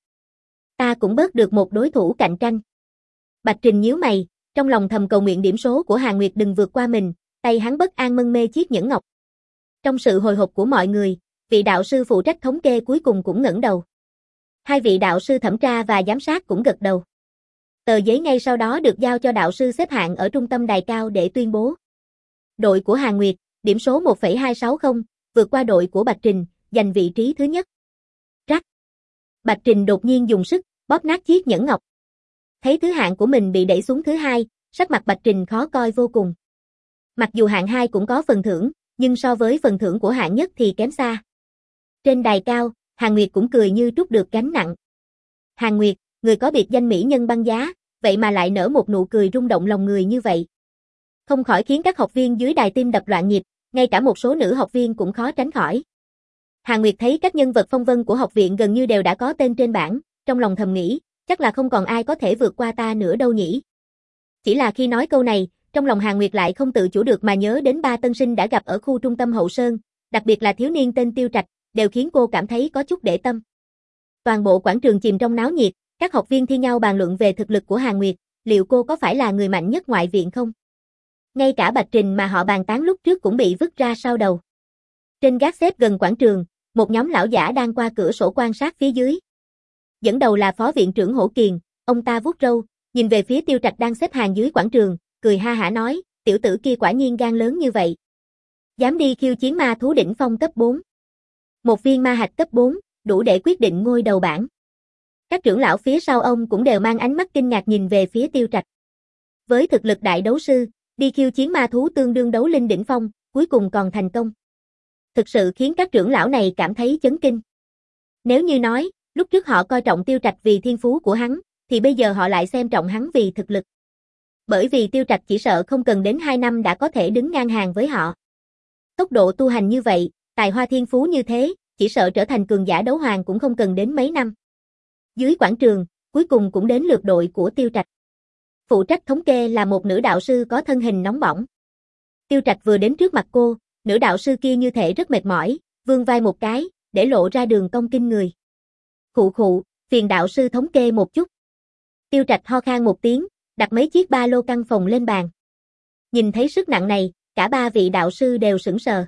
Ta cũng bớt được một đối thủ cạnh tranh. Bạch Trình nhíu mày, trong lòng thầm cầu nguyện điểm số của Hàn Nguyệt đừng vượt qua mình, tay hắn bất an mân mê chiếc nhẫn ngọc. Trong sự hồi hộp của mọi người, vị đạo sư phụ trách thống kê cuối cùng cũng ngẩng đầu. Hai vị đạo sư thẩm tra và giám sát cũng gật đầu. Tờ giấy ngay sau đó được giao cho đạo sư xếp hạng ở trung tâm đài cao để tuyên bố. Đội của Hàn Nguyệt, điểm số một phẩy hai sáu không, vượt qua đội của Bạch Trình, giành vị trí thứ nhất. Rắc. Bạch Trình đột nhiên dùng sức, bóp nát chiếc nhẫn ngọc. Thấy thứ hạng của mình bị đẩy xuống thứ hai, sắc mặt Bạch Trình khó coi vô cùng. Mặc dù hạng hai cũng có phần thưởng, nhưng so với phần thưởng của hạng nhất thì kém xa. Trên đài cao, Hàn Nguyệt cũng cười như trút được gánh nặng. Hàn Nguyệt, người có biệt danh mỹ nhân băng giá, vậy mà lại nở một nụ cười rung động lòng người như vậy. Không khỏi khiến các học viên dưới đài tim đập loạn nhịp, ngay cả một số nữ học viên cũng khó tránh khỏi. Hàn Nguyệt thấy các nhân vật phong vân của học viện gần như đều đã có tên trên bảng, trong lòng thầm nghĩ, chắc là không còn ai có thể vượt qua ta nữa đâu nhỉ. Chỉ là khi nói câu này, trong lòng Hàn Nguyệt lại không tự chủ được mà nhớ đến ba tân sinh đã gặp ở khu trung tâm Hậu Sơn, đặc biệt là thiếu niên tên Tiêu Trạch, đều khiến cô cảm thấy có chút để tâm. Toàn bộ quảng trường chìm trong náo nhiệt, các học viên thi nhau bàn luận về thực lực của Hàn Nguyệt, liệu cô có phải là người mạnh nhất ngoại viện không? Ngay cả Bạch Trình mà họ bàn tán lúc trước cũng bị vứt ra sau đầu. Trên gác xếp gần quảng trường, một nhóm lão giả đang qua cửa sổ quan sát phía dưới. Dẫn đầu là phó viện trưởng Hổ Kiền, ông ta vuốt râu, nhìn về phía Tiêu Trạch đang xếp hàng dưới quảng trường, cười ha hả nói, tiểu tử kia quả nhiên gan lớn như vậy. Dám đi khiêu chiến ma thú đỉnh phong cấp bốn. Một viên ma hạch cấp bốn, đủ để quyết định ngôi đầu bảng. Các trưởng lão phía sau ông cũng đều mang ánh mắt kinh ngạc nhìn về phía Tiêu Trạch. Với thực lực đại đấu sư, đi khiêu chiến ma thú tương đương đấu linh đỉnh phong, cuối cùng còn thành công. Thực sự khiến các trưởng lão này cảm thấy chấn kinh. Nếu như nói, lúc trước họ coi trọng Tiêu Trạch vì thiên phú của hắn, thì bây giờ họ lại xem trọng hắn vì thực lực. Bởi vì Tiêu Trạch chỉ sợ không cần đến hai năm đã có thể đứng ngang hàng với họ. Tốc độ tu hành như vậy, tài hoa thiên phú như thế, chỉ sợ trở thành cường giả đấu hoàng cũng không cần đến mấy năm. Dưới quảng trường, cuối cùng cũng đến lượt đội của Tiêu Trạch. Phụ trách thống kê là một nữ đạo sư có thân hình nóng bỏng. Tiêu Trạch vừa đến trước mặt cô, nữ đạo sư kia như thể rất mệt mỏi, vươn vai một cái, để lộ ra đường cong kinh người. Khụ khụ, phiền đạo sư thống kê một chút. Tiêu Trạch ho khan một tiếng, đặt mấy chiếc ba lô căn phòng lên bàn. Nhìn thấy sức nặng này, cả ba vị đạo sư đều sững sờ.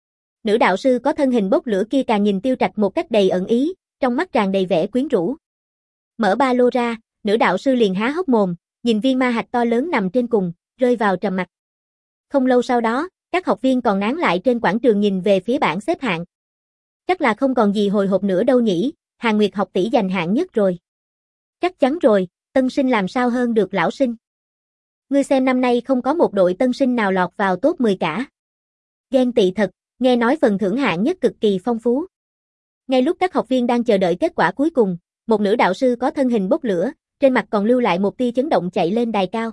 Nữ đạo sư có thân hình bốc lửa kia càng nhìn Tiêu Trạch một cách đầy ẩn ý, trong mắt tràn đầy vẻ quyến rũ. Mở ba lô ra, nữ đạo sư liền há hốc mồm, nhìn viên ma hạch to lớn nằm trên cùng, rơi vào trầm mặc. Không lâu sau đó, các học viên còn nán lại trên quảng trường nhìn về phía bảng xếp hạng. Chắc là không còn gì hồi hộp nữa đâu nhỉ, Hàn Nguyệt học tỷ giành hạng nhất rồi. Chắc chắn rồi, tân sinh làm sao hơn được lão sinh. Ngươi xem năm nay không có một đội tân sinh nào lọt vào top mười cả. Ghen tị thật, nghe nói phần thưởng hạng nhất cực kỳ phong phú. Ngay lúc các học viên đang chờ đợi kết quả cuối cùng, một nữ đạo sư có thân hình bốc lửa, trên mặt còn lưu lại một tia chấn động chạy lên đài cao.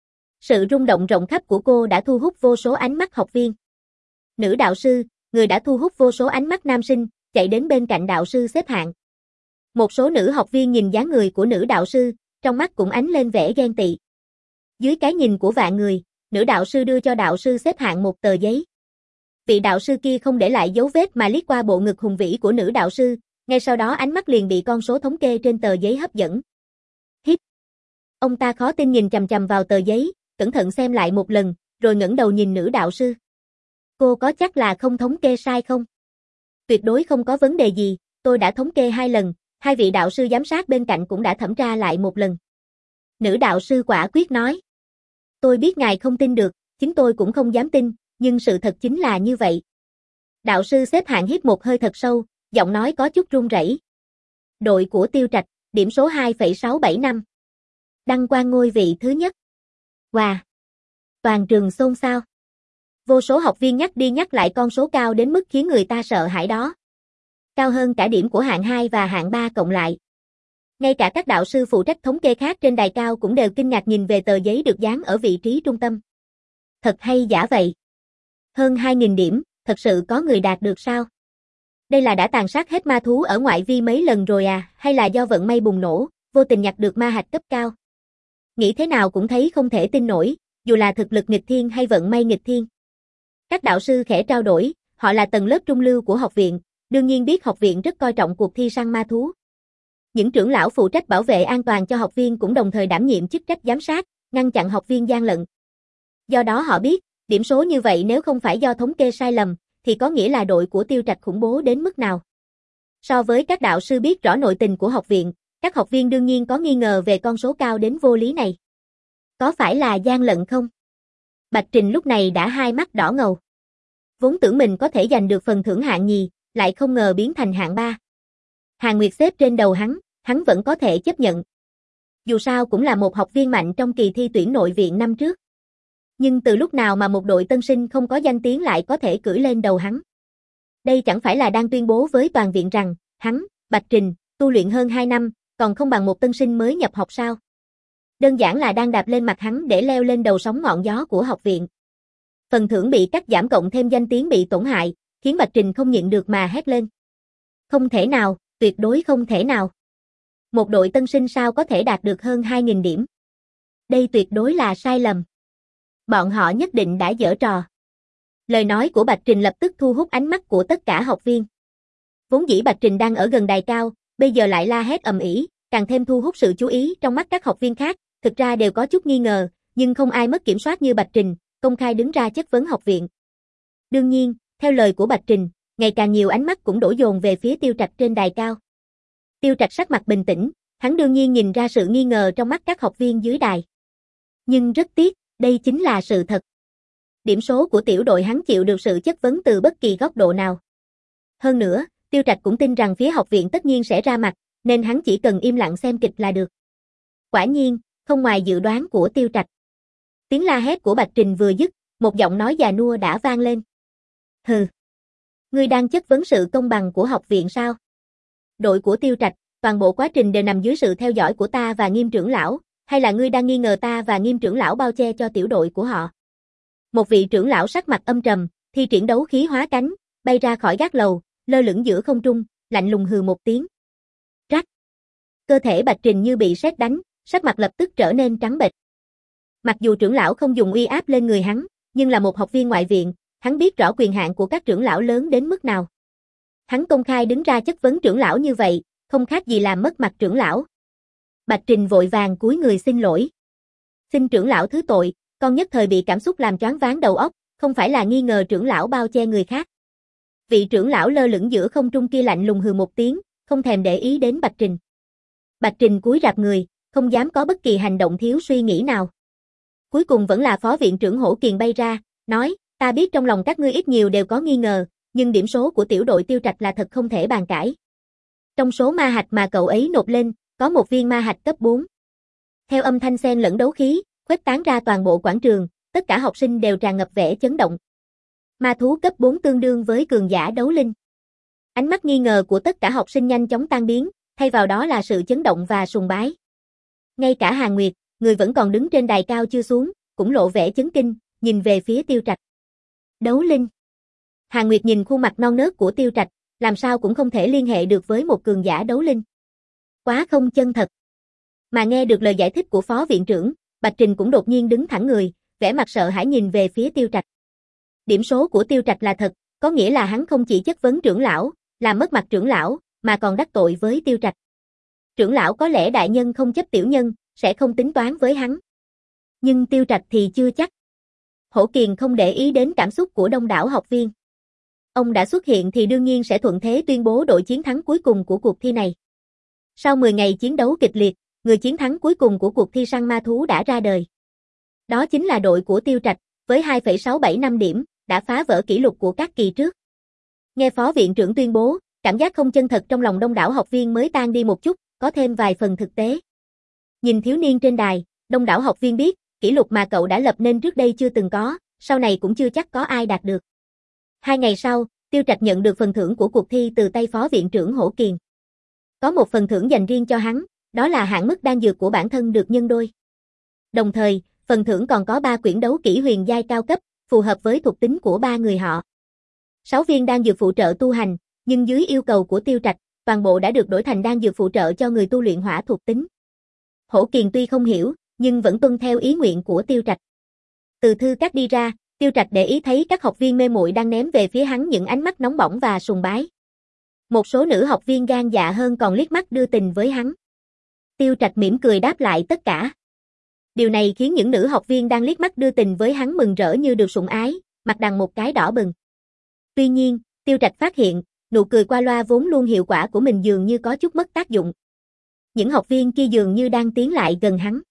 Sự rung động rộng khắp của cô đã thu hút vô số ánh mắt học viên. Nữ đạo sư, người đã thu hút vô số ánh mắt nam sinh, chạy đến bên cạnh đạo sư xếp hạng. Một số nữ học viên nhìn dáng người của nữ đạo sư, trong mắt cũng ánh lên vẻ ghen tị. Dưới cái nhìn của vạn người, nữ đạo sư đưa cho đạo sư xếp hạng một tờ giấy. Vị đạo sư kia không để lại dấu vết mà liếc qua bộ ngực hùng vĩ của nữ đạo sư, ngay sau đó ánh mắt liền bị con số thống kê trên tờ giấy hấp dẫn. Hít. Ông ta khó tin nhìn chằm chằm vào tờ giấy, cẩn thận xem lại một lần, rồi ngẩng đầu nhìn nữ đạo sư. Cô có chắc là không thống kê sai không? Tuyệt đối không có vấn đề gì, tôi đã thống kê hai lần, hai vị đạo sư giám sát bên cạnh cũng đã thẩm tra lại một lần. Nữ đạo sư quả quyết nói. Tôi biết ngài không tin được, chính tôi cũng không dám tin, nhưng sự thật chính là như vậy. Đạo sư xếp hạng hít một hơi thật sâu, giọng nói có chút run rẩy. Đội của Tiêu Trạch, điểm số hai phẩy sáu bảy năm. Đăng quang ngôi vị thứ nhất. Wow! Toàn trường xôn xao. Vô số học viên nhắc đi nhắc lại con số cao đến mức khiến người ta sợ hãi đó. Cao hơn cả điểm của hạng hai và hạng ba cộng lại. Ngay cả các đạo sư phụ trách thống kê khác trên đài cao cũng đều kinh ngạc nhìn về tờ giấy được dán ở vị trí trung tâm. Thật hay giả vậy? Hơn hai nghìn điểm, thật sự có người đạt được sao? Đây là đã tàn sát hết ma thú ở ngoại vi mấy lần rồi à, hay là do vận may bùng nổ, vô tình nhặt được ma hạch cấp cao? Nghĩ thế nào cũng thấy không thể tin nổi, dù là thực lực nghịch thiên hay vận may nghịch thiên. Các đạo sư khẽ trao đổi, họ là tầng lớp trung lưu của học viện, đương nhiên biết học viện rất coi trọng cuộc thi săn ma thú. Những trưởng lão phụ trách bảo vệ an toàn cho học viên cũng đồng thời đảm nhiệm chức trách giám sát, ngăn chặn học viên gian lận. Do đó họ biết, điểm số như vậy nếu không phải do thống kê sai lầm, thì có nghĩa là đội của Tiêu Trạch khủng bố đến mức nào. So với các đạo sư biết rõ nội tình của học viện, các học viên đương nhiên có nghi ngờ về con số cao đến vô lý này. Có phải là gian lận không? Bạch Trình lúc này đã hai mắt đỏ ngầu. Vốn tưởng mình có thể giành được phần thưởng hạng nhì, lại không ngờ biến thành hạng ba. Hàn Nguyệt xếp trên đầu hắn, hắn vẫn có thể chấp nhận. Dù sao cũng là một học viên mạnh trong kỳ thi tuyển nội viện năm trước. Nhưng từ lúc nào mà một đội tân sinh không có danh tiếng lại có thể cưỡi lên đầu hắn? Đây chẳng phải là đang tuyên bố với toàn viện rằng, hắn, Bạch Trình, tu luyện hơn hai năm, còn không bằng một tân sinh mới nhập học sao? Đơn giản là đang đạp lên mặt hắn để leo lên đầu sóng ngọn gió của học viện. Phần thưởng bị cắt giảm cộng thêm danh tiếng bị tổn hại, khiến Bạch Trình không nhịn được mà hét lên. Không thể nào, tuyệt đối không thể nào. Một đội tân sinh sao có thể đạt được hơn hai nghìn điểm? Đây tuyệt đối là sai lầm. Bọn họ nhất định đã giở trò. Lời nói của Bạch Trình lập tức thu hút ánh mắt của tất cả học viên. Vốn dĩ Bạch Trình đang ở gần đài cao, bây giờ lại la hét ầm ĩ, càng thêm thu hút sự chú ý trong mắt các học viên khác, thực ra đều có chút nghi ngờ, nhưng không ai mất kiểm soát như Bạch Trình, công khai đứng ra chất vấn học viện. Đương nhiên, theo lời của Bạch Trình, ngày càng nhiều ánh mắt cũng đổ dồn về phía Tiêu Trạch trên đài cao. Tiêu Trạch sắc mặt bình tĩnh, hắn đương nhiên nhìn ra sự nghi ngờ trong mắt các học viên dưới đài. Nhưng rất tiếc, đây chính là sự thật. Điểm số của tiểu đội hắn chịu được sự chất vấn từ bất kỳ góc độ nào. Hơn nữa, Tiêu Trạch cũng tin rằng phía học viện tất nhiên sẽ ra mặt, nên hắn chỉ cần im lặng xem kịch là được. Quả nhiên, không ngoài dự đoán của Tiêu Trạch. Tiếng la hét của Bạch Trình vừa dứt, một giọng nói già nua đã vang lên. Hừ, ngươi đang chất vấn sự công bằng của học viện sao? Đội của Tiêu Trạch, toàn bộ quá trình đều nằm dưới sự theo dõi của ta và Nghiêm trưởng lão, hay là ngươi đang nghi ngờ ta và Nghiêm trưởng lão bao che cho tiểu đội của họ? Một vị trưởng lão sắc mặt âm trầm, thi triển đấu khí hóa cánh, bay ra khỏi gác lầu, lơ lửng giữa không trung, lạnh lùng hừ một tiếng. Rắc. Cơ thể Bạch Trình như bị sét đánh, sắc mặt lập tức trở nên trắng bệch. Mặc dù trưởng lão không dùng uy áp lên người hắn, nhưng là một học viên ngoại viện, hắn biết rõ quyền hạn của các trưởng lão lớn đến mức nào. Hắn công khai đứng ra chất vấn trưởng lão như vậy, không khác gì làm mất mặt trưởng lão. Bạch Trình vội vàng cúi người xin lỗi. Xin trưởng lão thứ tội, con nhất thời bị cảm xúc làm choáng váng đầu óc, không phải là nghi ngờ trưởng lão bao che người khác. Vị trưởng lão lơ lửng giữa không trung kia lạnh lùng hừ một tiếng, không thèm để ý đến Bạch Trình. Bạch Trình cúi rạp người, không dám có bất kỳ hành động thiếu suy nghĩ nào. Cuối cùng vẫn là phó viện trưởng Hổ Kiền bay ra, nói, ta biết trong lòng các ngươi ít nhiều đều có nghi ngờ, nhưng điểm số của tiểu đội Tiêu Trạch là thật không thể bàn cãi. Trong số ma hạch mà cậu ấy nộp lên, có một viên ma hạch cấp bốn. Theo âm thanh xen lẫn đấu khí, khuếch tán ra toàn bộ quảng trường, tất cả học sinh đều tràn ngập vẻ chấn động. Ma thú cấp bốn tương đương với cường giả đấu linh. Ánh mắt nghi ngờ của tất cả học sinh nhanh chóng tan biến, thay vào đó là sự chấn động và sùng bái. Ngay cả Hàn Nguyệt, người vẫn còn đứng trên đài cao chưa xuống, cũng lộ vẻ chấn kinh, nhìn về phía Tiêu Trạch. Đấu linh. Hàn Nguyệt nhìn khuôn mặt non nớt của Tiêu Trạch, làm sao cũng không thể liên hệ được với một cường giả đấu linh. Quá không chân thật. Mà nghe được lời giải thích của phó viện trưởng, Bạch Trình cũng đột nhiên đứng thẳng người, vẻ mặt sợ hãi nhìn về phía Tiêu Trạch. Điểm số của Tiêu Trạch là thật, có nghĩa là hắn không chỉ chất vấn trưởng lão, làm mất mặt trưởng lão, mà còn đắc tội với Tiêu Trạch. Trưởng lão có lẽ đại nhân không chấp tiểu nhân, sẽ không tính toán với hắn. Nhưng Tiêu Trạch thì chưa chắc. Hổ Kiền không để ý đến cảm xúc của đông đảo học viên. Ông đã xuất hiện thì đương nhiên sẽ thuận thế tuyên bố đội chiến thắng cuối cùng của cuộc thi này. Sau mười ngày chiến đấu kịch liệt, người chiến thắng cuối cùng của cuộc thi săn ma thú đã ra đời. Đó chính là đội của Tiêu Trạch, với hai phẩy sáu bảy năm điểm, đã phá vỡ kỷ lục của các kỳ trước. Nghe phó viện trưởng tuyên bố, cảm giác không chân thật trong lòng đông đảo học viên mới tan đi một chút, có thêm vài phần thực tế. Nhìn thiếu niên trên đài, đông đảo học viên biết, kỷ lục mà cậu đã lập nên trước đây chưa từng có, sau này cũng chưa chắc có ai đạt được. Hai ngày sau, Tiêu Trạch nhận được phần thưởng của cuộc thi từ tay phó viện trưởng Hổ Kiền. Có một phần thưởng dành riêng cho hắn, đó là hạn mức đan dược của bản thân được nhân đôi. Đồng thời, phần thưởng còn có ba quyển đấu kỹ huyền giai cao cấp, phù hợp với thuộc tính của ba người họ. sáu viên đan dược phụ trợ tu hành, nhưng dưới yêu cầu của Tiêu Trạch, toàn bộ đã được đổi thành đan dược phụ trợ cho người tu luyện hỏa thuộc tính. Hổ Kiền tuy không hiểu, nhưng vẫn tuân theo ý nguyện của Tiêu Trạch. Từ thư cắt đi ra, Tiêu Trạch để ý thấy các học viên mê muội đang ném về phía hắn những ánh mắt nóng bỏng và sùng bái. Một số nữ học viên gan dạ hơn còn liếc mắt đưa tình với hắn. Tiêu Trạch mỉm cười đáp lại tất cả. Điều này khiến những nữ học viên đang liếc mắt đưa tình với hắn mừng rỡ như được sủng ái, mặt đằng một cái đỏ bừng. Tuy nhiên, Tiêu Trạch phát hiện, nụ cười qua loa vốn luôn hiệu quả của mình dường như có chút mất tác dụng. Những học viên kia dường như đang tiến lại gần hắn.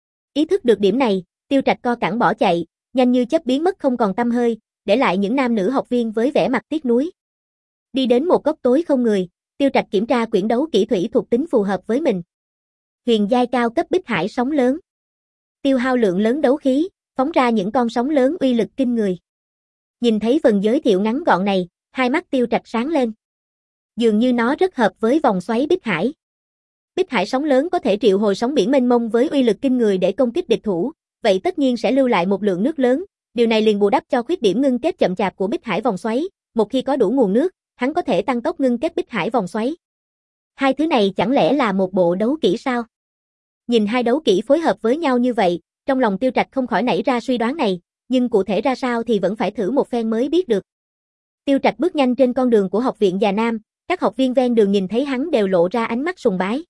Ý thức được điểm này, Tiêu Trạch co cẳng bỏ chạy, nhanh như chớp biến mất không còn tăm hơi, để lại những nam nữ học viên với vẻ mặt tiếc nuối. Đi đến một góc tối không người, Tiêu Trạch kiểm tra quyển đấu kỹ thủy thuộc tính phù hợp với mình. Huyền giai cao cấp bích hải sóng lớn. Tiêu hao lượng lớn đấu khí, phóng ra những con sóng lớn uy lực kinh người. Nhìn thấy phần giới thiệu ngắn gọn này, hai mắt Tiêu Trạch sáng lên. Dường như nó rất hợp với vòng xoáy bích hải. Bích hải sóng lớn có thể triệu hồi sóng biển mênh mông với uy lực kinh người để công kích địch thủ, vậy tất nhiên sẽ lưu lại một lượng nước lớn, điều này liền bù đắp cho khuyết điểm ngưng kết chậm chạp của bích hải vòng xoáy, một khi có đủ nguồn nước, hắn có thể tăng tốc ngưng kết bích hải vòng xoáy. Hai thứ này chẳng lẽ là một bộ đấu kỹ sao? Nhìn hai đấu kỹ phối hợp với nhau như vậy, trong lòng Tiêu Trạch không khỏi nảy ra suy đoán này, nhưng cụ thể ra sao thì vẫn phải thử một phen mới biết được. Tiêu Trạch bước nhanh trên con đường của học viện Già Nam, các học viên ven đường nhìn thấy hắn đều lộ ra ánh mắt sùng bái.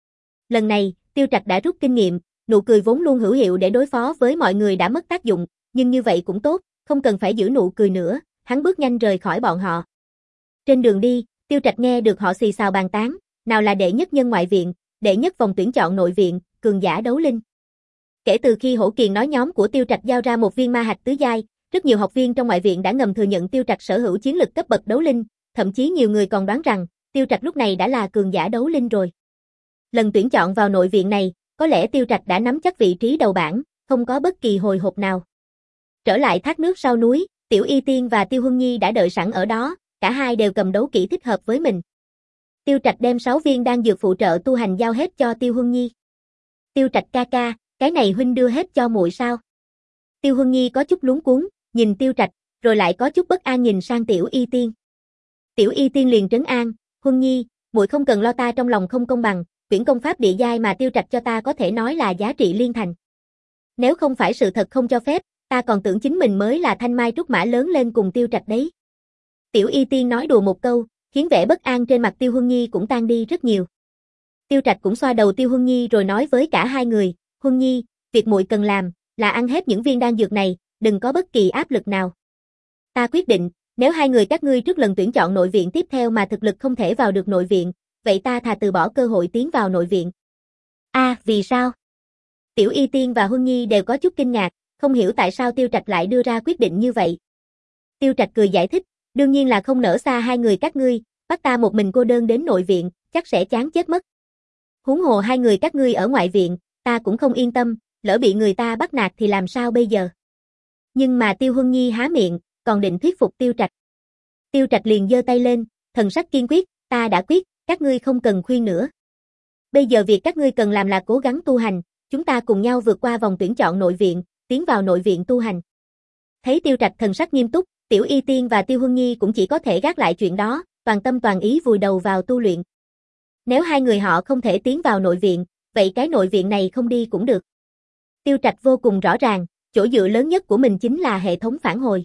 Lần này, Tiêu Trạch đã rút kinh nghiệm, nụ cười vốn luôn hữu hiệu để đối phó với mọi người đã mất tác dụng, nhưng như vậy cũng tốt, không cần phải giữ nụ cười nữa, hắn bước nhanh rời khỏi bọn họ. Trên đường đi, Tiêu Trạch nghe được họ xì xào bàn tán, nào là đệ nhất nhân ngoại viện, đệ nhất vòng tuyển chọn nội viện, cường giả đấu linh. Kể từ khi Hổ Kiền nói nhóm của Tiêu Trạch giao ra một viên ma hạch tứ giai, rất nhiều học viên trong ngoại viện đã ngầm thừa nhận Tiêu Trạch sở hữu chiến lực cấp bậc đấu linh, thậm chí nhiều người còn đoán rằng Tiêu Trạch lúc này đã là cường giả đấu linh rồi. Lần tuyển chọn vào nội viện này, có lẽ Tiêu Trạch đã nắm chắc vị trí đầu bảng, không có bất kỳ hồi hộp nào. Trở lại thác nước sau núi, Tiểu Y Tiên và Tiêu Huân Nhi đã đợi sẵn ở đó, cả hai đều cầm đấu kỹ thích hợp với mình. Tiêu Trạch đem sáu viên đan dược phụ trợ tu hành giao hết cho Tiêu Huân Nhi. Tiêu Trạch ca ca, cái này huynh đưa hết cho muội sao? Tiêu Huân Nhi có chút luống cuống, nhìn Tiêu Trạch, rồi lại có chút bất an nhìn sang Tiểu Y Tiên. Tiểu Y Tiên liền trấn an, Huân Nhi, muội không cần lo, ta trong lòng không công bằng, quyển công pháp địa giai mà Tiêu Trạch cho ta có thể nói là giá trị liên thành. Nếu không phải sự thật không cho phép, ta còn tưởng chính mình mới là thanh mai trúc mã lớn lên cùng Tiêu Trạch đấy. Tiểu Y Tiên nói đùa một câu, khiến vẻ bất an trên mặt Tiêu Huân Nhi cũng tan đi rất nhiều. Tiêu Trạch cũng xoa đầu Tiêu Huân Nhi rồi nói với cả hai người, Huân Nhi, việc muội cần làm là ăn hết những viên đan dược này, đừng có bất kỳ áp lực nào. Ta quyết định, nếu hai người các ngươi trước lần tuyển chọn nội viện tiếp theo mà thực lực không thể vào được nội viện, vậy ta thà từ bỏ cơ hội tiến vào nội viện. A, à, vì sao? Tiểu Y Tiên và Huân Nhi đều có chút kinh ngạc, không hiểu tại sao Tiêu Trạch lại đưa ra quyết định như vậy. Tiêu Trạch cười giải thích, đương nhiên là không nỡ xa hai người các ngươi, bắt ta một mình cô đơn đến nội viện, chắc sẽ chán chết mất. Huống hồ hai người các ngươi ở ngoại viện, ta cũng không yên tâm, lỡ bị người ta bắt nạt thì làm sao bây giờ? Nhưng mà Tiêu Huân Nhi há miệng, còn định thuyết phục Tiêu Trạch. Tiêu Trạch liền giơ tay lên, thần sắc kiên quyết, ta đã quyết, các ngươi không cần khuyên nữa. Bây giờ việc các ngươi cần làm là cố gắng tu hành, chúng ta cùng nhau vượt qua vòng tuyển chọn nội viện, tiến vào nội viện tu hành. Thấy Tiêu Trạch thần sắc nghiêm túc, Tiểu Y Tiên và Tiêu Huân Nhi cũng chỉ có thể gác lại chuyện đó, toàn tâm toàn ý vùi đầu vào tu luyện. Nếu hai người họ không thể tiến vào nội viện, vậy cái nội viện này không đi cũng được. Tiêu Trạch vô cùng rõ ràng, chỗ dựa lớn nhất của mình chính là hệ thống phản hồi.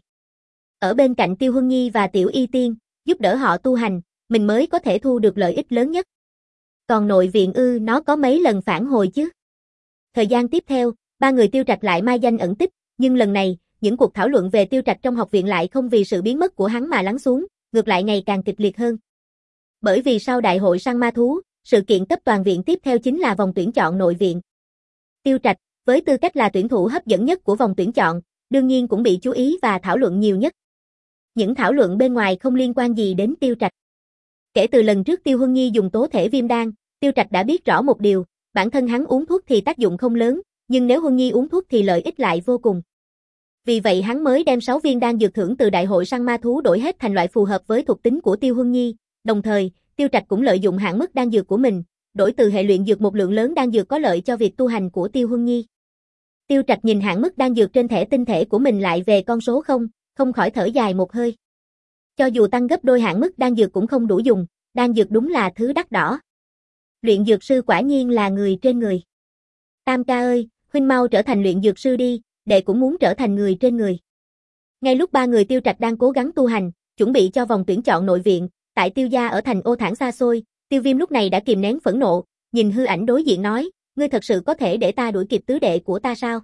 Ở bên cạnh Tiêu Huân Nhi và Tiểu Y Tiên, giúp đỡ họ tu hành, mình mới có thể thu được lợi ích lớn nhất. Còn nội viện ư, nó có mấy lần phản hồi chứ? Thời gian tiếp theo, ba người Tiêu Trạch lại mai danh ẩn tích, nhưng lần này, những cuộc thảo luận về Tiêu Trạch trong học viện lại không vì sự biến mất của hắn mà lắng xuống, ngược lại ngày càng kịch liệt hơn. Bởi vì sau đại hội săn ma thú, sự kiện cấp toàn viện tiếp theo chính là vòng tuyển chọn nội viện. Tiêu Trạch, với tư cách là tuyển thủ hấp dẫn nhất của vòng tuyển chọn, đương nhiên cũng bị chú ý và thảo luận nhiều nhất. Những thảo luận bên ngoài không liên quan gì đến Tiêu Trạch. Kể từ lần trước Tiêu Huân Nhi dùng tố thể viêm đan, Tiêu Trạch đã biết rõ một điều, bản thân hắn uống thuốc thì tác dụng không lớn, nhưng nếu Huân Nhi uống thuốc thì lợi ích lại vô cùng. Vì vậy hắn mới đem sáu viên đan dược thưởng từ đại hội săn ma thú đổi hết thành loại phù hợp với thuộc tính của Tiêu Huân Nhi, đồng thời, Tiêu Trạch cũng lợi dụng hạn mức đan dược của mình, đổi từ hệ luyện dược một lượng lớn đan dược có lợi cho việc tu hành của Tiêu Huân Nhi. Tiêu Trạch nhìn hạn mức đan dược trên thẻ tinh thể của mình lại về con số không, không khỏi thở dài một hơi. Cho dù tăng gấp đôi hạn mức đan dược cũng không đủ dùng, đan dược đúng là thứ đắt đỏ. Luyện dược sư quả nhiên là người trên người. Tam ca ơi, huynh mau trở thành luyện dược sư đi, đệ cũng muốn trở thành người trên người. Ngay lúc ba người Tiêu Trạch đang cố gắng tu hành, chuẩn bị cho vòng tuyển chọn nội viện, tại Tiêu gia ở thành Ô Thản xa xôi, Tiêu Viêm lúc này đã kìm nén phẫn nộ, nhìn hư ảnh đối diện nói, ngươi thật sự có thể để ta đuổi kịp tứ đệ của ta sao?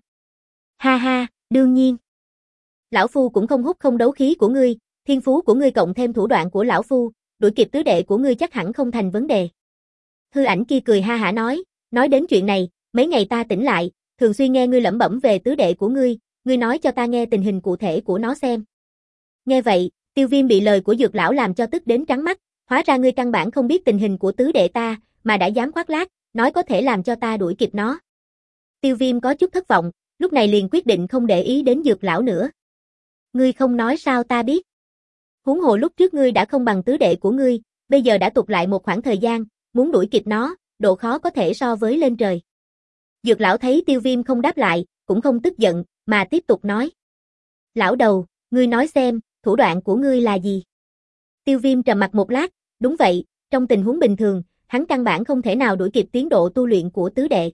Ha ha, đương nhiên. Lão phu cũng không hút không đấu khí của ngươi, thiên phú của ngươi cộng thêm thủ đoạn của lão phu, đuổi kịp tứ đệ của ngươi chắc hẳn không thành vấn đề. Hư ảnh kia cười ha hả nói, nói đến chuyện này, mấy ngày ta tỉnh lại, thường xuyên nghe ngươi lẩm bẩm về tứ đệ của ngươi, ngươi nói cho ta nghe tình hình cụ thể của nó xem. Nghe vậy, Tiêu Viêm bị lời của Dược lão làm cho tức đến trắng mắt, hóa ra ngươi căn bản không biết tình hình của tứ đệ ta, mà đã dám khoác lác, nói có thể làm cho ta đuổi kịp nó. Tiêu Viêm có chút thất vọng, lúc này liền quyết định không để ý đến Dược lão nữa. Ngươi không nói sao ta biết? Huống hồ lúc trước ngươi đã không bằng tứ đệ của ngươi, bây giờ đã tụt lại một khoảng thời gian, muốn đuổi kịp nó, độ khó có thể so với lên trời. Dược lão thấy Tiêu Viêm không đáp lại, cũng không tức giận, mà tiếp tục nói. Lão đầu, ngươi nói xem, thủ đoạn của ngươi là gì? Tiêu Viêm trầm mặt một lát, đúng vậy, trong tình huống bình thường, hắn căn bản không thể nào đuổi kịp tiến độ tu luyện của tứ đệ.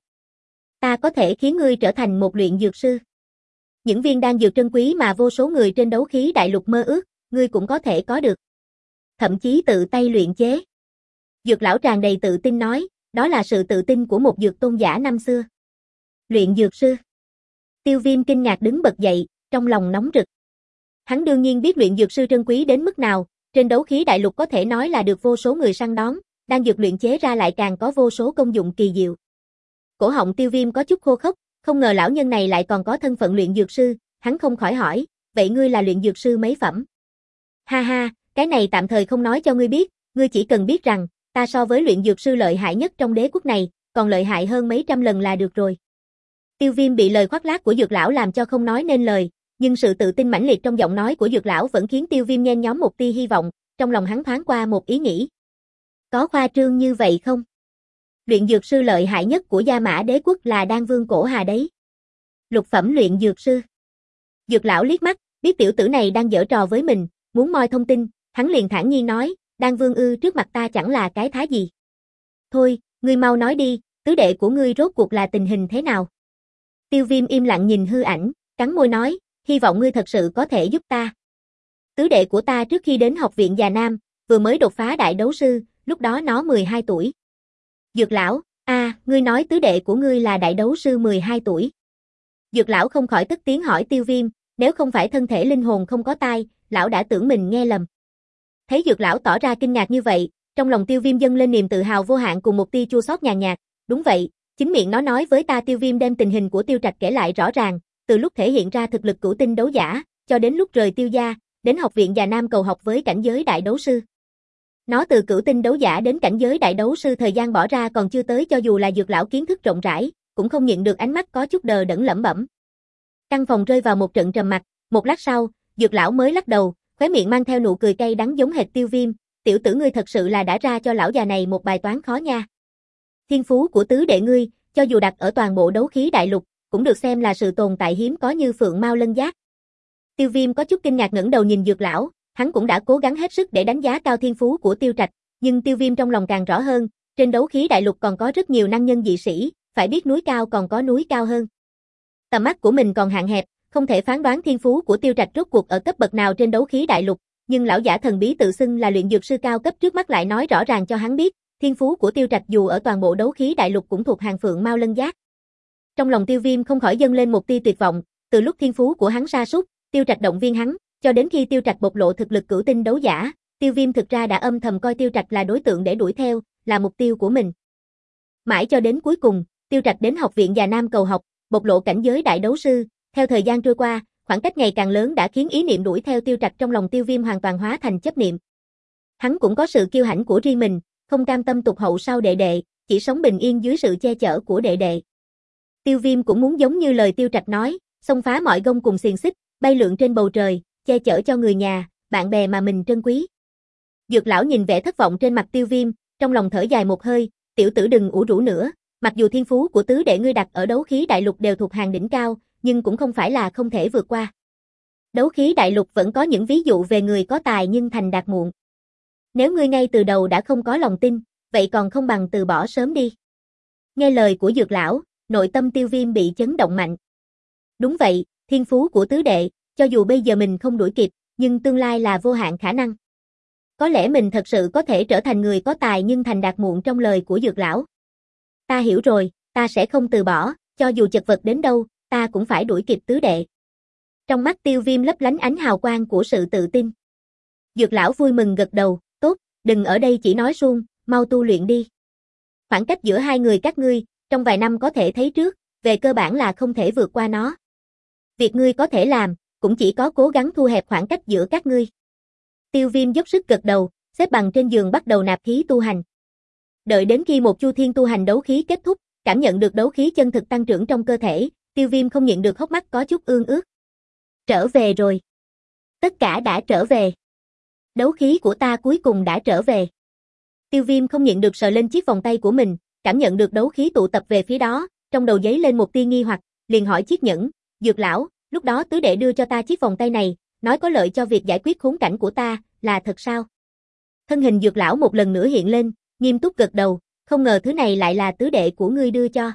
Ta có thể khiến ngươi trở thành một luyện dược sư. Những viên đan dược trân quý mà vô số người trên đấu khí đại lục mơ ước, ngươi cũng có thể có được. Thậm chí tự tay luyện chế. Dược lão tràn đầy tự tin nói, đó là sự tự tin của một dược tôn giả năm xưa. Luyện dược sư. Tiêu Viêm kinh ngạc đứng bật dậy, trong lòng nóng rực. Hắn đương nhiên biết luyện dược sư trân quý đến mức nào, trên đấu khí đại lục có thể nói là được vô số người săn đón, đan dược luyện chế ra lại càng có vô số công dụng kỳ diệu. Cổ họng Tiêu Viêm có chút khô khốc, không ngờ lão nhân này lại còn có thân phận luyện dược sư, hắn không khỏi hỏi, vậy ngươi là luyện dược sư mấy phẩm? Ha ha, cái này tạm thời không nói cho ngươi biết, ngươi chỉ cần biết rằng, ta so với luyện dược sư lợi hại nhất trong đế quốc này, còn lợi hại hơn mấy trăm lần là được rồi. Tiêu Viêm bị lời khoác lác của Dược lão làm cho không nói nên lời, nhưng sự tự tin mãnh liệt trong giọng nói của Dược lão vẫn khiến Tiêu Viêm nhen nhóm một tia hy vọng, trong lòng hắn thoáng qua một ý nghĩ. Có khoa trương như vậy không? Luyện dược sư lợi hại nhất của Gia Mã đế quốc là Đan Vương Cổ Hà đấy. Lục phẩm luyện dược sư. Dược lão liếc mắt, biết tiểu tử này đang giở trò với mình, muốn moi thông tin, hắn liền thản nhiên nói, Đan Vương ư, trước mặt ta chẳng là cái thá gì. Thôi, ngươi mau nói đi, tứ đệ của ngươi rốt cuộc là tình hình thế nào? Tiêu Viêm im lặng nhìn hư ảnh, cắn môi nói, hy vọng ngươi thật sự có thể giúp ta. Tứ đệ của ta trước khi đến học viện Già Nam, vừa mới đột phá đại đấu sư, lúc đó nó mười hai tuổi. Dược lão, a, à, ngươi nói tứ đệ của ngươi là đại đấu sư mười hai tuổi. Dược lão không khỏi tức tiếng hỏi Tiêu Viêm, nếu không phải thân thể linh hồn không có tai, lão đã tưởng mình nghe lầm. Thấy Dược lão tỏ ra kinh ngạc như vậy, trong lòng Tiêu Viêm dâng lên niềm tự hào vô hạn cùng một tia chua xót nhàn nhạt, đúng vậy, chính miệng nó nói với ta. Tiêu Viêm đem tình hình của Tiêu Trạch kể lại rõ ràng, từ lúc thể hiện ra thực lực cửu tinh đấu giả, cho đến lúc rời Tiêu gia, đến học viện Già Nam cầu học với cảnh giới đại đấu sư. Nó từ cửu tinh đấu giả đến cảnh giới đại đấu sư thời gian bỏ ra còn chưa tới, cho dù là Dược lão kiến thức rộng rãi, cũng không nhận được ánh mắt có chút đờ đẫn lẩm bẩm. Căn phòng rơi vào một trận trầm mặc, một lát sau, Dược lão mới lắc đầu, khóe miệng mang theo nụ cười cay đắng giống hệt Tiêu Viêm, tiểu tử ngươi thật sự là đã ra cho lão già này một bài toán khó nha. Thiên phú của tứ đệ ngươi, cho dù đặt ở toàn bộ đấu khí đại lục, cũng được xem là sự tồn tại hiếm có như phượng mao lân giác. Tiêu Viêm có chút kinh ngạc ngẩng đầu nhìn Dược lão, hắn cũng đã cố gắng hết sức để đánh giá cao thiên phú của Tiêu Trạch, nhưng Tiêu Viêm trong lòng càng rõ hơn, trên đấu khí đại lục còn có rất nhiều năng nhân dị sĩ, phải biết núi cao còn có núi cao hơn. Tầm mắt của mình còn hạn hẹp, không thể phán đoán thiên phú của Tiêu Trạch rốt cuộc ở cấp bậc nào trên đấu khí đại lục, nhưng lão giả thần bí tự xưng là luyện dược sư cao cấp trước mắt lại nói rõ ràng cho hắn biết, thiên phú của Tiêu Trạch dù ở toàn bộ đấu khí đại lục cũng thuộc hàng phượng mao lân giác. Trong lòng Tiêu Viêm không khỏi dâng lên một tia tuyệt vọng, từ lúc thiên phú của hắn sa sút, Tiêu Trạch động viên hắn, cho đến khi Tiêu Trạch bộc lộ thực lực cửu tinh đấu giả, Tiêu Viêm thực ra đã âm thầm coi Tiêu Trạch là đối tượng để đuổi theo, là mục tiêu của mình. Mãi cho đến cuối cùng, Tiêu Trạch đến học viện Già Nam cầu học, bộc lộ cảnh giới đại đấu sư, theo thời gian trôi qua, khoảng cách ngày càng lớn đã khiến ý niệm đuổi theo Tiêu Trạch trong lòng Tiêu Viêm hoàn toàn hóa thành chấp niệm. Hắn cũng có sự kiêu hãnh của riêng mình, không cam tâm tụt hậu sau đệ đệ, chỉ sống bình yên dưới sự che chở của đệ đệ. Tiêu Viêm cũng muốn giống như lời Tiêu Trạch nói, xông phá mọi gông cùng xiềng xích, bay lượn trên bầu trời, che chở cho người nhà, bạn bè mà mình trân quý. Dược lão nhìn vẻ thất vọng trên mặt Tiêu Viêm, trong lòng thở dài một hơi, tiểu tử đừng ủ rũ nữa, mặc dù thiên phú của tứ đệ ngươi đặt ở đấu khí đại lục đều thuộc hàng đỉnh cao, nhưng cũng không phải là không thể vượt qua. Đấu khí đại lục vẫn có những ví dụ về người có tài nhưng thành đạt muộn. Nếu ngươi ngay từ đầu đã không có lòng tin, vậy còn không bằng từ bỏ sớm đi. Nghe lời của dược lão, nội tâm Tiêu Viêm bị chấn động mạnh. Đúng vậy, thiên phú của tứ đệ, cho dù bây giờ mình không đuổi kịp, nhưng tương lai là vô hạn khả năng. Có lẽ mình thật sự có thể trở thành người có tài nhưng thành đạt muộn trong lời của dược lão. Ta hiểu rồi, ta sẽ không từ bỏ, cho dù chật vật đến đâu, ta cũng phải đuổi kịp tứ đệ. Trong mắt Tiêu Viêm lấp lánh ánh hào quang của sự tự tin. Dược lão vui mừng gật đầu, tốt, đừng ở đây chỉ nói suông, mau tu luyện đi. Khoảng cách giữa hai người các ngươi, trong vài năm có thể thấy trước, về cơ bản là không thể vượt qua nó. Việc ngươi có thể làm, cũng chỉ có cố gắng thu hẹp khoảng cách giữa các ngươi. Tiêu Viêm dốc sức gật đầu, xếp bằng trên giường bắt đầu nạp khí tu hành. Đợi đến khi một chu thiên tu hành đấu khí kết thúc, cảm nhận được đấu khí chân thực tăng trưởng trong cơ thể, Tiêu Viêm không nhịn được hốc mắt có chút ương ướt. Trở về rồi. Tất cả đã trở về. Đấu khí của ta cuối cùng đã trở về. Tiêu Viêm không nhịn được sờ lên chiếc vòng tay của mình, cảm nhận được đấu khí tụ tập về phía đó, trong đầu giấy lên một tia nghi hoặc, liền hỏi chiếc nhẫn, dược lão, lúc đó tứ đệ đưa cho ta chiếc vòng tay này, nói có lợi cho việc giải quyết khốn cảnh của ta, là thật sao? Thân hình dược lão một lần nữa hiện lên, nghiêm túc gật đầu, không ngờ thứ này lại là tứ đệ của ngươi đưa cho.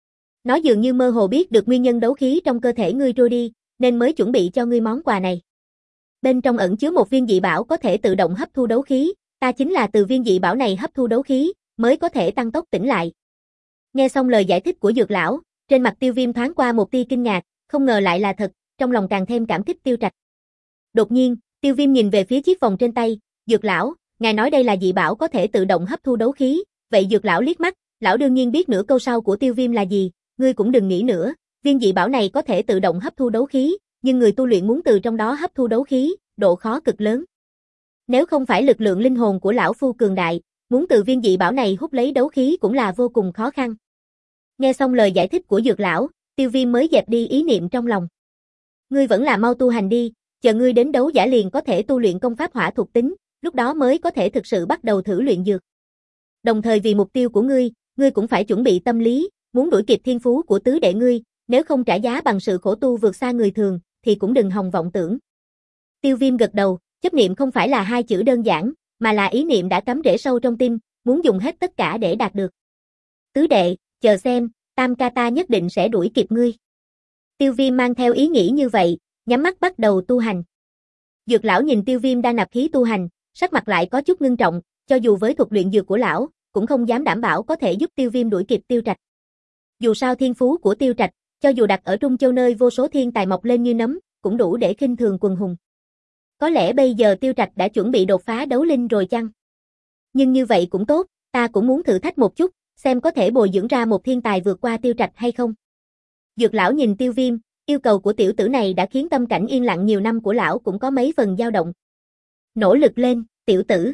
Nó dường như mơ hồ biết được nguyên nhân đấu khí trong cơ thể ngươi trôi đi, nên mới chuẩn bị cho ngươi món quà này. Bên trong ẩn chứa một viên dị bảo có thể tự động hấp thu đấu khí, ta chính là từ viên dị bảo này hấp thu đấu khí, mới có thể tăng tốc tỉnh lại. Nghe xong lời giải thích của dược lão, trên mặt Tiêu Viêm thoáng qua một tia kinh ngạc, không ngờ lại là thật, trong lòng càng thêm cảm kích Tiêu Trạch. Đột nhiên, Tiêu Viêm nhìn về phía chiếc vòng trên tay, dược lão, ngài nói đây là dị bảo có thể tự động hấp thu đấu khí, vậy dược lão liếc mắt, lão đương nhiên biết nửa câu sau của Tiêu Viêm là gì, ngươi cũng đừng nghĩ nữa, viên dị bảo này có thể tự động hấp thu đấu khí, nhưng người tu luyện muốn từ trong đó hấp thu đấu khí, độ khó cực lớn. Nếu không phải lực lượng linh hồn của lão phu cường đại, muốn từ viên dị bảo này hút lấy đấu khí cũng là vô cùng khó khăn. Nghe xong lời giải thích của dược lão, Tiêu Viêm mới dẹp đi ý niệm trong lòng. Ngươi vẫn là mau tu hành đi, chờ ngươi đến đấu giả liền có thể tu luyện công pháp hỏa thuộc tính, lúc đó mới có thể thực sự bắt đầu thử luyện dược. Đồng thời vì mục tiêu của ngươi, ngươi cũng phải chuẩn bị tâm lý, muốn đuổi kịp thiên phú của tứ đệ ngươi, nếu không trả giá bằng sự khổ tu vượt xa người thường, thì cũng đừng hòng vọng tưởng. Tiêu Viêm gật đầu, chấp niệm không phải là hai chữ đơn giản, mà là ý niệm đã cắm rễ sâu trong tim, muốn dùng hết tất cả để đạt được. Tứ đệ, chờ xem, tam ca ta nhất định sẽ đuổi kịp ngươi. Tiêu Viêm mang theo ý nghĩ như vậy, nhắm mắt bắt đầu tu hành. Dược lão nhìn Tiêu Viêm đang nạp khí tu hành, sắc mặt lại có chút ngưng trọng, cho dù với thuật luyện dược của lão, cũng không dám đảm bảo có thể giúp Tiêu Viêm đuổi kịp Tiêu Trạch. Dù sao thiên phú của Tiêu Trạch, cho dù đặt ở Trung Châu nơi vô số thiên tài mọc lên như nấm, cũng đủ để khinh thường quần hùng. Có lẽ bây giờ Tiêu Trạch đã chuẩn bị đột phá đấu linh rồi chăng? Nhưng như vậy cũng tốt, ta cũng muốn thử thách một chút, xem có thể bồi dưỡng ra một thiên tài vượt qua Tiêu Trạch hay không. Dược lão nhìn Tiêu Viêm, yêu cầu của tiểu tử này đã khiến tâm cảnh yên lặng nhiều năm của lão cũng có mấy phần dao động. Nỗ lực lên, tiểu tử.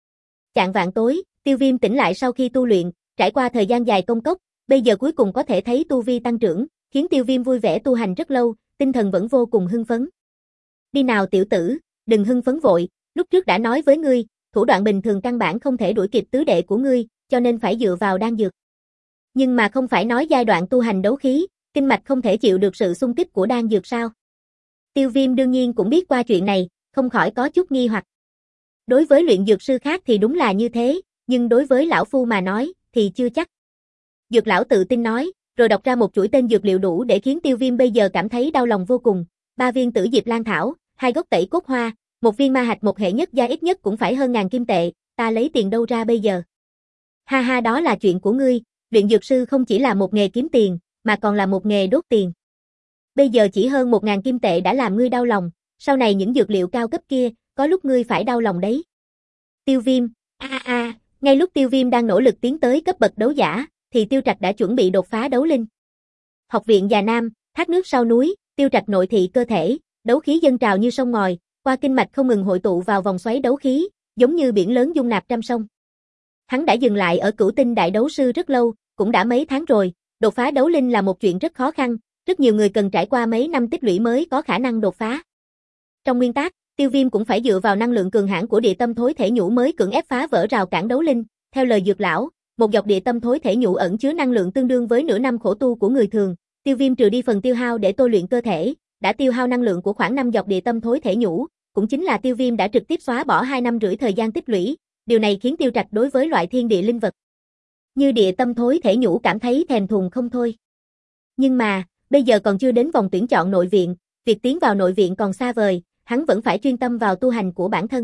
Chạng vạn tối, Tiêu Viêm tỉnh lại sau khi tu luyện, trải qua thời gian dài công cốc, bây giờ cuối cùng có thể thấy tu vi tăng trưởng, khiến Tiêu Viêm vui vẻ tu hành rất lâu, tinh thần vẫn vô cùng hưng phấn. Đi nào tiểu tử, đừng hưng phấn vội, lúc trước đã nói với ngươi, thủ đoạn bình thường căn bản không thể đuổi kịp tứ đệ của ngươi, cho nên phải dựa vào đan dược. Nhưng mà không phải nói giai đoạn tu hành đấu khí, kinh mạch không thể chịu được sự xung kích của đan dược sao? Tiêu Viêm đương nhiên cũng biết qua chuyện này, không khỏi có chút nghi hoặc. Đối với luyện dược sư khác thì đúng là như thế, nhưng đối với lão phu mà nói, thì chưa chắc. Dược lão tự tin nói, rồi đọc ra một chuỗi tên dược liệu đủ để khiến Tiêu Viêm bây giờ cảm thấy đau lòng vô cùng. Ba viên tử diệp lan thảo, hai gốc tẩy cốt hoa, một viên ma hạch một hệ nhất gia ít nhất cũng phải hơn ngàn kim tệ, ta lấy tiền đâu ra bây giờ? Ha ha, đó là chuyện của ngươi, luyện dược sư không chỉ là một nghề kiếm tiền, mà còn là một nghề đốt tiền. Bây giờ chỉ hơn một ngàn kim tệ đã làm ngươi đau lòng, sau này những dược liệu cao cấp kia, có lúc ngươi phải đau lòng đấy. Tiêu Viêm, a a a, ngay lúc Tiêu Viêm đang nỗ lực tiến tới cấp bậc đấu giả, thì Tiêu Trạch đã chuẩn bị đột phá đấu linh. Học viện Già Nam, thác nước sau núi, Tiêu Trạch nội thị cơ thể, đấu khí dâng trào như sông ngòi, qua kinh mạch không ngừng hội tụ vào vòng xoáy đấu khí, giống như biển lớn dung nạp trăm sông. Hắn đã dừng lại ở Cửu Tinh Đại Đấu Sư rất lâu, cũng đã mấy tháng rồi, đột phá đấu linh là một chuyện rất khó khăn, rất nhiều người cần trải qua mấy năm tích lũy mới có khả năng đột phá. Trong nguyên tắc, Tiêu Viêm cũng phải dựa vào năng lượng cường hãn của địa tâm thối thể nhũ mới cưỡng ép phá vỡ rào cản đấu linh. Theo lời Dược lão, một giọt địa tâm thối thể nhũ ẩn chứa năng lượng tương đương với nửa năm khổ tu của người thường. Tiêu Viêm trừ đi phần tiêu hao để tôi luyện cơ thể, đã tiêu hao năng lượng của khoảng năm giọt địa tâm thối thể nhũ, cũng chính là Tiêu Viêm đã trực tiếp xóa bỏ hai năm rưỡi thời gian tích lũy. Điều này khiến Tiêu Trạch đối với loại thiên địa linh vật như địa tâm thối thể nhũ cảm thấy thèm thuồng không thôi. Nhưng mà, bây giờ còn chưa đến vòng tuyển chọn nội viện, việc tiến vào nội viện còn xa vời, hắn vẫn phải chuyên tâm vào tu hành của bản thân.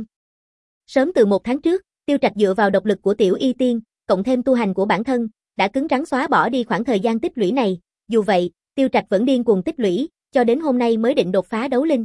Sớm từ một tháng trước, Tiêu Trạch dựa vào độc lực của Tiểu Y Tiên, cộng thêm tu hành của bản thân, đã cứng rắn xóa bỏ đi khoảng thời gian tích lũy này. Dù vậy, Tiêu Trạch vẫn điên cuồng tích lũy, cho đến hôm nay mới định đột phá đấu linh.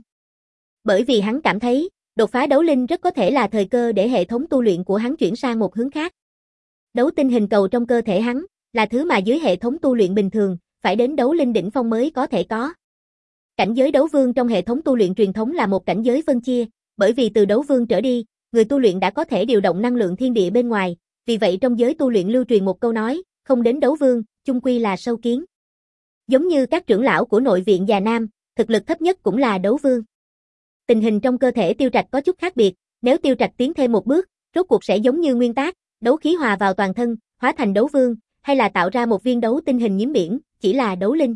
Bởi vì hắn cảm thấy, đột phá đấu linh rất có thể là thời cơ để hệ thống tu luyện của hắn chuyển sang một hướng khác. Đấu tinh hình cầu trong cơ thể hắn, là thứ mà dưới hệ thống tu luyện bình thường, phải đến đấu linh đỉnh phong mới có thể có. Cảnh giới đấu vương trong hệ thống tu luyện truyền thống là một cảnh giới phân chia, bởi vì từ đấu vương trở đi, người tu luyện đã có thể điều động năng lượng thiên địa bên ngoài, vì vậy trong giới tu luyện lưu truyền một câu nói, không đến đấu vương, chung quy là sâu kiến. Giống như các trưởng lão của nội viện Già Nam, thực lực thấp nhất cũng là đấu vương. Tình hình trong cơ thể Tiêu Trạch có chút khác biệt, nếu Tiêu Trạch tiến thêm một bước, rốt cuộc sẽ giống như nguyên tắc, đấu khí hòa vào toàn thân, hóa thành đấu vương, hay là tạo ra một viên đấu tinh hình nhiễm biển, chỉ là đấu linh.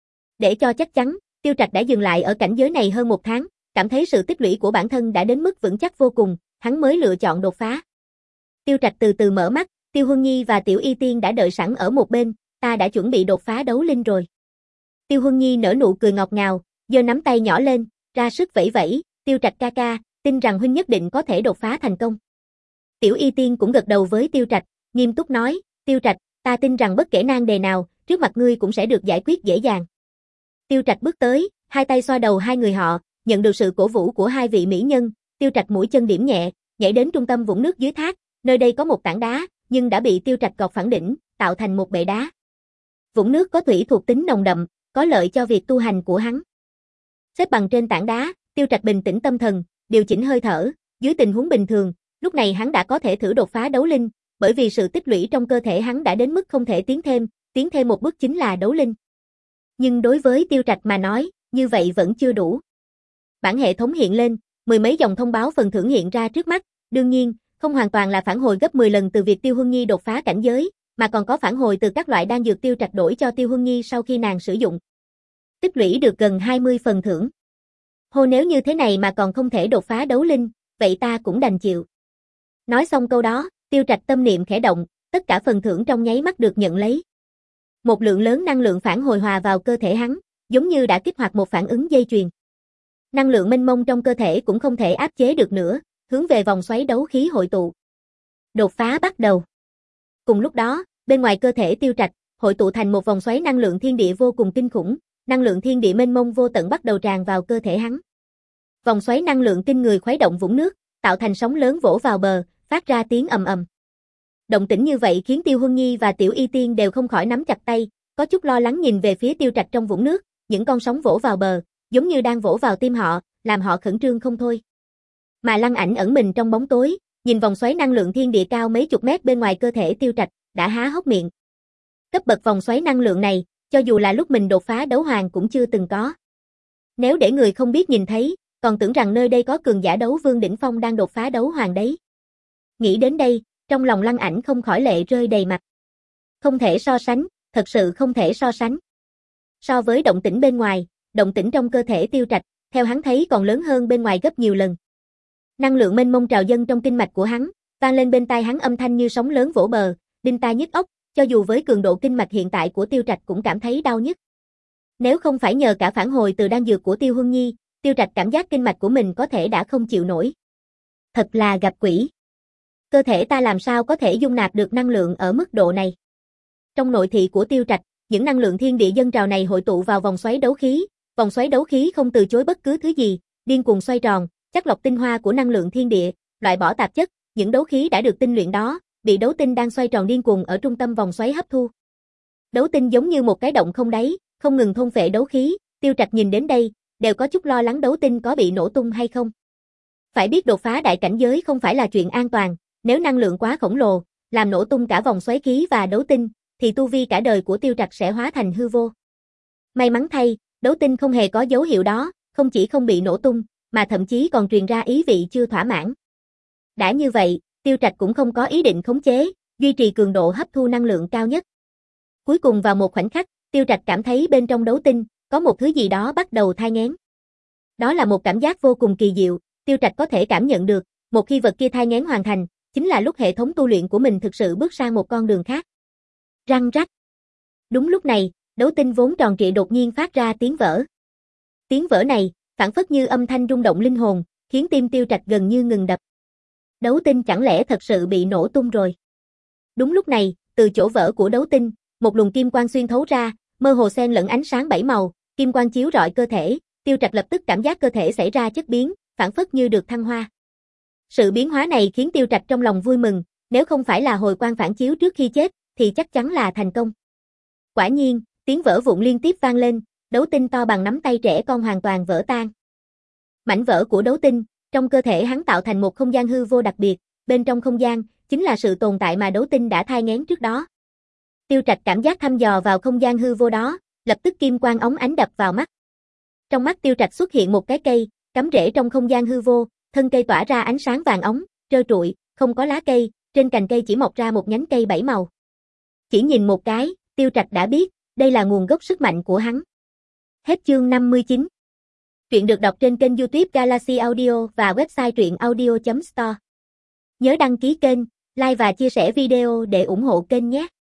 Để cho chắc chắn, Tiêu Trạch đã dừng lại ở cảnh giới này hơn một tháng, cảm thấy sự tích lũy của bản thân đã đến mức vững chắc vô cùng, hắn mới lựa chọn đột phá. Tiêu Trạch từ từ mở mắt, Tiêu Huân Nhi và Tiểu Y Tiên đã đợi sẵn ở một bên, ta đã chuẩn bị đột phá đấu linh rồi. Tiêu Huân Nhi nở nụ cười ngọt ngào, giơ nắm tay nhỏ lên, ra sức vẫy vẫy, Tiêu Trạch ca ca, tin rằng huynh nhất định có thể đột phá thành công. Tiểu Y Tiên cũng gật đầu với Tiêu Trạch, nghiêm túc nói, Tiêu Trạch, ta tin rằng bất kể nan đề nào, trước mặt ngươi cũng sẽ được giải quyết dễ dàng. Tiêu Trạch bước tới, hai tay xoa đầu hai người họ, nhận được sự cổ vũ của hai vị mỹ nhân, Tiêu Trạch mũi chân điểm nhẹ, nhảy đến trung tâm vũng nước dưới thác, nơi đây có một tảng đá, nhưng đã bị Tiêu Trạch cọt phẳng đỉnh, tạo thành một bệ đá. Vũng nước có thủy thuộc tính nồng đậm, có lợi cho việc tu hành của hắn. Xếp bằng trên tảng đá, Tiêu Trạch bình tĩnh tâm thần, điều chỉnh hơi thở, dưới tình huống bình thường, lúc này hắn đã có thể thử đột phá đấu linh, bởi vì sự tích lũy trong cơ thể hắn đã đến mức không thể tiến thêm, tiến thêm một bước chính là đấu linh. Nhưng đối với Tiêu Trạch mà nói, như vậy vẫn chưa đủ. Bản hệ thống hiện lên, mười mấy dòng thông báo phần thưởng hiện ra trước mắt, đương nhiên, không hoàn toàn là phản hồi gấp mười lần từ việc Tiêu Huân Nhi đột phá cảnh giới, mà còn có phản hồi từ các loại đan dược Tiêu Trạch đổi cho Tiêu Huân Nhi sau khi nàng sử dụng. Tích lũy được gần hai mươi phần thưởng. Hô, nếu như thế này mà còn không thể đột phá đấu linh, vậy ta cũng đành chịu. Nói xong câu đó, Tiêu Trạch tâm niệm khẽ động, tất cả phần thưởng trong nháy mắt được nhận lấy. Một lượng lớn năng lượng phản hồi hòa vào cơ thể hắn, giống như đã kích hoạt một phản ứng dây chuyền. Năng lượng mênh mông trong cơ thể cũng không thể áp chế được nữa, hướng về vòng xoáy đấu khí hội tụ. Đột phá bắt đầu. Cùng lúc đó, bên ngoài cơ thể Tiêu Trạch, hội tụ thành một vòng xoáy năng lượng thiên địa vô cùng kinh khủng, năng lượng thiên địa mênh mông vô tận bắt đầu tràn vào cơ thể hắn. Vòng xoáy năng lượng kinh người khuấy động vũng nước, tạo thành sóng lớn vỗ vào bờ, phát ra tiếng ầm ầm. Động tĩnh như vậy khiến Tiêu Huân Nhi và Tiểu Y Tiên đều không khỏi nắm chặt tay, có chút lo lắng nhìn về phía Tiêu Trạch trong vũng nước, những con sóng vỗ vào bờ, giống như đang vỗ vào tim họ, làm họ khẩn trương không thôi. Mà Lăng Ảnh ẩn mình trong bóng tối, nhìn vòng xoáy năng lượng thiên địa cao mấy chục mét bên ngoài cơ thể Tiêu Trạch, đã há hốc miệng. Cấp bậc vòng xoáy năng lượng này, cho dù là lúc mình đột phá đấu hoàng cũng chưa từng có. Nếu để người không biết nhìn thấy, còn tưởng rằng nơi đây có cường giả đấu vương đỉnh phong đang đột phá đấu hoàng đấy. Nghĩ đến đây, trong lòng Lăng Ảnh không khỏi lệ rơi đầy mặt. Không thể so sánh, thật sự không thể so sánh. So với động tĩnh bên ngoài, động tĩnh trong cơ thể Tiêu Trạch, theo hắn thấy còn lớn hơn bên ngoài gấp nhiều lần. Năng lượng mênh mông trào dâng trong kinh mạch của hắn, vang lên bên tai hắn âm thanh như sóng lớn vỗ bờ, đinh tai nhức óc, cho dù với cường độ kinh mạch hiện tại của Tiêu Trạch cũng cảm thấy đau nhức. Nếu không phải nhờ cả phản hồi từ đan dược của Tiêu Huân Nhi, Tiêu Trạch cảm giác kinh mạch của mình có thể đã không chịu nổi. Thật là gặp quỷ. Cơ thể ta làm sao có thể dung nạp được năng lượng ở mức độ này? Trong nội thị của Tiêu Trạch, những năng lượng thiên địa dâng trào này hội tụ vào vòng xoáy đấu khí, vòng xoáy đấu khí không từ chối bất cứ thứ gì, điên cuồng xoay tròn, chắc lọc tinh hoa của năng lượng thiên địa, loại bỏ tạp chất, những đấu khí đã được tinh luyện đó, bị đấu tinh đang xoay tròn điên cuồng ở trung tâm vòng xoáy hấp thu. Đấu tinh giống như một cái động không đáy, không ngừng thôn phệ đấu khí, Tiêu Trạch nhìn đến đây, đều có chút lo lắng đấu tinh có bị nổ tung hay không. Phải biết đột phá đại cảnh giới không phải là chuyện an toàn, nếu năng lượng quá khổng lồ, làm nổ tung cả vòng xoáy khí và đấu tinh, thì tu vi cả đời của Tiêu Trạch sẽ hóa thành hư vô. May mắn thay, đấu tinh không hề có dấu hiệu đó, không chỉ không bị nổ tung, mà thậm chí còn truyền ra ý vị chưa thỏa mãn. Đã như vậy, Tiêu Trạch cũng không có ý định khống chế, duy trì cường độ hấp thu năng lượng cao nhất. Cuối cùng vào một khoảnh khắc, Tiêu Trạch cảm thấy bên trong đấu tinh, có một thứ gì đó bắt đầu thai nghén. Đó là một cảm giác vô cùng kỳ diệu, Tiêu Trạch có thể cảm nhận được, một khi vật kia thai nghén hoàn thành, chính là lúc hệ thống tu luyện của mình thực sự bước sang một con đường khác. Răng rắc. Đúng lúc này, đấu tinh vốn tròn trịa đột nhiên phát ra tiếng vỡ. Tiếng vỡ này, phảng phất như âm thanh rung động linh hồn, khiến tim Tiêu Trạch gần như ngừng đập. Đấu tinh chẳng lẽ thật sự bị nổ tung rồi? Đúng lúc này, từ chỗ vỡ của đấu tinh, một luồng kim quang xuyên thấu ra, mơ hồ xen lẫn ánh sáng bảy màu, kim quang chiếu rọi cơ thể, Tiêu Trạch lập tức cảm giác cơ thể xảy ra chất biến, phảng phất như được thăng hoa. Sự biến hóa này khiến Tiêu Trạch trong lòng vui mừng, nếu không phải là hồi quang phản chiếu trước khi chết, thì chắc chắn là thành công. Quả nhiên, tiếng vỡ vụn liên tiếp vang lên, đấu tinh to bằng nắm tay trẻ con hoàn toàn vỡ tan. Mảnh vỡ của đấu tinh, trong cơ thể hắn tạo thành một không gian hư vô đặc biệt, bên trong không gian, chính là sự tồn tại mà đấu tinh đã thai nghén trước đó. Tiêu Trạch cảm giác thăm dò vào không gian hư vô đó, lập tức kim quang óng ánh đập vào mắt. Trong mắt Tiêu Trạch xuất hiện một cái cây, cắm rễ trong không gian hư vô, thân cây tỏa ra ánh sáng vàng óng, trơ trụi, không có lá cây, trên cành cây chỉ mọc ra một nhánh cây bảy màu. Chỉ nhìn một cái, Tiêu Trạch đã biết, đây là nguồn gốc sức mạnh của hắn. Hết chương năm mươi chín. Truyện được đọc trên kênh YouTube Galaxy Audio và website truyện audio chấm store. Nhớ đăng ký kênh, like và chia sẻ video để ủng hộ kênh nhé.